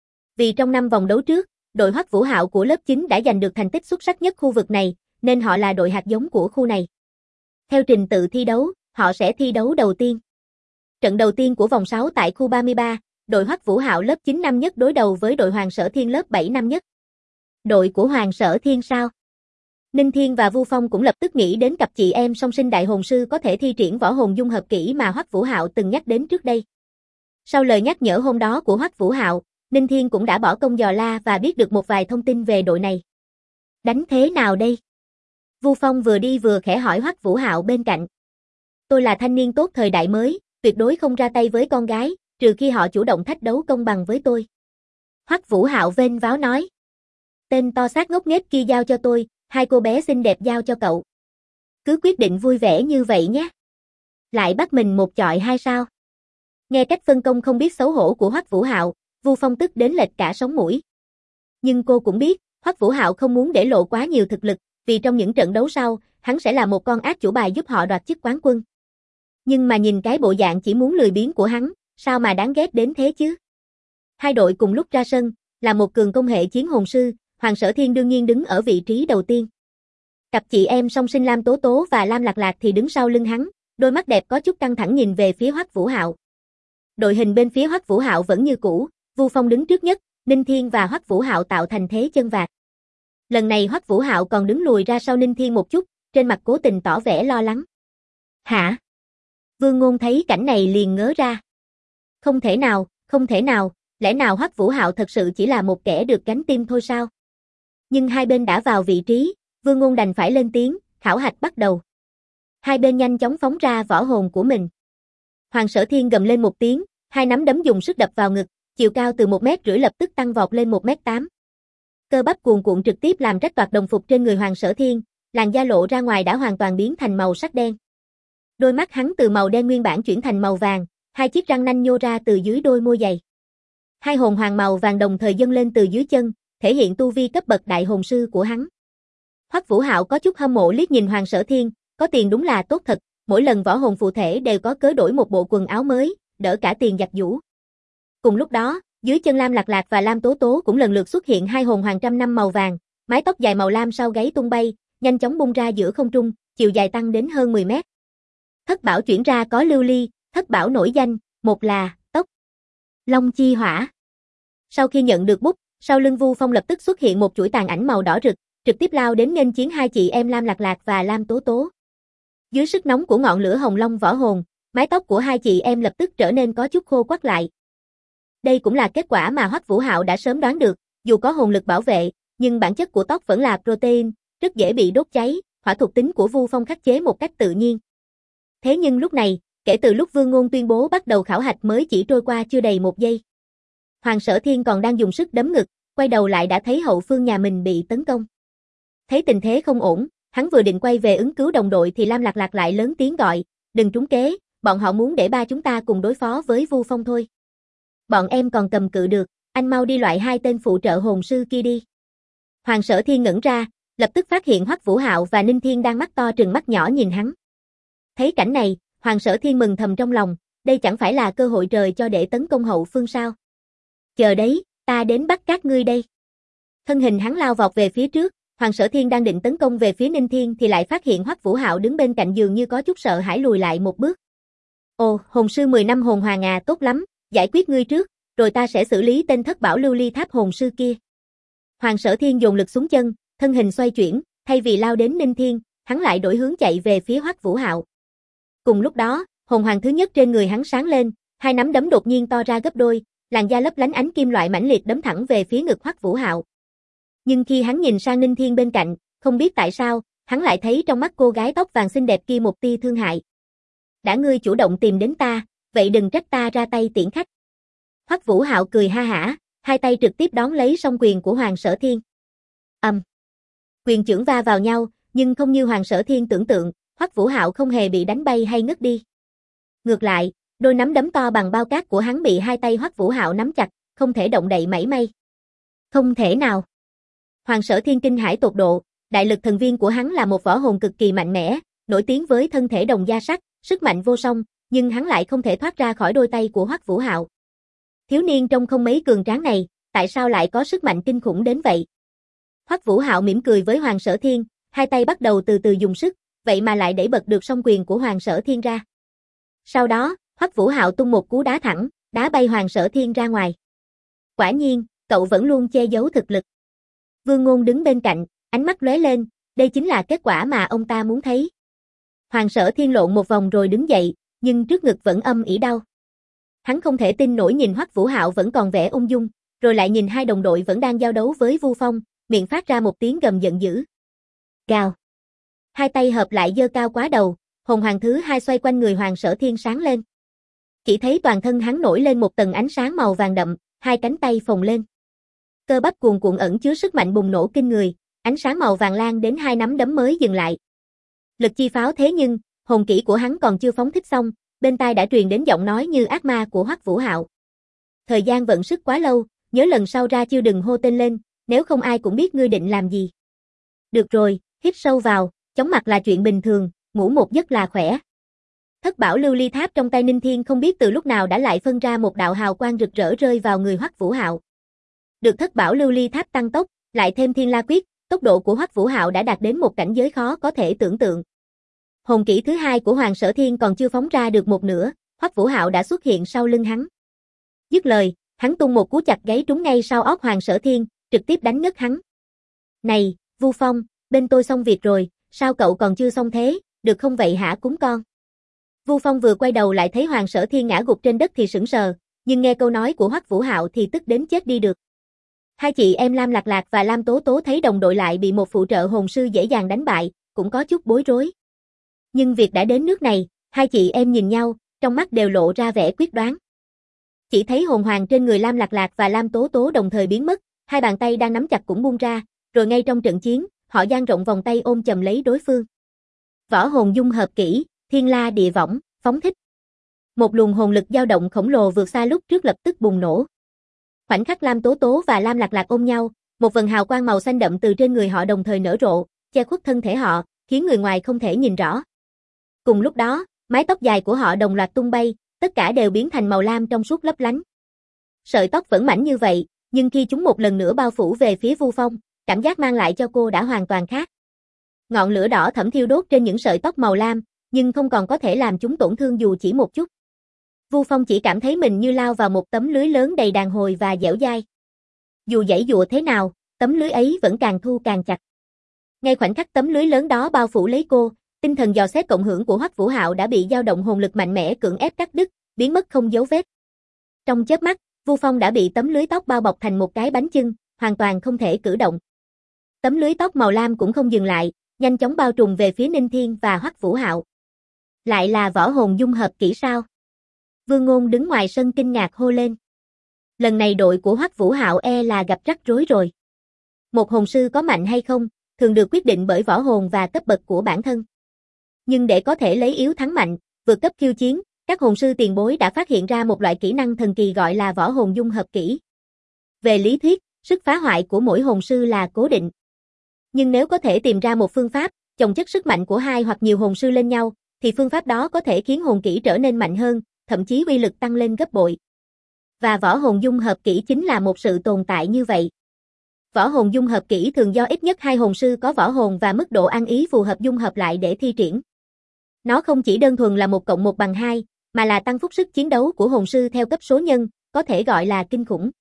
Vì trong 5 vòng đấu trước, đội Hoắc Vũ Hạo của lớp 9 đã giành được thành tích xuất sắc nhất khu vực này, nên họ là đội hạt giống của khu này. Theo trình tự thi đấu, họ sẽ thi đấu đầu tiên. Trận đầu tiên của vòng 6 tại khu 33, đội Hoắc Vũ Hạo lớp 9 năm nhất đối đầu với đội Hoàng Sở Thiên lớp 7 năm nhất. Đội của Hoàng Sở Thiên sao? Ninh Thiên và Vu Phong cũng lập tức nghĩ đến cặp chị em song sinh đại hồn sư có thể thi triển võ hồn dung hợp kỹ mà Hoắc Vũ Hạo từng nhắc đến trước đây. Sau lời nhắc nhở hôm đó của Hoắc Vũ Hạo, Ninh Thiên cũng đã bỏ công dò la và biết được một vài thông tin về đội này. Đánh thế nào đây? Vu Phong vừa đi vừa khẽ hỏi Hoắc Vũ Hạo bên cạnh. Tôi là thanh niên tốt thời đại mới, tuyệt đối không ra tay với con gái, trừ khi họ chủ động thách đấu công bằng với tôi. Hoắc Vũ Hạo vênh váo nói. Tên to xác ngốc nghếch kia giao cho tôi, hai cô bé xinh đẹp giao cho cậu. Cứ quyết định vui vẻ như vậy nhé. Lại bắt mình một chọi hai sao? Nghe cách phân công không biết xấu hổ của Hoắc Vũ Hạo, Vu Phong tức đến lệch cả sống mũi. Nhưng cô cũng biết, Hoắc Vũ Hạo không muốn để lộ quá nhiều thực lực, vì trong những trận đấu sau, hắn sẽ là một con ác chủ bài giúp họ đoạt chức quán quân. Nhưng mà nhìn cái bộ dạng chỉ muốn lười biếng của hắn, sao mà đáng ghét đến thế chứ? Hai đội cùng lúc ra sân, là một cường công hệ chiến hồn sư, Hoàng Sở Thiên đương nhiên đứng ở vị trí đầu tiên. Cặp chị em song sinh Lam Tố Tố và Lam Lạc Lạc thì đứng sau lưng hắn, đôi mắt đẹp có chút căng thẳng nhìn về phía Hoắc Vũ Hạo. Đội hình bên phía Hoắc Vũ Hạo vẫn như cũ, Vu Phong đứng trước nhất, Ninh Thiên và Hoắc Vũ Hạo tạo thành thế chân vạc. Lần này Hoắc Vũ Hạo còn đứng lùi ra sau Ninh Thiên một chút, trên mặt cố tình tỏ vẻ lo lắng. Hả? Vương Ngôn thấy cảnh này liền ngớ ra. Không thể nào, lẽ nào Hoắc Vũ Hạo thật sự chỉ là một kẻ được gánh tim thôi sao? Nhưng hai bên đã vào vị trí, Vương Ngôn đành phải lên tiếng, khảo hạch bắt đầu. Hai bên nhanh chóng phóng ra võ hồn của mình. Hoàng Sở Thiên gầm lên một tiếng, hai nắm đấm dùng sức đập vào ngực, chiều cao từ 1,5 m lập tức tăng vọt lên 1,8 m. Cơ bắp cuồn cuộn trực tiếp làm rách toạc đồng phục trên người Hoàng Sở Thiên, làn da lộ ra ngoài đã hoàn toàn biến thành màu sắc đen. Đôi mắt hắn từ màu đen nguyên bản chuyển thành màu vàng, hai chiếc răng nanh nhô ra từ dưới đôi môi dày. Hai hồn hoàng màu vàng đồng thời dâng lên từ dưới chân, thể hiện tu vi cấp bậc đại hồn sư của hắn. Hoắc Vũ Hạo có chút hâm mộ liếc nhìn Hoàng Sở Thiên, có tiền đúng là tốt thật, mỗi lần võ hồn phụ thể đều có cớ đổi một bộ quần áo mới, đỡ cả tiền giặt giũ. Cùng lúc đó, Dưới chân Lam Lạc Lạc và Lam Tố Tố cũng lần lượt xuất hiện hai hồn hoàng trăm năm màu vàng, mái tóc dài màu lam sau gáy tung bay, nhanh chóng bung ra giữa không trung, chiều dài tăng đến hơn 10 mét. Thất bảo chuyển ra có lưu ly, thất bảo nổi danh, một là tốc, long chi hỏa. Sau khi nhận được bút, sau lưng Vu Phong lập tức xuất hiện một chuỗi tàn ảnh màu đỏ rực, trực tiếp lao đến nghênh chiến hai chị em Lam Lạc Lạc và Lam Tố Tố. Dưới sức nóng của ngọn lửa hồng long võ hồn, mái tóc của hai chị em lập tức trở nên có chút khô quắt lại. Đây cũng là kết quả mà Hoắc Vũ Hạo đã sớm đoán được, dù có hồn lực bảo vệ, nhưng bản chất của tóc vẫn là protein, rất dễ bị đốt cháy, hỏa thuộc tính của Vu Phong khắc chế một cách tự nhiên. Thế nhưng lúc này, kể từ lúc Vương Ngôn tuyên bố bắt đầu khảo hạch mới chỉ trôi qua chưa đầy một giây. Hoàng Sở Thiên còn đang dùng sức đấm ngực, quay đầu lại đã thấy hậu phương nhà mình bị tấn công. Thấy tình thế không ổn, hắn vừa định quay về ứng cứu đồng đội thì Lam Lạc Lạc lại lớn tiếng gọi, đừng trúng kế, bọn họ muốn để ba chúng ta cùng đối phó với Vu Phong thôi. Bọn em còn cầm cự được, anh mau đi loại hai tên phụ trợ hồn sư kia đi. Hoàng Sở Thiên ngẩn ra, lập tức phát hiện Hoắc Vũ Hạo và Ninh Thiên đang mắt to trừng mắt nhỏ nhìn hắn. Thấy cảnh này, Hoàng Sở Thiên mừng thầm trong lòng, đây chẳng phải là cơ hội trời cho để tấn công hậu phương sao. Chờ đấy, ta đến bắt các ngươi đây. Thân hình hắn lao vọt về phía trước, Hoàng Sở Thiên đang định tấn công về phía Ninh Thiên thì lại phát hiện Hoắc Vũ Hạo đứng bên cạnh dường như có chút sợ hãi lùi lại một bước. Ồ, hồn sư 10 năm hồn hoàng à, tốt lắm, giải quyết ngươi trước, rồi ta sẽ xử lý tên thất bảo lưu ly tháp hồn sư kia. Hoàng Sở Thiên dồn lực xuống chân, thân hình xoay chuyển, thay vì lao đến Ninh Thiên, hắn lại đổi hướng chạy về phía Hoắc Vũ Hạo. Cùng lúc đó, hồn hoàng thứ nhất trên người hắn sáng lên, hai nắm đấm đột nhiên to ra gấp đôi, làn da lấp lánh ánh kim loại mãnh liệt đấm thẳng về phía ngực Hoắc Vũ Hạo. Nhưng khi hắn nhìn sang Ninh Thiên bên cạnh, không biết tại sao, hắn lại thấy trong mắt cô gái tóc vàng xinh đẹp kia một tia thương hại. Đã ngươi chủ động tìm đến ta, vậy đừng trách ta ra tay tiễn khách. Hoắc Vũ Hạo cười ha hả, hai tay trực tiếp đón lấy song quyền của Hoàng Sở Thiên. Quyền chưởng va vào nhau, nhưng không như Hoàng Sở Thiên tưởng tượng, Hoắc Vũ Hạo không hề bị đánh bay hay ngất đi. Ngược lại, đôi nắm đấm to bằng bao cát của hắn bị hai tay Hoắc Vũ Hạo nắm chặt, không thể động đậy mảy may. Không thể nào. Hoàng Sở Thiên kinh hãi tột độ, đại lực thần viên của hắn là một võ hồn cực kỳ mạnh mẽ, nổi tiếng với thân thể đồng da sắt, sức mạnh vô song, nhưng hắn lại không thể thoát ra khỏi đôi tay của Hoắc Vũ Hạo. Thiếu niên trông không mấy cường tráng này, tại sao lại có sức mạnh kinh khủng đến vậy? Hoắc Vũ Hạo mỉm cười với Hoàng Sở Thiên, hai tay bắt đầu từ từ dùng sức, vậy mà lại đẩy bật được song quyền của Hoàng Sở Thiên ra. Sau đó, Hoắc Vũ Hạo tung một cú đá thẳng, đá bay Hoàng Sở Thiên ra ngoài. Quả nhiên, cậu vẫn luôn che giấu thực lực. Vương Ngôn đứng bên cạnh, ánh mắt lóe lên, đây chính là kết quả mà ông ta muốn thấy. Hoàng Sở Thiên lộn một vòng rồi đứng dậy, nhưng trước ngực vẫn âm ỉ đau. Hắn không thể tin nổi nhìn Hoắc Vũ Hạo vẫn còn vẻ ung dung, rồi lại nhìn hai đồng đội vẫn đang giao đấu với Vu Phong, miệng phát ra một tiếng gầm giận dữ. Gào. Hai tay hợp lại giơ cao quá đầu, hồn hoàng thứ hai xoay quanh người Hoàng Sở Thiên sáng lên. Chỉ thấy toàn thân hắn nổi lên một tầng ánh sáng màu vàng đậm, hai cánh tay phồng lên. Cơ bắp cuồn cuộn ẩn chứa sức mạnh bùng nổ kinh người, ánh sáng màu vàng lan đến hai nắm đấm mới dừng lại. Lực chi pháo thế nhưng, hồn kỹ của hắn còn chưa phóng thích xong, bên tai đã truyền đến giọng nói như ác ma của Hoắc Vũ Hạo. Thời gian vận sức quá lâu, nhớ lần sau ra chiêu đừng hô tên lên, nếu không ai cũng biết ngươi định làm gì. Được rồi, hít sâu vào, chóng mặt là chuyện bình thường, ngủ một giấc là khỏe. Thất bảo lưu ly tháp trong tay Ninh Thiên không biết từ lúc nào đã lại phân ra một đạo hào quang rực rỡ rơi vào người Hoắc Vũ Hạo. Được thất bảo lưu ly tháp tăng tốc, lại thêm thiên la quyết, tốc độ của Hoắc Vũ Hạo đã đạt đến một cảnh giới khó có thể tưởng tượng. Hồn kỹ thứ hai của Hoàng Sở Thiên còn chưa phóng ra được một nửa, Hoắc Vũ Hạo đã xuất hiện sau lưng hắn. Dứt lời, hắn tung một cú chặt gáy trúng ngay sau óc Hoàng Sở Thiên, trực tiếp đánh ngất hắn. Này, Vu Phong, bên tôi xong việc rồi, sao cậu còn chưa xong thế, được không vậy hả cúng con? Vu Phong vừa quay đầu lại thấy Hoàng Sở Thiên ngã gục trên đất thì sững sờ, nhưng nghe câu nói của Hoắc Vũ Hạo thì tức đến chết đi được. Hai chị em Lam Lạc Lạc và Lam Tố Tố thấy đồng đội lại bị một phụ trợ hồn sư dễ dàng đánh bại, cũng có chút bối rối. Nhưng việc đã đến nước này, hai chị em nhìn nhau, trong mắt đều lộ ra vẻ quyết đoán. Chỉ thấy hồn hoàng trên người Lam Lạc Lạc và Lam Tố Tố đồng thời biến mất, hai bàn tay đang nắm chặt cũng buông ra, rồi ngay trong trận chiến, họ dang rộng vòng tay ôm chầm lấy đối phương. Võ hồn dung hợp kỹ, Thiên La Địa Võng, phóng thích. Một luồng hồn lực dao động khổng lồ vượt xa lúc trước lập tức bùng nổ. Khoảnh khắc Lam Tố Tố và Lam Lạc Lạc ôm nhau, một vầng hào quang màu xanh đậm từ trên người họ đồng thời nở rộ, che khuất thân thể họ, khiến người ngoài không thể nhìn rõ. Cùng lúc đó, mái tóc dài của họ đồng loạt tung bay, tất cả đều biến thành màu lam trong suốt lấp lánh. Sợi tóc vẫn mảnh như vậy, nhưng khi chúng một lần nữa bao phủ về phía Vu Phong, cảm giác mang lại cho cô đã hoàn toàn khác. Ngọn lửa đỏ thẫm thiêu đốt trên những sợi tóc màu lam, nhưng không còn có thể làm chúng tổn thương dù chỉ một chút. Vu Phong chỉ cảm thấy mình như lao vào một tấm lưới lớn đầy đàn hồi và dẻo dai. Dù giãy giụa thế nào, tấm lưới ấy vẫn càng thu càng chặt. Ngay khoảnh khắc tấm lưới lớn đó bao phủ lấy cô, tinh thần dò xét cộng hưởng của Hoắc Vũ Hạo đã bị dao động hồn lực mạnh mẽ cưỡng ép cắt đứt, biến mất không dấu vết. Trong chớp mắt, Vu Phong đã bị tấm lưới tóc bao bọc thành một cái bánh chưng, hoàn toàn không thể cử động. Tấm lưới tóc màu lam cũng không dừng lại, nhanh chóng bao trùm về phía Ninh Thiên và Hoắc Vũ Hạo. Lại là võ hồn dung hợp kỹ sao? Vương Ngôn đứng ngoài sân kinh ngạc hô lên. Lần này đội của Hoắc Vũ Hạo là gặp rắc rối rồi. Một hồn sư có mạnh hay không, thường được quyết định bởi võ hồn và cấp bậc của bản thân. Nhưng để có thể lấy yếu thắng mạnh, vượt cấp khiêu chiến, các hồn sư tiền bối đã phát hiện ra một loại kỹ năng thần kỳ gọi là võ hồn dung hợp kỹ. Về lý thuyết, sức phá hoại của mỗi hồn sư là cố định. Nhưng nếu có thể tìm ra một phương pháp, chồng chất sức mạnh của hai hoặc nhiều hồn sư lên nhau, thì phương pháp đó có thể khiến hồn kỹ trở nên mạnh hơn, thậm chí uy lực tăng lên gấp bội. Và võ hồn dung hợp kỹ chính là một sự tồn tại như vậy. Võ hồn dung hợp kỹ thường do ít nhất hai hồn sư có võ hồn và mức độ ăn ý phù hợp dung hợp lại để thi triển. Nó không chỉ đơn thuần là 1+1=2, mà là tăng phúc sức chiến đấu của hồn sư theo cấp số nhân, có thể gọi là kinh khủng.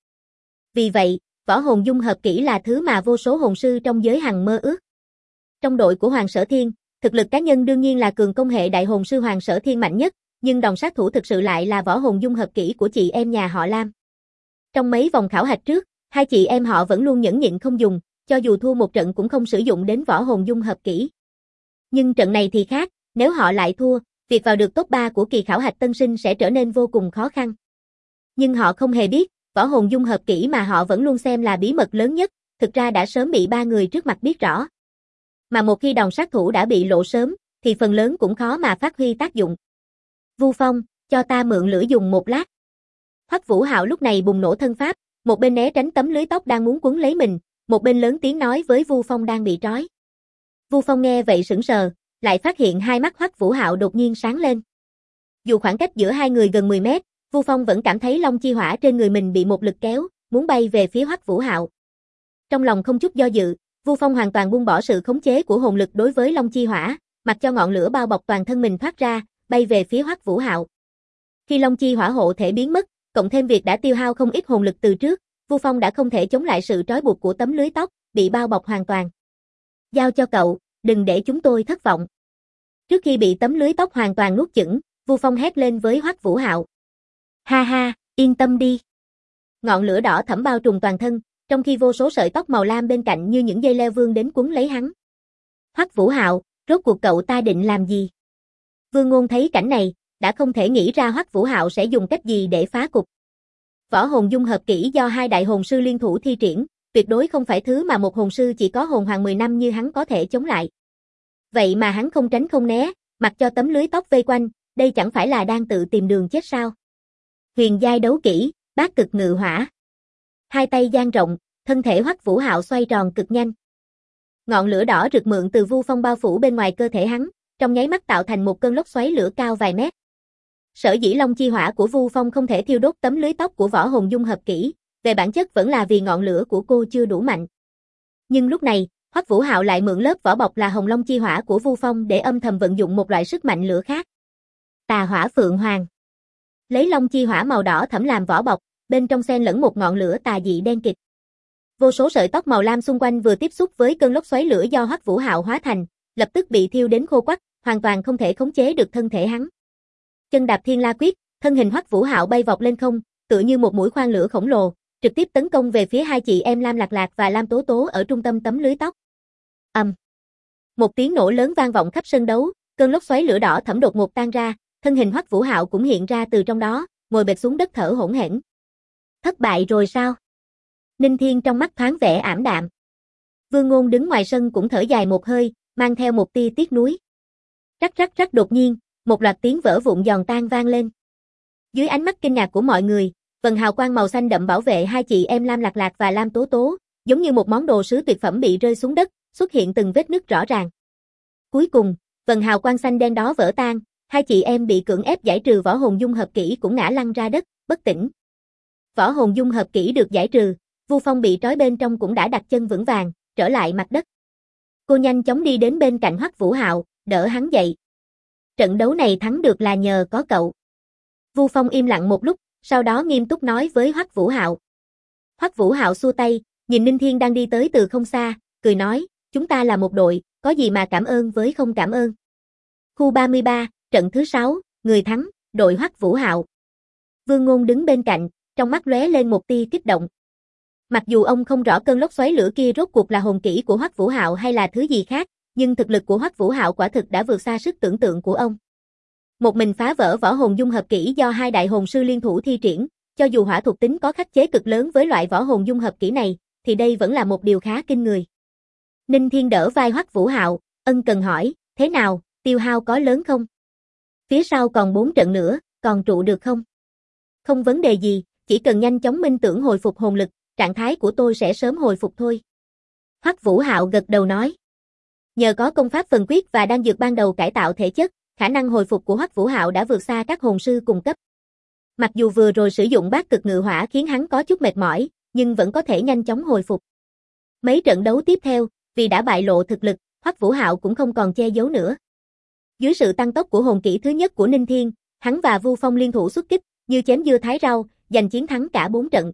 Vì vậy, võ hồn dung hợp kỹ là thứ mà vô số hồn sư trong giới hằng mơ ước. Trong đội của Hoàng Sở Thiên, thực lực cá nhân đương nhiên là cường công hệ đại hồn sư Hoàng Sở Thiên mạnh nhất, nhưng đòn sát thủ thực sự lại là võ hồn dung hợp kỹ của chị em nhà họ Lam. Trong mấy vòng khảo hạch trước, hai chị em họ vẫn luôn nhẫn nhịn không dùng, cho dù thua một trận cũng không sử dụng đến võ hồn dung hợp kỹ. Nhưng trận này thì khác, nếu họ lại thua, việc vào được top 3 của kỳ khảo hạch tân sinh sẽ trở nên vô cùng khó khăn. Nhưng họ không hề biết, võ hồn dung hợp kỹ mà họ vẫn luôn xem là bí mật lớn nhất, thực ra đã sớm bị ba người trước mặt biết rõ. Mà một khi đòn sát thủ đã bị lộ sớm, thì phần lớn cũng khó mà phát huy tác dụng. Vu Phong, cho ta mượn lửa dùng một lát. Hoắc Vũ Hạo lúc này bùng nổ thân pháp, một bên né tránh tấm lưới tóc đang muốn quấn lấy mình, một bên lớn tiếng nói với Vu Phong đang bị trói. Vu Phong nghe vậy sững sờ, lại phát hiện hai mắt Hoắc Vũ Hạo đột nhiên sáng lên. Dù khoảng cách giữa hai người gần 10 mét, Vu Phong vẫn cảm thấy long chi hỏa trên người mình bị một lực kéo, muốn bay về phía Hoắc Vũ Hạo. Trong lòng không chút do dự, Vu Phong hoàn toàn buông bỏ sự khống chế của hồn lực đối với long chi hỏa, mặc cho ngọn lửa bao bọc toàn thân mình thoát ra, bay về phía Hoắc Vũ Hạo. Khi long chi hỏa hộ thể biến mất, cộng thêm việc đã tiêu hao không ít hồn lực từ trước, Vu Phong đã không thể chống lại sự trói buộc của tấm lưới tóc, bị bao bọc hoàn toàn. Giao cho cậu, đừng để chúng tôi thất vọng. Trước khi bị tấm lưới tóc hoàn toàn nuốt chửng, Vu Phong hét lên với Hoắc Vũ Hạo. Ha ha, yên tâm đi. Ngọn lửa đỏ thẫm bao trùm toàn thân, trong khi vô số sợi tóc màu lam bên cạnh như những dây leo vươn đến quấn lấy hắn. Hoắc Vũ Hạo, rốt cuộc cậu ta định làm gì? Vương Ngôn thấy cảnh này, đã không thể nghĩ ra Hoắc Vũ Hạo sẽ dùng cách gì để phá cục. Võ hồn dung hợp kỹ do hai đại hồn sư liên thủ thi triển, tuyệt đối không phải thứ mà một hồn sư chỉ có hồn hoàng 10 năm như hắn có thể chống lại. Vậy mà hắn không tránh không né, mặc cho tấm lưới tóc vây quanh, đây chẳng phải là đang tự tìm đường chết sao? Huyền giai đấu kỹ, bát cực ngự hỏa. Hai tay dang rộng, thân thể Hoắc Vũ Hạo xoay tròn cực nhanh. Ngọn lửa đỏ rực mượn từ Vu Phong bao phủ bên ngoài cơ thể hắn, trong nháy mắt tạo thành một cơn lốc xoáy lửa cao vài mét. Sở dĩ long chi hỏa của Vu Phong không thể thiêu đốt tấm lưới tóc của võ hồn dung hợp kỹ, về bản chất vẫn là vì ngọn lửa của cô chưa đủ mạnh. Nhưng lúc này, Hoắc Vũ Hạo lại mượn lớp vỏ bọc là hồng long chi hỏa của Vu Phong để âm thầm vận dụng một loại sức mạnh lửa khác. Tà hỏa phượng hoàng. Lấy long chi hỏa màu đỏ thẫm làm vỏ bọc, bên trong xen lẫn một ngọn lửa tà dị đen kịt. Vô số sợi tóc màu lam xung quanh vừa tiếp xúc với cơn lốc xoáy lửa do Hoắc Vũ Hạo hóa thành, lập tức bị thiêu đến khô quắt, hoàn toàn không thể khống chế được thân thể hắn. Chân đạp Thiên La Quyết, thân hình Hoắc Vũ Hạo bay vọt lên không, tựa như một mũi khoan lửa khổng lồ, trực tiếp tấn công về phía hai chị em Lam Lạc Lạc và Lam Tố Tố ở trung tâm tấm lưới tóc. Một tiếng nổ lớn vang vọng khắp sân đấu, cơn lốc xoáy lửa đỏ thẫm đột ngột tan ra, thân hình Hoắc Vũ Hạo cũng hiện ra từ trong đó, ngồi bệt xuống đất thở hổn hển. Thất bại rồi sao? Ninh Thiên trong mắt thoáng vẻ ảm đạm. Vương Ngôn đứng ngoài sân cũng thở dài một hơi, mang theo một tia tiếc nuối. Rắc rắc rắc, đột nhiên, một loạt tiếng vỡ vụn giòn tan vang lên. Dưới ánh mắt kinh ngạc của mọi người, vầng hào quang màu xanh đậm bảo vệ hai chị em Lam Lạc Lạc và Lam Tố Tố, giống như một món đồ sứ tuyệt phẩm bị rơi xuống đất, xuất hiện từng vết nứt rõ ràng. Cuối cùng, vầng hào quang xanh đen đó vỡ tan, hai chị em bị cưỡng ép giải trừ võ hồn dung hợp kỹ cũng ngã lăn ra đất, bất tỉnh. Võ hồn dung hợp kỹ được giải trừ, Vu Phong bị trói bên trong cũng đã đặt chân vững vàng, trở lại mặt đất. Cô nhanh chóng đi đến bên cạnh Hoắc Vũ Hạo, đỡ hắn dậy. Trận đấu này thắng được là nhờ có cậu. Vu Phong im lặng một lúc, sau đó nghiêm túc nói với Hoắc Vũ Hạo. Hoắc Vũ Hạo xua tay, nhìn Ninh Thiên đang đi tới từ không xa, cười nói, chúng ta là một đội, có gì mà cảm ơn với không cảm ơn. Khu 33, trận thứ 6, người thắng, đội Hoắc Vũ Hạo. Vương Ngôn đứng bên cạnh, trong mắt lóe lên một tia kích động. Mặc dù ông không rõ cơn lốc xoáy lửa kia rốt cuộc là hồn kỹ của Hoắc Vũ Hạo hay là thứ gì khác, nhưng thực lực của Hoắc Vũ Hạo quả thực đã vượt xa sức tưởng tượng của ông. Một mình phá vỡ võ hồn dung hợp kỹ do hai đại hồn sư liên thủ thi triển, cho dù hỏa thuộc tính có khắc chế cực lớn với loại võ hồn dung hợp kỹ này, thì đây vẫn là một điều khá kinh người. Ninh Thiên đỡ vai Hoắc Vũ Hạo, ân cần hỏi, thế nào, tiêu hao có lớn không? Phía sau còn 4 trận nữa, còn trụ được không? Không vấn đề gì, chỉ cần nhanh chóng minh tưởng hồi phục hồn lực, trạng thái của tôi sẽ sớm hồi phục thôi. Hoắc Vũ Hạo gật đầu nói. Nhờ có công pháp phần quyết và đan dược ban đầu cải tạo thể chất, khả năng hồi phục của Hoắc Vũ Hạo đã vượt xa các hồn sư cùng cấp. Mặc dù vừa rồi sử dụng bát cực ngự hỏa khiến hắn có chút mệt mỏi, nhưng vẫn có thể nhanh chóng hồi phục. Mấy trận đấu tiếp theo, vì đã bại lộ thực lực, Hoắc Vũ Hạo cũng không còn che giấu nữa. Dưới sự tăng tốc của hồn kỹ thứ nhất của Ninh Thiên, hắn và Vu Phong liên thủ xuất kích, như chém dưa thái rau, giành chiến thắng cả 4 trận.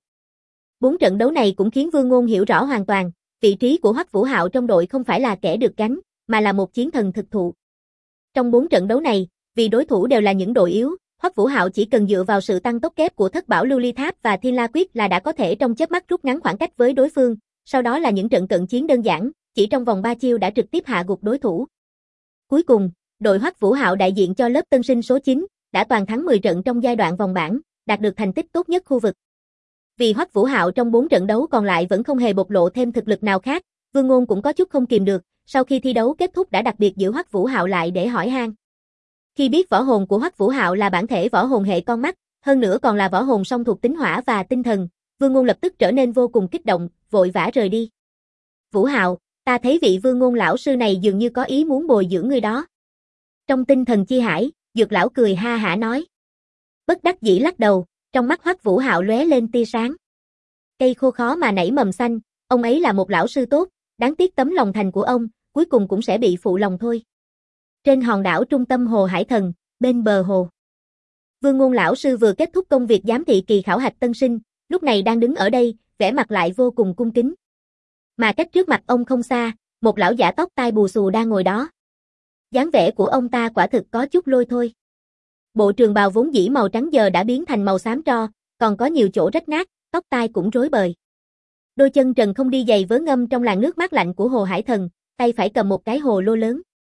4 trận đấu này cũng khiến Vương Ngôn hiểu rõ hoàn toàn, vị trí của Hoắc Vũ Hạo trong đội không phải là kẻ được gánh, mà là một chiến thần thực thụ. Trong 4 trận đấu này, vì đối thủ đều là những đội yếu, Hoắc Vũ Hạo chỉ cần dựa vào sự tăng tốc kép của Thất Bảo Lưu Ly Tháp và Thiên La Quyết là đã có thể trong chớp mắt rút ngắn khoảng cách với đối phương, sau đó là những trận cận chiến đơn giản, chỉ trong vòng 3 chiêu đã trực tiếp hạ gục đối thủ. Cuối cùng, đội Hoắc Vũ Hạo đại diện cho lớp tân sinh số 9, đã toàn thắng 10 trận trong giai đoạn vòng bảng, đạt được thành tích tốt nhất khu vực. Vì Hoắc Vũ Hạo trong 4 trận đấu còn lại vẫn không hề bộc lộ thêm thực lực nào khác, Vương Ngôn cũng có chút không kìm được, sau khi thi đấu kết thúc đã đặc biệt giữ Hoắc Vũ Hạo lại để hỏi han. Khi biết võ hồn của Hoắc Vũ Hạo là bản thể võ hồn hệ con mắt, hơn nữa còn là võ hồn song thuộc tính hỏa và tinh thần, Vương Ngôn lập tức trở nên vô cùng kích động, vội vã rời đi. Vũ Hạo, ta thấy vị Vương Ngôn lão sư này dường như có ý muốn bồi dưỡng ngươi đó. Trong tinh thần chi hải, Dược lão cười ha hả nói. Bất đắc dĩ lắc đầu, trong mắt Hoắc Vũ Hạo lóe lên tia sáng. Cây khô khó mà nảy mầm xanh, ông ấy là một lão sư tốt, đáng tiếc tấm lòng thành của ông, cuối cùng cũng sẽ bị phụ lòng thôi. Trên hòn đảo trung tâm hồ Hải Thần, bên bờ hồ. Vương Ngôn lão sư vừa kết thúc công việc giám thị kỳ khảo hạch tân sinh, lúc này đang đứng ở đây, vẻ mặt lại vô cùng cung kính. Mà cách trước mặt ông không xa, một lão giả tóc tai bù xù đang ngồi đó. Dáng vẻ của ông ta quả thực có chút lôi thôi. Bộ trường bào vốn dĩ màu trắng giờ đã biến thành màu xám tro, còn có nhiều chỗ rách nát, tóc tai cũng rối bời. Đôi chân trần không đi giày vớ ngâm trong làn nước mát lạnh của hồ Hải Thần, tay phải cầm một cái hồ lô lớn.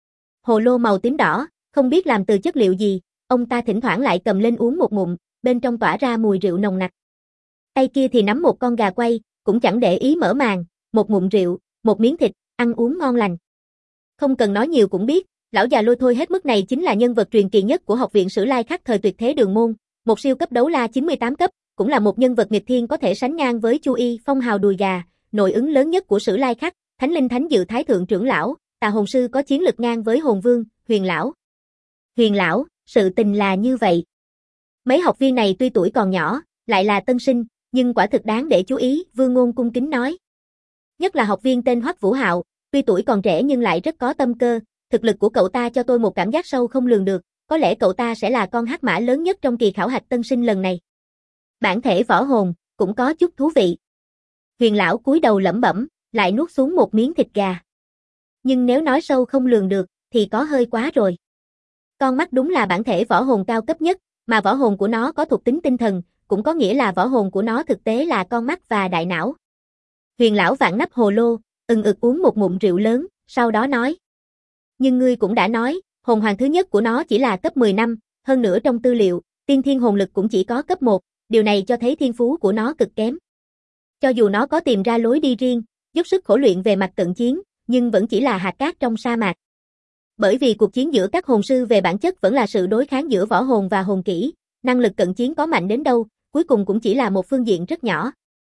Hồ lô màu tím đỏ, không biết làm từ chất liệu gì, ông ta thỉnh thoảng lại cầm lên uống một ngụm, bên trong tỏa ra mùi rượu nồng nặc. Tay kia thì nắm một con gà quay, cũng chẳng để ý mở màn, một ngụm rượu, một miếng thịt, ăn uống ngon lành. Không cần nói nhiều cũng biết, lão già lôi thôi hết mức này chính là nhân vật truyền kỳ nhất của Học viện Sử Lai Khắc thời tuyệt thế Đường Môn, một siêu cấp đấu la 98 cấp, cũng là một nhân vật nghịch thiên có thể sánh ngang với Chu Y, phong hào đùi gà, nội ứng lớn nhất của Sử Lai Khắc, Thánh Linh Thánh Dự Thái thượng trưởng lão, Tà hồn sư có chiến lực ngang với Hồn Vương, Huyền lão. Huyền lão, sự tình là như vậy. Mấy học viên này tuy tuổi còn nhỏ, lại là tân sinh, nhưng quả thực đáng để chú ý, Vương Ngôn cung kính nói. Nhất là học viên tên Hoắc Vũ Hạo, tuy tuổi còn trẻ nhưng lại rất có tâm cơ, thực lực của cậu ta cho tôi một cảm giác sâu không lường được, có lẽ cậu ta sẽ là con hắc mã lớn nhất trong kỳ khảo hạch tân sinh lần này. Bản thể võ hồn, cũng có chút thú vị. Huyền lão cúi đầu lẩm bẩm, lại nuốt xuống một miếng thịt gà. Nhưng nếu nói sâu không lường được, thì có hơi quá rồi. Con mắt đúng là bản thể võ hồn cao cấp nhất, mà võ hồn của nó có thuộc tính tinh thần, cũng có nghĩa là võ hồn của nó thực tế là con mắt và đại não. Huyền lão vặn nắp hồ lô, ực uống một ngụm rượu lớn, sau đó nói. Nhưng ngươi cũng đã nói, hồn hoàng thứ nhất của nó chỉ là cấp 10 năm, hơn nữa trong tư liệu, tiên thiên hồn lực cũng chỉ có cấp 1, điều này cho thấy thiên phú của nó cực kém. Cho dù nó có tìm ra lối đi riêng, dốc sức khổ luyện về mặt cận chiến, nhưng vẫn chỉ là hạt cát trong sa mạc. Bởi vì cuộc chiến giữa các hồn sư về bản chất vẫn là sự đối kháng giữa võ hồn và hồn kỹ, năng lực cận chiến có mạnh đến đâu, cuối cùng cũng chỉ là một phương diện rất nhỏ.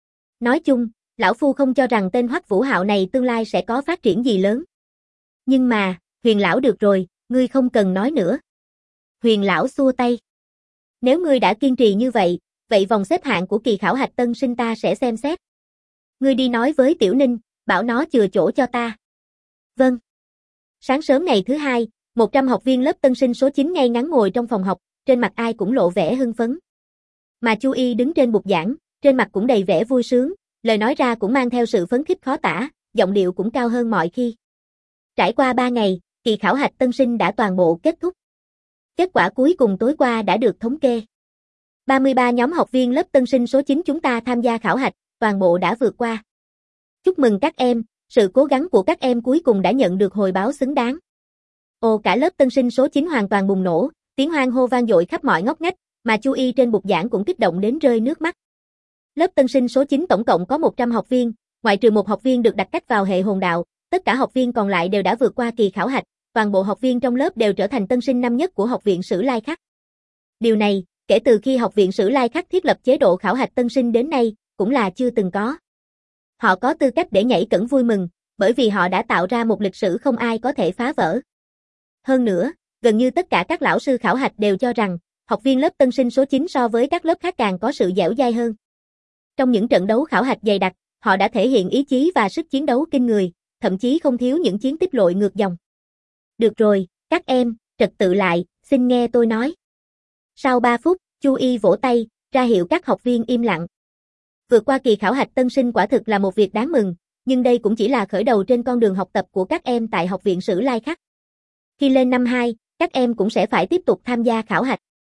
Nói chung, lão phu không cho rằng tên Hoắc Vũ Hạo này tương lai sẽ có phát triển gì lớn. Nhưng mà, Huyền lão được rồi, ngươi không cần nói nữa. Huyền lão xua tay. Nếu ngươi đã kiên trì như vậy, vậy vòng xếp hạng của kỳ khảo hạch tân sinh ta sẽ xem xét. Ngươi đi nói với Tiểu Ninh, bảo nó chừa chỗ cho ta. Vâng. Sáng sớm ngày thứ hai, 100 học viên lớp tân sinh số 9 ngay ngắn ngồi trong phòng học, trên mặt ai cũng lộ vẻ hưng phấn. Mà Chu Y đứng trên bục giảng, trên mặt cũng đầy vẻ vui sướng, lời nói ra cũng mang theo sự phấn khích khó tả, giọng điệu cũng cao hơn mọi khi. Trải qua 3 ngày, kỳ khảo hạch tân sinh đã toàn bộ kết thúc. Kết quả cuối cùng tối qua đã được thống kê. 33 nhóm học viên lớp tân sinh số 9 chúng ta tham gia khảo hạch, toàn bộ đã vượt qua. Chúc mừng các em, sự cố gắng của các em cuối cùng đã nhận được hồi báo xứng đáng. Ồ, cả lớp tân sinh số 9 hoàn toàn bùng nổ, tiếng hoan hô vang dội khắp mọi ngóc ngách, mà Chu Y trên bục giảng cũng kích động đến rơi nước mắt. Lớp tân sinh số 9 tổng cộng có 100 học viên, ngoại trừ một học viên được đặt cách vào hệ hồn đạo, tất cả học viên còn lại đều đã vượt qua kỳ khảo hạch, toàn bộ học viên trong lớp đều trở thành tân sinh năm nhất của Học viện Sử Lai Khắc. Điều này, kể từ khi Học viện Sử Lai Khắc thiết lập chế độ khảo hạch tân sinh đến nay, cũng là chưa từng có. Họ có tư cách để nhảy cẫng vui mừng, bởi vì họ đã tạo ra một lịch sử không ai có thể phá vỡ. Hơn nữa, gần như tất cả các lão sư khảo hạch đều cho rằng, học viên lớp tân sinh số 9 so với các lớp khác càng có sự dẻo dai hơn. Trong những trận đấu khảo hạch dày đặc, họ đã thể hiện ý chí và sức chiến đấu kinh người, thậm chí không thiếu những chiến tích lội ngược dòng. Được rồi, các em, trật tự lại, xin nghe tôi nói. Sau 3 phút, Chu Y vỗ tay, ra hiệu các học viên im lặng. Vượt qua kỳ khảo hạch tân sinh quả thực là một việc đáng mừng, nhưng đây cũng chỉ là khởi đầu trên con đường học tập của các em tại Học viện Sử Lai Khắc. Khi lên năm 2, các em cũng sẽ phải tiếp tục tham gia khảo hạch.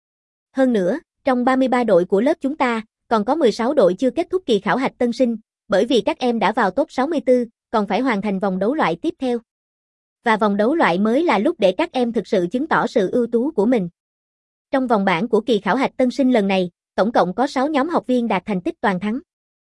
Hơn nữa, trong 33 đội của lớp chúng ta, còn có 16 đội chưa kết thúc kỳ khảo hạch tân sinh, bởi vì các em đã vào top 64, còn phải hoàn thành vòng đấu loại tiếp theo. Và vòng đấu loại mới là lúc để các em thực sự chứng tỏ sự ưu tú của mình. Trong vòng bảng của kỳ khảo hạch tân sinh lần này, tổng cộng có 6 nhóm học viên đạt thành tích toàn thắng.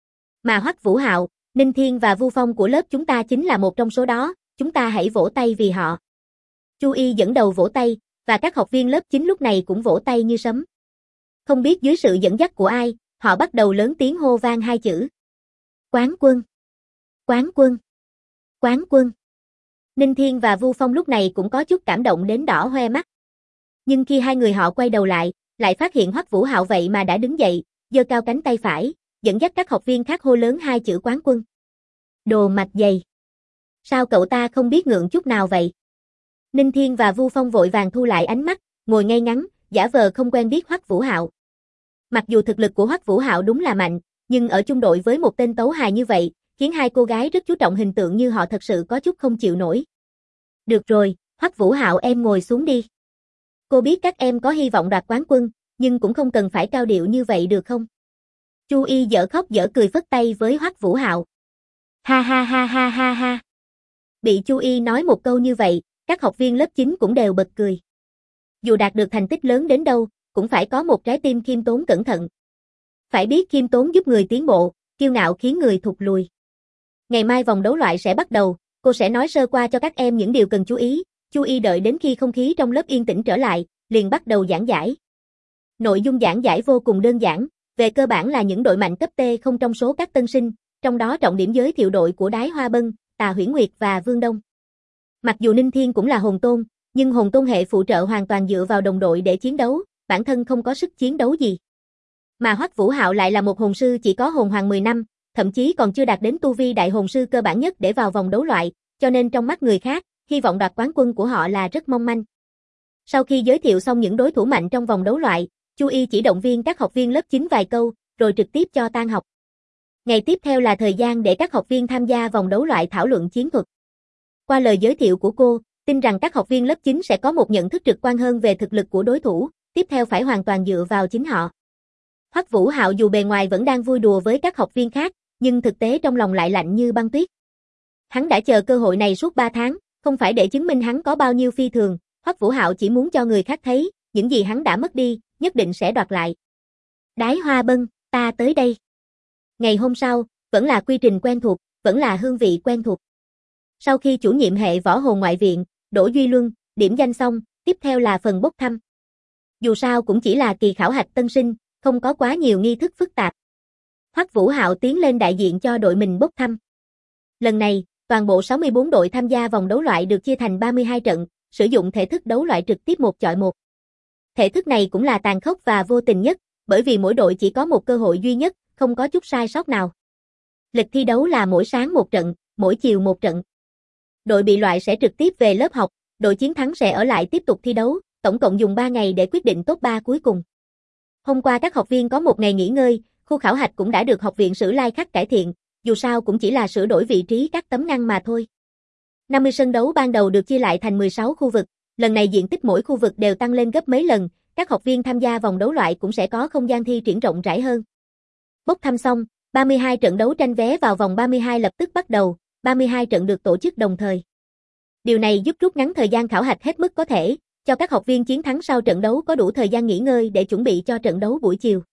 Mà Hoắc Vũ Hạo, Ninh Thiên và Vu Phong của lớp chúng ta chính là một trong số đó, chúng ta hãy vỗ tay vì họ. Chu Y dẫn đầu vỗ tay, và các học viên lớp 9 lúc này cũng vỗ tay như sấm. Không biết dưới sự dẫn dắt của ai, họ bắt đầu lớn tiếng hô vang hai chữ. Quán quân! Quán quân! Quán quân! Ninh Thiên và Vu Phong lúc này cũng có chút cảm động đến đỏ hoe mắt. Nhưng khi hai người họ quay đầu lại phát hiện Hoắc Vũ Hạo vậy mà đã đứng dậy, giơ cao cánh tay phải, dẫn dắt các học viên khác hô lớn hai chữ quán quân. Đồ mạch dày! Sao cậu ta không biết ngượng chút nào vậy? Ninh Thiên và Vu Phong vội vàng thu lại ánh mắt, ngồi ngay ngắn, giả vờ không quen biết Hoắc Vũ Hạo. Mặc dù thực lực của Hoắc Vũ Hạo đúng là mạnh, nhưng ở chung đội với một tên tấu hài như vậy, khiến hai cô gái rất chú trọng hình tượng như họ thật sự có chút không chịu nổi. Được rồi, Hoắc Vũ Hạo em ngồi xuống đi. Cô biết các em có hy vọng đoạt quán quân, nhưng cũng không cần phải cao điệu như vậy được không? Chu Y dở khóc dở cười phất tay với Hoắc Vũ Hạo. Ha ha ha ha ha ha. Bị Chu Y nói một câu như vậy, các học viên lớp 9 cũng đều bật cười. Dù đạt được thành tích lớn đến đâu, cũng phải có một trái tim khiêm tốn cẩn thận. Phải biết khiêm tốn giúp người tiến bộ, kiêu ngạo khiến người thụt lùi. Ngày mai vòng đấu loại sẽ bắt đầu, cô sẽ nói sơ qua cho các em những điều cần chú ý. Chu Y đợi đến khi không khí trong lớp yên tĩnh trở lại, liền bắt đầu giảng giải. Nội dung giảng giải vô cùng đơn giản, về cơ bản là những đội mạnh cấp T không trong số các tân sinh, trong đó trọng điểm giới thiệu đội của Đái Hoa Bân, Tà Huyễn Nguyệt và Vương Đông. Mặc dù Ninh Thiên cũng là hồn tôn, nhưng hồn tôn hệ phụ trợ hoàn toàn dựa vào đồng đội để chiến đấu, bản thân không có sức chiến đấu gì. Mà Hoắc Vũ Hạo lại là một hồn sư chỉ có hồn hoàng 10 năm, thậm chí còn chưa đạt đến tu vi đại hồn sư cơ bản nhất để vào vòng đấu loại, cho nên trong mắt người khác, hy vọng đoạt quán quân của họ là rất mong manh. Sau khi giới thiệu xong những đối thủ mạnh trong vòng đấu loại, Chu Y chỉ động viên các học viên lớp 9 vài câu, rồi trực tiếp cho tan học. Ngày tiếp theo là thời gian để các học viên tham gia vòng đấu loại thảo luận chiến thuật. Qua lời giới thiệu của cô, tin rằng các học viên lớp 9 sẽ có một nhận thức trực quan hơn về thực lực của đối thủ, tiếp theo phải hoàn toàn dựa vào chính họ. Hoắc Vũ Hạo dù bề ngoài vẫn đang vui đùa với các học viên khác, nhưng thực tế trong lòng lại lạnh như băng tuyết. Hắn đã chờ cơ hội này suốt 3 tháng, không phải để chứng minh hắn có bao nhiêu phi thường, Hoắc Vũ Hạo chỉ muốn cho người khác thấy, những gì hắn đã mất đi, nhất định sẽ đoạt lại. Đái Hoa Bân, ta tới đây. Ngày hôm sau, vẫn là quy trình quen thuộc, vẫn là hương vị quen thuộc. Sau khi chủ nhiệm hệ võ hồn ngoại viện, Đỗ Duy Luân, điểm danh xong, tiếp theo là phần bốc thăm. Dù sao cũng chỉ là kỳ khảo hạch tân sinh, không có quá nhiều nghi thức phức tạp. Hoắc Vũ Hạo tiến lên đại diện cho đội mình bốc thăm. Lần này, toàn bộ 64 đội tham gia vòng đấu loại được chia thành 32 trận, sử dụng thể thức đấu loại trực tiếp 1 chọi 1. Thể thức này cũng là tàn khốc và vô tình nhất, bởi vì mỗi đội chỉ có một cơ hội duy nhất, không có chút sai sót nào. Lịch thi đấu là mỗi sáng một trận, mỗi chiều một trận. Đội bị loại sẽ trực tiếp về lớp học, đội chiến thắng sẽ ở lại tiếp tục thi đấu, tổng cộng dùng 3 ngày để quyết định top 3 cuối cùng. Hôm qua các học viên có một ngày nghỉ ngơi, khu khảo hạch cũng đã được học viện Sử Lai Khắc cải thiện, dù sao cũng chỉ là sửa đổi vị trí các tấm ngăn mà thôi. 50 sân đấu ban đầu được chia lại thành 16 khu vực, lần này diện tích mỗi khu vực đều tăng lên gấp mấy lần, các học viên tham gia vòng đấu loại cũng sẽ có không gian thi triển rộng rãi hơn. Bốc thăm xong, 32 trận đấu tranh vé vào vòng 32 lập tức bắt đầu, 32 trận được tổ chức đồng thời. Điều này giúp rút ngắn thời gian khảo hạch hết mức có thể, cho các học viên chiến thắng sau trận đấu có đủ thời gian nghỉ ngơi để chuẩn bị cho trận đấu buổi chiều.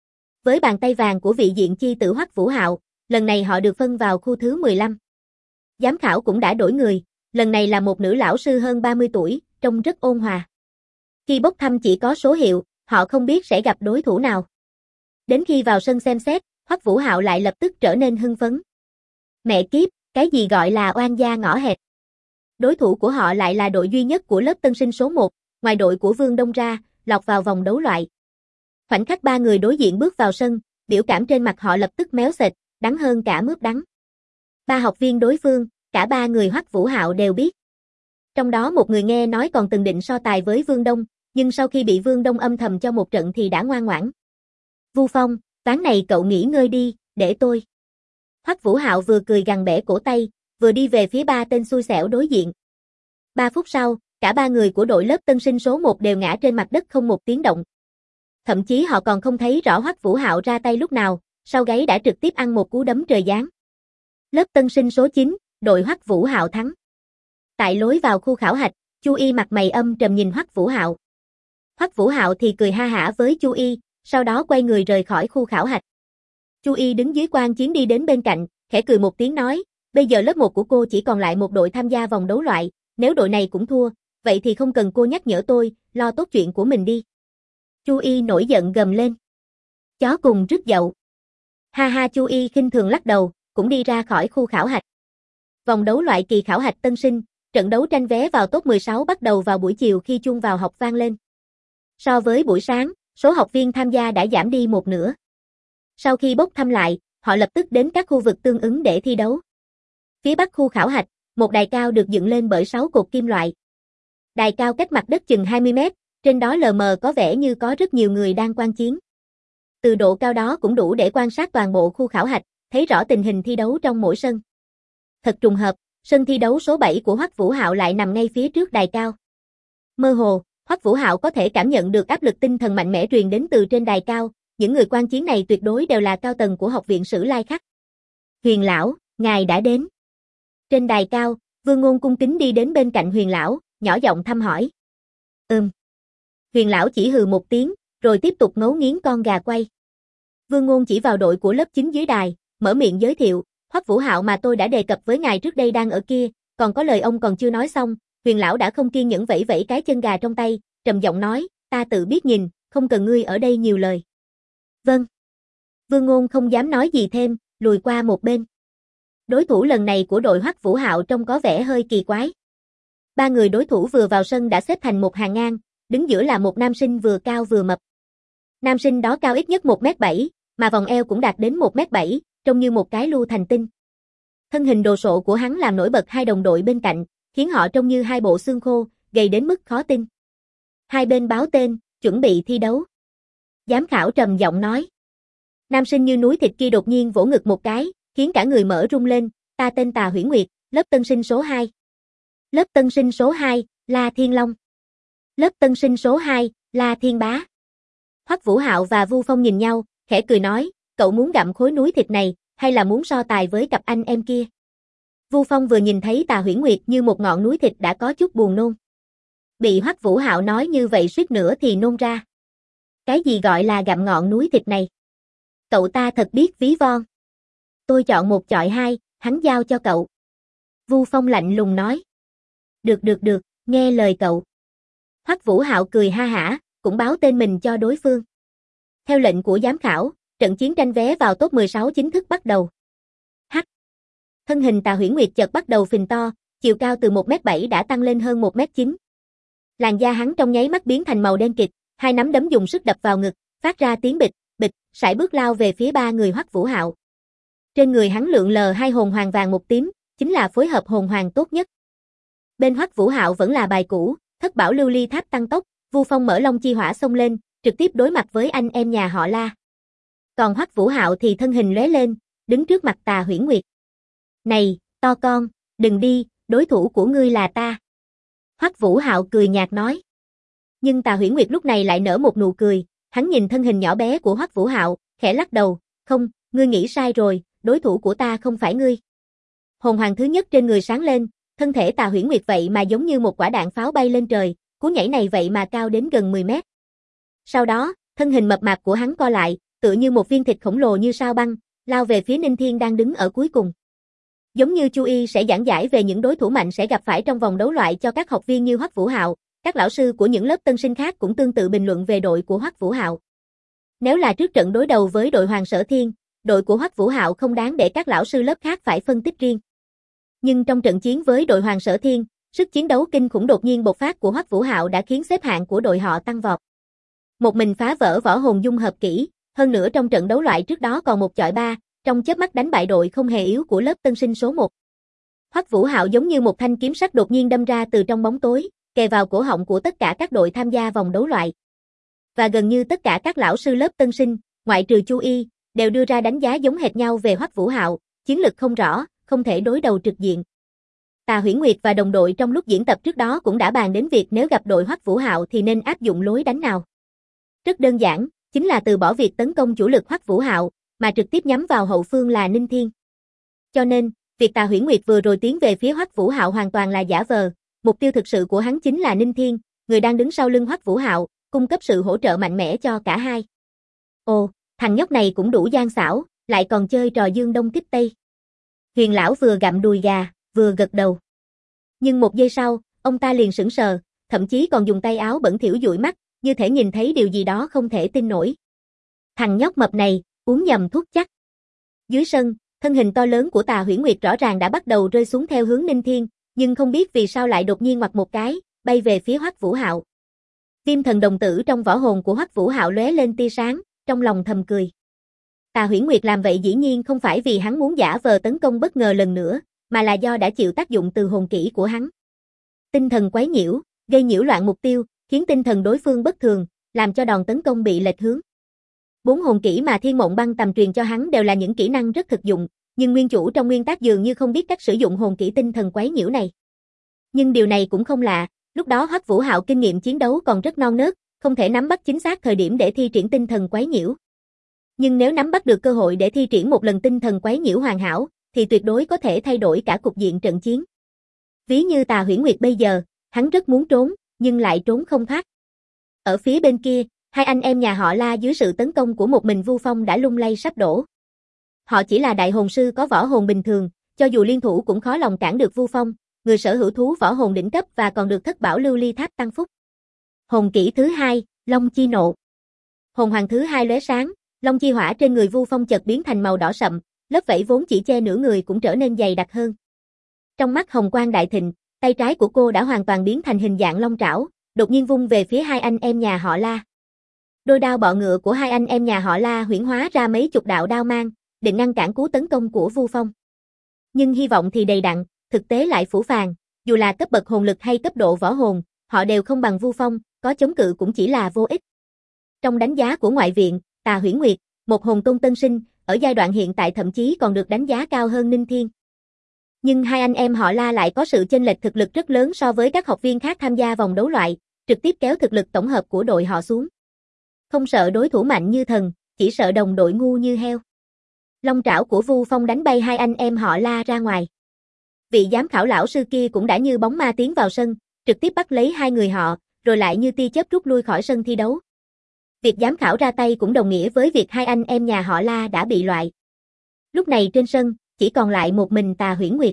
Với bàn tay vàng của vị diện chi tử Hoắc Vũ Hạo, lần này họ được phân vào khu thứ 15. Giám khảo cũng đã đổi người, lần này là một nữ lão sư hơn 30 tuổi, trông rất ôn hòa. Khi bốc thăm chỉ có số hiệu, họ không biết sẽ gặp đối thủ nào. Đến khi vào sân xem xét, Hoắc Vũ Hạo lại lập tức trở nên hưng phấn. Mẹ kiếp, cái gì gọi là oan gia ngõ hẹp. Đối thủ của họ lại là đội duy nhất của lớp tân sinh số 1, ngoài đội của Vương Đông ra, lọt vào vòng đấu loại. Khoảnh khắc ba người đối diện bước vào sân, biểu cảm trên mặt họ lập tức méo sệt, đắng hơn cả mướp đắng. Ba học viên đối phương, cả ba người Hoắc Vũ Hạo đều biết. Trong đó một người nghe nói còn từng định so tài với Vương Đông, nhưng sau khi bị Vương Đông âm thầm cho một trận thì đã ngoan ngoãn. Vu Phong, ván này cậu nghỉ ngơi đi, để tôi. Hoắc Vũ Hạo vừa cười gằn bẻ cổ tay, vừa đi về phía ba tên xui xẻo đối diện. 3 phút sau, cả ba người của đội lớp tân sinh số 1 đều ngã trên mặt đất không một tiếng động. Thậm chí họ còn không thấy rõ Hoắc Vũ Hạo ra tay lúc nào, sau gáy đã trực tiếp ăn một cú đấm trời giáng. Lớp tân sinh số 9, đội Hoắc Vũ Hạo thắng. Tại lối vào khu khảo hạch, Chu Y mặt mày âm trầm nhìn Hoắc Vũ Hạo. Hoắc Vũ Hạo thì cười ha hả với Chu Y, sau đó quay người rời khỏi khu khảo hạch. Chu Y đứng dưới quan chiến đi đến bên cạnh, khẽ cười một tiếng nói, bây giờ lớp 1 của cô chỉ còn lại một đội tham gia vòng đấu loại, nếu đội này cũng thua, vậy thì không cần cô nhắc nhở tôi, lo tốt chuyện của mình đi. Chu Y nổi giận gầm lên. Chó cùng rứt dậu. Ha ha, Chu Y khinh thường lắc đầu, cũng đi ra khỏi khu khảo hạch. Vòng đấu loại kỳ khảo hạch tân sinh, trận đấu tranh vé vào top 16 bắt đầu vào buổi chiều khi chuông vào học vang lên. So với buổi sáng, số học viên tham gia đã giảm đi một nửa. Sau khi bốc thăm lại, họ lập tức đến các khu vực tương ứng để thi đấu. Phía bắc khu khảo hạch, một đài cao được dựng lên bởi 6 cột kim loại. Đài cao cách mặt đất chừng 20 mét, trên đó lờ mờ có vẻ như có rất nhiều người đang quan chiến. Từ độ cao đó cũng đủ để quan sát toàn bộ khu khảo hạch, thấy rõ tình hình thi đấu trong mỗi sân. Thật trùng hợp, sân thi đấu số 7 của Hoắc Vũ Hạo lại nằm ngay phía trước đài cao. Mơ hồ, Hoắc Vũ Hạo có thể cảm nhận được áp lực tinh thần mạnh mẽ truyền đến từ trên đài cao, những người quan chiến này tuyệt đối đều là cao tầng của học viện Sử Lai Khắc. Huyền lão, ngài đã đến. Trên đài cao, Vương Ngôn cung kính đi đến bên cạnh Huyền lão, nhỏ giọng thăm hỏi. Huyền lão chỉ hừ một tiếng, rồi tiếp tục ngấu nghiến con gà quay. Vương Ngôn chỉ vào đội của lớp 9 dưới đài, mở miệng giới thiệu, Hoắc Vũ Hạo mà tôi đã đề cập với ngài trước đây đang ở kia, còn có lời ông còn chưa nói xong. Huyền lão đã không kiên nhẫn vẫy vẫy cái chân gà trong tay, trầm giọng nói, ta tự biết nhìn, không cần ngươi ở đây nhiều lời. Vâng. Vương Ngôn không dám nói gì thêm, lùi qua một bên. Đối thủ lần này của đội Hoắc Vũ Hạo trông có vẻ hơi kỳ quái. Ba người đối thủ vừa vào sân đã xếp thành một hàng ngang, đứng giữa là một nam sinh vừa cao vừa mập. Nam sinh đó cao ít nhất 1m7, mà vòng eo cũng đạt đến 1m7, trông như một cái lu thành tinh. Thân hình đồ sộ của hắn làm nổi bật hai đồng đội bên cạnh, khiến họ trông như hai bộ xương khô, gầy đến mức khó tin. Hai bên báo tên, chuẩn bị thi đấu. Giám khảo trầm giọng nói. Nam sinh như núi thịt kia đột nhiên vỗ ngực một cái, khiến cả người mở rung lên, ta tên Tà Huyễn Nguyệt, lớp tân sinh số 2. Lớp tân sinh số 2, La Thiên Long. Lớp tân sinh số 2, La Thiên Bá. Hoắc Vũ Hạo và Vu Phong nhìn nhau, khẽ cười nói, cậu muốn gặm khối núi thịt này, hay là muốn so tài với cặp anh em kia? Vu Phong vừa nhìn thấy Tà Huyễn Nguyệt như một ngọn núi thịt đã có chút buồn nôn. Bị Hoắc Vũ Hạo nói như vậy suýt nữa thì nôn ra. Cái gì gọi là gặm ngọn núi thịt này? Cậu ta thật biết ví von. Tôi chọn một chọi hai, hắn giao cho cậu. Vu Phong lạnh lùng nói. Được, nghe lời cậu. Hoắc Vũ Hạo cười ha hả, cũng báo tên mình cho đối phương. Theo lệnh của giám khảo, trận chiến tranh vé vào top 16 chính thức bắt đầu. Thân hình Tà Huyễn Nguyệt chợt bắt đầu phình to, chiều cao từ 1m7 đã tăng lên hơn 1m9. Làn da hắn trong nháy mắt biến thành màu đen kịt, hai nắm đấm dùng sức đập vào ngực, phát ra tiếng bịch, bịch, sải bước lao về phía ba người Hoắc Vũ Hạo. Trên người hắn lượn lờ hai hồn hoàng vàng một tím, chính là phối hợp hồn hoàng tốt nhất. Bên Hoắc Vũ Hạo vẫn là bài cũ, thất bảo lưu ly tháp tăng tốc, Vu Phong mở long chi hỏa xông lên, trực tiếp đối mặt với anh em nhà họ La. Còn Hoắc Vũ Hạo thì thân hình lóe lên, đứng trước mặt Tà Huyễn Nguyệt. "Này, to con, đừng đi, đối thủ của ngươi là ta." Hoắc Vũ Hạo cười nhạt nói. Nhưng Tà Huyễn Nguyệt lúc này lại nở một nụ cười, hắn nhìn thân hình nhỏ bé của Hoắc Vũ Hạo, khẽ lắc đầu, "Không, ngươi nghĩ sai rồi, đối thủ của ta không phải ngươi." Hồn hoàng thứ nhất trên người sáng lên, thân thể Tà Huyễn Nguyệt vậy mà giống như một quả đạn pháo bay lên trời, cú nhảy này vậy mà cao đến gần 10 mét. Sau đó, thân hình mập mạp của hắn co lại, tựa như một viên thịt khổng lồ như sao băng, lao về phía Ninh Thiên đang đứng ở cuối cùng. Giống như Chu Y sẽ giảng giải về những đối thủ mạnh sẽ gặp phải trong vòng đấu loại cho các học viên như Hoắc Vũ Hạo, các lão sư của những lớp tân sinh khác cũng tương tự bình luận về đội của Hoắc Vũ Hạo. Nếu là trước trận đối đầu với đội Hoàng Sở Thiên, đội của Hoắc Vũ Hạo không đáng để các lão sư lớp khác phải phân tích riêng. Nhưng trong trận chiến với đội Hoàng Sở Thiên, sức chiến đấu kinh khủng đột nhiên bộc phát của Hoắc Vũ Hạo đã khiến xếp hạng của đội họ tăng vọt. Một mình phá vỡ võ hồn dung hợp kỹ, hơn nữa trong trận đấu loại trước đó còn một chọi ba, trong chớp mắt đánh bại đội không hề yếu của lớp tân sinh số 1. Hoắc Vũ Hạo giống như một thanh kiếm sắc đột nhiên đâm ra từ trong bóng tối, kề vào cổ họng của tất cả các đội tham gia vòng đấu loại. Và gần như tất cả các lão sư lớp tân sinh, ngoại trừ Chu Y, đều đưa ra đánh giá giống hệt nhau về Hoắc Vũ Hạo, chiến lực không rõ, không thể đối đầu trực diện. Tà Huyễn Nguyệt và đồng đội trong lúc diễn tập trước đó cũng đã bàn đến việc nếu gặp đội Hoắc Vũ Hạo thì nên áp dụng lối đánh nào. Rất đơn giản, chính là từ bỏ việc tấn công chủ lực Hoắc Vũ Hạo, mà trực tiếp nhắm vào hậu phương là Ninh Thiên. Cho nên, việc Tà Huyễn Nguyệt vừa rồi tiến về phía Hoắc Vũ Hạo hoàn toàn là giả vờ, mục tiêu thực sự của hắn chính là Ninh Thiên, người đang đứng sau lưng Hoắc Vũ Hạo, cung cấp sự hỗ trợ mạnh mẽ cho cả hai. Ồ, thằng nhóc này cũng đủ gian xảo, lại còn chơi trò dương đông kích tây. Huyền lão vừa gặm đùi gà, vừa gật đầu. Nhưng một giây sau, ông ta liền sững sờ, thậm chí còn dùng tay áo bẩn thỉu dụi mắt, như thể nhìn thấy điều gì đó không thể tin nổi. Thằng nhóc mập này, uống nhầm thuốc chắc. Dưới sân, thân hình to lớn của Tà Huyễn Nguyệt rõ ràng đã bắt đầu rơi xuống theo hướng Ninh Thiên, nhưng không biết vì sao lại đột nhiên ngoặt một cái, bay về phía Hoắc Vũ Hạo. Viêm thần đồng tử trong võ hồn của Hoắc Vũ Hạo lóe lên tia sáng, trong lòng thầm cười. Tà Huyễn Nguyệt làm vậy dĩ nhiên không phải vì hắn muốn giả vờ tấn công bất ngờ lần nữa, mà là do đã chịu tác dụng từ hồn kỹ của hắn. Tinh thần quấy nhiễu, gây nhiễu loạn mục tiêu, khiến tinh thần đối phương bất thường, làm cho đòn tấn công bị lệch hướng. 4 hồn kỹ mà Thiên Mộng Băng Tầm truyền cho hắn đều là những kỹ năng rất thực dụng, nhưng nguyên chủ trong nguyên tác dường như không biết cách sử dụng hồn kỹ tinh thần quấy nhiễu này. Nhưng điều này cũng không lạ, lúc đó Hoắc Vũ Hạo kinh nghiệm chiến đấu còn rất non nớt, không thể nắm bắt chính xác thời điểm để thi triển tinh thần quấy nhiễu. Nhưng nếu nắm bắt được cơ hội để thi triển một lần tinh thần quấy nhiễu hoàn hảo, thì tuyệt đối có thể thay đổi cả cục diện trận chiến. Ví như Tà Huyễn Nguyệt bây giờ, hắn rất muốn trốn, nhưng lại trốn không thoát. Ở phía bên kia, hai anh em nhà họ La dưới sự tấn công của một mình Vu Phong đã lung lay sắp đổ. Họ chỉ là đại hồn sư có võ hồn bình thường, cho dù liên thủ cũng khó lòng cản được Vu Phong, người sở hữu thú võ hồn đỉnh cấp và còn được thất bảo lưu ly tháp tăng phúc. Hồn kỹ thứ 2, Long Chi Nộ. Hồn hoàng thứ 2 lóe sáng, long chi hỏa trên người Vu Phong chợt biến thành màu đỏ sậm, lớp vảy vốn chỉ che nửa người cũng trở nên dày đặc hơn. Trong mắt hồng quang đại thịnh, tay trái của cô đã hoàn toàn biến thành hình dạng long trảo, đột nhiên vung về phía hai anh em nhà họ La. Đôi đao bọ ngựa của hai anh em nhà họ La huyễn hóa ra mấy chục đạo đao mang, định ngăn cản cú tấn công của Vu Phong. Nhưng hy vọng thì đầy đặn, thực tế lại phũ phàng, dù là cấp bậc hồn lực hay cấp độ võ hồn, họ đều không bằng Vu Phong, có chống cự cũng chỉ là vô ích. Trong đánh giá của ngoại viện, Tà Huyễn Nguyệt, một hồn tôn tân sinh, ở giai đoạn hiện tại thậm chí còn được đánh giá cao hơn Ninh Thiên. Nhưng hai anh em họ La lại có sự chênh lệch thực lực rất lớn so với các học viên khác tham gia vòng đấu loại, trực tiếp kéo thực lực tổng hợp của đội họ xuống. Không sợ đối thủ mạnh như thần, chỉ sợ đồng đội ngu như heo. Long trảo của Vu Phong đánh bay hai anh em họ La ra ngoài. Vị giám khảo lão sư kia cũng đã như bóng ma tiến vào sân, trực tiếp bắt lấy hai người họ, rồi lại như tia chớp rút lui khỏi sân thi đấu. Việc giám khảo ra tay cũng đồng nghĩa với việc hai anh em nhà họ La đã bị loại. Lúc này trên sân, chỉ còn lại một mình Tà Huyễn Nguyệt.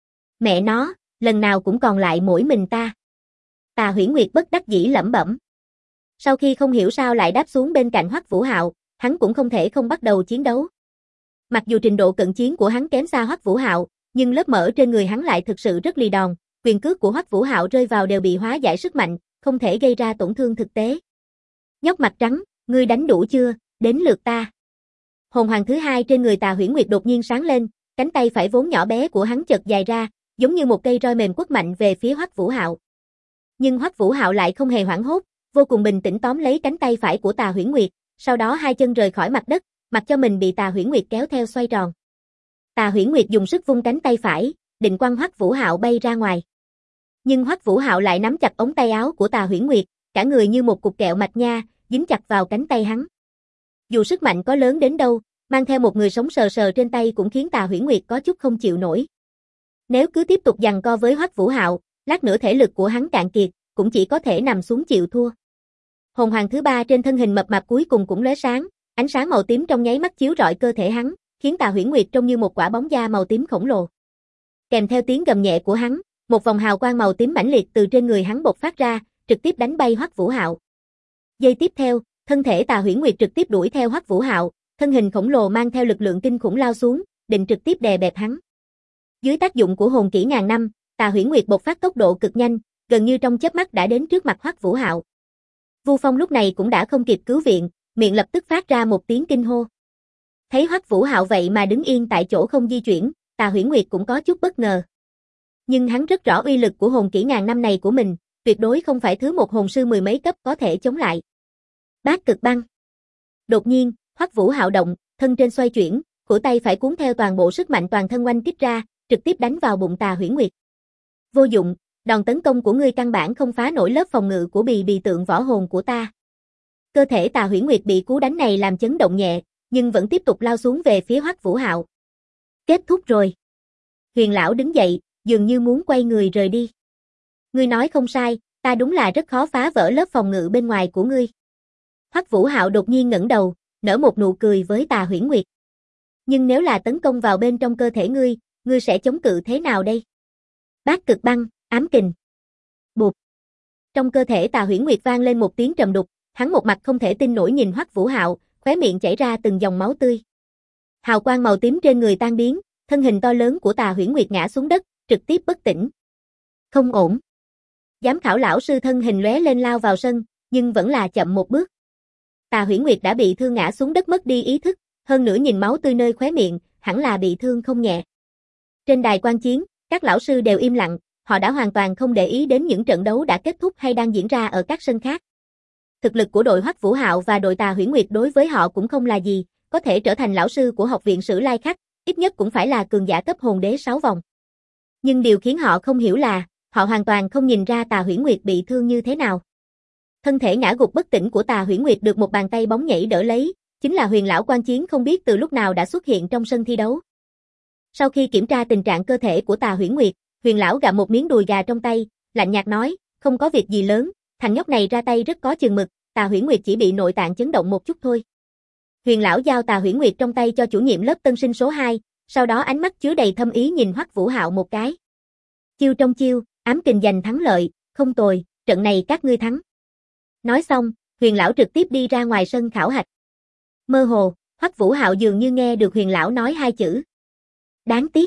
Mẹ nó, lần nào cũng còn lại mỗi mình ta. Tà Huyễn Nguyệt bất đắc dĩ lẩm bẩm. Sau khi không hiểu sao lại đáp xuống bên cạnh Hoắc Vũ Hạo, hắn cũng không thể không bắt đầu chiến đấu. Mặc dù trình độ cận chiến của hắn kém xa Hoắc Vũ Hạo, nhưng lớp mỡ trên người hắn lại thực sự rất lì đòn, quyền cước của Hoắc Vũ Hạo rơi vào đều bị hóa giải sức mạnh, không thể gây ra tổn thương thực tế. Nhóc mặt trắng, Ngươi đánh đủ chưa, đến lượt ta. Hồn hoàng thứ hai trên người Tà Huyễn Nguyệt đột nhiên sáng lên, cánh tay phải vốn nhỏ bé của hắn chợt dài ra, giống như một cây roi mềm quất mạnh về phía Hoắc Vũ Hạo. Nhưng Hoắc Vũ Hạo lại không hề hoảng hốt, vô cùng bình tĩnh tóm lấy cánh tay phải của Tà Huyễn Nguyệt, sau đó hai chân rời khỏi mặt đất, mặc cho mình bị Tà Huyễn Nguyệt kéo theo xoay tròn. Tà Huyễn Nguyệt dùng sức vung cánh tay phải, định quăng Hoắc Vũ Hạo bay ra ngoài. Nhưng Hoắc Vũ Hạo lại nắm chặt ống tay áo của Tà Huyễn Nguyệt, cả người như một cục kẹo mạch nha, dính chặt vào cánh tay hắn. Dù sức mạnh có lớn đến đâu, mang theo một người sống sờ sờ trên tay cũng khiến Tà Huyễn Nguyệt có chút không chịu nổi. Nếu cứ tiếp tục giằng co với Hoắc Vũ Hạo, lát nữa thể lực của hắn cạn kiệt, cũng chỉ có thể nằm xuống chịu thua. Hồn hoàng thứ ba trên thân hình mập mạp cuối cùng cũng lóe sáng, ánh sáng màu tím trong nháy mắt chiếu rọi cơ thể hắn, khiến Tà Huyễn Nguyệt trông như một quả bóng da màu tím khổng lồ. Kèm theo tiếng gầm nhẹ của hắn, một vòng hào quang màu tím mãnh liệt từ trên người hắn bộc phát ra, trực tiếp đánh bay Hoắc Vũ Hạo. Giây tiếp theo, thân thể Tà Huyễn Nguyệt trực tiếp đuổi theo Hoắc Vũ Hạo, thân hình khổng lồ mang theo lực lượng kinh khủng lao xuống, định trực tiếp đè bẹp hắn. Dưới tác dụng của hồn kỹ ngàn năm, Tà Huyễn Nguyệt bộc phát tốc độ cực nhanh, gần như trong chớp mắt đã đến trước mặt Hoắc Vũ Hạo. Vu Phong lúc này cũng đã không kịp cứu viện, miệng lập tức phát ra một tiếng kinh hô. Thấy Hoắc Vũ Hạo vậy mà đứng yên tại chỗ không di chuyển, Tà Huyễn Nguyệt cũng có chút bất ngờ. Nhưng hắn rất rõ uy lực của hồn kỹ ngàn năm này của mình, tuyệt đối không phải thứ một hồn sư mười mấy cấp có thể chống lại. Bát cực băng. Đột nhiên, Hoắc Vũ Hạo động, thân trên xoay chuyển, khuỷu tay phải cuốn theo toàn bộ sức mạnh toàn thân oanh kích ra, trực tiếp đánh vào bụng Tà Huyễn Nguyệt. Vô dụng, đòn tấn công của ngươi căn bản không phá nổi lớp phòng ngự của bì tượng võ hồn của ta. Cơ thể Tà Huyễn Nguyệt bị cú đánh này làm chấn động nhẹ, nhưng vẫn tiếp tục lao xuống về phía Hoắc Vũ Hạo. Kết thúc rồi. Huyền lão đứng dậy, dường như muốn quay người rời đi. Ngươi nói không sai, ta đúng là rất khó phá vỡ lớp phòng ngự bên ngoài của ngươi. Hoắc Vũ Hạo đột nhiên ngẩng đầu, nở một nụ cười với Tà Huyễn Nguyệt. Nhưng nếu là tấn công vào bên trong cơ thể ngươi sẽ chống cự thế nào đây? Bát cực băng, ám kình. Bụp. Trong cơ thể Tà Huyễn Nguyệt vang lên một tiếng trầm đục, hắn một mặt không thể tin nổi nhìn Hoắc Vũ Hạo, khóe miệng chảy ra từng dòng máu tươi. Hào quang màu tím trên người tan biến, thân hình to lớn của Tà Huyễn Nguyệt ngã xuống đất, trực tiếp bất tỉnh. Không ổn. Giám khảo lão sư thân hình lóe lên lao vào sân, nhưng vẫn là chậm một bước. Tà Huyễn Nguyệt đã bị thương ngã xuống đất mất đi ý thức, hơn nữa nhìn máu tươi nơi khóe miệng, hẳn là bị thương không nhẹ. Trên đài quan chiến, các lão sư đều im lặng, họ đã hoàn toàn không để ý đến những trận đấu đã kết thúc hay đang diễn ra ở các sân khác. Thực lực của đội Hoắc Vũ Hạo và đội Tà Huyễn Nguyệt đối với họ cũng không là gì, có thể trở thành lão sư của học viện Sử Lai Khắc, ít nhất cũng phải là cường giả cấp hồn đế 6 vòng. Nhưng điều khiến họ không hiểu là, họ hoàn toàn không nhìn ra Tà Huyễn Nguyệt bị thương như thế nào. Thân thể ngã gục bất tỉnh của Tà Huyễn Nguyệt được một bàn tay bóng nhảy đỡ lấy, chính là Huyền lão quan chiến không biết từ lúc nào đã xuất hiện trong sân thi đấu. Sau khi kiểm tra tình trạng cơ thể của Tà Huyễn Nguyệt, Huyền lão gặm một miếng đùi gà trong tay, lạnh nhạt nói, không có việc gì lớn, thằng nhóc này ra tay rất có chừng mực, Tà Huyễn Nguyệt chỉ bị nội tạng chấn động một chút thôi. Huyền lão giao Tà Huyễn Nguyệt trong tay cho chủ nhiệm lớp tân sinh số 2, sau đó ánh mắt chứa đầy thâm ý nhìn Hoắc Vũ Hạo một cái. Chiêu trong chiêu, ám kình giành thắng lợi, không tồi, trận này các ngươi thắng. Nói xong, Huyền lão trực tiếp đi ra ngoài sân khảo hạch. Mơ hồ, Hoắc Vũ Hạo dường như nghe được Huyền lão nói hai chữ. Đáng tiếc.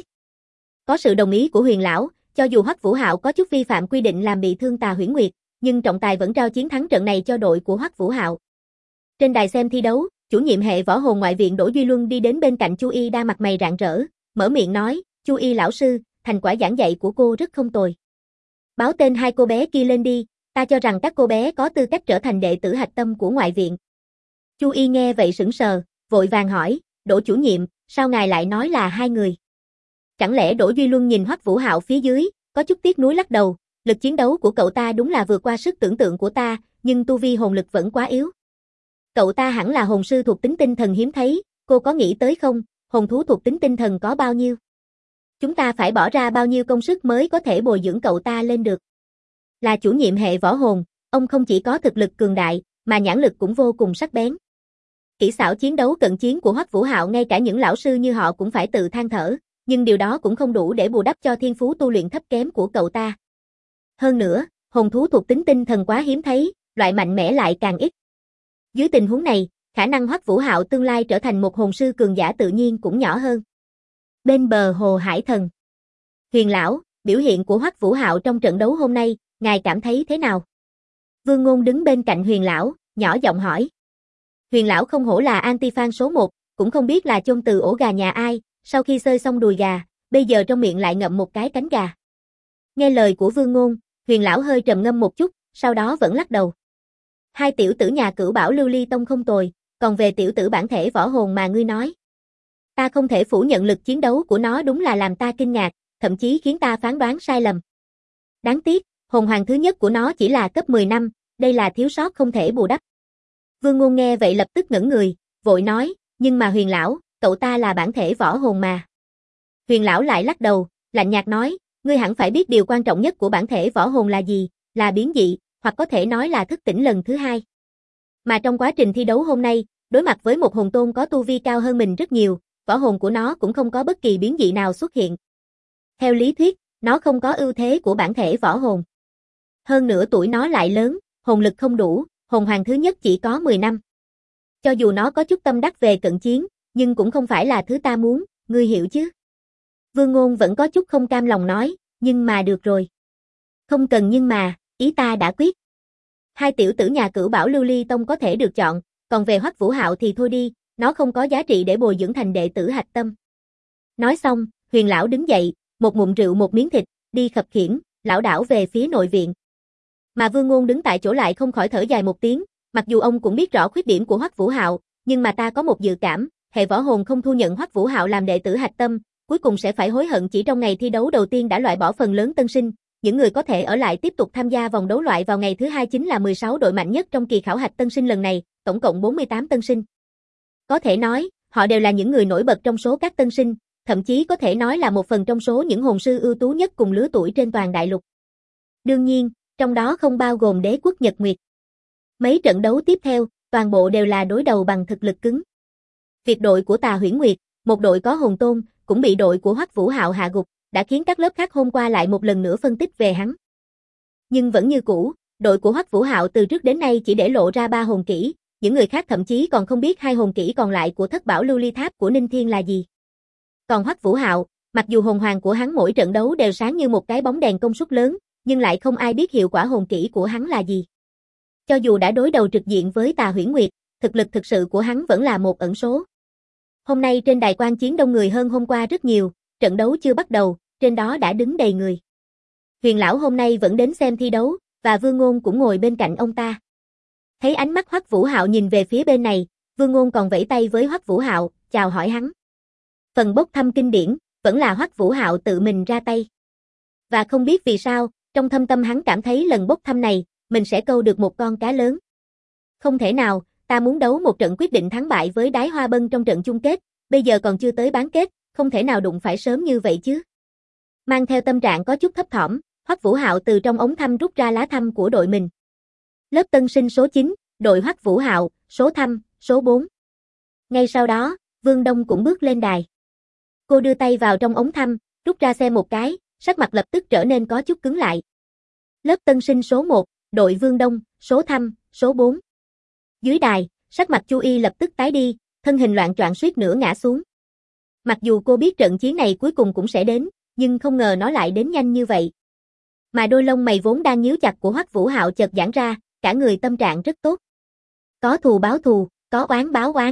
Có sự đồng ý của Huyền lão, cho dù Hoắc Vũ Hạo có chút vi phạm quy định làm bị thương Tà Huyễn Nguyệt, nhưng trọng tài vẫn trao chiến thắng trận này cho đội của Hoắc Vũ Hạo. Trên đài xem thi đấu, chủ nhiệm hệ võ hồn ngoại viện Đỗ Duy Luân đi đến bên cạnh Chu Y đang mặt mày rạng rỡ, mở miệng nói, Chu Y lão sư, thành quả giảng dạy của cô rất không tồi. Báo tên hai cô bé kia lên đi, ta cho rằng các cô bé có tư cách trở thành đệ tử hạch tâm của ngoại viện. Chu Y nghe vậy sững sờ, vội vàng hỏi, Đỗ chủ nhiệm, sao ngài lại nói là hai người? Chẳng lẽ Đỗ Duy Luân nhìn Hoắc Vũ Hạo phía dưới, có chút tiếc nuối lắc đầu, lực chiến đấu của cậu ta đúng là vượt qua sức tưởng tượng của ta, nhưng tu vi hồn lực vẫn quá yếu. Cậu ta hẳn là hồn sư thuộc tính tinh thần hiếm thấy, cô có nghĩ tới không, hồn thú thuộc tính tinh thần có bao nhiêu? Chúng ta phải bỏ ra bao nhiêu công sức mới có thể bồi dưỡng cậu ta lên được? Là chủ nhiệm hệ võ hồn, ông không chỉ có thực lực cường đại, mà nhãn lực cũng vô cùng sắc bén. Kỹ xảo chiến đấu cận chiến của Hoắc Vũ Hạo ngay cả những lão sư như họ cũng phải tự than thở, nhưng điều đó cũng không đủ để bù đắp cho thiên phú tu luyện thấp kém của cậu ta. Hơn nữa, hồn thú thuộc tính tinh thần quá hiếm thấy, loại mạnh mẽ lại càng ít. Dưới tình huống này, khả năng Hoắc Vũ Hạo tương lai trở thành một hồn sư cường giả tự nhiên cũng nhỏ hơn. Bên bờ hồ Hải Thần. Huyền lão, biểu hiện của Hoắc Vũ Hạo trong trận đấu hôm nay, ngài cảm thấy thế nào? Vương Ngôn đứng bên cạnh Huyền lão, nhỏ giọng hỏi. Huyền lão không hổ là anti-fan số 1, cũng không biết là chôn từ ổ gà nhà ai, sau khi xơi xong đùi gà, bây giờ trong miệng lại ngậm một cái cánh gà. Nghe lời của Vương Ngôn, Huyền lão hơi trầm ngâm một chút, sau đó vẫn lắc đầu. Hai tiểu tử nhà Cửu Bảo Lưu Ly Tông không tồi, còn về tiểu tử bản thể võ hồn mà ngươi nói. Ta không thể phủ nhận lực chiến đấu của nó đúng là làm ta kinh ngạc, thậm chí khiến ta phán đoán sai lầm. Đáng tiếc, hồn hoàng thứ nhất của nó chỉ là cấp 10 năm, đây là thiếu sót không thể bù đắp. Vương Ngôn nghe vậy lập tức ngẩn người, vội nói, nhưng mà Huyền lão, cậu ta là bản thể võ hồn mà. Huyền lão lại lắc đầu, lạnh nhạt nói, ngươi hẳn phải biết điều quan trọng nhất của bản thể võ hồn là gì, là biến dị, hoặc có thể nói là thức tỉnh lần thứ hai. Mà trong quá trình thi đấu hôm nay, đối mặt với một hồn tôn có tu vi cao hơn mình rất nhiều, võ hồn của nó cũng không có bất kỳ biến dị nào xuất hiện. Theo lý thuyết, nó không có ưu thế của bản thể võ hồn. Hơn nữa tuổi nó lại lớn, hồn lực không đủ, hồn hoàng thứ nhất chỉ có 10 năm. Cho dù nó có chút tâm đắc về cận chiến, nhưng cũng không phải là thứ ta muốn, ngươi hiểu chứ? Vương Ngôn vẫn có chút không cam lòng nói, nhưng mà được rồi. Không cần nhưng mà, ý ta đã quyết. Hai tiểu tử nhà Cửu Bảo Lưu Ly Tông có thể được chọn, còn về Hoắc Vũ Hạo thì thôi đi, nó không có giá trị để bồi dưỡng thành đệ tử hạch tâm. Nói xong, Huyền lão đứng dậy, một ngụm rượu một miếng thịt, đi khập khiễng, lảo đảo về phía nội viện. Mà Vương Ngôn đứng tại chỗ lại không khỏi thở dài một tiếng, mặc dù ông cũng biết rõ khuyết điểm của Hoắc Vũ Hạo, nhưng mà ta có một dự cảm, hệ võ hồn không thu nhận Hoắc Vũ Hạo làm đệ tử hạch tâm, cuối cùng sẽ phải hối hận chỉ trong ngày thi đấu đầu tiên đã loại bỏ phần lớn tân sinh, những người có thể ở lại tiếp tục tham gia vòng đấu loại vào ngày thứ hai chính là 16 đội mạnh nhất trong kỳ khảo hạch tân sinh lần này, tổng cộng 48 tân sinh. Có thể nói, họ đều là những người nổi bật trong số các tân sinh, thậm chí có thể nói là một phần trong số những hồn sư ưu tú nhất cùng lứa tuổi trên toàn đại lục. Đương nhiên, trong đó không bao gồm Đế quốc Nhật Nguyệt. Mấy trận đấu tiếp theo, toàn bộ đều là đối đầu bằng thực lực cứng. Việc đội của Tà Huyễn Nguyệt, một đội có hồn tôn, cũng bị đội của Hoắc Vũ Hạo hạ gục, đã khiến các lớp khác hôm qua lại một lần nữa phân tích về hắn. Nhưng vẫn như cũ, đội của Hoắc Vũ Hạo từ trước đến nay chỉ để lộ ra 3 hồn kỹ, những người khác thậm chí còn không biết 2 hồn kỹ còn lại của Thất Bảo Lưu Ly Tháp của Ninh Thiên là gì. Còn Hoắc Vũ Hạo, mặc dù hồn hoàng của hắn mỗi trận đấu đều sáng như một cái bóng đèn công suất lớn, nhưng lại không ai biết hiệu quả hồn kỹ của hắn là gì. Cho dù đã đối đầu trực diện với Tà Huyễn Nguyệt, thực lực thực sự của hắn vẫn là một ẩn số. Hôm nay trên đài quan chiến đông người hơn hôm qua rất nhiều, trận đấu chưa bắt đầu, trên đó đã đứng đầy người. Huyền lão hôm nay vẫn đến xem thi đấu, và Vương Ngôn cũng ngồi bên cạnh ông ta. Thấy ánh mắt Hoắc Vũ Hạo nhìn về phía bên này, Vương Ngôn còn vẫy tay với Hoắc Vũ Hạo, chào hỏi hắn. Phần bốc thăm kinh điển, vẫn là Hoắc Vũ Hạo tự mình ra tay. Và không biết vì sao, trong thâm tâm hắn cảm thấy lần bốc thăm này, mình sẽ câu được một con cá lớn. Không thể nào, ta muốn đấu một trận quyết định thắng bại với Đái Hoa Bân trong trận chung kết, bây giờ còn chưa tới bán kết, không thể nào đụng phải sớm như vậy chứ. Mang theo tâm trạng có chút thấp thỏm, Hoắc Vũ Hạo từ trong ống thăm rút ra lá thăm của đội mình. Lớp tân sinh số 9, đội Hoắc Vũ Hạo, số thăm, số 4. Ngay sau đó, Vương Đông cũng bước lên đài. Cô đưa tay vào trong ống thăm, rút ra xem một cái, sắc mặt lập tức trở nên có chút cứng lại. Lớp tân sinh số 1, đội Vương Đông, số thăm, số 4. Dưới đài, sắc mặt Chu Y lập tức tái đi, thân hình loạng choạng suýt nữa ngã xuống. Mặc dù cô biết trận chiến này cuối cùng cũng sẽ đến, nhưng không ngờ nó lại đến nhanh như vậy. Mà đôi lông mày vốn đang nhíu chặt của Hoắc Vũ Hạo chợt giãn ra, cả người tâm trạng rất tốt. Có thù báo thù, có oán báo oán.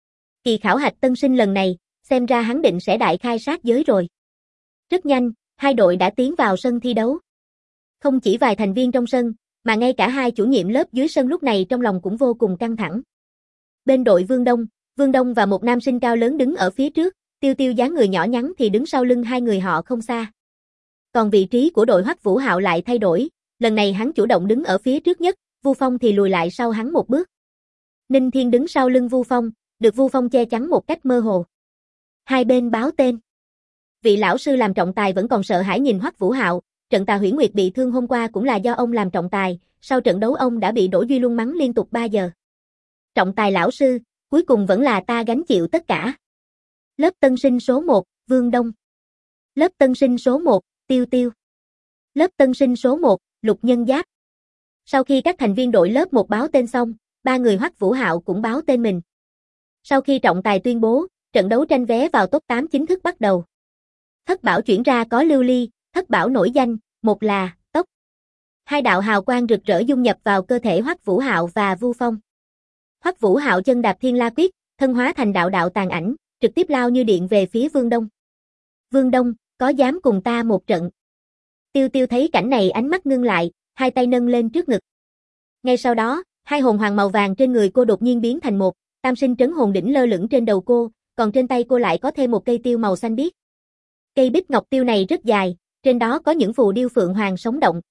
Kỳ khảo hạch tân sinh lần này, xem ra hắn định sẽ đại khai sát giới rồi. Rất nhanh, hai đội đã tiến vào sân thi đấu. Không chỉ vài thành viên trong sân, mà ngay cả hai chủ nhiệm lớp dưới sân lúc này trong lòng cũng vô cùng căng thẳng. Bên đội Vương Đông và một nam sinh cao lớn đứng ở phía trước, Tiêu Tiêu dáng người nhỏ nhắn thì đứng sau lưng hai người họ không xa. Còn vị trí của đội Hoắc Vũ Hạo lại thay đổi, lần này hắn chủ động đứng ở phía trước nhất, Vu Phong thì lùi lại sau hắn một bước. Ninh Thiên đứng sau lưng Vu Phong, được Vu Phong che chắn một cách mơ hồ. Hai bên báo tên. Vị lão sư làm trọng tài vẫn còn sợ hãi nhìn Hoắc Vũ Hạo, trận Tà Huyễn Nguyệt bị thương hôm qua cũng là do ông làm trọng tài, sau trận đấu ông đã bị Đỗ Duy Luân mắng liên tục 3 giờ. Trọng tài lão sư, cuối cùng vẫn là ta gánh chịu tất cả. Lớp tân sinh số 1, Vương Đông. Lớp tân sinh số 1, Tiêu Tiêu. Lớp tân sinh số 1, Lục Nhân Giáp. Sau khi các thành viên đội lớp 1 báo tên xong, ba người Hoắc Vũ Hạo cũng báo tên mình. Sau khi trọng tài tuyên bố, trận đấu tranh vé vào top 8 chính thức bắt đầu. Thất bảo chuyển ra có Lưu Ly, Thất bảo nổi danh, một là tốc. Hai đạo hào quang rực rỡ dung nhập vào cơ thể Hoắc Vũ Hạo và Vu Phong. Hoắc Vũ Hạo chân đạp Thiên La Quyết, thân hóa thành đạo đạo tàn ảnh, trực tiếp lao như điện về phía Vương Đông. Vương Đông, có dám cùng ta một trận? Tiêu Tiêu thấy cảnh này ánh mắt ngưng lại, hai tay nâng lên trước ngực. Ngay sau đó, hai hồn hoàng màu vàng trên người cô đột nhiên biến thành một, tam sinh trấn hồn đỉnh lơ lửng trên đầu cô, còn trên tay cô lại có thêm một cây tiêu màu xanh biếc. Cây bích ngọc tiêu này rất dài, trên đó có những phù điêu phượng hoàng sống động.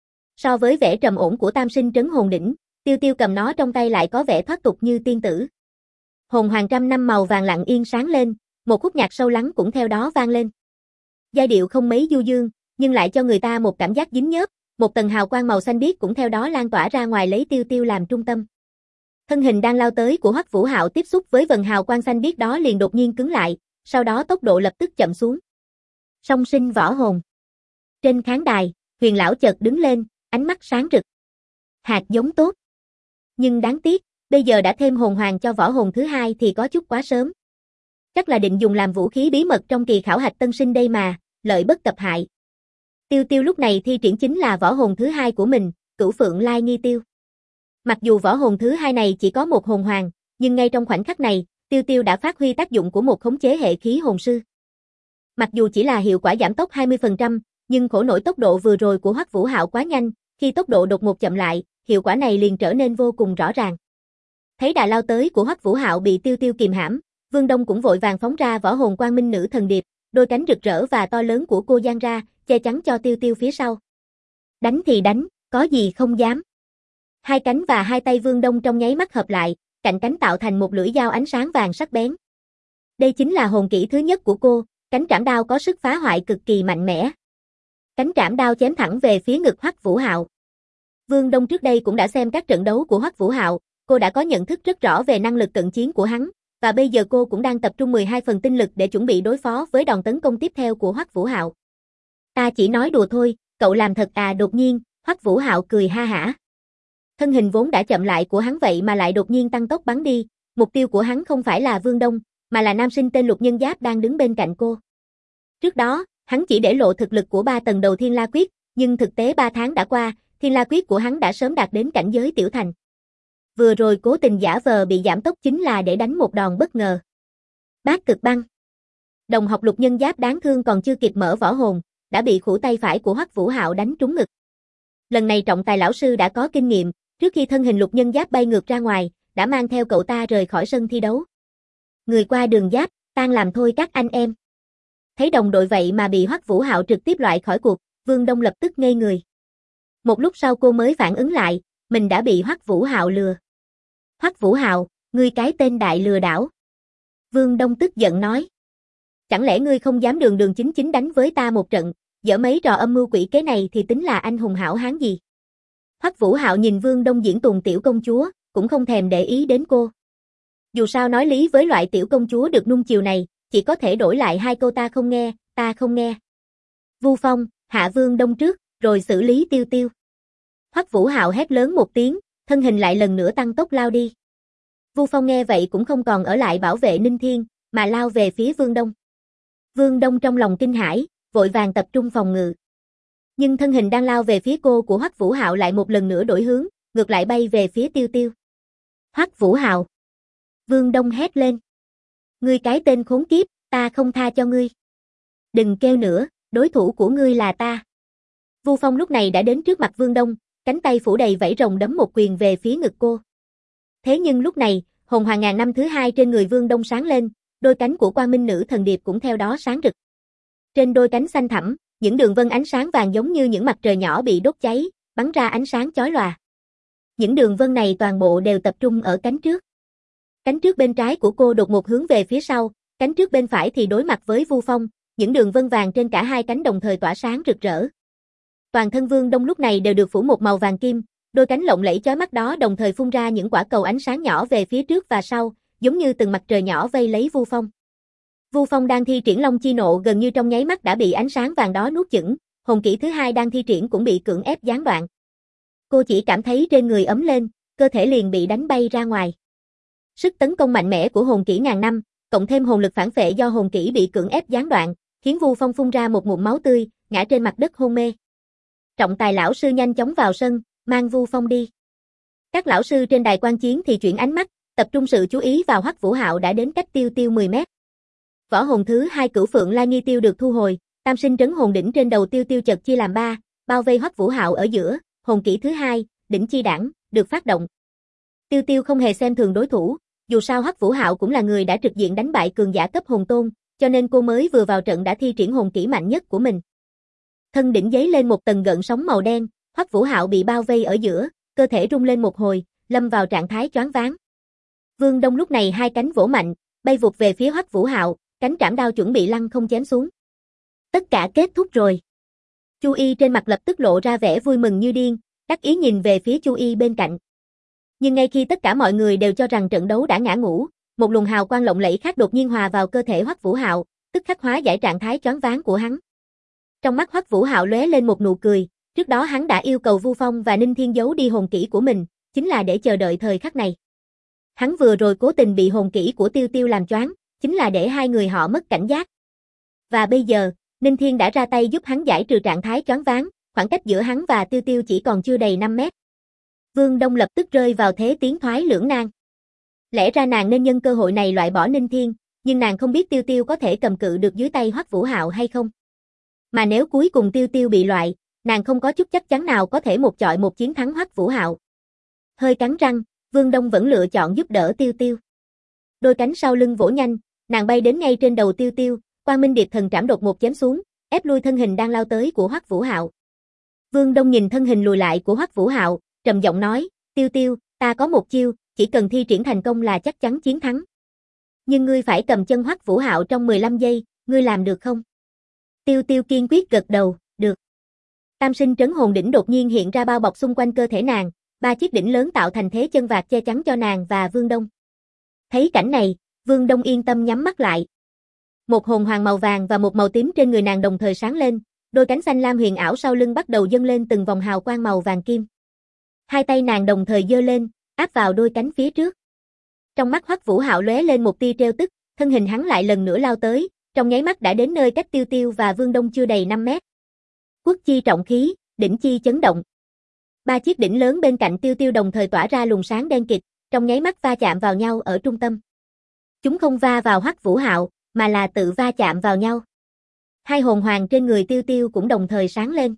So với vẻ trầm ổn của tam sinh trấn hồn đỉnh, Tiêu Tiêu cầm nó trong tay lại có vẻ thoát tục như tiên tử. Hồn hoàng trăm năm màu vàng lặng yên sáng lên, một khúc nhạc sâu lắng cũng theo đó vang lên. Giai điệu không mấy du dương, nhưng lại cho người ta một cảm giác dính nhớp, một tầng hào quang màu xanh biếc cũng theo đó lan tỏa ra ngoài lấy Tiêu Tiêu làm trung tâm. Thân hình đang lao tới của Hoắc Vũ Hạo tiếp xúc với vầng hào quang xanh biếc đó liền đột nhiên cứng lại, sau đó tốc độ lập tức chậm xuống. Song sinh võ hồn. Trên khán đài, Huyền lão chợt đứng lên, ánh mắt sáng rực. Hạt giống tốt. Nhưng đáng tiếc, bây giờ đã thêm hồn hoàng cho võ hồn thứ hai thì có chút quá sớm. Chắc là định dùng làm vũ khí bí mật trong kỳ khảo hạch tân sinh đây mà, lợi bất cập hại. Tiêu Tiêu lúc này thi triển chính là võ hồn thứ hai của mình, Cửu Phượng Lai Nghi Tiêu. Mặc dù võ hồn thứ hai này chỉ có một hồn hoàng, nhưng ngay trong khoảnh khắc này, Tiêu Tiêu đã phát huy tác dụng của một khống chế hệ khí hồn sư. Mặc dù chỉ là hiệu quả giảm tốc 20%, nhưng khổ nổi tốc độ vừa rồi của Hoắc Vũ Hạo quá nhanh, khi tốc độ đột ngột chậm lại, hiệu quả này liền trở nên vô cùng rõ ràng. Thấy đà lao tới của Hoắc Vũ Hạo bị Tiêu Tiêu kìm hãm, Vương Đông cũng vội vàng phóng ra võ hồn Quang Minh Nữ Thần Điệp, đôi cánh rực rỡ và to lớn của cô dang ra, che chắn cho Tiêu Tiêu phía sau. Đánh thì đánh, có gì không dám. Hai cánh và hai tay Vương Đông trong nháy mắt hợp lại, cạnh cánh tạo thành một lưỡi dao ánh sáng vàng sắc bén. Đây chính là hồn kỹ thứ nhất của cô, cánh trảm đao có sức phá hoại cực kỳ mạnh mẽ. Cánh trảm đao chém thẳng về phía ngực Hoắc Vũ Hạo. Vương Đông trước đây cũng đã xem các trận đấu của Hoắc Vũ Hạo, cô đã có nhận thức rất rõ về năng lực cận chiến của hắn, và bây giờ cô cũng đang tập trung 12 phần tinh lực để chuẩn bị đối phó với đòn tấn công tiếp theo của Hoắc Vũ Hạo. Ta chỉ nói đùa thôi, cậu làm thật à? Đột nhiên, Hoắc Vũ Hạo cười ha hả. Thân hình vốn đã chậm lại của hắn vậy mà lại đột nhiên tăng tốc bắn đi, mục tiêu của hắn không phải là Vương Đông, mà là nam sinh tên Lục Nhân Giáp đang đứng bên cạnh cô. Trước đó, hắn chỉ để lộ thực lực của 3 tầng đầu Thiên La Quyết, nhưng thực tế 3 tháng đã qua, Thiên La Quyết của hắn đã sớm đạt đến cảnh giới tiểu thành. Vừa rồi cố tình giả vờ bị giảm tốc chính là để đánh một đòn bất ngờ. Bát Cực Băng. Đồng học Lục Nhân Giáp đáng thương còn chưa kịp mở võ hồn, đã bị khuỷu tay phải của Hoắc Vũ Hạo đánh trúng ngực. Lần này trọng tài lão sư đã có kinh nghiệm, trước khi thân hình Lục Nhân Giáp bay ngược ra ngoài, đã mang theo cậu ta rời khỏi sân thi đấu. Người qua đường giáp, tan làm thôi các anh em. Thấy đồng đội vậy mà bị Hoắc Vũ Hạo trực tiếp loại khỏi cuộc, Vương Đông lập tức ngây người. Một lúc sau cô mới phản ứng lại, mình đã bị Hoắc Vũ Hạo lừa. Hoắc Vũ Hạo, ngươi cái tên đại lừa đảo. Vương Đông tức giận nói. Chẳng lẽ ngươi không dám đường đường chính chính đánh với ta một trận, dở mấy trò âm mưu quỷ kế này thì tính là anh hùng hảo hán gì? Hoắc Vũ Hạo nhìn Vương Đông diễn tuồng tiểu công chúa, cũng không thèm để ý đến cô. Dù sao nói lý với loại tiểu công chúa được nung chiều này, chỉ có thể đổi lại hai câu ta không nghe, ta không nghe. Vu Phong, hạ Vương Đông trước, rồi xử lý Tiêu Tiêu. Hoắc Vũ Hạo hét lớn một tiếng, thân hình lại lần nữa tăng tốc lao đi. Vu Phong nghe vậy cũng không còn ở lại bảo vệ Ninh Thiên, mà lao về phía Vương Đông. Vương Đông trong lòng kinh hãi, vội vàng tập trung phòng ngự. Nhưng thân hình đang lao về phía cô của Hoắc Vũ Hạo lại một lần nữa đổi hướng, ngược lại bay về phía Tiêu Tiêu. Hoắc Vũ Hạo. Vương Đông hét lên. Ngươi cái tên khốn kiếp, ta không tha cho ngươi. Đừng kêu nữa, đối thủ của ngươi là ta. Vu Phong lúc này đã đến trước mặt Vương Đông, cánh tay phủ đầy vảy rồng đấm một quyền về phía ngực cô. Thế nhưng lúc này, hồn hoàng ngàn năm thứ hai trên người Vương Đông sáng lên, đôi cánh của Quang Minh Nữ Thần Điệp cũng theo đó sáng rực. Trên đôi cánh xanh thẳm, những đường vân ánh sáng vàng giống như những mặt trời nhỏ bị đốt cháy, bắn ra ánh sáng chói lòa. Những đường vân này toàn bộ đều tập trung ở cánh trước. Cánh trước bên trái của cô đột ngột hướng về phía sau, cánh trước bên phải thì đối mặt với Vu Phong, những đường vân vàng trên cả hai cánh đồng thời tỏa sáng rực rỡ. Toàn thân Vương Đông lúc này đều được phủ một màu vàng kim, đôi cánh lộng lẫy chói mắt đó đồng thời phun ra những quả cầu ánh sáng nhỏ về phía trước và sau, giống như từng mặt trời nhỏ vây lấy Vu Phong. Vu Phong đang thi triển Long Chi Nộ gần như trong nháy mắt đã bị ánh sáng vàng đó nuốt chửng, hồn kỹ thứ hai đang thi triển cũng bị cưỡng ép gián đoạn. Cô chỉ cảm thấy trên người ấm lên, cơ thể liền bị đánh bay ra ngoài. Sức tấn công mạnh mẽ của hồn kỹ ngàn năm, cộng thêm hồn lực phản phệ do hồn kỹ bị cưỡng ép gián đoạn, khiến Vu Phong phun ra một ngụm máu tươi, ngã trên mặt đất hôn mê. Trọng tài lão sư nhanh chóng vào sân, mang Vu Phong đi. Các lão sư trên đài quan chiến thì chuyển ánh mắt, tập trung sự chú ý vào Hoắc Vũ Hạo đã đến cách Tiêu Tiêu 10 mét. Võ hồn thứ 2 Cửu Phượng Lai Nghi Tiêu được thu hồi, tam sinh trấn hồn đỉnh trên đầu Tiêu Tiêu chợt chia làm 3, bao vây Hoắc Vũ Hạo ở giữa, hồn kỹ thứ 2, đỉnh chi đẳng, được phát động. Tiêu Tiêu không hề xem thường đối thủ, dù sao Hoắc Vũ Hạo cũng là người đã trực diện đánh bại cường giả cấp hồn tôn, cho nên cô mới vừa vào trận đã thi triển hồn kỹ mạnh nhất của mình. Thân đỉnh giấy lên một tầng gợn sóng màu đen, Hoắc Vũ Hạo bị bao vây ở giữa, cơ thể rung lên một hồi, lâm vào trạng thái choáng váng. Vương Đông lúc này hai cánh vỗ mạnh, bay vụt về phía Hoắc Vũ Hạo, cánh trảm đao chuẩn bị lăng không chém xuống. Tất cả kết thúc rồi. Chu Y trên mặt lập tức lộ ra vẻ vui mừng như điên, đắc ý nhìn về phía Chu Y bên cạnh. Nhưng ngay khi tất cả mọi người đều cho rằng trận đấu đã ngã ngũ, một luồng hào quang lộng lẫy khác đột nhiên hòa vào cơ thể Hoắc Vũ Hạo, tức khắc hóa giải trạng thái choáng váng của hắn. Trong mắt Hoắc Vũ Hạo lóe lên một nụ cười, trước đó hắn đã yêu cầu Vu Phong và Ninh Thiên giấu đi hồn kỹ của mình, chính là để chờ đợi thời khắc này. Hắn vừa rồi cố tình bị hồn kỹ của Tiêu Tiêu làm choáng, chính là để hai người họ mất cảnh giác. Và bây giờ, Ninh Thiên đã ra tay giúp hắn giải trừ trạng thái choáng váng, khoảng cách giữa hắn và Tiêu Tiêu chỉ còn chưa đầy 5 mét. Vương Đông lập tức rơi vào thế tiến thoái lưỡng nan. Lẽ ra nàng nên nhân cơ hội này loại bỏ Ninh Thiên, nhưng nàng không biết Tiêu Tiêu có thể cầm cự được dưới tay Hoắc Vũ Hạo hay không. Mà nếu cuối cùng Tiêu Tiêu bị loại, nàng không có chút chắc chắn nào có thể một chọi một chiến thắng Hoắc Vũ Hạo. Hơi cắn răng, Vương Đông vẫn lựa chọn giúp đỡ Tiêu Tiêu. Đôi cánh sau lưng vỗ nhanh, nàng bay đến ngay trên đầu Tiêu Tiêu, Quang Minh Điệp Thần Trảm đột một chém xuống, ép lui thân hình đang lao tới của Hoắc Vũ Hạo. Vương Đông nhìn thân hình lùi lại của Hoắc Vũ Hạo, trầm giọng nói, Tiêu Tiêu, ta có một chiêu, chỉ cần thi triển thành công là chắc chắn chiến thắng. Nhưng ngươi phải cầm chân Hoắc Vũ Hạo trong 15 giây, ngươi làm được không? Tiêu Tiêu kiên quyết gật đầu, được. Tam sinh trấn hồn đỉnh đột nhiên hiện ra bao bọc xung quanh cơ thể nàng, 3 chiếc đỉnh lớn tạo thành thế chân vạc che chắn cho nàng và Vương Đông. Thấy cảnh này, Vương Đông yên tâm nhắm mắt lại. Một hồn hoàng màu vàng và một màu tím trên người nàng đồng thời sáng lên, đôi cánh xanh lam huyền ảo sau lưng bắt đầu dâng lên từng vòng hào quang màu vàng kim. Hai tay nàng đồng thời giơ lên, áp vào đôi cánh phía trước. Trong mắt Hoắc Vũ Hạo lóe lên một tia trêu tức, thân hình hắn lại lần nữa lao tới, trong nháy mắt đã đến nơi cách Tiêu Tiêu và Vương Đông chưa đầy 5 mét. Quốc chi trọng khí, đỉnh chi chấn động. 3 chiếc đỉnh lớn bên cạnh Tiêu Tiêu đồng thời tỏa ra luồng sáng đen kịt, trong nháy mắt va chạm vào nhau ở trung tâm. Chúng không va vào Hoắc Vũ Hạo, mà là tự va chạm vào nhau. Hai hồn hoàng trên người Tiêu Tiêu cũng đồng thời sáng lên.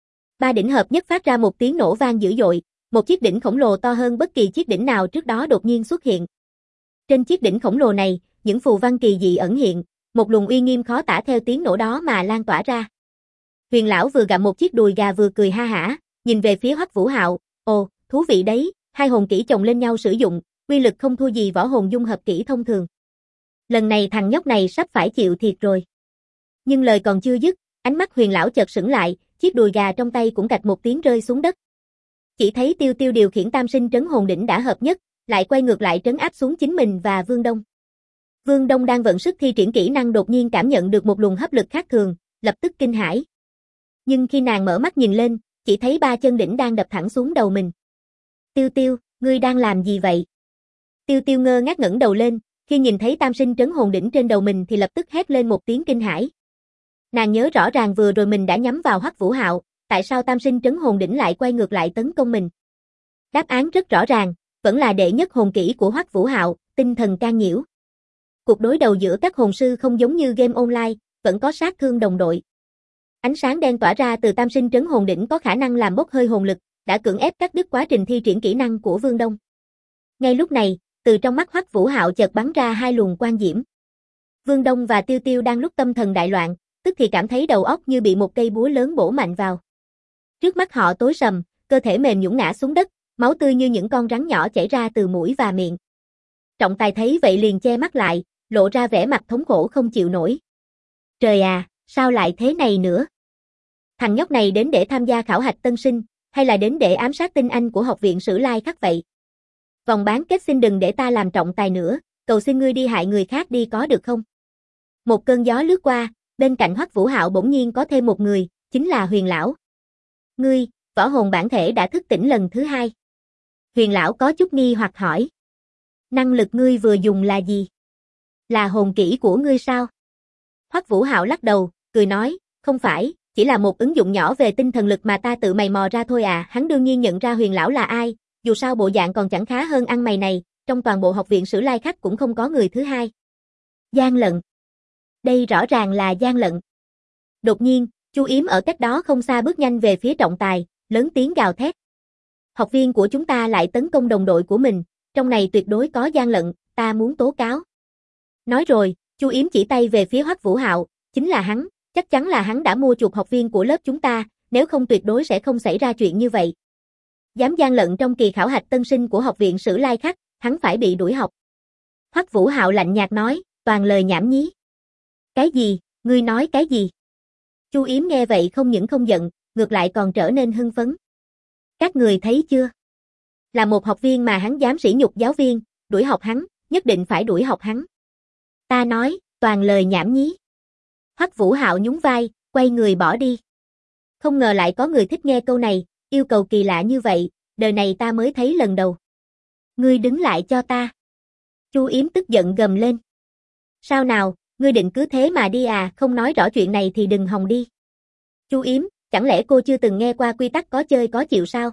3 đỉnh hợp nhất phát ra một tiếng nổ vang dữ dội, một chiếc đỉnh khổng lồ to hơn bất kỳ chiếc đỉnh nào trước đó đột nhiên xuất hiện. Trên chiếc đỉnh khổng lồ này, những phù văn kỳ dị ẩn hiện, một luồng uy nghiêm khó tả theo tiếng nổ đó mà lan tỏa ra. Huyền lão vừa gặm một chiếc đùi gà vừa cười ha hả, nhìn về phía Hoắc Vũ Hạo, ồ, thú vị đấy, hai hồn kỹ chồng lên nhau sử dụng, uy lực không thua gì võ hồn dung hợp kỹ thông thường. Lần này thằng nhóc này sắp phải chịu thiệt rồi. Nhưng lời còn chưa dứt, ánh mắt Huyền lão chợt sững lại, chiếc đùi gà trong tay cũng cạch một tiếng rơi xuống đất. Chỉ thấy Tiêu Tiêu điều khiển tam sinh trấn hồn đỉnh đã hợp nhất, lại quay ngược lại trấn áp xuống chính mình và Vương Đông. Vương Đông đang vận sức thi triển kỹ năng đột nhiên cảm nhận được một luồng hấp lực khác thường, lập tức kinh hãi. Nhưng khi nàng mở mắt nhìn lên, chỉ thấy 3 chân đỉnh đang đập thẳng xuống đầu mình. Tiêu Tiêu, ngươi đang làm gì vậy? Tiêu Tiêu ngơ ngác ngẩng đầu lên, khi nhìn thấy tam sinh trấn hồn đỉnh trên đầu mình thì lập tức hét lên một tiếng kinh hãi. Nàng nhớ rõ ràng vừa rồi mình đã nhắm vào Hoắc Vũ Hạo, tại sao tam sinh trấn hồn đỉnh lại quay ngược lại tấn công mình? Đáp án rất rõ ràng, vẫn là đệ nhất hồn kỹ của Hoắc Vũ Hạo, tinh thần can nhiễu. Cuộc đối đầu giữa các hồn sư không giống như game online, vẫn có sát thương đồng đội. Ánh sáng đen tỏa ra từ tam sinh trấn hồn đỉnh có khả năng làm bốc hơi hồn lực, đã cưỡng ép cắt đứt quá trình thi triển kỹ năng của Vương Đông. Ngay lúc này, từ trong mắt Hoắc Vũ Hạo chợt bắn ra 2 luồng quang diễm. Vương Đông và Tiêu Tiêu đang lúc tâm thần đại loạn, tức thì cảm thấy đầu óc như bị một cây búa lớn bổ mạnh vào. Trước mắt họ tối sầm, cơ thể mềm nhũn ngã xuống đất, máu tươi như những con rắn nhỏ chảy ra từ mũi và miệng. Trọng tài thấy vậy liền che mắt lại, lộ ra vẻ mặt thống khổ không chịu nổi. Trời à, sao lại thế này nữa? Thằng nhóc này đến để tham gia khảo hạch tân sinh, hay là đến để ám sát tinh anh của học viện Sử Lai Khắc vậy? Vòng bán kết xin đừng để ta làm trọng tài nữa, cầu xin ngươi đi hại người khác đi có được không? Một cơn gió lướt qua, bên cạnh Hoắc Vũ Hạo bỗng nhiên có thêm một người, chính là Huyền lão. Ngươi, võ hồn bản thể đã thức tỉnh lần thứ 2. Huyền lão có chút nghi hoặc hỏi. Năng lực ngươi vừa dùng là gì? Là hồn kỹ của ngươi sao? Hoắc Vũ Hạo lắc đầu, cười nói, không phải, chỉ là một ứng dụng nhỏ về tinh thần lực mà ta tự mày mò ra thôi à. Hắn đương nhiên nhận ra Huyền lão là ai, dù sao bộ dạng còn chẳng khá hơn ăn mày này, trong toàn bộ học viện Sử Lai Khắc cũng không có người thứ hai. Gian lận. Đây rõ ràng là gian lận. Đột nhiên, Chu Yếm ở cách đó không xa bước nhanh về phía trọng tài, lớn tiếng gào thét. Học viên của chúng ta lại tấn công đồng đội của mình, trong này tuyệt đối có gian lận, ta muốn tố cáo. Nói rồi, Chu Yếm chỉ tay về phía Hoắc Vũ Hạo, chính là hắn, chắc chắn là hắn đã mua chuộc học viên của lớp chúng ta, nếu không tuyệt đối sẽ không xảy ra chuyện như vậy. Dám gian lận trong kỳ khảo hạch tân sinh của học viện Sử Lai Khắc, hắn phải bị đuổi học. Hoắc Vũ Hạo lạnh nhạt nói, toàn lời nhảm nhí. Cái gì, ngươi nói cái gì? Chu Yếm nghe vậy không những không giận, ngược lại còn trở nên hưng phấn. Các người thấy chưa? Là một học viên mà hắn dám sỉ nhục giáo viên, đuổi học hắn, nhất định phải đuổi học hắn. Ta nói, toàn lời nhảm nhí. Hoắc Vũ Hạo nhún vai, quay người bỏ đi. Không ngờ lại có người thích nghe câu này, yêu cầu kỳ lạ như vậy, đời này ta mới thấy lần đầu. Ngươi đứng lại cho ta. Chu Yếm tức giận gầm lên. Sao nào, ngươi định cứ thế mà đi à, không nói rõ chuyện này thì đừng hòng đi. Chu Yếm, chẳng lẽ cô chưa từng nghe qua quy tắc có chơi có chịu sao?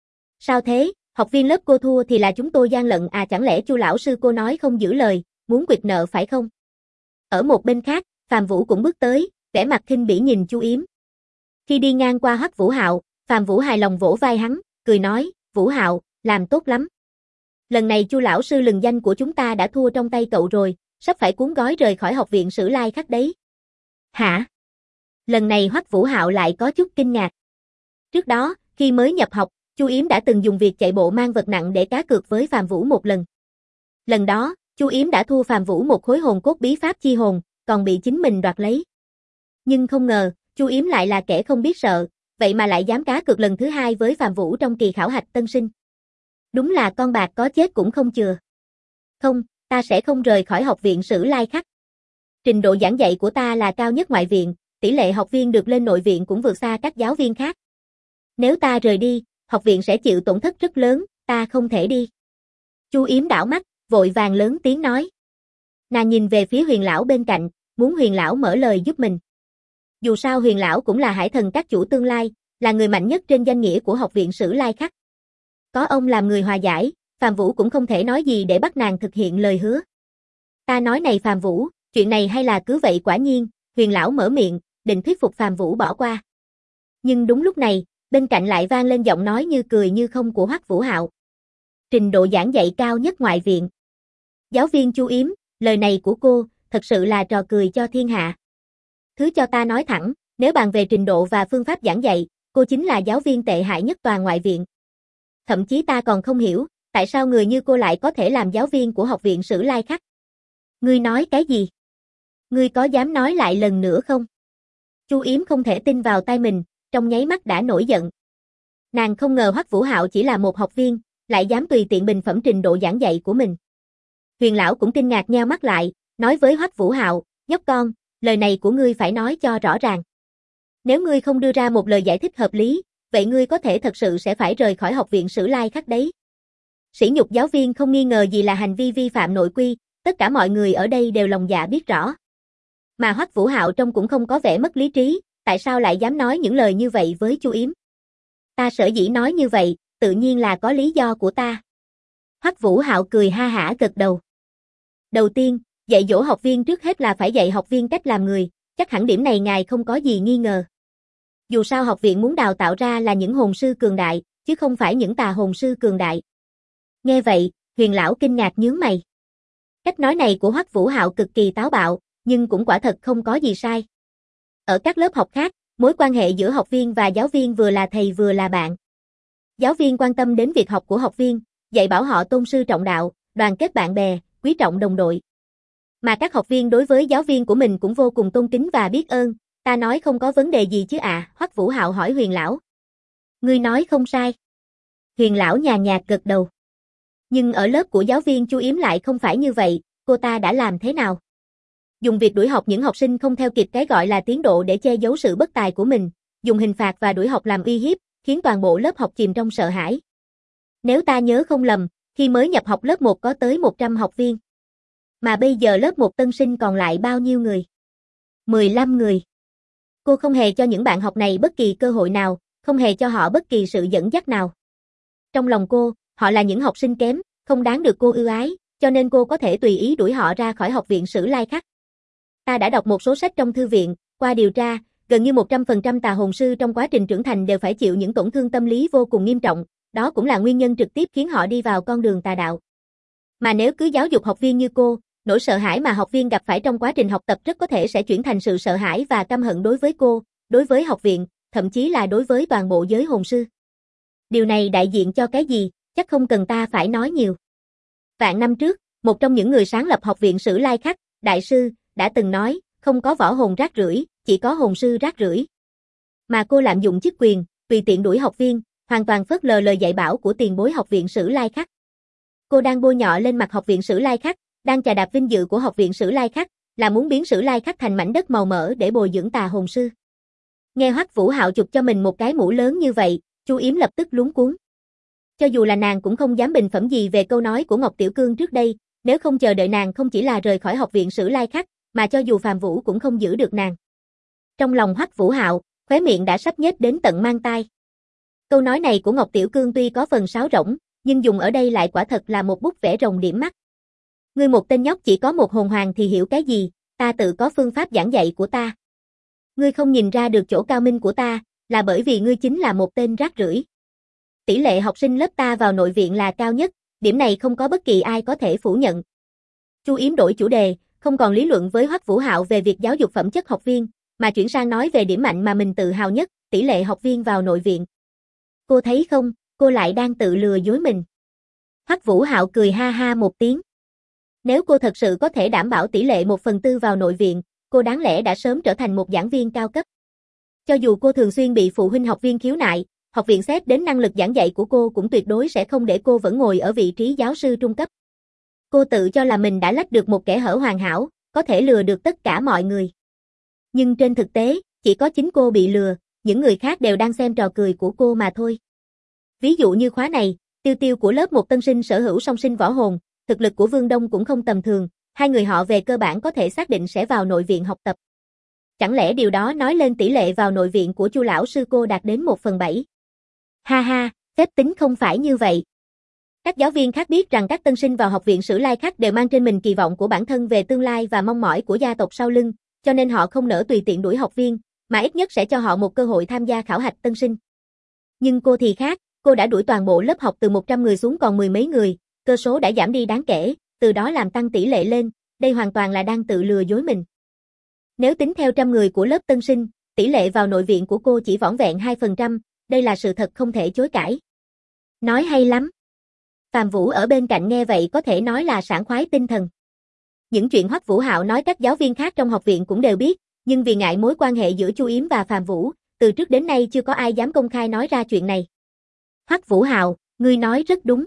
Sao thế, học viên lớp cô thua thì là chúng tôi gian lận à, chẳng lẽ Chu lão sư cô nói không giữ lời, muốn quỵt nợ phải không? Ở một bên khác, Phạm Vũ cũng bước tới, vẻ mặt khinh bỉ nhìn Chu Yếm. Khi đi ngang qua Hoắc Vũ Hạo, Phạm Vũ hài lòng vỗ vai hắn, cười nói, Vũ Hạo, làm tốt lắm. Lần này Chu lão sư lừng danh của chúng ta đã thua trong tay cậu rồi, sắp phải cuốn gói rời khỏi học viện Sử Lai Khắc đấy. Hả? Lần này Hoắc Vũ Hạo lại có chút kinh ngạc. Trước đó, khi mới nhập học, Chu Yếm đã từng dùng việc chạy bộ mang vật nặng để cá cược với Phạm Vũ một lần. Lần đó, Chu Yếm đã thua Phạm Vũ một khối hồn cốt bí pháp chi hồn, còn bị chính mình đoạt lấy. Nhưng không ngờ, Chu Yếm lại là kẻ không biết sợ, vậy mà lại dám cá cược lần thứ hai với Phạm Vũ trong kỳ khảo hạch tân sinh. Đúng là con bạc có chết cũng không chừa. Không, ta sẽ không rời khỏi học viện Sử Lai Khắc. Trình độ giảng dạy của ta là cao nhất ngoại viện, tỷ lệ học viên được lên nội viện cũng vượt xa các giáo viên khác. Nếu ta rời đi, học viện sẽ chịu tổn thất rất lớn, ta không thể đi. Chu Yếm đảo mắt, vội vàng lớn tiếng nói. Nàng nhìn về phía Huyền lão bên cạnh, muốn Huyền lão mở lời giúp mình. Dù sao Huyền lão cũng là hải thần các chủ tương lai, là người mạnh nhất trên danh nghĩa của học viện Sử Lai Khắc. Có ông làm người hòa giải, Phạm Vũ cũng không thể nói gì để bắt nàng thực hiện lời hứa. Ta nói này Phạm Vũ, chuyện này hay là cứ vậy quả nhiên, Huyền lão mở miệng, định thuyết phục Phạm Vũ bỏ qua. Nhưng đúng lúc này, bên cạnh lại vang lên giọng nói như cười như không của Hoắc Vũ Hạo. Trình độ giảng dạy cao nhất ngoại viện. Giáo viên Chu Yếm, lời này của cô, thật sự là trò cười cho thiên hạ. Thứ cho ta nói thẳng, nếu bàn về trình độ và phương pháp giảng dạy, cô chính là giáo viên tệ hại nhất toàn ngoại viện. Thậm chí ta còn không hiểu, tại sao người như cô lại có thể làm giáo viên của học viện Sử Lai Khắc. Ngươi nói cái gì? Ngươi có dám nói lại lần nữa không? Chu Yếm không thể tin vào tai mình, trong nháy mắt đã nổi giận. Nàng không ngờ Hoắc Vũ Hạo chỉ là một học viên, lại dám tùy tiện bình phẩm trình độ giảng dạy của mình. Huyền lão cũng kinh ngạc nheo mắt lại, nói với Hoắc Vũ Hạo, nhóc con, lời này của ngươi phải nói cho rõ ràng. Nếu ngươi không đưa ra một lời giải thích hợp lý, vậy ngươi có thể thật sự sẽ phải rời khỏi học viện Sử Lai Khắc đấy. Sỉ nhục giáo viên không nghi ngờ gì là hành vi vi phạm nội quy, tất cả mọi người ở đây đều lòng dạ biết rõ. Mà Hoắc Vũ Hạo trông cũng không có vẻ mất lý trí, tại sao lại dám nói những lời như vậy với Chu Yếm? Ta sở dĩ nói như vậy, tự nhiên là có lý do của ta. Hoắc Vũ Hạo cười ha hả gật đầu. Đầu tiên, dạy dỗ học viên trước hết là phải dạy học viên cách làm người, chắc hẳn điểm này ngài không có gì nghi ngờ. Dù sao học viện muốn đào tạo ra là những hồn sư cường đại, chứ không phải những tà hồn sư cường đại. Nghe vậy, Huyền lão kinh ngạc nhướng mày. Cách nói này của Hoắc Vũ Hạo cực kỳ táo bạo, nhưng cũng quả thật không có gì sai. Ở các lớp học khác, mối quan hệ giữa học viên và giáo viên vừa là thầy vừa là bạn. Giáo viên quan tâm đến việc học của học viên, dạy bảo họ tôn sư trọng đạo, đoàn kết bạn bè, quý trọng đồng đội. Mà các học viên đối với giáo viên của mình cũng vô cùng tôn kính và biết ơn, ta nói không có vấn đề gì chứ ạ, Hoắc Vũ Hạo hỏi Huyền lão. Ngươi nói không sai. Huyền lão nhàn nhạt gật đầu. Nhưng ở lớp của giáo viên Chu Yếm lại không phải như vậy, cô ta đã làm thế nào? Dùng việc đuổi học những học sinh không theo kịp cái gọi là tiến độ để che giấu sự bất tài của mình, dùng hình phạt và đuổi học làm uy hiếp, khiến toàn bộ lớp học chìm trong sợ hãi. Nếu ta nhớ không lầm, khi mới nhập học lớp 1 có tới 100 học viên. Mà bây giờ lớp 1 tân sinh còn lại bao nhiêu người? 15 người. Cô không hề cho những bạn học này bất kỳ cơ hội nào, không hề cho họ bất kỳ sự dẫn dắt nào. Trong lòng cô, họ là những học sinh kém, không đáng được cô ưu ái, cho nên cô có thể tùy ý đuổi họ ra khỏi học viện Sử Lai Khắc. Ta đã đọc một số sách trong thư viện, qua điều tra, gần như 100% tà hồn sư trong quá trình trưởng thành đều phải chịu những tổn thương tâm lý vô cùng nghiêm trọng, đó cũng là nguyên nhân trực tiếp khiến họ đi vào con đường tà đạo. Mà nếu cứ giáo dục học viên như cô, nỗi sợ hãi mà học viên gặp phải trong quá trình học tập rất có thể sẽ chuyển thành sự sợ hãi và căm hận đối với cô, đối với học viện, thậm chí là đối với toàn bộ giới hồn sư. Điều này đại diện cho cái gì, chắc không cần ta phải nói nhiều. Vạn năm trước, một trong những người sáng lập học viện Sử Lai Khắc, đại sư, đã từng nói, không có võ hồn rác rưởi, chỉ có hồn sư rác rưởi. Mà cô lạm dụng chức quyền, tùy tiện đuổi học viên, hoàn toàn phớt lờ lời dạy bảo của tiền bối học viện Sử Lai Khắc. Cô đang bôi nhọ lên mặt học viện Sử Lai Khắc, đang chà đạp vinh dự của học viện Sử Lai Khắc, là muốn biến Sử Lai Khắc thành mảnh đất màu mỡ để bồi dưỡng tà hồn sư. Nghe Hoắc Vũ Hạo chụp cho mình một cái mũ lớn như vậy, Chu Yếm lập tức luống cuống. Cho dù là nàng cũng không dám bình phẩm gì về câu nói của Ngọc Tiểu Cương trước đây, nếu không chờ đợi nàng không chỉ là rời khỏi học viện Sử Lai Khắc, mà cho dù Phàm Vũ cũng không giữ được nàng. Trong lòng Hoắc Vũ Hạo, khóe miệng đã sắp nhếch đến tận mang tai. Câu nói này của Ngọc Tiểu Cương tuy có phần sáo rỗng, nhưng dùng ở đây lại quả thật là một bút vẽ rồng điểm mắt. Ngươi một tên nhóc chỉ có một hồn hoàng thì hiểu cái gì, ta tự có phương pháp giảng dạy của ta. Ngươi không nhìn ra được chỗ cao minh của ta, là bởi vì ngươi chính là một tên rác rưởi. Tỷ lệ học sinh lớp ta vào nội viện là cao nhất, điểm này không có bất kỳ ai có thể phủ nhận. Chu Yếm đổi chủ đề, không còn lý luận với Hoắc Vũ Hạo về việc giáo dục phẩm chất học viên, mà chuyển sang nói về điểm mạnh mà mình tự hào nhất, tỷ lệ học viên vào nội viện. Cô thấy không, cô lại đang tự lừa dối mình. Hoắc Vũ Hạo cười ha ha một tiếng. Nếu cô thật sự có thể đảm bảo tỷ lệ 1/4 vào nội viện, cô đáng lẽ đã sớm trở thành một giảng viên cao cấp. Cho dù cô thường xuyên bị phụ huynh học viên khiếu nại, học viện xét đến năng lực giảng dạy của cô cũng tuyệt đối sẽ không để cô vẫn ngồi ở vị trí giáo sư trung cấp. Cô tự cho là mình đã lách được một kẽ hở hoàn hảo, có thể lừa được tất cả mọi người. Nhưng trên thực tế, chỉ có chính cô bị lừa, những người khác đều đang xem trò cười của cô mà thôi. Ví dụ như khóa này, Tiêu Tiêu của lớp 1 tân sinh sở hữu song sinh võ hồn, thực lực của Vương Đông cũng không tầm thường, hai người họ về cơ bản có thể xác định sẽ vào nội viện học tập. Chẳng lẽ điều đó nói lên tỷ lệ vào nội viện của Chu lão sư cô đạt đến 1/7? Ha ha, phép tính không phải như vậy. Các giáo viên khác biết rằng các tân sinh vào học viện Sử Lai Khắc đều mang trên mình kỳ vọng của bản thân về tương lai và mong mỏi của gia tộc sau lưng, cho nên họ không nỡ tùy tiện đuổi học viên, mà ít nhất sẽ cho họ một cơ hội tham gia khảo hạch tân sinh. Nhưng cô thì khác, cô đã đuổi toàn bộ lớp học từ 100 người xuống còn mười mấy người, cơ số đã giảm đi đáng kể, từ đó làm tăng tỷ lệ lên, đây hoàn toàn là đang tự lừa dối mình. Nếu tính theo trăm người của lớp tân sinh, tỷ lệ vào nội viện của cô chỉ vỏn vẹn 2%, đây là sự thật không thể chối cãi. Nói hay lắm. Phàm Vũ ở bên cạnh nghe vậy có thể nói là sảng khoái tinh thần. Những chuyện Hoắc Vũ Hạo nói các giáo viên khác trong học viện cũng đều biết, nhưng vì ngại mối quan hệ giữa Chu Yếm và Phàm Vũ, từ trước đến nay chưa có ai dám công khai nói ra chuyện này. Hoắc Vũ Hạo, ngươi nói rất đúng.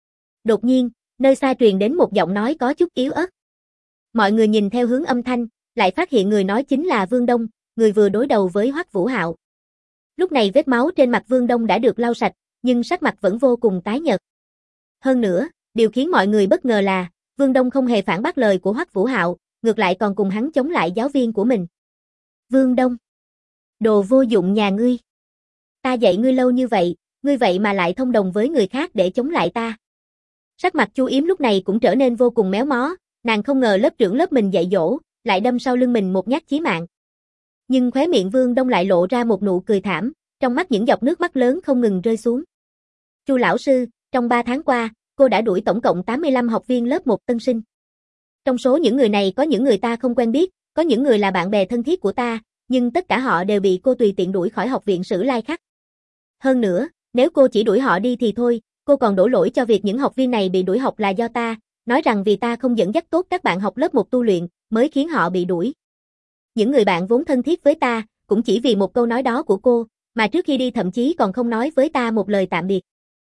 Đột nhiên, nơi xa truyền đến một giọng nói có chút yếu ớt. Mọi người nhìn theo hướng âm thanh, lại phát hiện người nói chính là Vương Đông, người vừa đối đầu với Hoắc Vũ Hạo. Lúc này vết máu trên mặt Vương Đông đã được lau sạch, nhưng sắc mặt vẫn vô cùng tái nhợt. Hơn nữa, điều khiến mọi người bất ngờ là, Vương Đông không hề phản bác lời của Hoắc Vũ Hạo, ngược lại còn cùng hắn chống lại giáo viên của mình. Vương Đông, đồ vô dụng nhà ngươi. Ta dạy ngươi lâu như vậy, ngươi vậy mà lại thông đồng với người khác để chống lại ta. Sắc mặt Chu Yếm lúc này cũng trở nên vô cùng méo mó, nàng không ngờ lớp trưởng lớp mình dạy dỗ, lại đâm sau lưng mình một nhát chí mạng. Nhưng khóe miệng Vương Đông lại lộ ra một nụ cười thảm, trong mắt những giọt nước mắt lớn không ngừng rơi xuống. Chu lão sư, trong 3 tháng qua, cô đã đuổi tổng cộng 85 học viên lớp 1 tân sinh. Trong số những người này có những người ta không quen biết, có những người là bạn bè thân thiết của ta, nhưng tất cả họ đều bị cô tùy tiện đuổi khỏi học viện Sử Lai Khắc. Hơn nữa, nếu cô chỉ đuổi họ đi thì thôi, cô còn đổ lỗi cho việc những học viên này bị đuổi học là do ta, nói rằng vì ta không dẫn dắt tốt các bạn học lớp 1 tu luyện, mới khiến họ bị đuổi. Những người bạn vốn thân thiết với ta, cũng chỉ vì một câu nói đó của cô, mà trước khi đi thậm chí còn không nói với ta một lời tạm biệt.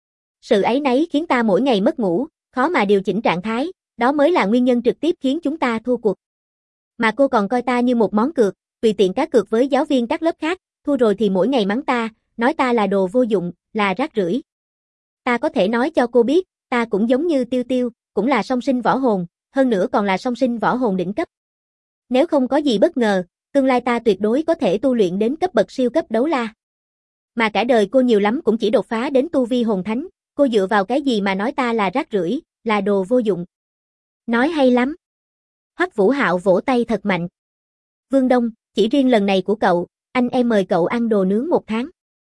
Sự áy náy khiến ta mỗi ngày mất ngủ, khó mà điều chỉnh trạng thái, đó mới là nguyên nhân trực tiếp khiến chúng ta thua cuộc. Mà cô còn coi ta như một món cược, tùy tiện cá cược với giáo viên các lớp khác, thua rồi thì mỗi ngày mắng ta, nói ta là đồ vô dụng, là rác rưởi. Ta có thể nói cho cô biết, ta cũng giống như Tiêu Tiêu, cũng là song sinh võ hồn, hơn nữa còn là song sinh võ hồn đỉnh cấp. Nếu không có gì bất ngờ, tương lai ta tuyệt đối có thể tu luyện đến cấp bậc siêu cấp đấu la. Mà cả đời cô nhiều lắm cũng chỉ đột phá đến tu vi hồn thánh, cô dựa vào cái gì mà nói ta là rác rưởi, là đồ vô dụng. Nói hay lắm. Hoắc Vũ Hạo vỗ tay thật mạnh. Vương Đông, chỉ riêng lần này của cậu, anh em mời cậu ăn đồ nướng 1 tháng.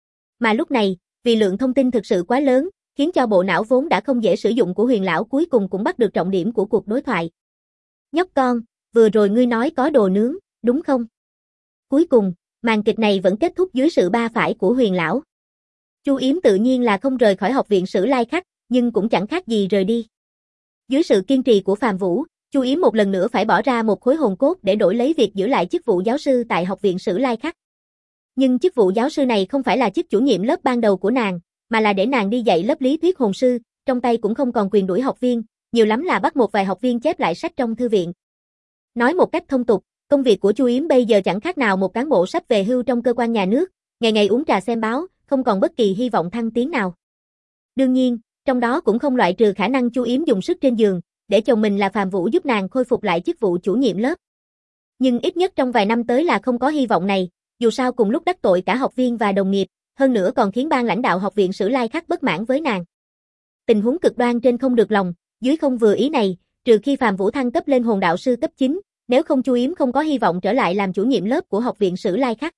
Mà lúc này, vì lượng thông tin thực sự quá lớn, khiến cho bộ não vốn đã không dễ sử dụng của Huyền lão cuối cùng cũng bắt được trọng điểm của cuộc đối thoại. Nhóc con, vừa rồi ngươi nói có đồ nướng, đúng không? Cuối cùng, màn kịch này vẫn kết thúc dưới sự ba phải của Huyền lão. Chu Yếm tự nhiên là không rời khỏi học viện Sử Lai Khắc, nhưng cũng chẳng khác gì rời đi. Dưới sự kiên trì của Phàm Vũ, Chu Yếm một lần nữa phải bỏ ra một khối hồn cốt để đổi lấy việc giữ lại chức vụ giáo sư tại học viện Sử Lai Khắc. Nhưng chức vụ giáo sư này không phải là chức chủ nhiệm lớp ban đầu của nàng, mà là để nàng đi dạy lớp lý thuyết hồn sư, trong tay cũng không còn quyền đuổi học viên, nhiều lắm là bắt một vài học viên chép lại sách trong thư viện. Nói một cách thông tục, công việc của Chu Yếm bây giờ chẳng khác nào một cán bộ sắp về hưu trong cơ quan nhà nước, ngày ngày uống trà xem báo, không còn bất kỳ hy vọng thăng tiến nào. Đương nhiên, trong đó cũng không loại trừ khả năng Chu Yếm dùng sức trên giường, để chồng mình là Phàm Vũ giúp nàng khôi phục lại chức vụ chủ nhiệm lớp. Nhưng ít nhất trong vài năm tới là không có hy vọng này, dù sao cùng lúc đắc tội cả học viên và đồng nghiệp, hơn nữa còn khiến ban lãnh đạo học viện Sử Lai Khắc bất mãn với nàng. Tình huống cực đoan trên không được lòng, dưới không vừa ý này, trừ khi Phàm Vũ thăng cấp lên hồn đạo sư cấp 9, nếu không Chu Yếm không có hy vọng trở lại làm chủ nhiệm lớp của học viện Sử Lai Khắc.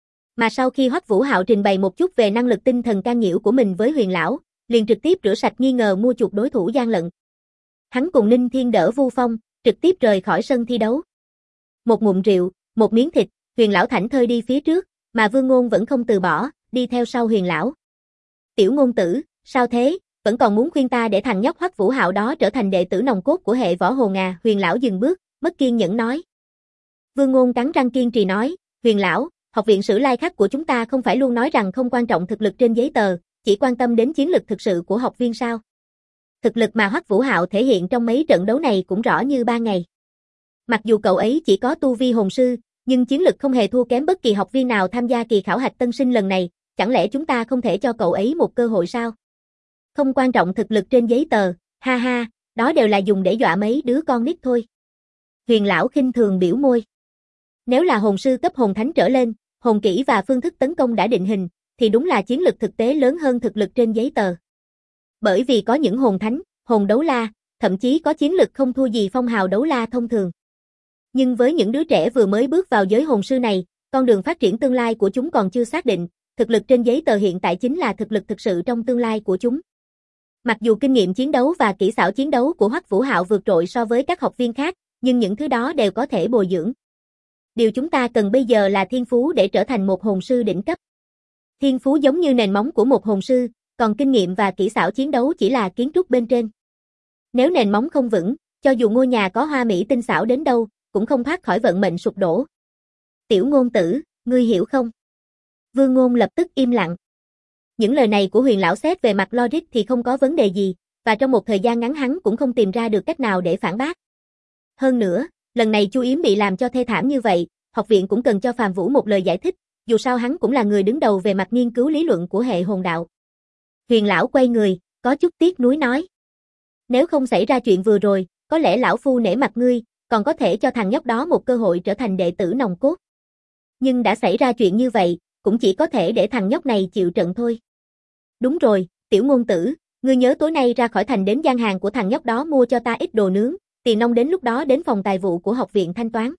Mà sau khi Hoắc Vũ Hạo trình bày một chút về năng lực tinh thần can nhiễu của mình với Huyền lão, liền trực tiếp rửa sạch nghi ngờ mua chuộc đối thủ gian lận. Hắn cùng Ninh Thiên đỡ Vu Phong, trực tiếp rời khỏi sân thi đấu. Một ngụm rượu, một miếng thịt, Huyền lão thảnh thơi đi phía trước, mà Vương Ngôn vẫn không từ bỏ, đi theo sau Huyền lão. Tiểu Ngôn tử, sao thế, vẫn còn muốn khuyên ta để thằng nhóc Hoắc Vũ Hạo đó trở thành đệ tử nòng cốt của hệ võ hồn à? Huyền lão dừng bước, mất kiên nhẫn nói. Vương Ngôn cắn răng kiên trì nói, Huyền lão, học viện Sử Lai Khắc của chúng ta không phải luôn nói rằng không quan trọng thực lực trên giấy tờ, chỉ quan tâm đến chiến lực thực sự của học viên sao? Thực lực mà Hoắc Vũ Hạo thể hiện trong mấy trận đấu này cũng rõ như ban ngày. Mặc dù cậu ấy chỉ có tu vi hồn sư, nhưng chiến lực không hề thua kém bất kỳ học viên nào tham gia kỳ khảo hạch tân sinh lần này, chẳng lẽ chúng ta không thể cho cậu ấy một cơ hội sao? Không quan trọng thực lực trên giấy tờ, ha ha, đó đều là dùng để dọa mấy đứa con nít thôi. Huyền lão khinh thường biểu môi. Nếu là hồn sư cấp hồn thánh trở lên, hồn kỹ và phương thức tấn công đã định hình, thì đúng là chiến lực thực tế lớn hơn thực lực trên giấy tờ. Bởi vì có những hồn thánh, hồn đấu la, thậm chí có chiến lực không thua gì phong hào đấu la thông thường. Nhưng với những đứa trẻ vừa mới bước vào giới hồn sư này, con đường phát triển tương lai của chúng còn chưa xác định, thực lực trên giấy tờ hiện tại chính là thực lực thực sự trong tương lai của chúng. Mặc dù kinh nghiệm chiến đấu và kỹ xảo chiến đấu của Hoắc Vũ Hạo vượt trội so với các học viên khác, nhưng những thứ đó đều có thể bồi dưỡng. Điều chúng ta cần bây giờ là thiên phú để trở thành một hồn sư đỉnh cấp. Thiên phú giống như nền móng của một hồn sư, còn kinh nghiệm và kỹ xảo chiến đấu chỉ là kiến trúc bên trên. Nếu nền móng không vững, cho dù ngôi nhà có hoa mỹ tinh xảo đến đâu, cũng không thoát khỏi vận mệnh sụp đổ. Tiểu Ngôn tử, ngươi hiểu không? Vương Ngôn lập tức im lặng. Những lời này của Huyền lão xét về mặt logic thì không có vấn đề gì, và trong một thời gian ngắn hắn cũng không tìm ra được cách nào để phản bác. Hơn nữa, lần này Chu Yếm bị làm cho thê thảm như vậy, học viện cũng cần cho Phàm Vũ một lời giải thích, dù sao hắn cũng là người đứng đầu về mặt nghiên cứu lý luận của hệ hồn đạo. Huyền lão quay người, có chút tiếc nuối nói. Nếu không xảy ra chuyện vừa rồi, có lẽ lão phu nể mặt ngươi, còn có thể cho thằng nhóc đó một cơ hội trở thành đệ tử nòng cốt. Nhưng đã xảy ra chuyện như vậy, cũng chỉ có thể để thằng nhóc này chịu trận thôi. Đúng rồi, Tiểu Ngôn tử, ngươi nhớ tối nay ra khỏi thành đến gian hàng của thằng nhóc đó mua cho ta ít đồ nướng, tiền nong đến lúc đó đến phòng tài vụ của học viện thanh toán.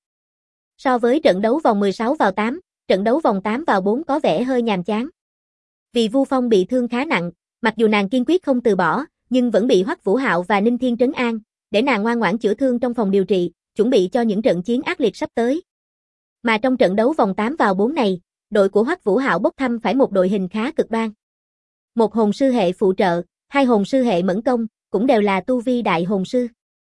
So với trận đấu vòng 16 vào 8, trận đấu vòng 8 vào 4 có vẻ hơi nhàm chán. Vì Vu Phong bị thương khá nặng, mặc dù nàng kiên quyết không từ bỏ, nhưng vẫn bị Hoắc Vũ Hạo và Ninh Thiên trấn an, để nàng ngoan ngoãn chữa thương trong phòng điều trị, chuẩn bị cho những trận chiến ác liệt sắp tới. Mà trong trận đấu vòng 8 vào 4 này, đội của Hoắc Vũ Hạo bốc thăm phải một đội hình khá cực đoan. Một hồn sư hệ phụ trợ, hai hồn sư hệ mẫn công, cũng đều là tu vi đại hồn sư.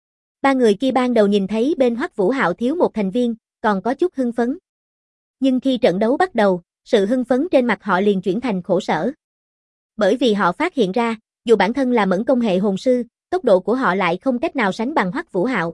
Ba người kia ban đầu nhìn thấy bên Hoắc Vũ Hạo thiếu một thành viên, còn có chút hưng phấn. Nhưng khi trận đấu bắt đầu, sự hưng phấn trên mặt họ liền chuyển thành khổ sở. Bởi vì họ phát hiện ra, dù bản thân là mẫn công hệ hồn sư, tốc độ của họ lại không cách nào sánh bằng Hoắc Vũ Hạo.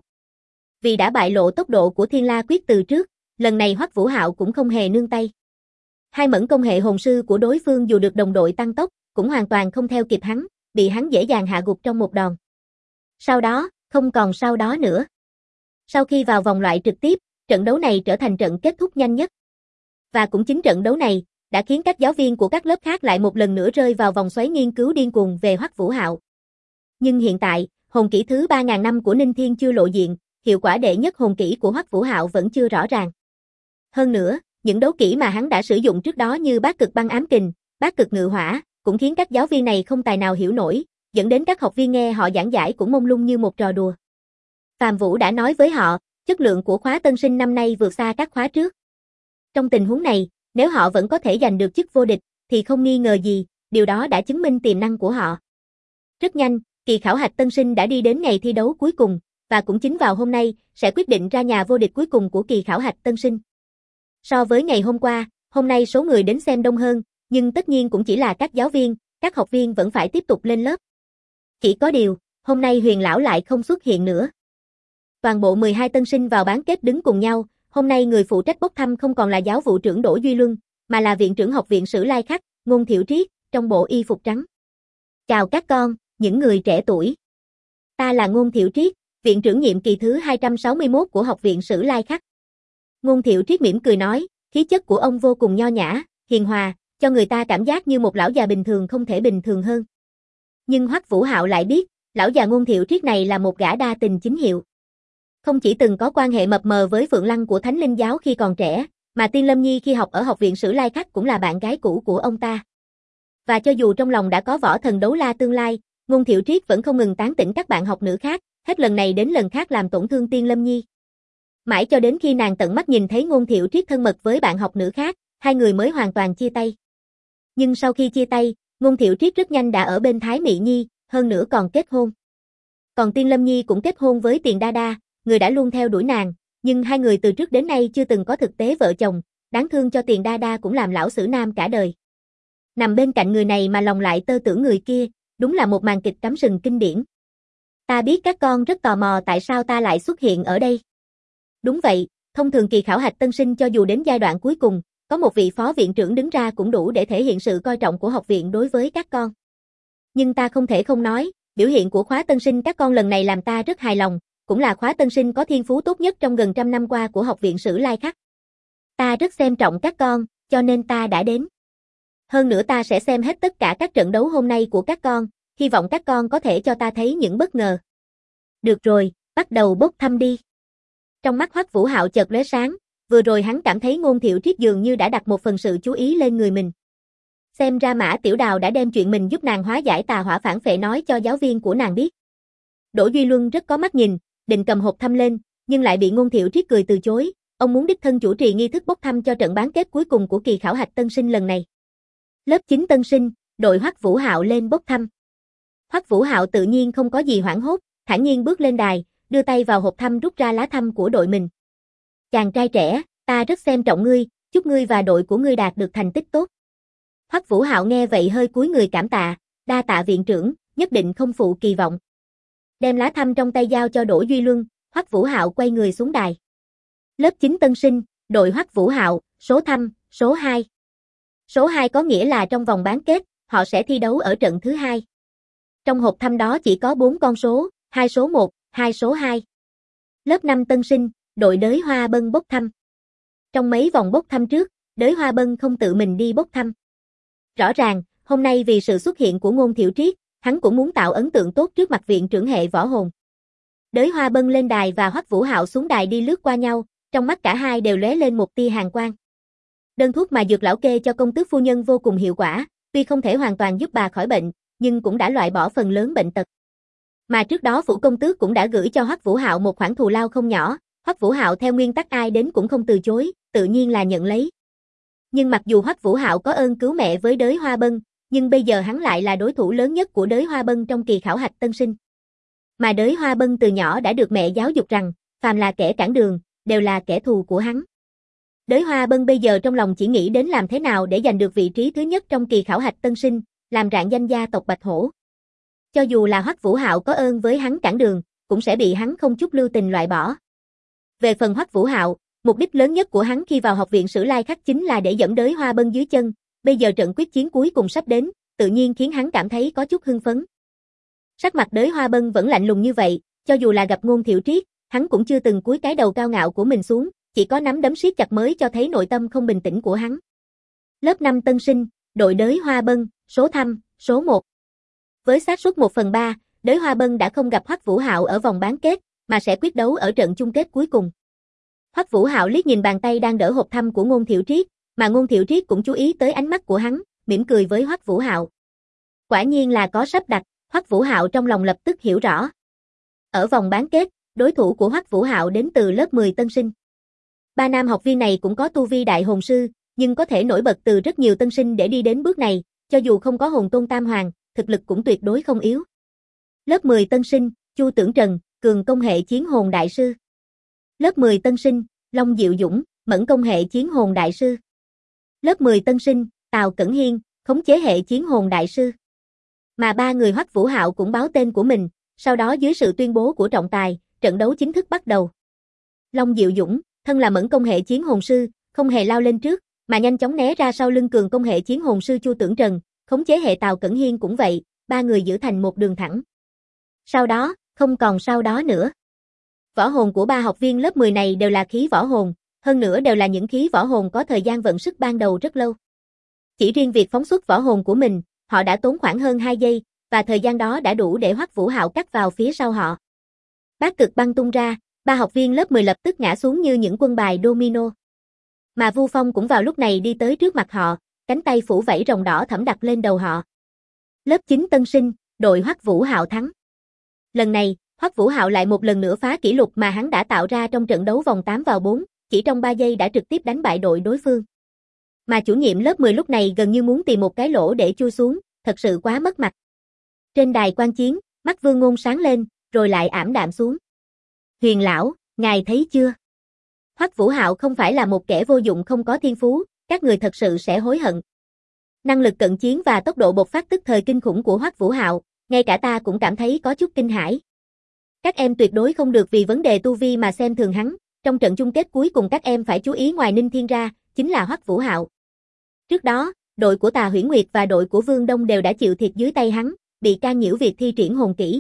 Vì đã bại lộ tốc độ của Thiên La Quyết từ trước, lần này Hoắc Vũ Hạo cũng không hề nương tay. Hai mẫn công hệ hồn sư của đối phương dù được đồng đội tăng tốc, cũng hoàn toàn không theo kịp hắn, bị hắn dễ dàng hạ gục trong một đòn. Sau đó, không còn sau đó nữa. Sau khi vào vòng loại trực tiếp, trận đấu này trở thành trận kết thúc nhanh nhất. Và cũng chính trận đấu này, đã khiến các giáo viên của các lớp khác lại một lần nữa rơi vào vòng xoáy nghiên cứu điên cuồng về Hoắc Vũ Hạo. Nhưng hiện tại, Hồn kỹ thứ 3000 năm của Ninh Thiên chưa lộ diện, hiệu quả đệ nhất hồn kỹ của Hoắc Vũ Hạo vẫn chưa rõ ràng. Hơn nữa, những đấu kỹ mà hắn đã sử dụng trước đó như bát cực băng ám kình, bát cực ngự hỏa, cũng khiến các giáo viên này không tài nào hiểu nổi, dẫn đến các học viên nghe họ giảng giải cũng mông lung như một trò đùa. Phạm Vũ đã nói với họ, chất lượng của khóa tân sinh năm nay vượt xa các khóa trước. Trong tình huống này, nếu họ vẫn có thể giành được chức vô địch, thì không nghi ngờ gì, điều đó đã chứng minh tiềm năng của họ. Rất nhanh, kỳ khảo hạch tân sinh đã đi đến ngày thi đấu cuối cùng, và cũng chính vào hôm nay, sẽ quyết định ra nhà vô địch cuối cùng của kỳ khảo hạch tân sinh. So với ngày hôm qua, hôm nay số người đến xem đông hơn, nhưng tất nhiên cũng chỉ là các giáo viên, các học viên vẫn phải tiếp tục lên lớp. Chỉ có điều, hôm nay Huyền lão lại không xuất hiện nữa. Toàn bộ 12 tân sinh vào bán kết đứng cùng nhau, hôm nay người phụ trách bốc thăm không còn là giáo vụ trưởng Đỗ Duy Luân, mà là viện trưởng học viện Sử Lai Khắc, Ngôn Thiệu Triết, trong bộ y phục trắng. Chào các con, những người trẻ tuổi. Ta là Ngôn Thiệu Triết, viện trưởng nhiệm kỳ thứ 261 của học viện Sử Lai Khắc. Ngôn Thiệu Triết mỉm cười nói, khí chất của ông vô cùng nho nhã, hiền hòa, cho người ta cảm giác như một lão già bình thường không thể bình thường hơn. Nhưng Hoắc Vũ Hạo lại biết, lão già Ngôn Thiệu Triết này là một gã đa tình chính hiệu. Không chỉ từng có quan hệ mập mờ với Phượng Lăng của Thánh Linh Giáo khi còn trẻ, mà Tiên Lâm Nhi khi học ở học viện Sử Lai Khắc cũng là bạn gái cũ của ông ta. Và cho dù trong lòng đã có võ thần đấu la tương lai, Ngôn Thiệu Triết vẫn không ngừng tán tỉnh các bạn học nữ khác, hết lần này đến lần khác làm tổn thương Tiên Lâm Nhi. Mãi cho đến khi nàng tận mắt nhìn thấy Ngôn Thiệu Triết thân mật với bạn học nữ khác, hai người mới hoàn toàn chia tay. Nhưng sau khi chia tay, Ngôn Thiệu Triết rất nhanh đã ở bên Thái Mị Nhi, hơn nữa còn kết hôn. Còn Tiên Lâm Nhi cũng kết hôn với Tiền Đa Đa, người đã luôn theo đuổi nàng, nhưng hai người từ trước đến nay chưa từng có thực tế vợ chồng, đáng thương cho Tiền Đa Đa cũng làm lão sử nam cả đời. Nằm bên cạnh người này mà lòng lại tơ tưởng người kia, đúng là một màn kịch cắm sừng kinh điển. Ta biết các con rất tò mò tại sao ta lại xuất hiện ở đây. Đúng vậy, thông thường kỳ khảo hạch tân sinh cho dù đến giai đoạn cuối cùng, có một vị phó viện trưởng đứng ra cũng đủ để thể hiện sự coi trọng của học viện đối với các con. Nhưng ta không thể không nói, biểu hiện của khóa tân sinh các con lần này làm ta rất hài lòng, cũng là khóa tân sinh có thiên phú tốt nhất trong gần trăm năm qua của học viện Sử Lai Khắc. Ta rất xem trọng các con, cho nên ta đã đến. Hơn nữa ta sẽ xem hết tất cả các trận đấu hôm nay của các con, hy vọng các con có thể cho ta thấy những bất ngờ. Được rồi, bắt đầu bốc thăm đi. Trong mắt Hoắc Vũ Hạo chợt lóe sáng, vừa rồi hắn cảm thấy Ngôn Thiệu Triết dường như đã đặt một phần sự chú ý lên người mình. Xem ra Mã Tiểu Đào đã đem chuyện mình giúp nàng hóa giải tà hỏa phản phệ nói cho giáo viên của nàng biết. Đỗ Duy Luân rất có mắt nhìn, định cầm hộp thăm lên, nhưng lại bị Ngôn Thiệu Triết cười từ chối, ông muốn đích thân chủ trì nghi thức bốc thăm cho trận bán kết cuối cùng của kỳ khảo hạch tân sinh lần này. Lớp 9 tân sinh, đội Hoắc Vũ Hạo lên bốc thăm. Hoắc Vũ Hạo tự nhiên không có gì hoảng hốt, thản nhiên bước lên đài, đưa tay vào hộp thăm rút ra lá thăm của đội mình. Chàng trai trẻ, ta rất xem trọng ngươi, chúc ngươi và đội của ngươi đạt được thành tích tốt. Hoắc Vũ Hạo nghe vậy hơi cúi người cảm tạ, đa tạ viện trưởng, nhất định không phụ kỳ vọng. Đem lá thăm trong tay giao cho Đỗ Duy Luân, Hoắc Vũ Hạo quay người xuống đài. Lớp 9 tân sinh, đội Hoắc Vũ Hạo, số thăm, số 2. Số 2 có nghĩa là trong vòng bán kết, họ sẽ thi đấu ở trận thứ 2. Trong hộp thăm đó chỉ có 4 con số, 2 số 1, 2 số 2. Lớp 5 tân sinh, đội Đới Hoa Bân bốc thăm. Trong mấy vòng bốc thăm trước, Đới Hoa Bân không tự mình đi bốc thăm. Rõ ràng, hôm nay vì sự xuất hiện của Ngôn Thiệu Triết, hắn cũng muốn tạo ấn tượng tốt trước mặt viện trưởng hệ võ hồn. Đới Hoa Bân lên đài và Hoắc Vũ Hạo xuống đài đi lướt qua nhau, trong mắt cả hai đều lóe lên một tia hàn quang. Đơn thuốc mà dược lão kê cho công tước phu nhân vô cùng hiệu quả, tuy không thể hoàn toàn giúp bà khỏi bệnh, nhưng cũng đã loại bỏ phần lớn bệnh tật. Mà trước đó phủ công tước cũng đã gửi cho Hoắc Vũ Hạo một khoản thù lao không nhỏ, Hoắc Vũ Hạo theo nguyên tắc ai đến cũng không từ chối, tự nhiên là nhận lấy. Nhưng mặc dù Hoắc Vũ Hạo có ơn cứu mẹ với Đới Hoa Bân, nhưng bây giờ hắn lại là đối thủ lớn nhất của Đới Hoa Bân trong kỳ khảo hạch tân sinh. Mà Đới Hoa Bân từ nhỏ đã được mẹ giáo dục rằng, phàm là kẻ cản đường, đều là kẻ thù của hắn. Đới Hoa Bân bây giờ trong lòng chỉ nghĩ đến làm thế nào để giành được vị trí thứ nhất trong kỳ khảo hạch tân sinh, làm rạng danh gia tộc Bạch Hổ. Cho dù là Hoắc Vũ Hạo có ơn với hắn cản đường, cũng sẽ bị hắn không chút lưu tình loại bỏ. Về phần Hoắc Vũ Hạo, mục đích lớn nhất của hắn khi vào học viện Sử Lai Khắc chính là để dẫm Đới Hoa Bân dưới chân, bây giờ trận quyết chiến cuối cùng sắp đến, tự nhiên khiến hắn cảm thấy có chút hưng phấn. Sắc mặt Đới Hoa Bân vẫn lạnh lùng như vậy, cho dù là gặp Ngôn Thiệu Triết, hắn cũng chưa từng cúi cái đầu cao ngạo của mình xuống, chỉ có nắm đấm siết chặt mới cho thấy nội tâm không bình tĩnh của hắn. Lớp 5 tân sinh, đội Đới Hoa Bân, số thăm, số 1. Với xác suất 1/3, Đới Hoa Bân đã không gặp Hoắc Vũ Hạo ở vòng bán kết, mà sẽ quyết đấu ở trận chung kết cuối cùng. Hoắc Vũ Hạo liếc nhìn bàn tay đang đỡ hộp thăm của Ngôn Thiệu Triết, mà Ngôn Thiệu Triết cũng chú ý tới ánh mắt của hắn, mỉm cười với Hoắc Vũ Hạo. Quả nhiên là có sắp đặt, Hoắc Vũ Hạo trong lòng lập tức hiểu rõ. Ở vòng bán kết, đối thủ của Hoắc Vũ Hạo đến từ lớp 10 tân sinh. Ba nam học viên này cũng có tu vi đại hồn sư, nhưng có thể nổi bật từ rất nhiều tân sinh để đi đến bước này, cho dù không có hồn tôn tam hoàng, thực lực cũng tuyệt đối không yếu. Lớp 10 tân sinh, Chu Tưởng Trần, cường công hệ chiến hồn đại sư. Lớp 10 tân sinh, Long Diệu Dũng, mẫn công hệ chiến hồn đại sư. Lớp 10 tân sinh, Tào Cẩn Hiên, khống chế hệ chiến hồn đại sư. Mà ba người Hoắc Vũ Hạo cũng báo tên của mình, sau đó dưới sự tuyên bố của trọng tài, trận đấu chính thức bắt đầu. Long Diệu Dũng, thân là mẫn công hệ chiến hồn sư, không hề lao lên trước, mà nhanh chóng né ra sau lưng cường công hệ chiến hồn sư Chu Tưởng Trần, khống chế hệ Tào Cẩn Hiên cũng vậy, ba người giữ thành một đường thẳng. Sau đó, không còn sau đó nữa. Võ hồn của ba học viên lớp 10 này đều là khí võ hồn, hơn nữa đều là những khí võ hồn có thời gian vận sức ban đầu rất lâu. Chỉ riêng việc phóng xuất võ hồn của mình, họ đã tốn khoảng hơn 2 giây, và thời gian đó đã đủ để Hoắc Vũ Hạo cắt vào phía sau họ. Bát cực băng tung ra, ba học viên lớp 10 lập tức ngã xuống như những quân bài domino. Mà Vu Phong cũng vào lúc này đi tới trước mặt họ, cánh tay phủ vảy rồng đỏ thẫm đặt lên đầu họ. Lớp 9 tân sinh, đội Hoắc Vũ Hạo thắng. Lần này, Hoắc Vũ Hạo lại một lần nữa phá kỷ lục mà hắn đã tạo ra trong trận đấu vòng 8 vào 4, chỉ trong 3 giây đã trực tiếp đánh bại đội đối phương. Mà chủ nhiệm lớp 10 lúc này gần như muốn tìm một cái lỗ để chui xuống, thật sự quá mất mặt. Trên đài quan chiến, mắt Vương Ngôn sáng lên, rồi lại ảm đạm xuống. Huyền lão, ngài thấy chưa? Hoắc Vũ Hạo không phải là một kẻ vô dụng không có thiên phú, các người thật sự sẽ hối hận. Năng lực cận chiến và tốc độ bộc phát tức thời kinh khủng của Hoắc Vũ Hạo, ngay cả ta cũng cảm thấy có chút kinh hãi. Các em tuyệt đối không được vì vấn đề tu vi mà xem thường hắn, trong trận chung kết cuối cùng các em phải chú ý ngoài Ninh Thiên ra, chính là Hoắc Vũ Hạo. Trước đó, đội của Tà Huyễn Nguyệt và đội của Vương Đông đều đã chịu thiệt dưới tay hắn, bị can nhiễu việc thi triển hồn kỹ.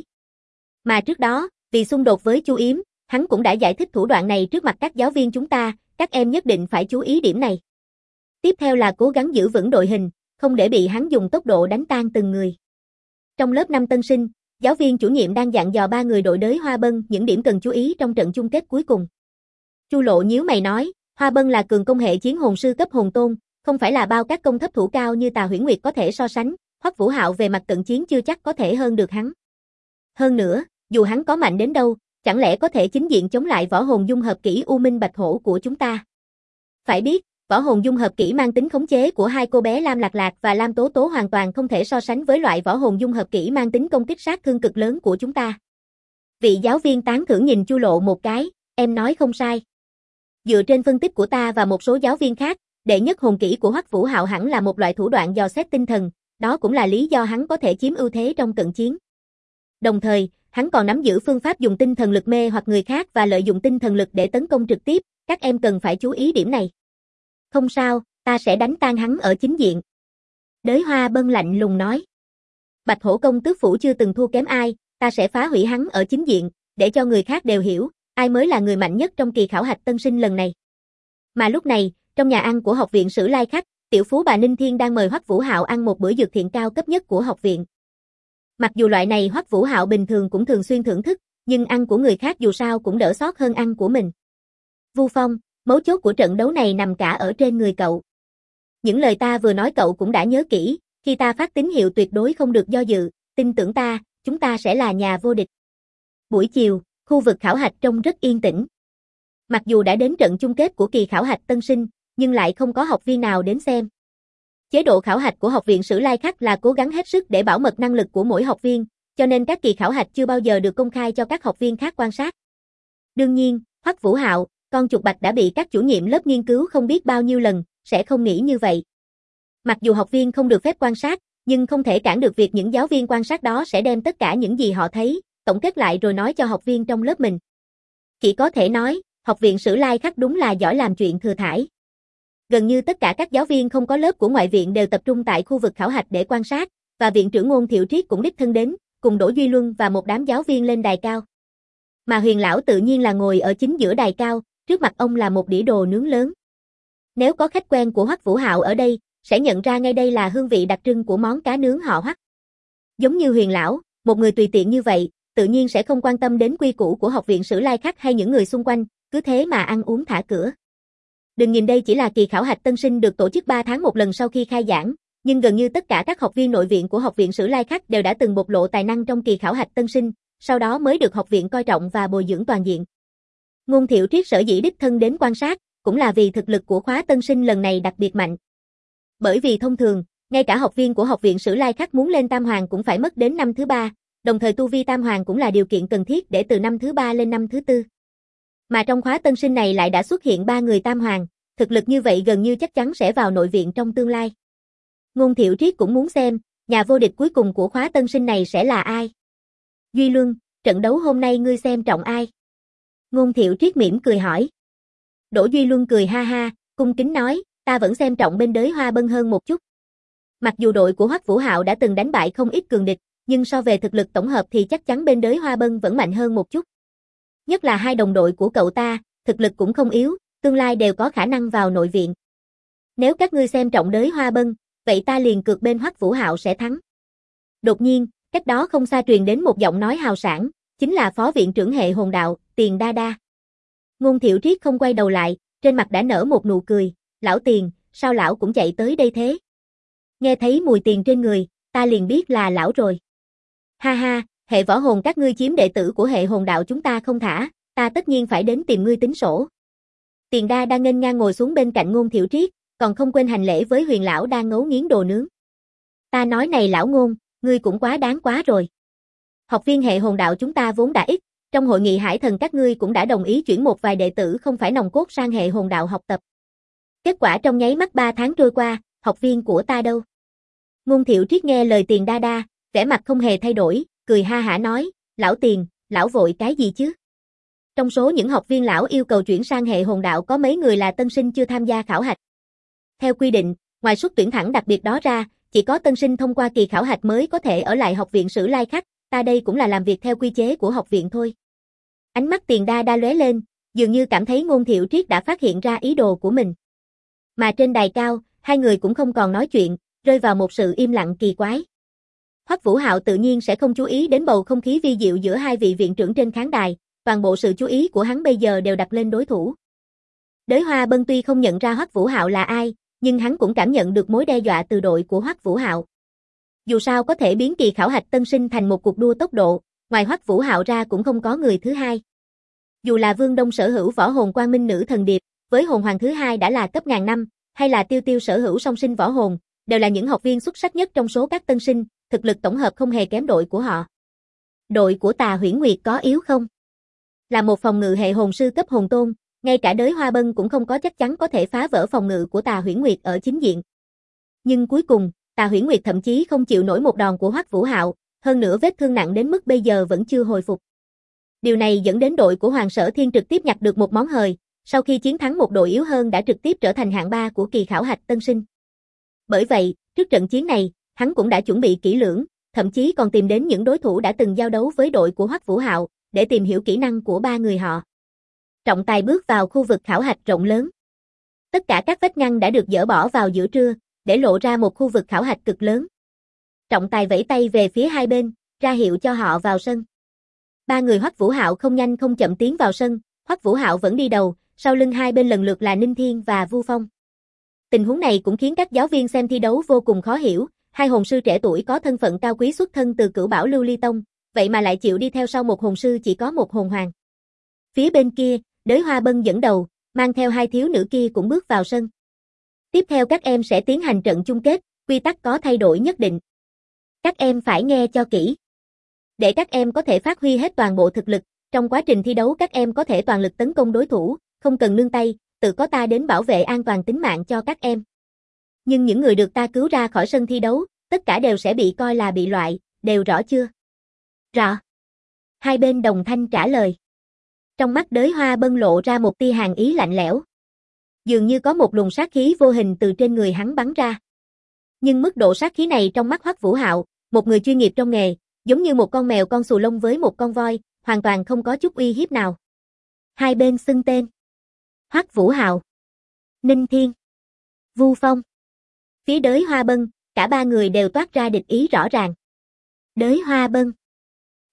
Mà trước đó, vì xung đột với Chu Yếm, hắn cũng đã giải thích thủ đoạn này trước mặt các giáo viên chúng ta, các em nhất định phải chú ý điểm này. Tiếp theo là cố gắng giữ vững đội hình, không để bị hắn dùng tốc độ đánh tan từng người. Trong lớp 5 tân sinh, giáo viên chủ nhiệm đang dặn dò ba người đội Đới Hoa Bân những điểm cần chú ý trong trận chung kết cuối cùng. Chu Lộ nhíu mày nói, Hoa Bân là cường công hệ chiến hồn sư cấp hồn tôn, không phải là bao các công thấp thủ cao như Tà Huyễn Nguyệt có thể so sánh, Hoắc Vũ Hạo về mặt cận chiến chưa chắc có thể hơn được hắn. Hơn nữa, dù hắn có mạnh đến đâu, chẳng lẽ có thể chính diện chống lại võ hồn dung hợp kỹ U Minh Bạch Hổ của chúng ta? Phải biết, võ hồn dung hợp kỹ mang tính khống chế của hai cô bé Lam Lạc Lạc và Lam Tố Tố hoàn toàn không thể so sánh với loại võ hồn dung hợp kỹ mang tính công kích sát thương cực lớn của chúng ta. Vị giáo viên tán thưởng nhìn Chu Lộ một cái, em nói không sai. Dựa trên phân tích của ta và một số giáo viên khác, đệ nhất hồn kỹ của Hoắc Vũ Hạo hẳn là một loại thủ đoạn dò xét tinh thần, đó cũng là lý do hắn có thể chiếm ưu thế trong cận chiến. Đồng thời, hắn còn nắm giữ phương pháp dùng tinh thần lực mê hoặc người khác và lợi dụng tinh thần lực để tấn công trực tiếp, các em cần phải chú ý điểm này. Không sao, ta sẽ đánh tan hắn ở chính diện. Đới Hoa Bân lạnh lùng nói. Bạch Hổ công tước phủ chưa từng thua kém ai, ta sẽ phá hủy hắn ở chính diện, để cho người khác đều hiểu, ai mới là người mạnh nhất trong kỳ khảo hạch tân sinh lần này. Mà lúc này, trong nhà ăn của học viện Sử Lai Khách, tiểu phú bà Ninh Thiên đang mời Hoắc Vũ Hạo ăn một bữa dược thiện cao cấp nhất của học viện. Mặc dù loại này Hoắc Vũ Hạo bình thường cũng thường xuyên thưởng thức, nhưng ăn của người khác dù sao cũng đỡ sót hơn ăn của mình. Vu Phong, mấu chốt của trận đấu này nằm cả ở trên người cậu. Những lời ta vừa nói cậu cũng đã nhớ kỹ, khi ta phát tín hiệu tuyệt đối không được do dự, tin tưởng ta, chúng ta sẽ là nhà vô địch. Buổi chiều, khu vực khảo hạch trông rất yên tĩnh. Mặc dù đã đến trận chung kết của kỳ khảo hạch tân sinh, nhưng lại không có học viên nào đến xem. Chế độ khảo hạch của học viện Sử Lai Khách là cố gắng hết sức để bảo mật năng lực của mỗi học viên, cho nên các kỳ khảo hạch chưa bao giờ được công khai cho các học viên khác quan sát. Đương nhiên, Hoắc Vũ Hạo, con chuột bạch đã bị các chủ nhiệm lớp nghiên cứu không biết bao nhiêu lần, sẽ không nghĩ như vậy. Mặc dù học viên không được phép quan sát, nhưng không thể cản được việc những giáo viên quan sát đó sẽ đem tất cả những gì họ thấy, tổng kết lại rồi nói cho học viên trong lớp mình. Chỉ có thể nói, học viện Sử Lai Khách đúng là giỏi làm chuyện thừa thãi. Gần như tất cả các giáo viên không có lớp của ngoại viện đều tập trung tại khu vực khảo hạch để quan sát, và viện trưởng Ngôn Thiệu Triết cũng đích thân đến, cùng Đỗ Duy Luân và một đám giáo viên lên đài cao. Mà Huyền lão tự nhiên là ngồi ở chính giữa đài cao, trước mặt ông là một đĩa đồ nướng lớn. Nếu có khách quen của Hoắc Vũ Hạo ở đây, sẽ nhận ra ngay đây là hương vị đặc trưng của món cá nướng họ Hoắc. Giống như Huyền lão, một người tùy tiện như vậy, tự nhiên sẽ không quan tâm đến quy củ của học viện Sử Lai Khắc hay những người xung quanh, cứ thế mà ăn uống thả cửa. Đừng nhìn đây chỉ là kỳ khảo hạch tân sinh được tổ chức 3 tháng một lần sau khi khai giảng, nhưng gần như tất cả các học viên nội viện của học viện Sử Lai Khắc đều đã từng bộc lộ tài năng trong kỳ khảo hạch tân sinh, sau đó mới được học viện coi trọng và bồi dưỡng toàn diện. Ngôn Thiệu Triết sở dĩ đích thân đến quan sát, cũng là vì thực lực của khóa tân sinh lần này đặc biệt mạnh. Bởi vì thông thường, ngay cả học viên của học viện Sử Lai Khắc muốn lên tam hoàng cũng phải mất đến năm thứ 3, đồng thời tu vi tam hoàng cũng là điều kiện cần thiết để từ năm thứ 3 lên năm thứ 4. Mà trong khóa tân sinh này lại đã xuất hiện 3 người tam hoàng, thực lực như vậy gần như chắc chắn sẽ vào nội viện trong tương lai. Ngôn Thiệu Triết cũng muốn xem, nhà vô địch cuối cùng của khóa tân sinh này sẽ là ai. Duy Luân, trận đấu hôm nay ngươi xem trọng ai? Ngôn Thiệu Triết mỉm cười hỏi. Đỗ Duy Luân cười ha ha, cung kính nói, ta vẫn xem trọng bên Đới Hoa Bân hơn một chút. Mặc dù đội của Hoắc Vũ Hạo đã từng đánh bại không ít cường địch, nhưng so về thực lực tổng hợp thì chắc chắn bên Đới Hoa Bân vẫn mạnh hơn một chút. Nhất là hai đồng đội của cậu ta, thực lực cũng không yếu, tương lai đều có khả năng vào nội viện. Nếu các ngươi xem trọng Đới Hoa Bân, vậy ta liền cược bên Hoắc Vũ Hạo sẽ thắng. Đột nhiên, cách đó không xa truyền đến một giọng nói hào sảng, chính là phó viện trưởng hệ hồn đạo, Tiền Đa Đa. Ngôn Thiệu Triết không quay đầu lại, trên mặt đã nở một nụ cười, lão Tiền, sao lão cũng chạy tới đây thế? Nghe thấy mùi tiền trên người, ta liền biết là lão rồi. Ha ha, hệ võ hồn các ngươi chiếm đệ tử của hệ hồn đạo chúng ta không thả, ta tất nhiên phải đến tìm ngươi tính sổ. Tiền Đa đang nghênh ngang ngồi xuống bên cạnh Ngôn Thiệu Triết, còn không quên hành lễ với Huyền lão đang ngấu nghiến đồ nướng. Ta nói này lão Ngôn, ngươi cũng quá đáng quá rồi. Học viên hệ hồn đạo chúng ta vốn đã ít, trong hội nghị hải thần các ngươi cũng đã đồng ý chuyển một vài đệ tử không phải nòng cốt sang hệ hồn đạo học tập. Kết quả trong nháy mắt 3 tháng trôi qua, học viên của ta đâu? Ngôn Thiệu Triết nghe lời Tiền Đa Đa, vẻ mặt không hề thay đổi, cười ha hả nói, lão Tiền, lão vội cái gì chứ? Trong số những học viên lão yêu cầu chuyển sang hệ hồn đạo có mấy người là tân sinh chưa tham gia khảo hạch. Theo quy định, ngoài suất tuyển thẳng đặc biệt đó ra, chỉ có tân sinh thông qua kỳ khảo hạch mới có thể ở lại học viện Sử Lai Khắc, ta đây cũng là làm việc theo quy chế của học viện thôi. Ánh mắt Tiền Đa Đa lóe lên, dường như cảm thấy Ngôn Thiệu Triết đã phát hiện ra ý đồ của mình. Mà trên đài cao, hai người cũng không còn nói chuyện, rơi vào một sự im lặng kỳ quái. Hoắc Vũ Hạo tự nhiên sẽ không chú ý đến bầu không khí vi diệu giữa hai vị viện trưởng trên khán đài, toàn bộ sự chú ý của hắn bây giờ đều đặt lên đối thủ. Đới Hoa Bân tuy không nhận ra Hoắc Vũ Hạo là ai, nhưng hắn cũng cảm nhận được mối đe dọa từ đội của Hoắc Vũ Hạo. Dù sao có thể biến kỳ khảo hạch tân sinh thành một cuộc đua tốc độ, ngoài Hoắc Vũ Hạo ra cũng không có người thứ hai. Dù là Vương Đông sở hữu võ hồn Quang Minh Nữ Thần Điệp, với hồn hoàng thứ hai đã là cấp ngàn năm, hay là Tiêu Tiêu sở hữu song sinh võ hồn, đều là những học viên xuất sắc nhất trong số các tân sinh, thực lực tổng hợp không hề kém đội của họ. Đội của Tà Huyễn Nguyệt có yếu không? Là một phòng ngự hệ hồn sư cấp hồn tôn, ngay cả Đới Hoa Bân cũng không có chắc chắn có thể phá vỡ phòng ngự của Tà Huyễn Nguyệt ở chính diện. Nhưng cuối cùng, Tà Huyễn Nguyệt thậm chí không chịu nổi một đòn của Hoắc Vũ Hạo, hơn nữa vết thương nặng đến mức bây giờ vẫn chưa hồi phục. Điều này dẫn đến đội của Hoàng Sở Thiên trực tiếp nhặt được một món hời, sau khi chiến thắng một đội yếu hơn đã trực tiếp trở thành hạng 3 của kỳ khảo hạch tân sinh. Bởi vậy, trước trận chiến này, hắn cũng đã chuẩn bị kỹ lưỡng, thậm chí còn tìm đến những đối thủ đã từng giao đấu với đội của Hoắc Vũ Hạo, để tìm hiểu kỹ năng của ba người họ. Trọng tài bước vào khu vực khảo hạch rộng lớn. Tất cả các vách ngăn đã được dỡ bỏ vào giữa trưa, để lộ ra một khu vực khảo hạch cực lớn. Trọng tài vẫy tay về phía hai bên, ra hiệu cho họ vào sân. Ba người Hoắc Vũ Hạo không nhanh không chậm tiến vào sân, Hoắc Vũ Hạo vẫn đi đầu, sau lưng hai bên lần lượt là Ninh Thiên và Vu Phong. Tình huống này cũng khiến các giáo viên xem thi đấu vô cùng khó hiểu, hai hồn sư trẻ tuổi có thân phận cao quý xuất thân từ Cửu Bảo Lưu Ly Tông, vậy mà lại chịu đi theo sau một hồn sư chỉ có một hồn hoàng. Phía bên kia, Đới Hoa Bân dẫn đầu, mang theo hai thiếu nữ kia cũng bước vào sân. Tiếp theo các em sẽ tiến hành trận chung kết, quy tắc có thay đổi nhất định. Các em phải nghe cho kỹ. Để các em có thể phát huy hết toàn bộ thực lực, trong quá trình thi đấu các em có thể toàn lực tấn công đối thủ, không cần nương tay, tự có ta đến bảo vệ an toàn tính mạng cho các em. Nhưng những người được ta cứu ra khỏi sân thi đấu, tất cả đều sẽ bị coi là bị loại, đều rõ chưa? Rõ. Hai bên đồng thanh trả lời. Trong mắt Đới Hoa Bân lộ ra một tia hàn ý lạnh lẽo. Dường như có một luồng sát khí vô hình từ trên người hắn bắn ra. Nhưng mức độ sát khí này trong mắt Hoắc Vũ Hạo, một người chuyên nghiệp trong nghề, giống như một con mèo con xù lông với một con voi, hoàn toàn không có chút uy hiếp nào. Hai bên xưng tên. Hoắc Vũ Hạo, Ninh Thiên, Vu Phong. Phía Đới Hoa Bân, cả ba người đều toát ra địch ý rõ ràng. Đới Hoa Bân,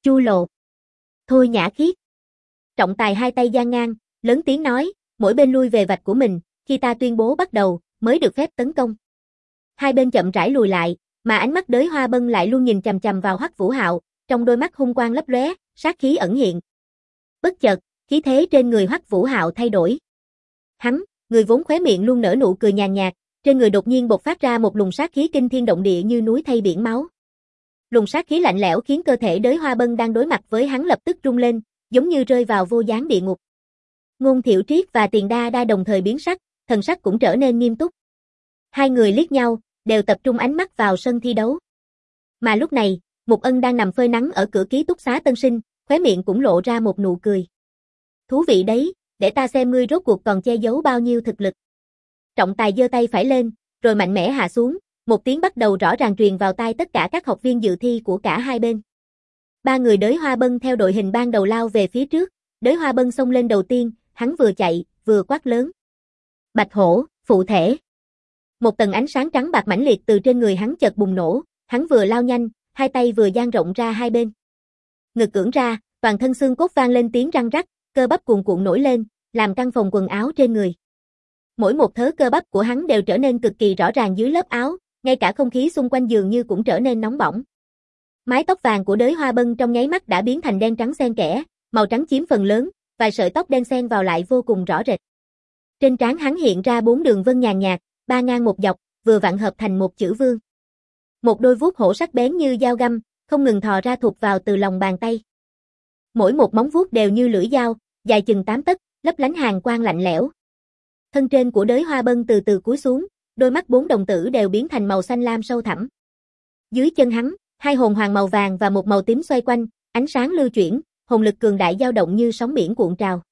Chu Lộ. Thôi Nhã Khiết. Trọng tài hai tay dang ngang, lớn tiếng nói, mỗi bên lui về vạch của mình, khi ta tuyên bố bắt đầu, mới được phép tấn công. Hai bên chậm rãi lùi lại, mà ánh mắt Đới Hoa Bân lại luôn nhìn chằm chằm vào Hoắc Vũ Hạo, trong đôi mắt hung quang lấp lóe, sát khí ẩn hiện. Bất chợt, khí thế trên người Hoắc Vũ Hạo thay đổi. Hắn, người vốn khóe miệng luôn nở nụ cười nhàn nhạt, trên người đột nhiên bộc phát ra một luồng sát khí kinh thiên động địa như núi thay biển máu. Luồng sát khí lạnh lẽo khiến cơ thể Đới Hoa Bân đang đối mặt với hắn lập tức rung lên, giống như rơi vào vô gián địa ngục. Ngôn Thiệu Triết và Tiền Đa Đa đồng thời biến sắc, thần sắc cũng trở nên nghiêm túc. Hai người liếc nhau, đều tập trung ánh mắt vào sân thi đấu. Mà lúc này, Mục Ân đang nằm phơi nắng ở cửa ký túc xá Tân Sinh, khóe miệng cũng lộ ra một nụ cười. Thú vị đấy, để ta xem ngươi rốt cuộc còn che giấu bao nhiêu thực lực. Trọng tài giơ tay phải lên, rồi mạnh mẽ hạ xuống, một tiếng bắt đầu rõ ràng truyền vào tai tất cả các học viên dự thi của cả hai bên. Ba người Đới Hoa Bân theo đội hình ban đầu lao về phía trước, Đới Hoa Bân xông lên đầu tiên, hắn vừa chạy, vừa quát lớn. Bạch hổ, phụ thể. Một tầng ánh sáng trắng bạc mãnh liệt từ trên người hắn chợt bùng nổ, hắn vừa lao nhanh, hai tay vừa dang rộng ra hai bên. Ngực ưỡn ra, toàn thân xương cốt vang lên tiếng răng rắc, cơ bắp cuồn cuộn nổi lên, làm căng phồng quần áo trên người. Mỗi một thớ cơ bắp của hắn đều trở nên cực kỳ rõ ràng dưới lớp áo, ngay cả không khí xung quanh dường như cũng trở nên nóng bỏng. Mái tóc vàng của Đới Hoa Bân trong nháy mắt đã biến thành đen trắng xen kẽ, màu trắng chiếm phần lớn, vài sợi tóc đen xen vào lại vô cùng rõ rệt. Trên trán hắn hiện ra 4 đường vân nhàn nhạt, 3 ngang một dọc, vừa vặn hợp thành một chữ vương. Một đôi vuốt hổ sắc bén như dao găm, không ngừng thò ra thụt vào từ lòng bàn tay. Mỗi một móng vuốt đều như lưỡi dao, dài chừng 8 tấc, lấp lánh hàn quang lạnh lẽo. Thân trên của Đới Hoa Bân từ từ cúi xuống, đôi mắt 4 đồng tử đều biến thành màu xanh lam sâu thẳm. Dưới chân hắn, 2 hồn hoàng màu vàng và một màu tím xoay quanh, ánh sáng lưu chuyển, hồn lực cường đại dao động như sóng biển cuộn trào.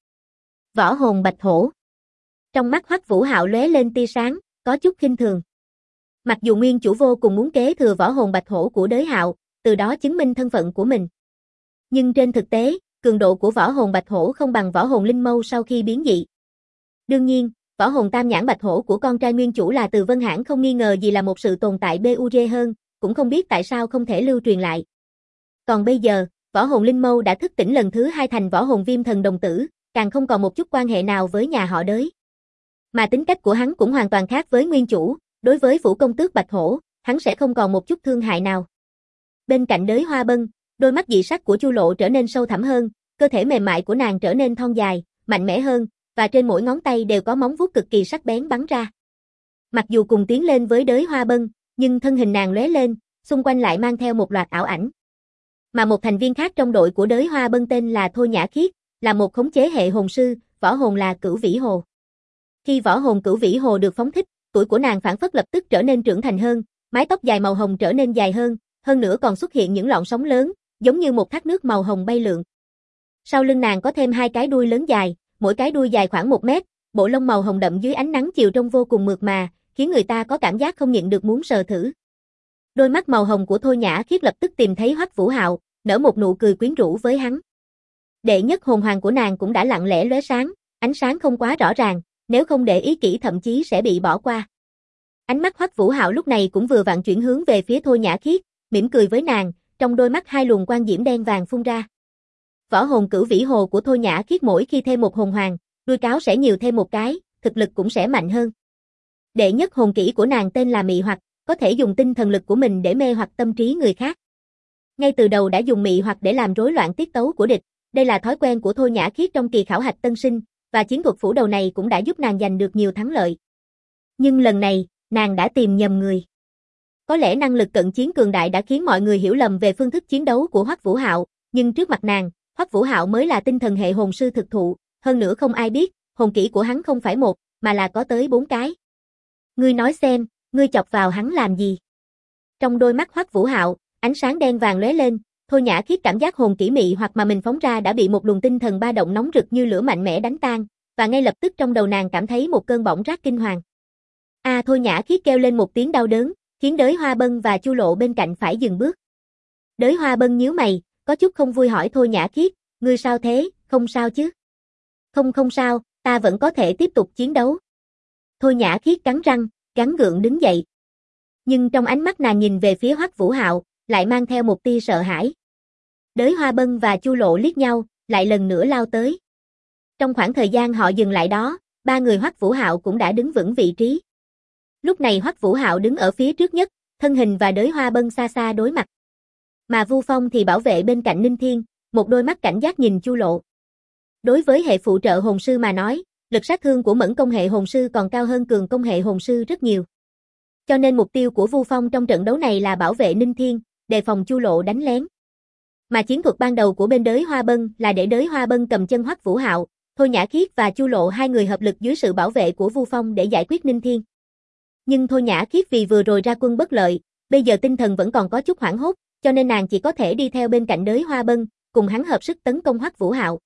Võ hồn bạch hổ. Trong mắt Hoắc Vũ Hạo lóe lên tia sáng, có chút khinh thường. Mặc dù nguyên chủ vô cùng muốn kế thừa võ hồn bạch hổ của Đới Hạo, từ đó chứng minh thân phận của mình. Nhưng trên thực tế, cường độ của võ hồn bạch hổ không bằng võ hồn linh mâu sau khi biến dị. Đương nhiên, võ hồn tam nhãn bạch hổ của con trai nguyên chủ là Từ Vân Hãn không nghi ngờ gì là một sự tồn tại BUG hơn, cũng không biết tại sao không thể lưu truyền lại. Còn bây giờ, võ hồn linh mâu đã thức tỉnh lần thứ 2 thành võ hồn viêm thần đồng tử, càng không còn một chút quan hệ nào với nhà họ Đới. Mà tính cách của hắn cũng hoàn toàn khác với nguyên chủ, đối với phủ công tước bạch hổ, hắn sẽ không còn một chút thương hại nào. Bên cạnh Đới Hoa Bân, đôi mắt dị sắc của Chu Lộ trở nên sâu thẳm hơn, cơ thể mềm mại của nàng trở nên thon dài, mạnh mẽ hơn, và trên mỗi ngón tay đều có móng vuốt cực kỳ sắc bén bắn ra. Mặc dù cùng tiến lên với Đới Hoa Bân, nhưng thân hình nàng lóe lên, xung quanh lại mang theo một loạt ảo ảnh. Mà một thành viên khác trong đội của Đới Hoa Bân tên là Thôi Nhã Khiết, là một khống chế hệ hồn sư, võ hồn là Cửu Vĩ Hồ. Khi võ hồn Cửu Vĩ Hồ được phóng thích, tuổi của nàng phảng phất lập tức trở nên trưởng thành hơn, mái tóc dài màu hồng trở nên dài hơn nữa còn xuất hiện những lọn sóng lớn, giống như một thác nước màu hồng bay lượn. Sau lưng nàng có thêm 2 cái đuôi lớn dài, mỗi cái đuôi dài khoảng 1 mét, bộ lông màu hồng đậm dưới ánh nắng chiều trông vô cùng mượt mà, khiến người ta có cảm giác không nhịn được muốn sờ thử. Đôi mắt màu hồng của Thôi Nhã Khiết lập tức tìm thấy Hoắc Vũ Hạo, nở một nụ cười quyến rũ với hắn. Đệ nhất hồn hoàng của nàng cũng đã lặng lẽ lóe sáng, ánh sáng không quá rõ ràng, nếu không để ý kỹ thậm chí sẽ bị bỏ qua. Ánh mắt Hoắc Vũ Hạo lúc này cũng vừa vặn chuyển hướng về phía Thôi Nhã Khiết, mỉm cười với nàng, trong đôi mắt 2 luồng quang diễm đen vàng phun ra. Võ hồn Cửu Vĩ Hồ của Thôi Nhã Khiết mỗi khi thêm một hồn hoàng, đuôi cáo sẽ nhiều thêm một cái, thực lực cũng sẽ mạnh hơn. Đệ nhất hồn kỹ của nàng tên là Mị Hoặc, có thể dùng tinh thần lực của mình để mê hoặc tâm trí người khác. Ngay từ đầu đã dùng mị hoặc để làm rối loạn tiết tấu của địch, đây là thói quen của Thôi Nhã Khiết trong kỳ khảo hạch tân sinh, và chiến thuật phủ đầu này cũng đã giúp nàng giành được nhiều thắng lợi. Nhưng lần này, nàng đã tìm nhầm người. Có lẽ năng lực cận chiến cường đại đã khiến mọi người hiểu lầm về phương thức chiến đấu của Hoắc Vũ Hạo, nhưng trước mặt nàng, Hoắc Vũ Hạo mới là tinh thần hệ hồn sư thực thụ, hơn nữa không ai biết, hồn kỹ của hắn không phải một, mà là có tới 4 cái. Ngươi nói xem, ngươi chọc vào hắn làm gì? Trong đôi mắt Hoắc Vũ Hạo, ánh sáng đen vàng lóe lên, Thôi Nhã Khiết cảm giác hồn kỹ mị hoặc mà mình phóng ra đã bị một luồng tinh thần ba động nóng rực như lửa mạnh mẽ đánh tan, và ngay lập tức trong đầu nàng cảm thấy một cơn bỏng rát kinh hoàng. Thôi Nhã Khiết kêu lên một tiếng đau đớn, khiến Đới Hoa Bân và Chu Lộ bên cạnh phải dừng bước. Đới Hoa Bân nhíu mày, có chút không vui hỏi Thôi Nhã Khiết, ngươi sao thế, không sao chứ? Không sao, ta vẫn có thể tiếp tục chiến đấu. Thôi Nhã Khiết cắn răng, gắng gượng đứng dậy. Nhưng trong ánh mắt nàng nhìn về phía Hoắc Vũ Hạo, lại mang theo một tia sợ hãi. Đới Hoa Bân và Chu Lộ liếc nhau, lại lần nữa lao tới. Trong khoảng thời gian họ dừng lại đó, ba người Hoắc Vũ Hạo cũng đã đứng vững vị trí. Lúc này Hoắc Vũ Hạo đứng ở phía trước nhất, thân hình và Đới Hoa Bân xa xa đối mặt. Mà Vu Phong thì bảo vệ bên cạnh Ninh Thiên, một đôi mắt cảnh giác nhìn Chu Lộ. Đối với hệ phụ trợ hồn sư mà nói, lực sát thương của Mẫn công hệ hồn sư còn cao hơn Cường công hệ hồn sư rất nhiều. Cho nên mục tiêu của Vu Phong trong trận đấu này là bảo vệ Ninh Thiên, đề phòng Chu Lộ đánh lén. Mà chiến thuật ban đầu của bên Đới Hoa Bân là để Đới Hoa Bân cầm chân Hoắc Vũ Hạo, Thôi Nhã Khiết và Chu Lộ hai người hợp lực dưới sự bảo vệ của Vu Phong để giải quyết Ninh Thiên. Nhưng Thôi Nhã Khiết vì vừa rồi ra quân bất lợi, bây giờ tinh thần vẫn còn có chút hoảng hốt, cho nên nàng chỉ có thể đi theo bên cạnh Đới Hoa Bân, cùng hắn hợp sức tấn công Hoắc Vũ Hạo.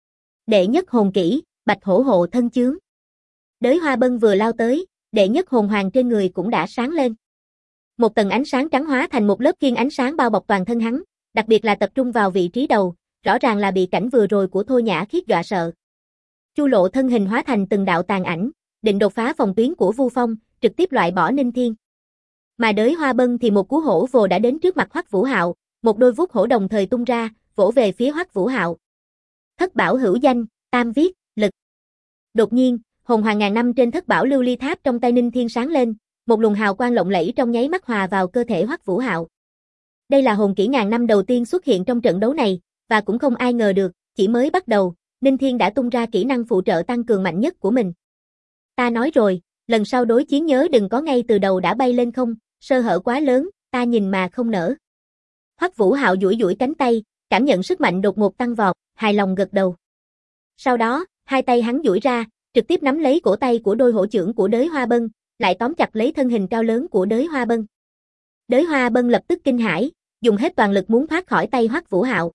Đệ nhất hồn kỹ, Bạch Hổ hộ thân chướng. Đới Hoa Bân vừa lao tới, đệ nhất hồn hoàng trên người cũng đã sáng lên. Một tầng ánh sáng trắng hóa thành một lớp kiên ánh sáng bao bọc toàn thân hắn, đặc biệt là tập trung vào vị trí đầu, rõ ràng là bị cảnh vừa rồi của Thôi Nhã Khiết dọa sợ. Chu Lộ thân hình hóa thành từng đạo tàn ảnh, định đột phá phòng tuyến của Vu Phong, trực tiếp loại bỏ Ninh Thiên. Mà Đới Hoa Bân thì một cú hổ vồ đã đến trước mặt Hoắc Vũ Hạo, một đôi vuốt hổ đồng thời tung ra, vỗ về phía Hoắc Vũ Hạo. Thất bảo hữu danh, tam viết, lực. Đột nhiên, hồn hoàng ngàn năm trên thất bảo lưu ly tháp trong tay Ninh Thiên sáng lên, một luồng hào quang lộng lẫy trong nháy mắt hòa vào cơ thể Hoắc Vũ Hạo. Đây là hồn kỹ ngàn năm đầu tiên xuất hiện trong trận đấu này, và cũng không ai ngờ được, chỉ mới bắt đầu, Ninh Thiên đã tung ra kỹ năng phụ trợ tăng cường mạnh nhất của mình. Ta nói rồi, lần sau đối chiến nhớ đừng có ngay từ đầu đã bay lên không, sơ hở quá lớn, ta nhìn mà không nỡ. Hoắc Vũ Hạo duỗi duỗi cánh tay, cảm nhận sức mạnh đột ngột tăng vọt, hài lòng gật đầu. Sau đó, hai tay hắn duỗi ra, trực tiếp nắm lấy cổ tay của đôi hổ chưởng của Đới Hoa Bân, lại tóm chặt lấy thân hình cao lớn của Đới Hoa Bân. Đới Hoa Bân lập tức kinh hãi, dùng hết toàn lực muốn thoát khỏi tay Hoắc Vũ Hạo.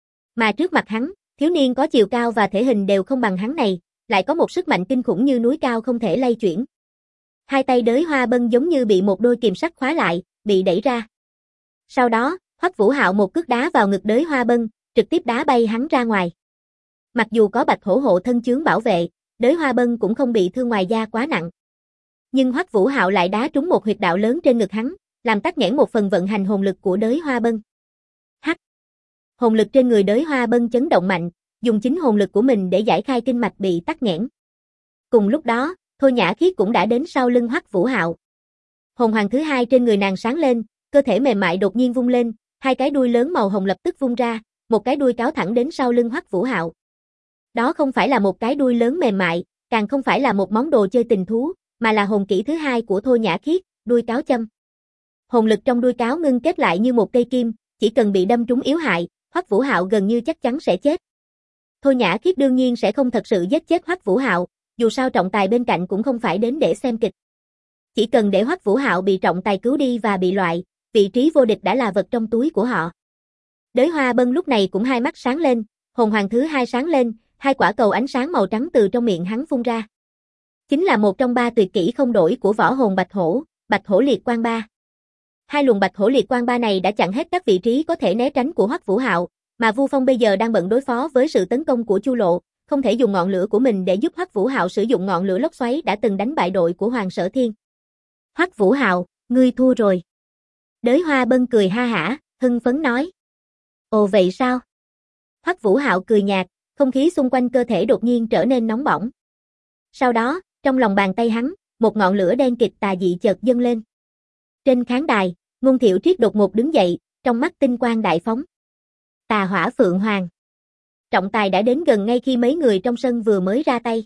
Mà trước mặt hắn, thiếu niên có chiều cao và thể hình đều không bằng hắn này, lại có một sức mạnh kinh khủng như núi cao không thể lay chuyển. Hai tay Đới Hoa Bân giống như bị một đôi kìm sắt khóa lại, bị đẩy ra. Sau đó, Hoắc Vũ Hạo một cước đá vào ngực Đới Hoa Bân, trực tiếp đá bay hắn ra ngoài. Mặc dù có Bạch Hổ hộ thân chướng bảo vệ, Đới Hoa Bân cũng không bị thương ngoài da quá nặng. Nhưng Hoắc Vũ Hạo lại đá trúng một huyệt đạo lớn trên ngực hắn, làm tắc nghẽn một phần vận hành hồn lực của Đới Hoa Bân. Hắc. Hồn lực trên người Đới Hoa Bân chấn động mạnh, dùng chính hồn lực của mình để giải khai kinh mạch bị tắc nghẽn. Cùng lúc đó, Thôi Nhã Khiết cũng đã đến sau lưng Hoắc Vũ Hạo. Hồn hoàng thứ hai trên người nàng sáng lên, cơ thể mềm mại đột nhiên vung lên, hai cái đuôi lớn màu hồng lập tức vung ra, một cái đuôi cáo thẳng đến sau lưng Hoắc Vũ Hạo. Đó không phải là một cái đuôi lớn mềm mại, càng không phải là một món đồ chơi tình thú, mà là hồn kỹ thứ hai của Thôi Nhã Khiết, đuôi cáo châm. Hồn lực trong đuôi cáo ngưng kết lại như một cây kim, chỉ cần bị đâm trúng yếu hại, Hoắc Vũ Hạo gần như chắc chắn sẽ chết. Thôi Nhã Khiết đương nhiên sẽ không thật sự giết chết Hoắc Vũ Hạo, dù sao trọng tài bên cạnh cũng không phải đến để xem kịch. Chỉ cần để Hoắc Vũ Hạo bị trọng tài cứu đi và bị loại, vị trí vô địch đã là vật trong túi của họ. Đới Hoa Bân lúc này cũng hai mắt sáng lên, hồn hoàng thứ hai sáng lên, hai quả cầu ánh sáng màu trắng từ trong miệng hắn phun ra. Chính là một trong ba tuyệt kỹ không đổi của võ hồn Bạch Hổ Liệt Quang Ba. Hai luồng Bạch Hổ Liệt Quang Ba này đã chặn hết các vị trí có thể né tránh của Hoắc Vũ Hạo, mà Vu Phong bây giờ đang bận đối phó với sự tấn công của Chu Lộ, không thể dùng ngọn lửa của mình để giúp Hoắc Vũ Hạo sử dụng ngọn lửa lốc xoáy đã từng đánh bại đội của Hoàng Sở Thiên. Hoắc Vũ Hạo, ngươi thua rồi. Đới Hoa Bân cười ha hả, hưng phấn nói. Ồ vậy sao? Hoắc Vũ Hạo cười nhạt, không khí xung quanh cơ thể đột nhiên trở nên nóng bỏng. Sau đó, trong lòng bàn tay hắn, một ngọn lửa đen kịt tà dị chợt dâng lên. Trên khán đài, Ngôn Thiệu Triết đột ngột đứng dậy, trong mắt tinh quang đại phóng. Tà hỏa Phượng Hoàng. Trọng tài đã đến gần ngay khi mấy người trong sân vừa mới ra tay.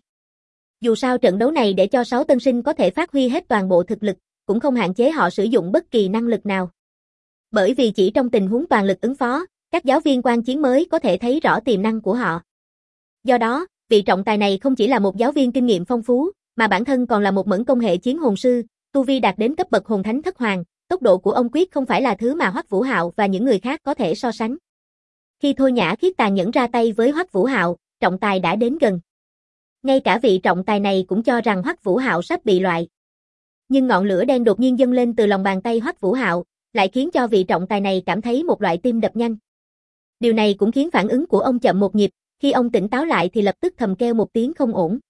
Dù sao trận đấu này để cho 6 tân sinh có thể phát huy hết toàn bộ thực lực, cũng không hạn chế họ sử dụng bất kỳ năng lực nào. Bởi vì chỉ trong tình huống toàn lực ứng phó, các giáo viên quan chiến mới có thể thấy rõ tiềm năng của họ. Do đó, vị trọng tài này không chỉ là một giáo viên kinh nghiệm phong phú, mà bản thân còn là một mẫn công hệ chiến hồn sư, tu vi đạt đến cấp bậc hồn thánh thất hoàng, tốc độ của ông quyết không phải là thứ mà Hoắc Vũ Hạo và những người khác có thể so sánh. Khi Thôi Nhã Khiết tàn nhẫn ra tay với Hoắc Vũ Hạo, trọng tài đã đến gần. Ngay cả vị trọng tài này cũng cho rằng Hoắc Vũ Hạo sắp bị loại. Nhưng ngọn lửa đen đột nhiên dâng lên từ lòng bàn tay Hoắc Vũ Hạo, lại khiến cho vị trọng tài này cảm thấy một loại tim đập nhanh. Điều này cũng khiến phản ứng của ông chậm một nhịp, khi ông tỉnh táo lại thì lập tức thầm kêu một tiếng không ổn.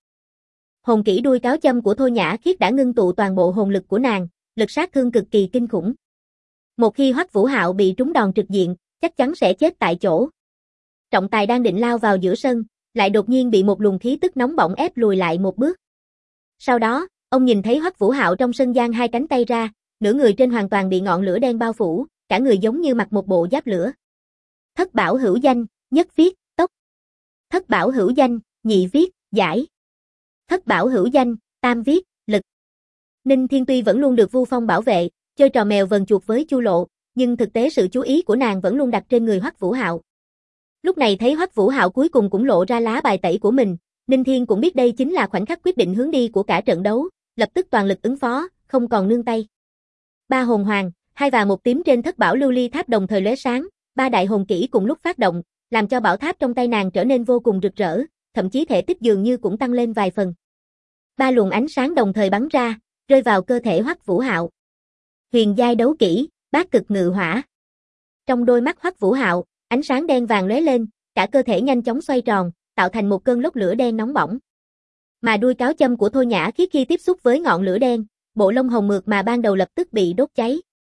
Hồn kỹ đuôi cáo châm của Thôi Nhã Khiết đã ngưng tụ toàn bộ hồn lực của nàng, lực sát thương cực kỳ kinh khủng. Một khi Hoắc Vũ Hạo bị trúng đòn trực diện, chắc chắn sẽ chết tại chỗ. Trọng tài đang định lao vào giữa sân, lại đột nhiên bị một luồng khí tức nóng bỏng ép lùi lại một bước. Sau đó, ông nhìn thấy Hoắc Vũ Hạo trong sân giang hai cánh tay ra, nửa người trên hoàn toàn bị ngọn lửa đen bao phủ, cả người giống như mặc một bộ giáp lửa. Thất bảo hữu danh, nhất viết, tốc. Thất bảo hữu danh, nhị viết, giải. Thất bảo hữu danh, tam viết, lực. Ninh Thiên tuy vẫn luôn được Vu Phong bảo vệ, chơi trò mèo vờn chuột với Chu Lộ, nhưng thực tế sự chú ý của nàng vẫn luôn đặt trên người Hoắc Vũ Hạo. Lúc này thấy Hoắc Vũ Hạo cuối cùng cũng lộ ra lá bài tẩy của mình, Ninh Thiên cũng biết đây chính là khoảnh khắc quyết định hướng đi của cả trận đấu, lập tức toàn lực ứng phó, không còn nương tay. Ba hồn hoàng, hai vàng một tím trên thất bảo lưu ly tháp đồng thời lóe sáng, ba đại hồn kỹ cùng lúc phát động, làm cho bảo tháp trong tay nàng trở nên vô cùng rực rỡ, thậm chí thể tích dường như cũng tăng lên vài phần. Ba luồng ánh sáng đồng thời bắn ra, rơi vào cơ thể Hoắc Vũ Hạo. Huyền giai đấu kỹ, bát cực ngự hỏa. Trong đôi mắt Hoắc Vũ Hạo, ánh sáng đen vàng lóe lên, cả cơ thể nhanh chóng xoay tròn, tạo thành một cơn lốc lửa đen nóng bỏng. Mà đuôi cáo châm của Thôi Nhã Khiết khi tiếp xúc với ngọn lửa đen, bộ lông hồng mượt mà ban đầu lập tức bị đốt cháy.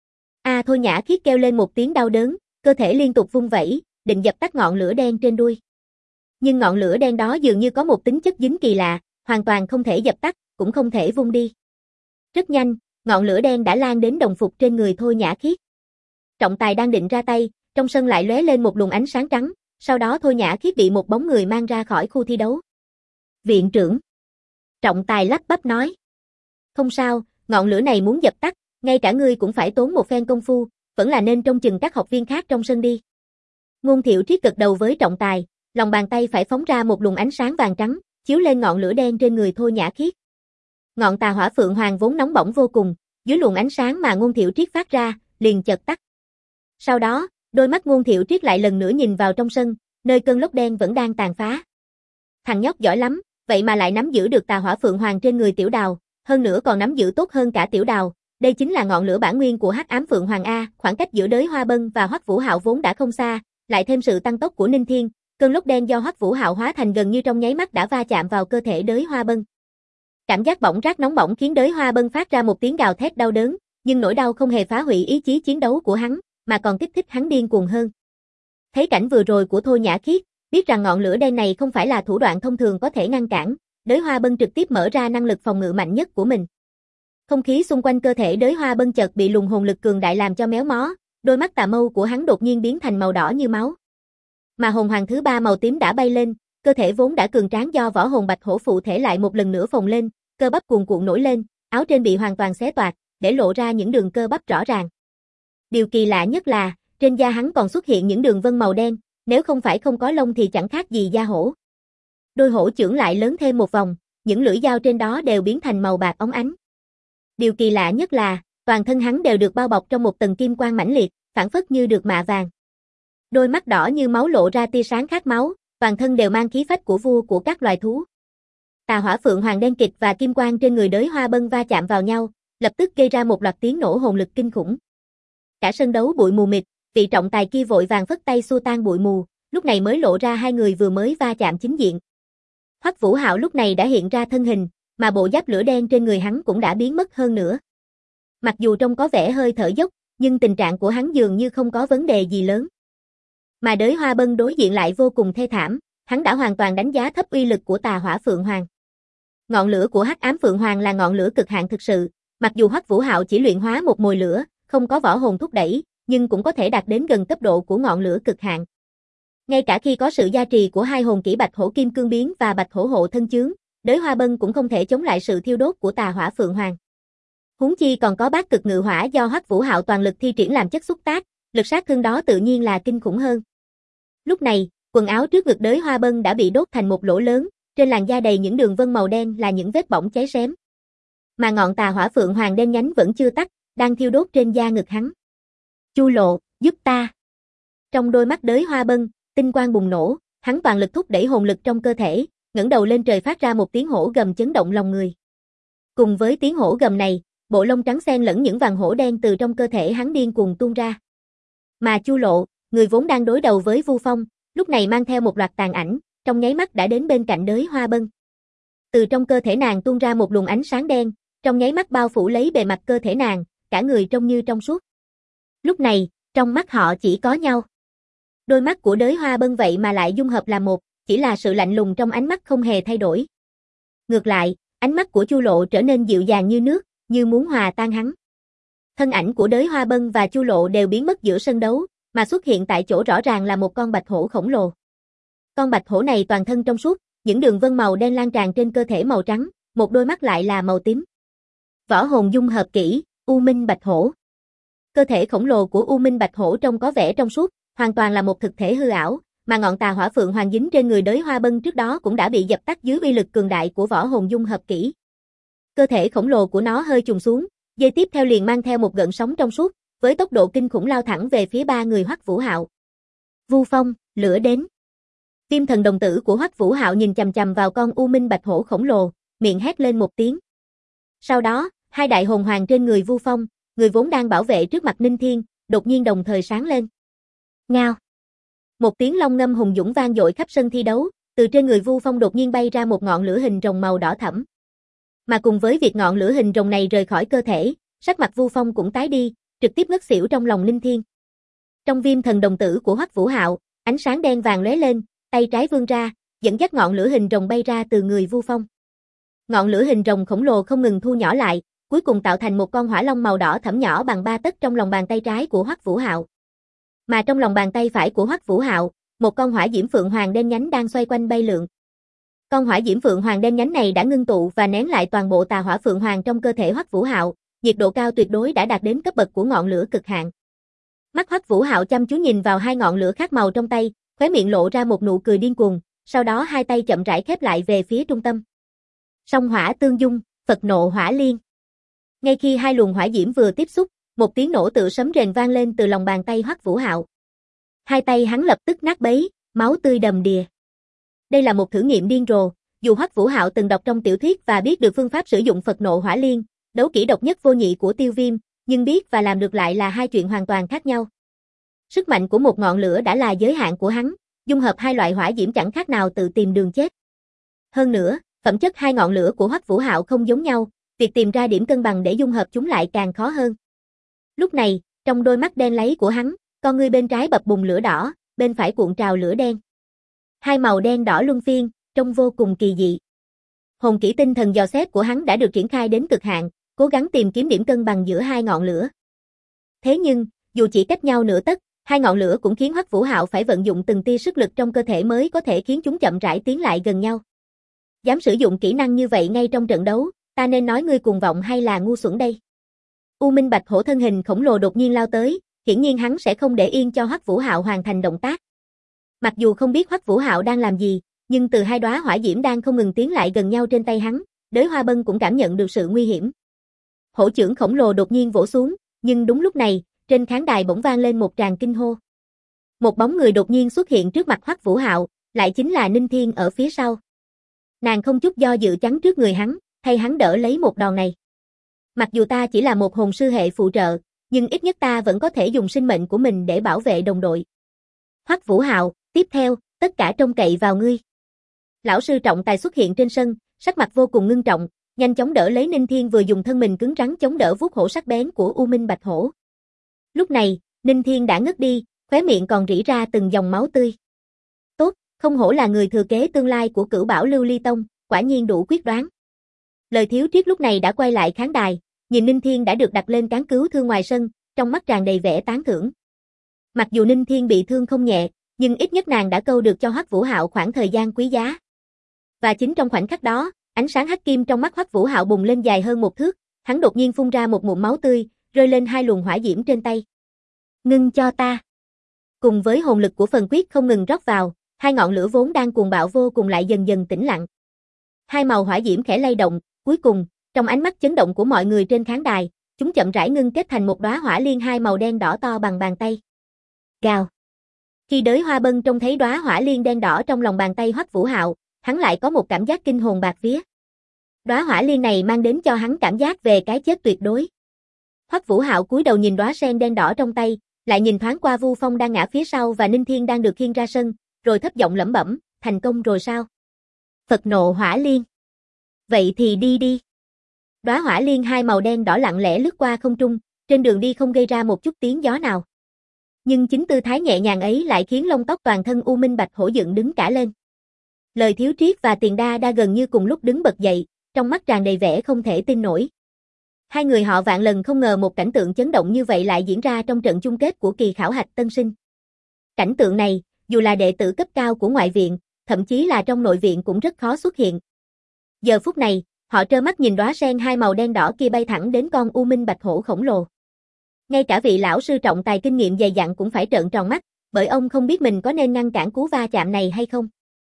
Thôi Nhã Khiết kêu lên một tiếng đau đớn, cơ thể liên tục vung vẩy, định dập tắt ngọn lửa đen trên đuôi. Nhưng ngọn lửa đen đó dường như có một tính chất dính kỳ lạ, hoàn toàn không thể dập tắt, cũng không thể vung đi. Rất nhanh, ngọn lửa đen đã lan đến đồng phục trên người Thôi Nhã Khiết. Trọng tài đang định ra tay, trong sân lại lóe lên một luồng ánh sáng trắng, sau đó Thôi Nhã Khiết bị một bóng người mang ra khỏi khu thi đấu. Viện trưởng. Trọng tài lắp bắp nói. Không sao, ngọn lửa này muốn dập tắt, ngay cả ngươi cũng phải tốn một phen công phu, vẫn là nên trông chừng các học viên khác trong sân đi. Ngôn Thiệu Triết gật đầu với trọng tài, lòng bàn tay phải phóng ra một luồng ánh sáng vàng trắng, chiếu lên ngọn lửa đen trên người Thôi Nhã Khiết. Ngọn tà hỏa phượng hoàng vốn nóng bỏng vô cùng, dưới luồng ánh sáng mà Ngôn Thiệu Triết phát ra, liền chợt tắt. Sau đó, đôi mắt Ngôn Thiệu Triết lại lần nữa nhìn vào trong sân, nơi cơn lốc đen vẫn đang tàn phá. Thằng nhóc giỏi lắm, vậy mà lại nắm giữ được tà hỏa phượng hoàng trên người Tiểu Đào, hơn nữa còn nắm giữ tốt hơn cả Tiểu Đào. Đây chính là ngọn lửa bản nguyên của Hắc Ám Phượng Hoàng a, khoảng cách giữa Đới Hoa Bân và Hoắc Vũ Hạo vốn đã không xa, lại thêm sự tăng tốc của Ninh Thiên, cơn lốc đen do Hoắc Vũ Hạo hóa thành gần như trong nháy mắt đã va chạm vào cơ thể Đới Hoa Bân. Cảm giác bỏng rát nóng bỏng khiến Đới Hoa Bân phát ra một tiếng gào thét đau đớn, nhưng nỗi đau không hề phá hủy ý chí chiến đấu của hắn, mà còn kích thích hắn điên cuồng hơn. Thấy cảnh vừa rồi của Thôi Nhã Khiết, biết rằng ngọn lửa đen này không phải là thủ đoạn thông thường có thể ngăn cản, Đới Hoa Bân trực tiếp mở ra năng lực phòng ngự mạnh nhất của mình. Không khí xung quanh cơ thể Đới Hoa Bân chợt bị luồng hồn lực cường đại làm cho méo mó, đôi mắt tà mâu của hắn đột nhiên biến thành màu đỏ như máu. Mà hồn hoàng thứ ba màu tím đã bay lên, cơ thể vốn đã cường tráng do võ hồn bạch hổ phụ thể lại một lần nữa phồng lên, cơ bắp cuồn cuộn nổi lên, áo trên bị hoàn toàn xé toạc, để lộ ra những đường cơ bắp rõ ràng. Điều kỳ lạ nhất là, trên da hắn còn xuất hiện những đường vân màu đen, nếu không phải không có lông thì chẳng khác gì da hổ. Đôi hổ chưởng lại lớn thêm một vòng, những lưỡi dao trên đó đều biến thành màu bạc óng ánh. Điều kỳ lạ nhất là, toàn thân hắn đều được bao bọc trong một tầng kim quang mãnh liệt, phảng phất như được mạ vàng. Đôi mắt đỏ như máu lộ ra tia sáng khát máu, toàn thân đều mang khí phách của vua của các loài thú. Tà hỏa phượng hoàng đen kịt và kim quang trên người Đới Hoa Bân va chạm vào nhau, lập tức gây ra một loạt tiếng nổ hồn lực kinh khủng. Cả sân đấu bụi mù mịt, vị trọng tài kia vội vàng phất tay xua tan bụi mù, lúc này mới lộ ra hai người vừa mới va chạm chính diện. Hoắc Vũ Hạo lúc này đã hiện ra thân hình, mà bộ giáp lửa đen trên người hắn cũng đã biến mất hơn nữa. Mặc dù trông có vẻ hơi thở dốc, nhưng tình trạng của hắn dường như không có vấn đề gì lớn. Mà Đới Hoa Bân đối diện lại vô cùng thê thảm, hắn đã hoàn toàn đánh giá thấp uy lực của tà hỏa Phượng Hoàng. Ngọn lửa của Hắc Ám Phượng Hoàng là ngọn lửa cực hạn thực sự, mặc dù Hoắc Vũ Hạo chỉ luyện hóa một mồi lửa, không có võ hồn thúc đẩy, nhưng cũng có thể đạt đến gần cấp độ của ngọn lửa cực hạn. Ngay cả khi có sự gia trì của hai hồn kỹ Bạch Hổ Kim Cương Biến và Bạch Hổ Hộ Thân Chướng, Đới Hoa Bân cũng không thể chống lại sự thiêu đốt của tà hỏa Phượng Hoàng. Huống chi còn có bát cực ngự hỏa do Hoắc Vũ Hạo toàn lực thi triển làm chất xúc tác, lực sát thương đó tự nhiên là kinh khủng hơn. Lúc này, quần áo trước ngực Đới Hoa Bân đã bị đốt thành một lỗ lớn, trên làn da đầy những đường vân màu đen là những vết bỏng cháy xém. Mà ngọn tà hỏa Phượng Hoàng đen nhánh vẫn chưa tắt, đang thiêu đốt trên da ngực hắn. Chu Lộ, giúp ta. Trong đôi mắt Đới Hoa Bân, tinh quang bùng nổ, hắn toàn lực thúc đẩy hồn lực trong cơ thể, ngẩng đầu lên trời phát ra một tiếng hổ gầm chấn động lòng người. Cùng với tiếng hổ gầm này, bộ lông trắng xen lẫn những vàng hổ đen từ trong cơ thể hắn điên cuồng tuôn ra. Mà Chu Lộ, người vốn đang đối đầu với Vu Phong, lúc này mang theo một loạt tàn ảnh, trong nháy mắt đã đến bên cạnh Đới Hoa Bân. Từ trong cơ thể nàng tuôn ra một luồng ánh sáng đen, trong nháy mắt bao phủ lấy bề mặt cơ thể nàng, cả người trông như trong suốt. Lúc này, trong mắt họ chỉ có nhau. Đôi mắt của Đới Hoa Bân vậy mà lại dung hợp làm một, chỉ là sự lạnh lùng trong ánh mắt không hề thay đổi. Ngược lại, ánh mắt của Chu Lộ trở nên dịu dàng như nước, như muốn hòa tan hắn. Thân ảnh của Đới Hoa Bân và Chu Lộ đều biến mất giữa sân đấu, mà xuất hiện tại chỗ rõ ràng là một con bạch hổ khổng lồ. Con bạch hổ này toàn thân trong suốt, những đường vân màu đen lan tràn trên cơ thể màu trắng, một đôi mắt lại là màu tím. Võ hồn dung hợp kỹ, U Minh Bạch Hổ. Cơ thể khổng lồ của U Minh Bạch Hổ trông có vẻ trong suốt, hoàn toàn là một thực thể hư ảo, mà ngọn tà hỏa phượng hoàng dính trên người Đới Hoa Bân trước đó cũng đã bị dập tắt dưới uy lực cường đại của võ hồn dung hợp kỹ. Cơ thể khổng lồ của nó hơi trùng xuống, giây tiếp theo liền mang theo một gợn sóng trong suốt, với tốc độ kinh khủng lao thẳng về phía ba người Hoắc Vũ Hạo. Vu Phong, lửa đến. Viêm thần đồng tử của Hoắc Vũ Hạo nhìn chằm chằm vào con U Minh Bạch Hổ khổng lồ, miệng hét lên một tiếng. Sau đó, hai đại hồn hoàng trên người Vu Phong, người vốn đang bảo vệ trước mặt Ninh Thiên, đột nhiên đồng thời sáng lên. Ngao. Một tiếng long ngâm hùng dũng vang dội khắp sân thi đấu, từ trên người Vu Phong đột nhiên bay ra một ngọn lửa hình rồng màu đỏ thẫm. Mà cùng với việc ngọn lửa hình rồng này rời khỏi cơ thể, sắc mặt Vu Phong cũng tái đi, trực tiếp ngất xỉu trong lòng Ninh Thiên. Trong viêm thần đồng tử của Hoắc Vũ Hạo, ánh sáng đen vàng lóe lên, tay trái vươn ra, dẫn dắt ngọn lửa hình rồng bay ra từ người Vu Phong. Ngọn lửa hình rồng khổng lồ không ngừng thu nhỏ lại, cuối cùng tạo thành một con hỏa long màu đỏ thẫm nhỏ bằng 3 tấc trong lòng bàn tay trái của Hoắc Vũ Hạo. Mà trong lòng bàn tay phải của Hoắc Vũ Hạo, một con hỏa diễm phượng hoàng đen nhánh đang xoay quanh bay lượn. Con hỏa diễm phượng hoàng đen nhánh này đã ngưng tụ và nén lại toàn bộ tà hỏa phượng hoàng trong cơ thể Hoắc Vũ Hạo, nhiệt độ cao tuyệt đối đã đạt đến cấp bậc của ngọn lửa cực hạn. Mắt Hoắc Vũ Hạo chăm chú nhìn vào hai ngọn lửa khác màu trong tay, khóe miệng lộ ra một nụ cười điên cuồng, sau đó hai tay chậm rãi khép lại về phía trung tâm. Song hỏa tương dung, Phật nộ hỏa liên. Ngay khi hai luồng hỏa diễm vừa tiếp xúc, một tiếng nổ tự sấm rền vang lên từ lòng bàn tay Hoắc Vũ Hạo. Hai tay hắn lập tức nát bấy, máu tươi đầm đìa. Đây là một thử nghiệm điên rồ, dù Hoắc Vũ Hạo từng đọc trong tiểu thuyết và biết được phương pháp sử dụng Phật nộ hỏa liên, đấu kỹ độc nhất vô nhị của Tiêu Viêm, nhưng biết và làm được lại là hai chuyện hoàn toàn khác nhau. Sức mạnh của một ngọn lửa đã là giới hạn của hắn, dung hợp hai loại hỏa diễm chẳng khác nào tự tìm đường chết. Hơn nữa, phẩm chất hai ngọn lửa của Hoắc Vũ Hạo không giống nhau, việc tìm ra điểm cân bằng để dung hợp chúng lại càng khó hơn. Lúc này, trong đôi mắt đen láy của hắn, con ngươi bên trái bập bùng lửa đỏ, bên phải cuộn trào lửa đen. Hai màu đen đỏ luân phiên, trông vô cùng kỳ dị. Hồn kỹ tinh thần dò xét của hắn đã được triển khai đến cực hạn, cố gắng tìm kiếm điểm cân bằng giữa hai ngọn lửa. Thế nhưng, dù chỉ cách nhau nửa tấc, hai ngọn lửa cũng khiến Hoắc Vũ Hạo phải vận dụng từng tia sức lực trong cơ thể mới có thể khiến chúng chậm rãi tiến lại gần nhau. Dám sử dụng kỹ năng như vậy ngay trong trận đấu, ta nên nói ngươi cuồng vọng hay là ngu xuẩn đây? U Minh Bạch Hổ thân hình khổng lồ đột nhiên lao tới, hiển nhiên hắn sẽ không để yên cho Hoắc Vũ Hạo hoàn thành động tác. Mặc dù không biết Hoắc Vũ Hạo đang làm gì, nhưng từ hai đóa hỏa diễm đang không ngừng tiến lại gần nhau trên tay hắn, Đới Hoa Bân cũng cảm nhận được sự nguy hiểm. Hổ chưởng khổng lồ đột nhiên vỗ xuống, nhưng đúng lúc này, trên khán đài bỗng vang lên một tràng kinh hô. Một bóng người đột nhiên xuất hiện trước mặt Hoắc Vũ Hạo, lại chính là Ninh Thiên ở phía sau. Nàng không chút do dự chắn trước người hắn, thay hắn đỡ lấy một đòn này. Mặc dù ta chỉ là một hồn sư hệ phụ trợ, nhưng ít nhất ta vẫn có thể dùng sinh mệnh của mình để bảo vệ đồng đội. Hoắc Vũ Hạo, tiếp theo, tất cả trông cậy vào ngươi. Lão sư trọng tài xuất hiện trên sân, sắc mặt vô cùng ngưng trọng, nhanh chóng đỡ lấy Ninh Thiên vừa dùng thân mình cứng rắn chống đỡ vuốt hổ sắc bén của U Minh Bạch Hổ. Lúc này, Ninh Thiên đã ngất đi, khóe miệng còn rỉ ra từng dòng máu tươi. Tốt, không hổ là người thừa kế tương lai của Cửu Bảo Lưu Ly Tông, quả nhiên đủ quyết đoán. Lời Thiếu Triết lúc này đã quay lại khán đài, nhìn Ninh Thiên đã được đặt lên cán cứu thương ngoài sân, trong mắt tràn đầy vẻ tán thưởng. Mặc dù Ninh Thiên bị thương không nhẹ, nhưng ít nhất nàng đã câu được cho Hoắc Vũ Hạo khoảng thời gian quý giá. Và chính trong khoảnh khắc đó, ánh sáng hắc kim trong mắt Hoắc Vũ Hạo bùng lên dài hơn một thước, hắn đột nhiên phun ra một ngụm máu tươi, rơi lên hai luồng hỏa diễm trên tay. Ngưng cho ta. Cùng với hồn lực của phần quyết không ngừng rót vào, hai ngọn lửa vốn đang cuồng bạo vô cùng lại dần dần tĩnh lặng. Hai màu hỏa diễm khẽ lay động, cuối cùng, trong ánh mắt chấn động của mọi người trên khán đài, chúng chậm rãi ngưng kết thành một đóa hỏa liên hai màu đen đỏ to bằng bàn tay. Gào. Khi Đới Hoa Bân trông thấy đóa hỏa liên đen đỏ trong lòng bàn tay Hoắc Vũ Hạo, hắn lại có một cảm giác kinh hồn bạt vía. Đóa hỏa liên này mang đến cho hắn cảm giác về cái chết tuyệt đối. Hoắc Vũ Hạo cúi đầu nhìn đóa sen đen đỏ trong tay, lại nhìn thoáng qua Vu Phong đang ngã phía sau và Ninh Thiên đang được khiêng ra sân, rồi thấp giọng lẩm bẩm, thành công rồi sao? Phật nộ hỏa liên. Vậy thì đi đi. Đóa hỏa liên hai màu đen đỏ lặng lẽ lướt qua không trung, trên đường đi không gây ra một chút tiếng gió nào. Nhưng chính tư thái nhẹ nhàng ấy lại khiến lông tóc toàn thân U Minh Bạch Hổ dựng đứng cả lên. Lời Thiếu Triết và Tiền Đa đa gần như cùng lúc đứng bật dậy, trong mắt tràn đầy vẻ không thể tin nổi. Hai người họ vạn lần không ngờ một cảnh tượng chấn động như vậy lại diễn ra trong trận chung kết của kỳ khảo hạch tân sinh. Cảnh tượng này, dù là đệ tử cấp cao của ngoại viện, thậm chí là trong nội viện cũng rất khó xuất hiện. Giờ phút này, họ trơ mắt nhìn đóa sen hai màu đen đỏ kia bay thẳng đến con U Minh Bạch Hổ khổng lồ. Ngay cả vị lão sư trọng tài kinh nghiệm dày dặn cũng phải trợn tròn mắt, bởi ông không biết mình có nên ngăn cản cú va chạm này hay không.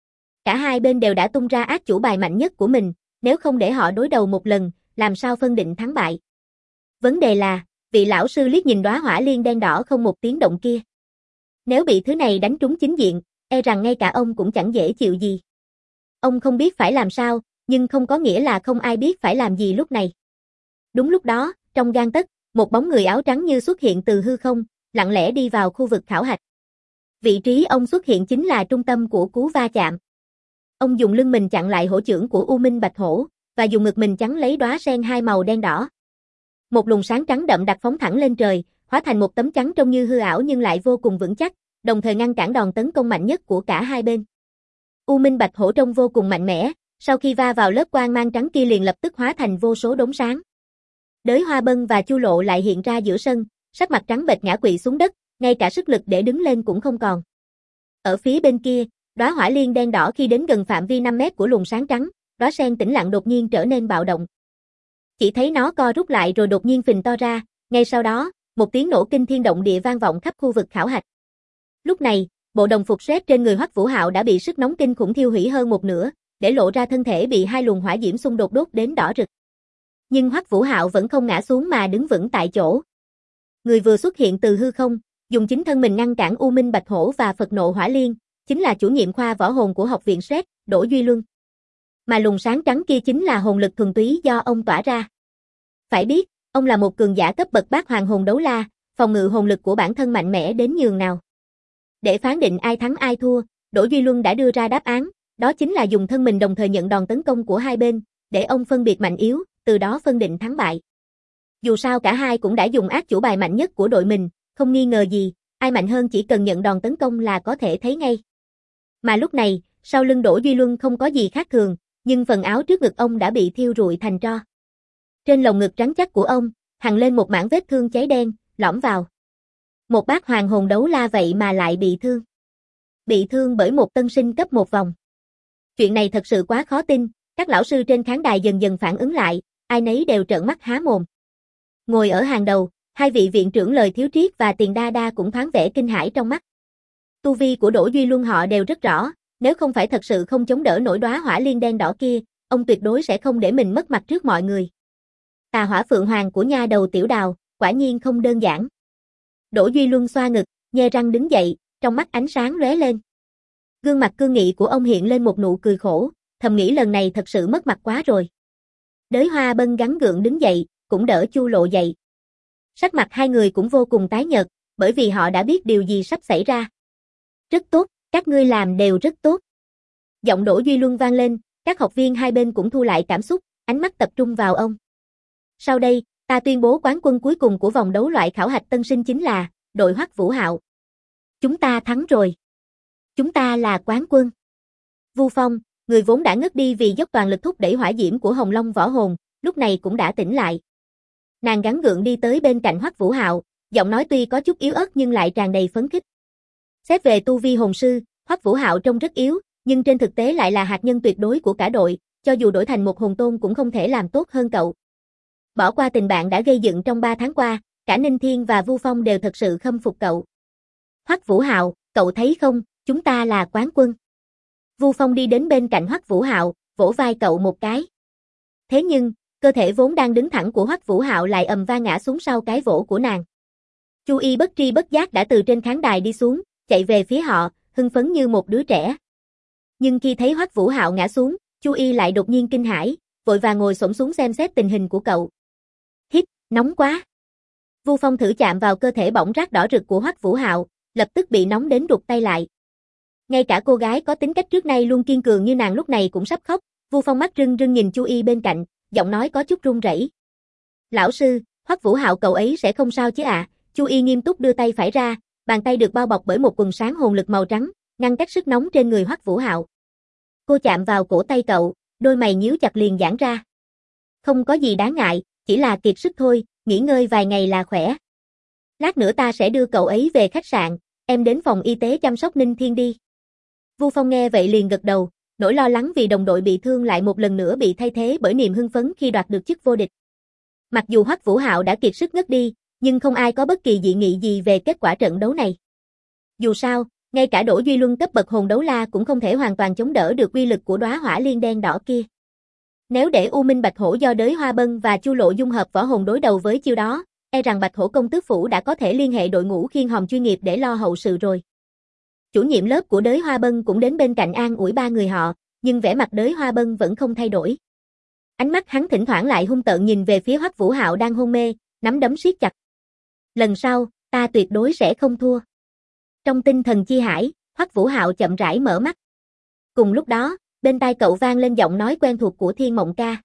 Cả hai bên đều đã tung ra át chủ bài mạnh nhất của mình, nếu không để họ đối đầu một lần, làm sao phân định thắng bại. Vấn đề là, vị lão sư liếc nhìn đóa hỏa liên đen đỏ không một tiếng động kia. Nếu bị thứ này đánh trúng chính diện, e rằng ngay cả ông cũng chẳng dễ chịu gì. Ông không biết phải làm sao, nhưng không có nghĩa là không ai biết phải làm gì lúc này. Đúng lúc đó, trong gang tấc, một bóng người áo trắng như xuất hiện từ hư không, lặng lẽ đi vào khu vực khảo hạch. Vị trí ông xuất hiện chính là trung tâm của cú va chạm. Ông dùng lưng mình chặn lại hổ chưởng của U Minh Bạch Hổ, và dùng ngực mình chắn lấy đóa sen hai màu đen đỏ. Một luồng sáng trắng đậm đặc phóng thẳng lên trời, hóa thành một tấm chắn trông như hư ảo nhưng lại vô cùng vững chắc, đồng thời ngăn cản đòn tấn công mạnh nhất của cả hai bên. U Minh Bạch Hổ trông vô cùng mạnh mẽ, sau khi va vào lớp quang mang trắng kia liền lập tức hóa thành vô số đốm sáng. Đới Hoa Bân và Chu Lộ lại hiện ra giữa sân, sắc mặt trắng bệch ngã quỵ xuống đất, ngay cả sức lực để đứng lên cũng không còn. Ở phía bên kia, đóa hỏa liên đen đỏ khi đến gần phạm vi 5 mét của luồng sáng trắng, đóa sen tĩnh lặng đột nhiên trở nên bạo động. Chỉ thấy nó co rút lại rồi đột nhiên phình to ra, ngay sau đó, một tiếng nổ kinh thiên động địa vang vọng khắp khu vực khảo hạch. Lúc này, bộ đồng phục sét trên người Hoắc Vũ Hạo đã bị sức nóng kinh khủng thiêu hủy hơn một nửa, để lộ ra thân thể bị hai luồng hỏa diễm xung đột đốt đến đỏ rực. Nhưng Hoắc Vũ Hạo vẫn không ngã xuống mà đứng vững tại chỗ. Người vừa xuất hiện từ hư không, dùng chính thân mình ngăn cản U Minh Bạch Hổ và Phật Nộ Hỏa Liên, chính là chủ nhiệm khoa võ hồn của học viện sét, Đỗ Duy Luân. Mà luồng sáng trắng kia chính là hồn lực thuần túy do ông tỏa ra. Phải biết, ông là một cường giả cấp bậc bát hoàng hồn đấu la, phòng ngự hồn lực của bản thân mạnh mẽ đến nhường nào. Để phán định ai thắng ai thua, Đỗ Duy Luân đã đưa ra đáp án, đó chính là dùng thân mình đồng thời nhận đòn tấn công của hai bên, để ông phân biệt mạnh yếu, từ đó phân định thắng bại. Dù sao cả hai cũng đã dùng át chủ bài mạnh nhất của đội mình, không nghi ngờ gì, ai mạnh hơn chỉ cần nhận đòn tấn công là có thể thấy ngay. Mà lúc này, sau lưng Đỗ Duy Luân không có gì khác thường, nhưng phần áo trước ngực ông đã bị thiêu rụi thành tro. Trên lồng ngực trắng chắc của ông, hằn lên một mảng vết thương cháy đen, lõm vào. Một bát hoàng hồn đấu la vậy mà lại bị thương. Bị thương bởi một tân sinh cấp 1 vòng. Chuyện này thật sự quá khó tin, các lão sư trên khán đài dần dần phản ứng lại, ai nấy đều trợn mắt há mồm. Ngồi ở hàng đầu, hai vị viện trưởng Lời Thiếu Triết và Tiền Đa Đa cũng thoáng vẻ kinh hãi trong mắt. Tu vi của Đỗ Duy Luân họ đều rất rõ, nếu không phải thật sự không chống đỡ nổi đóa hỏa liên đen đỏ kia, ông tuyệt đối sẽ không để mình mất mặt trước mọi người. Tà hỏa phượng hoàng của nha đầu Tiểu Đào, quả nhiên không đơn giản. Đỗ Duy Luân xoa ngực, nhe răng đứng dậy, trong mắt ánh sáng lóe lên. Gương mặt cương nghị của ông hiện lên một nụ cười khổ, thầm nghĩ lần này thật sự mất mặt quá rồi. Đới Hoa Bân gắng gượng đứng dậy, cũng đỡ Chu Lộ dậy. Sắc mặt hai người cũng vô cùng tái nhợt, bởi vì họ đã biết điều gì sắp xảy ra. Rất tốt, các ngươi làm đều rất tốt. Giọng Đỗ Duy Luân vang lên, các học viên hai bên cũng thu lại cảm xúc, ánh mắt tập trung vào ông. Sau đây, ta tuyên bố quán quân cuối cùng của vòng đấu loại khảo hạch tân sinh chính là đội Hoắc Vũ Hạo. Chúng ta thắng rồi. Chúng ta là quán quân. Vu Phong, người vốn đã ngất đi vì dốc toàn lực thúc đẩy hỏa diễm của Hồng Long võ hồn, lúc này cũng đã tỉnh lại. Nàng gắng gượng đi tới bên cạnh Hoắc Vũ Hạo, giọng nói tuy có chút yếu ớt nhưng lại tràn đầy phấn khích. Xét về tu vi hồn sư, Hoắc Vũ Hạo trông rất yếu, nhưng trên thực tế lại là hạt nhân tuyệt đối của cả đội, cho dù đổi thành một hồn tôn cũng không thể làm tốt hơn cậu. Bỏ qua tình bạn đã gây dựng trong 3 tháng qua, cả Ninh Thiên và Vu Phong đều thật sự khâm phục cậu. Hoắc Vũ Hạo, cậu thấy không, chúng ta là quán quân. Vu Phong đi đến bên cạnh Hoắc Vũ Hạo, vỗ vai cậu một cái. Thế nhưng, cơ thể vốn đang đứng thẳng của Hoắc Vũ Hạo lại ầm vang ngã xuống sau cái vỗ của nàng. Chu Y bất tri bất giác đã từ trên khán đài đi xuống, chạy về phía họ, hưng phấn như một đứa trẻ. Nhưng khi thấy Hoắc Vũ Hạo ngã xuống, Chu Y lại đột nhiên kinh hãi, vội vàng ngồi xổm xuống xem xét tình hình của cậu. Hít, nóng quá. Vu Phong thử chạm vào cơ thể bỏng rát đỏ rực của Hoắc Vũ Hạo, lập tức bị nóng đến rụt tay lại. Ngay cả cô gái có tính cách trước nay luôn kiên cường như nàng lúc này cũng sắp khóc, Vu Phong mắt rưng rưng nhìn Chu Y bên cạnh, giọng nói có chút run rẩy. Lão sư, Hoắc Vũ Hạo cậu ấy sẽ không sao chứ ạ? Chu Y nghiêm túc đưa tay phải ra, bàn tay được bao bọc bởi một quần sáng hồn lực màu trắng, ngăn cách sức nóng trên người Hoắc Vũ Hạo. Cô chạm vào cổ tay cậu, đôi mày nhíu chặt liền giãn ra. Không có gì đáng ngại, chỉ là kiệt sức thôi, nghỉ ngơi vài ngày là khỏe. Lát nữa ta sẽ đưa cậu ấy về khách sạn, em đến phòng y tế chăm sóc Ninh Thiên đi. Vu Phong nghe vậy liền gật đầu, nỗi lo lắng vì đồng đội bị thương lại một lần nữa bị thay thế bởi niềm hưng phấn khi đoạt được chức vô địch. Mặc dù Hoắc Vũ Hạo đã kiệt sức ngất đi, nhưng không ai có bất kỳ dị nghị gì về kết quả trận đấu này. Dù sao, ngay cả Đỗ Duy Luân cấp bậc hồn đấu la cũng không thể hoàn toàn chống đỡ được uy lực của đóa hỏa liên đen đỏ kia. Nếu để U Minh Bạch Hổ do Đới Hoa Bân và Chu Lộ dung hợp võ hồn đối đầu với chiêu đó, e rằng Bạch Hổ công tước phủ đã có thể liên hệ đội ngũ khiên hòm chuyên nghiệp để lo hậu sự rồi. Chủ nhiệm lớp của Đới Hoa Bân cũng đến bên cạnh an ủi ba người họ, nhưng vẻ mặt Đới Hoa Bân vẫn không thay đổi. Ánh mắt hắn thỉnh thoảng lại hung tợn nhìn về phía Hoắc Vũ Hạo đang hôn mê, nắm đấm siết chặt. Lần sau, ta tuyệt đối sẽ không thua. Trong tinh thần chi hải, Hoắc Vũ Hạo chậm rãi mở mắt. Cùng lúc đó, bên tai cậu vang lên giọng nói quen thuộc của Thiên Mộng Ca.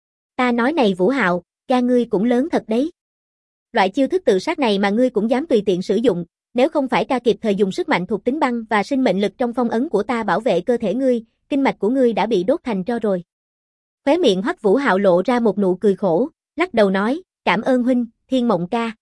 Ta nói này Vũ Hạo, gan ngươi cũng lớn thật đấy. Loại chiêu thức tự sát này mà ngươi cũng dám tùy tiện sử dụng, nếu không phải ca kịp thời dùng sức mạnh thuộc tính băng và sinh mệnh lực trong phong ấn của ta bảo vệ cơ thể ngươi, kinh mạch của ngươi đã bị đốt thành tro rồi. Khóe miệng Hoắc Vũ Hạo lộ ra một nụ cười khổ, lắc đầu nói, cảm ơn huynh, Thiên Mộng Ca.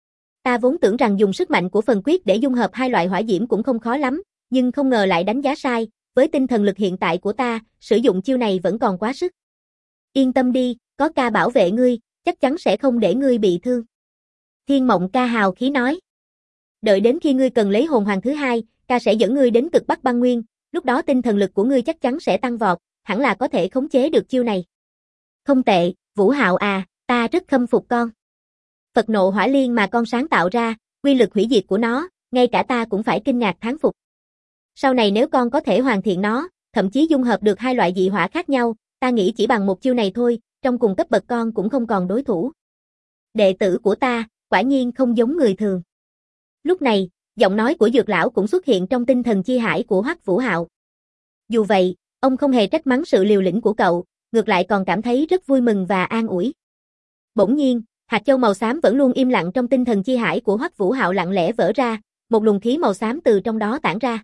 Ta vốn tưởng rằng dùng sức mạnh của phần quyết để dung hợp hai loại hỏa diễm cũng không khó lắm, nhưng không ngờ lại đánh giá sai, với tinh thần lực hiện tại của ta, sử dụng chiêu này vẫn còn quá sức. Yên tâm đi, có ca bảo vệ ngươi, chắc chắn sẽ không để ngươi bị thương. Thiên Mộng Ca hào khí nói. Đợi đến khi ngươi cần lấy hồn hoàng thứ hai, ca sẽ dẫn ngươi đến cực Bắc Băng Nguyên, lúc đó tinh thần lực của ngươi chắc chắn sẽ tăng vọt, hẳn là có thể khống chế được chiêu này. Không tệ, Vũ Hạo à, ta rất khâm phục con. Phật nộ hỏa liên mà con sáng tạo ra, quy lực hủy diệt của nó, ngay cả ta cũng phải kinh ngạc thán phục. Sau này nếu con có thể hoàn thiện nó, thậm chí dung hợp được hai loại dị hỏa khác nhau, ta nghĩ chỉ bằng một chiêu này thôi, trong cùng cấp bậc con cũng không còn đối thủ. Đệ tử của ta, quả nhiên không giống người thường. Lúc này, giọng nói của Dược lão cũng xuất hiện trong tinh thần chi hải của Hoắc Vũ Hạo. Dù vậy, ông không hề trách mắng sự liều lĩnh của cậu, ngược lại còn cảm thấy rất vui mừng và an ủi. Bỗng nhiên, hạt châu màu xám vẫn luôn im lặng trong tinh thần chi hải của Hoắc Vũ Hạo lặng lẽ vỡ ra, một luồng khí màu xám từ trong đó tản ra.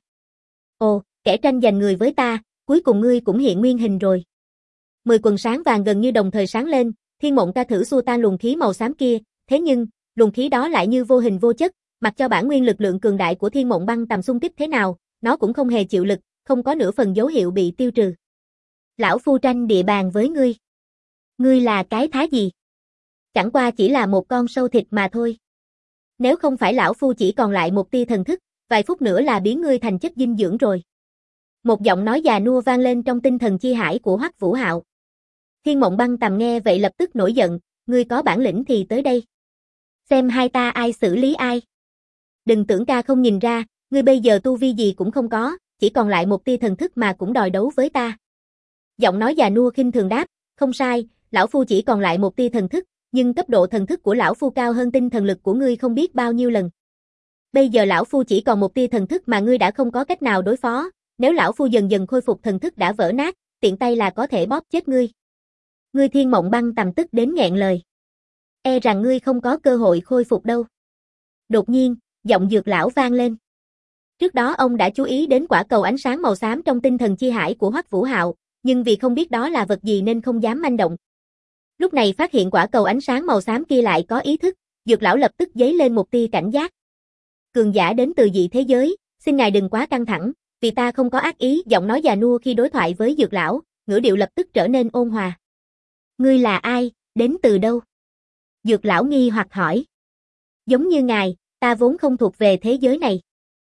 Ồ, kẻ tranh giành người với ta, cuối cùng ngươi cũng hiện nguyên hình rồi. 10 quần sáng vàng gần như đồng thời sáng lên, Thiên Mộng Ca thử xua tan luồng khí màu xám kia, thế nhưng, luồng khí đó lại như vô hình vô chất, mặc cho bản nguyên lực lượng cường đại của Thiên Mộng Băng tầm xung kích thế nào, nó cũng không hề chịu lực, không có nửa phần dấu hiệu bị tiêu trừ. Lão phu tranh địa bàn với ngươi. Ngươi là cái thá gì? Chẳng qua chỉ là một con sâu thịt mà thôi. Nếu không phải lão phu chỉ còn lại một tia thần thức, vài phút nữa là biến ngươi thành chất dinh dưỡng rồi. Một giọng nói già nua vang lên trong tinh thần chi hải của Hoắc Vũ Hạo. Thiên Mộng Băng tầm nghe vậy lập tức nổi giận, ngươi có bản lĩnh thì tới đây. Xem hai ta ai xử lý ai. Đừng tưởng ca không nhìn ra, ngươi bây giờ tu vi gì cũng không có, chỉ còn lại một tia thần thức mà cũng đòi đấu với ta. Giọng nói già nua khinh thường đáp, không sai, lão phu chỉ còn lại một tia thần thức, nhưng cấp độ thần thức của lão phu cao hơn tinh thần lực của ngươi không biết bao nhiêu lần. Bây giờ lão phu chỉ còn một tia thần thức mà ngươi đã không có cách nào đối phó, nếu lão phu dần dần khôi phục thần thức đã vỡ nát, tiện tay là có thể bóp chết ngươi. Ngươi Thiên Mộng Băng tầm tức đến nghẹn lời. E rằng ngươi không có cơ hội khôi phục đâu. Đột nhiên, giọng Dược lão vang lên. Trước đó ông đã chú ý đến quả cầu ánh sáng màu xám trong tinh thần chi hải của Hoắc Vũ Hạo, nhưng vì không biết đó là vật gì nên không dám manh động. Lúc này phát hiện quả cầu ánh sáng màu xám kia lại có ý thức, Dược lão lập tức dấy lên một tia cảnh giác. Cường giả đến từ dị thế giới, xin ngài đừng quá căng thẳng, vì ta không có ác ý, giọng nói già nua khi đối thoại với Dược lão, ngữ điệu lập tức trở nên ôn hòa. Ngươi là ai, đến từ đâu? Dược lão nghi hoặc hỏi. Giống như ngài, ta vốn không thuộc về thế giới này.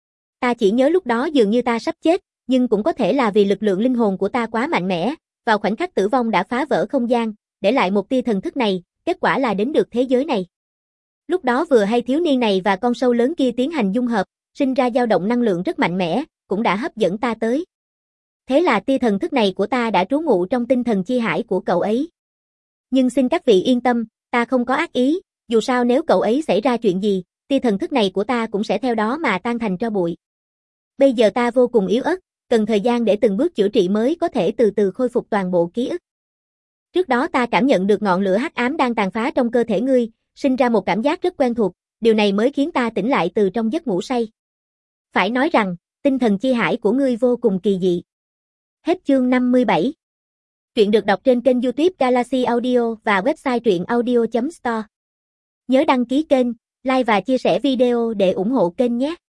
Ta chỉ nhớ lúc đó dường như ta sắp chết, nhưng cũng có thể là vì lực lượng linh hồn của ta quá mạnh mẽ, vào khoảnh khắc tử vong đã phá vỡ không gian, để lại một tia thần thức này, kết quả là đến được thế giới này. Lúc đó vừa hay thiếu niên này và con sâu lớn kia tiến hành dung hợp, sinh ra dao động năng lượng rất mạnh mẽ, cũng đã hấp dẫn ta tới. Thế là tia thần thức này của ta đã trú ngụ trong tinh thần chi hải của cậu ấy. Nhưng xin các vị yên tâm, ta không có ác ý, dù sao nếu cậu ấy xảy ra chuyện gì, tia thần thức này của ta cũng sẽ theo đó mà tan thành tro bụi. Bây giờ ta vô cùng yếu ớt, cần thời gian để từng bước chữa trị mới có thể từ từ khôi phục toàn bộ ký ức. Trước đó ta cảm nhận được ngọn lửa hắc ám đang tàn phá trong cơ thể ngươi, sinh ra một cảm giác rất quen thuộc, điều này mới khiến ta tỉnh lại từ trong giấc ngủ say. Phải nói rằng, tinh thần chi hải của ngươi vô cùng kỳ dị. Hết chương 57. Truyện được đọc trên kênh YouTube Galaxy Audio và website truyệnaudio.store. Nhớ đăng ký kênh, like và chia sẻ video để ủng hộ kênh nhé.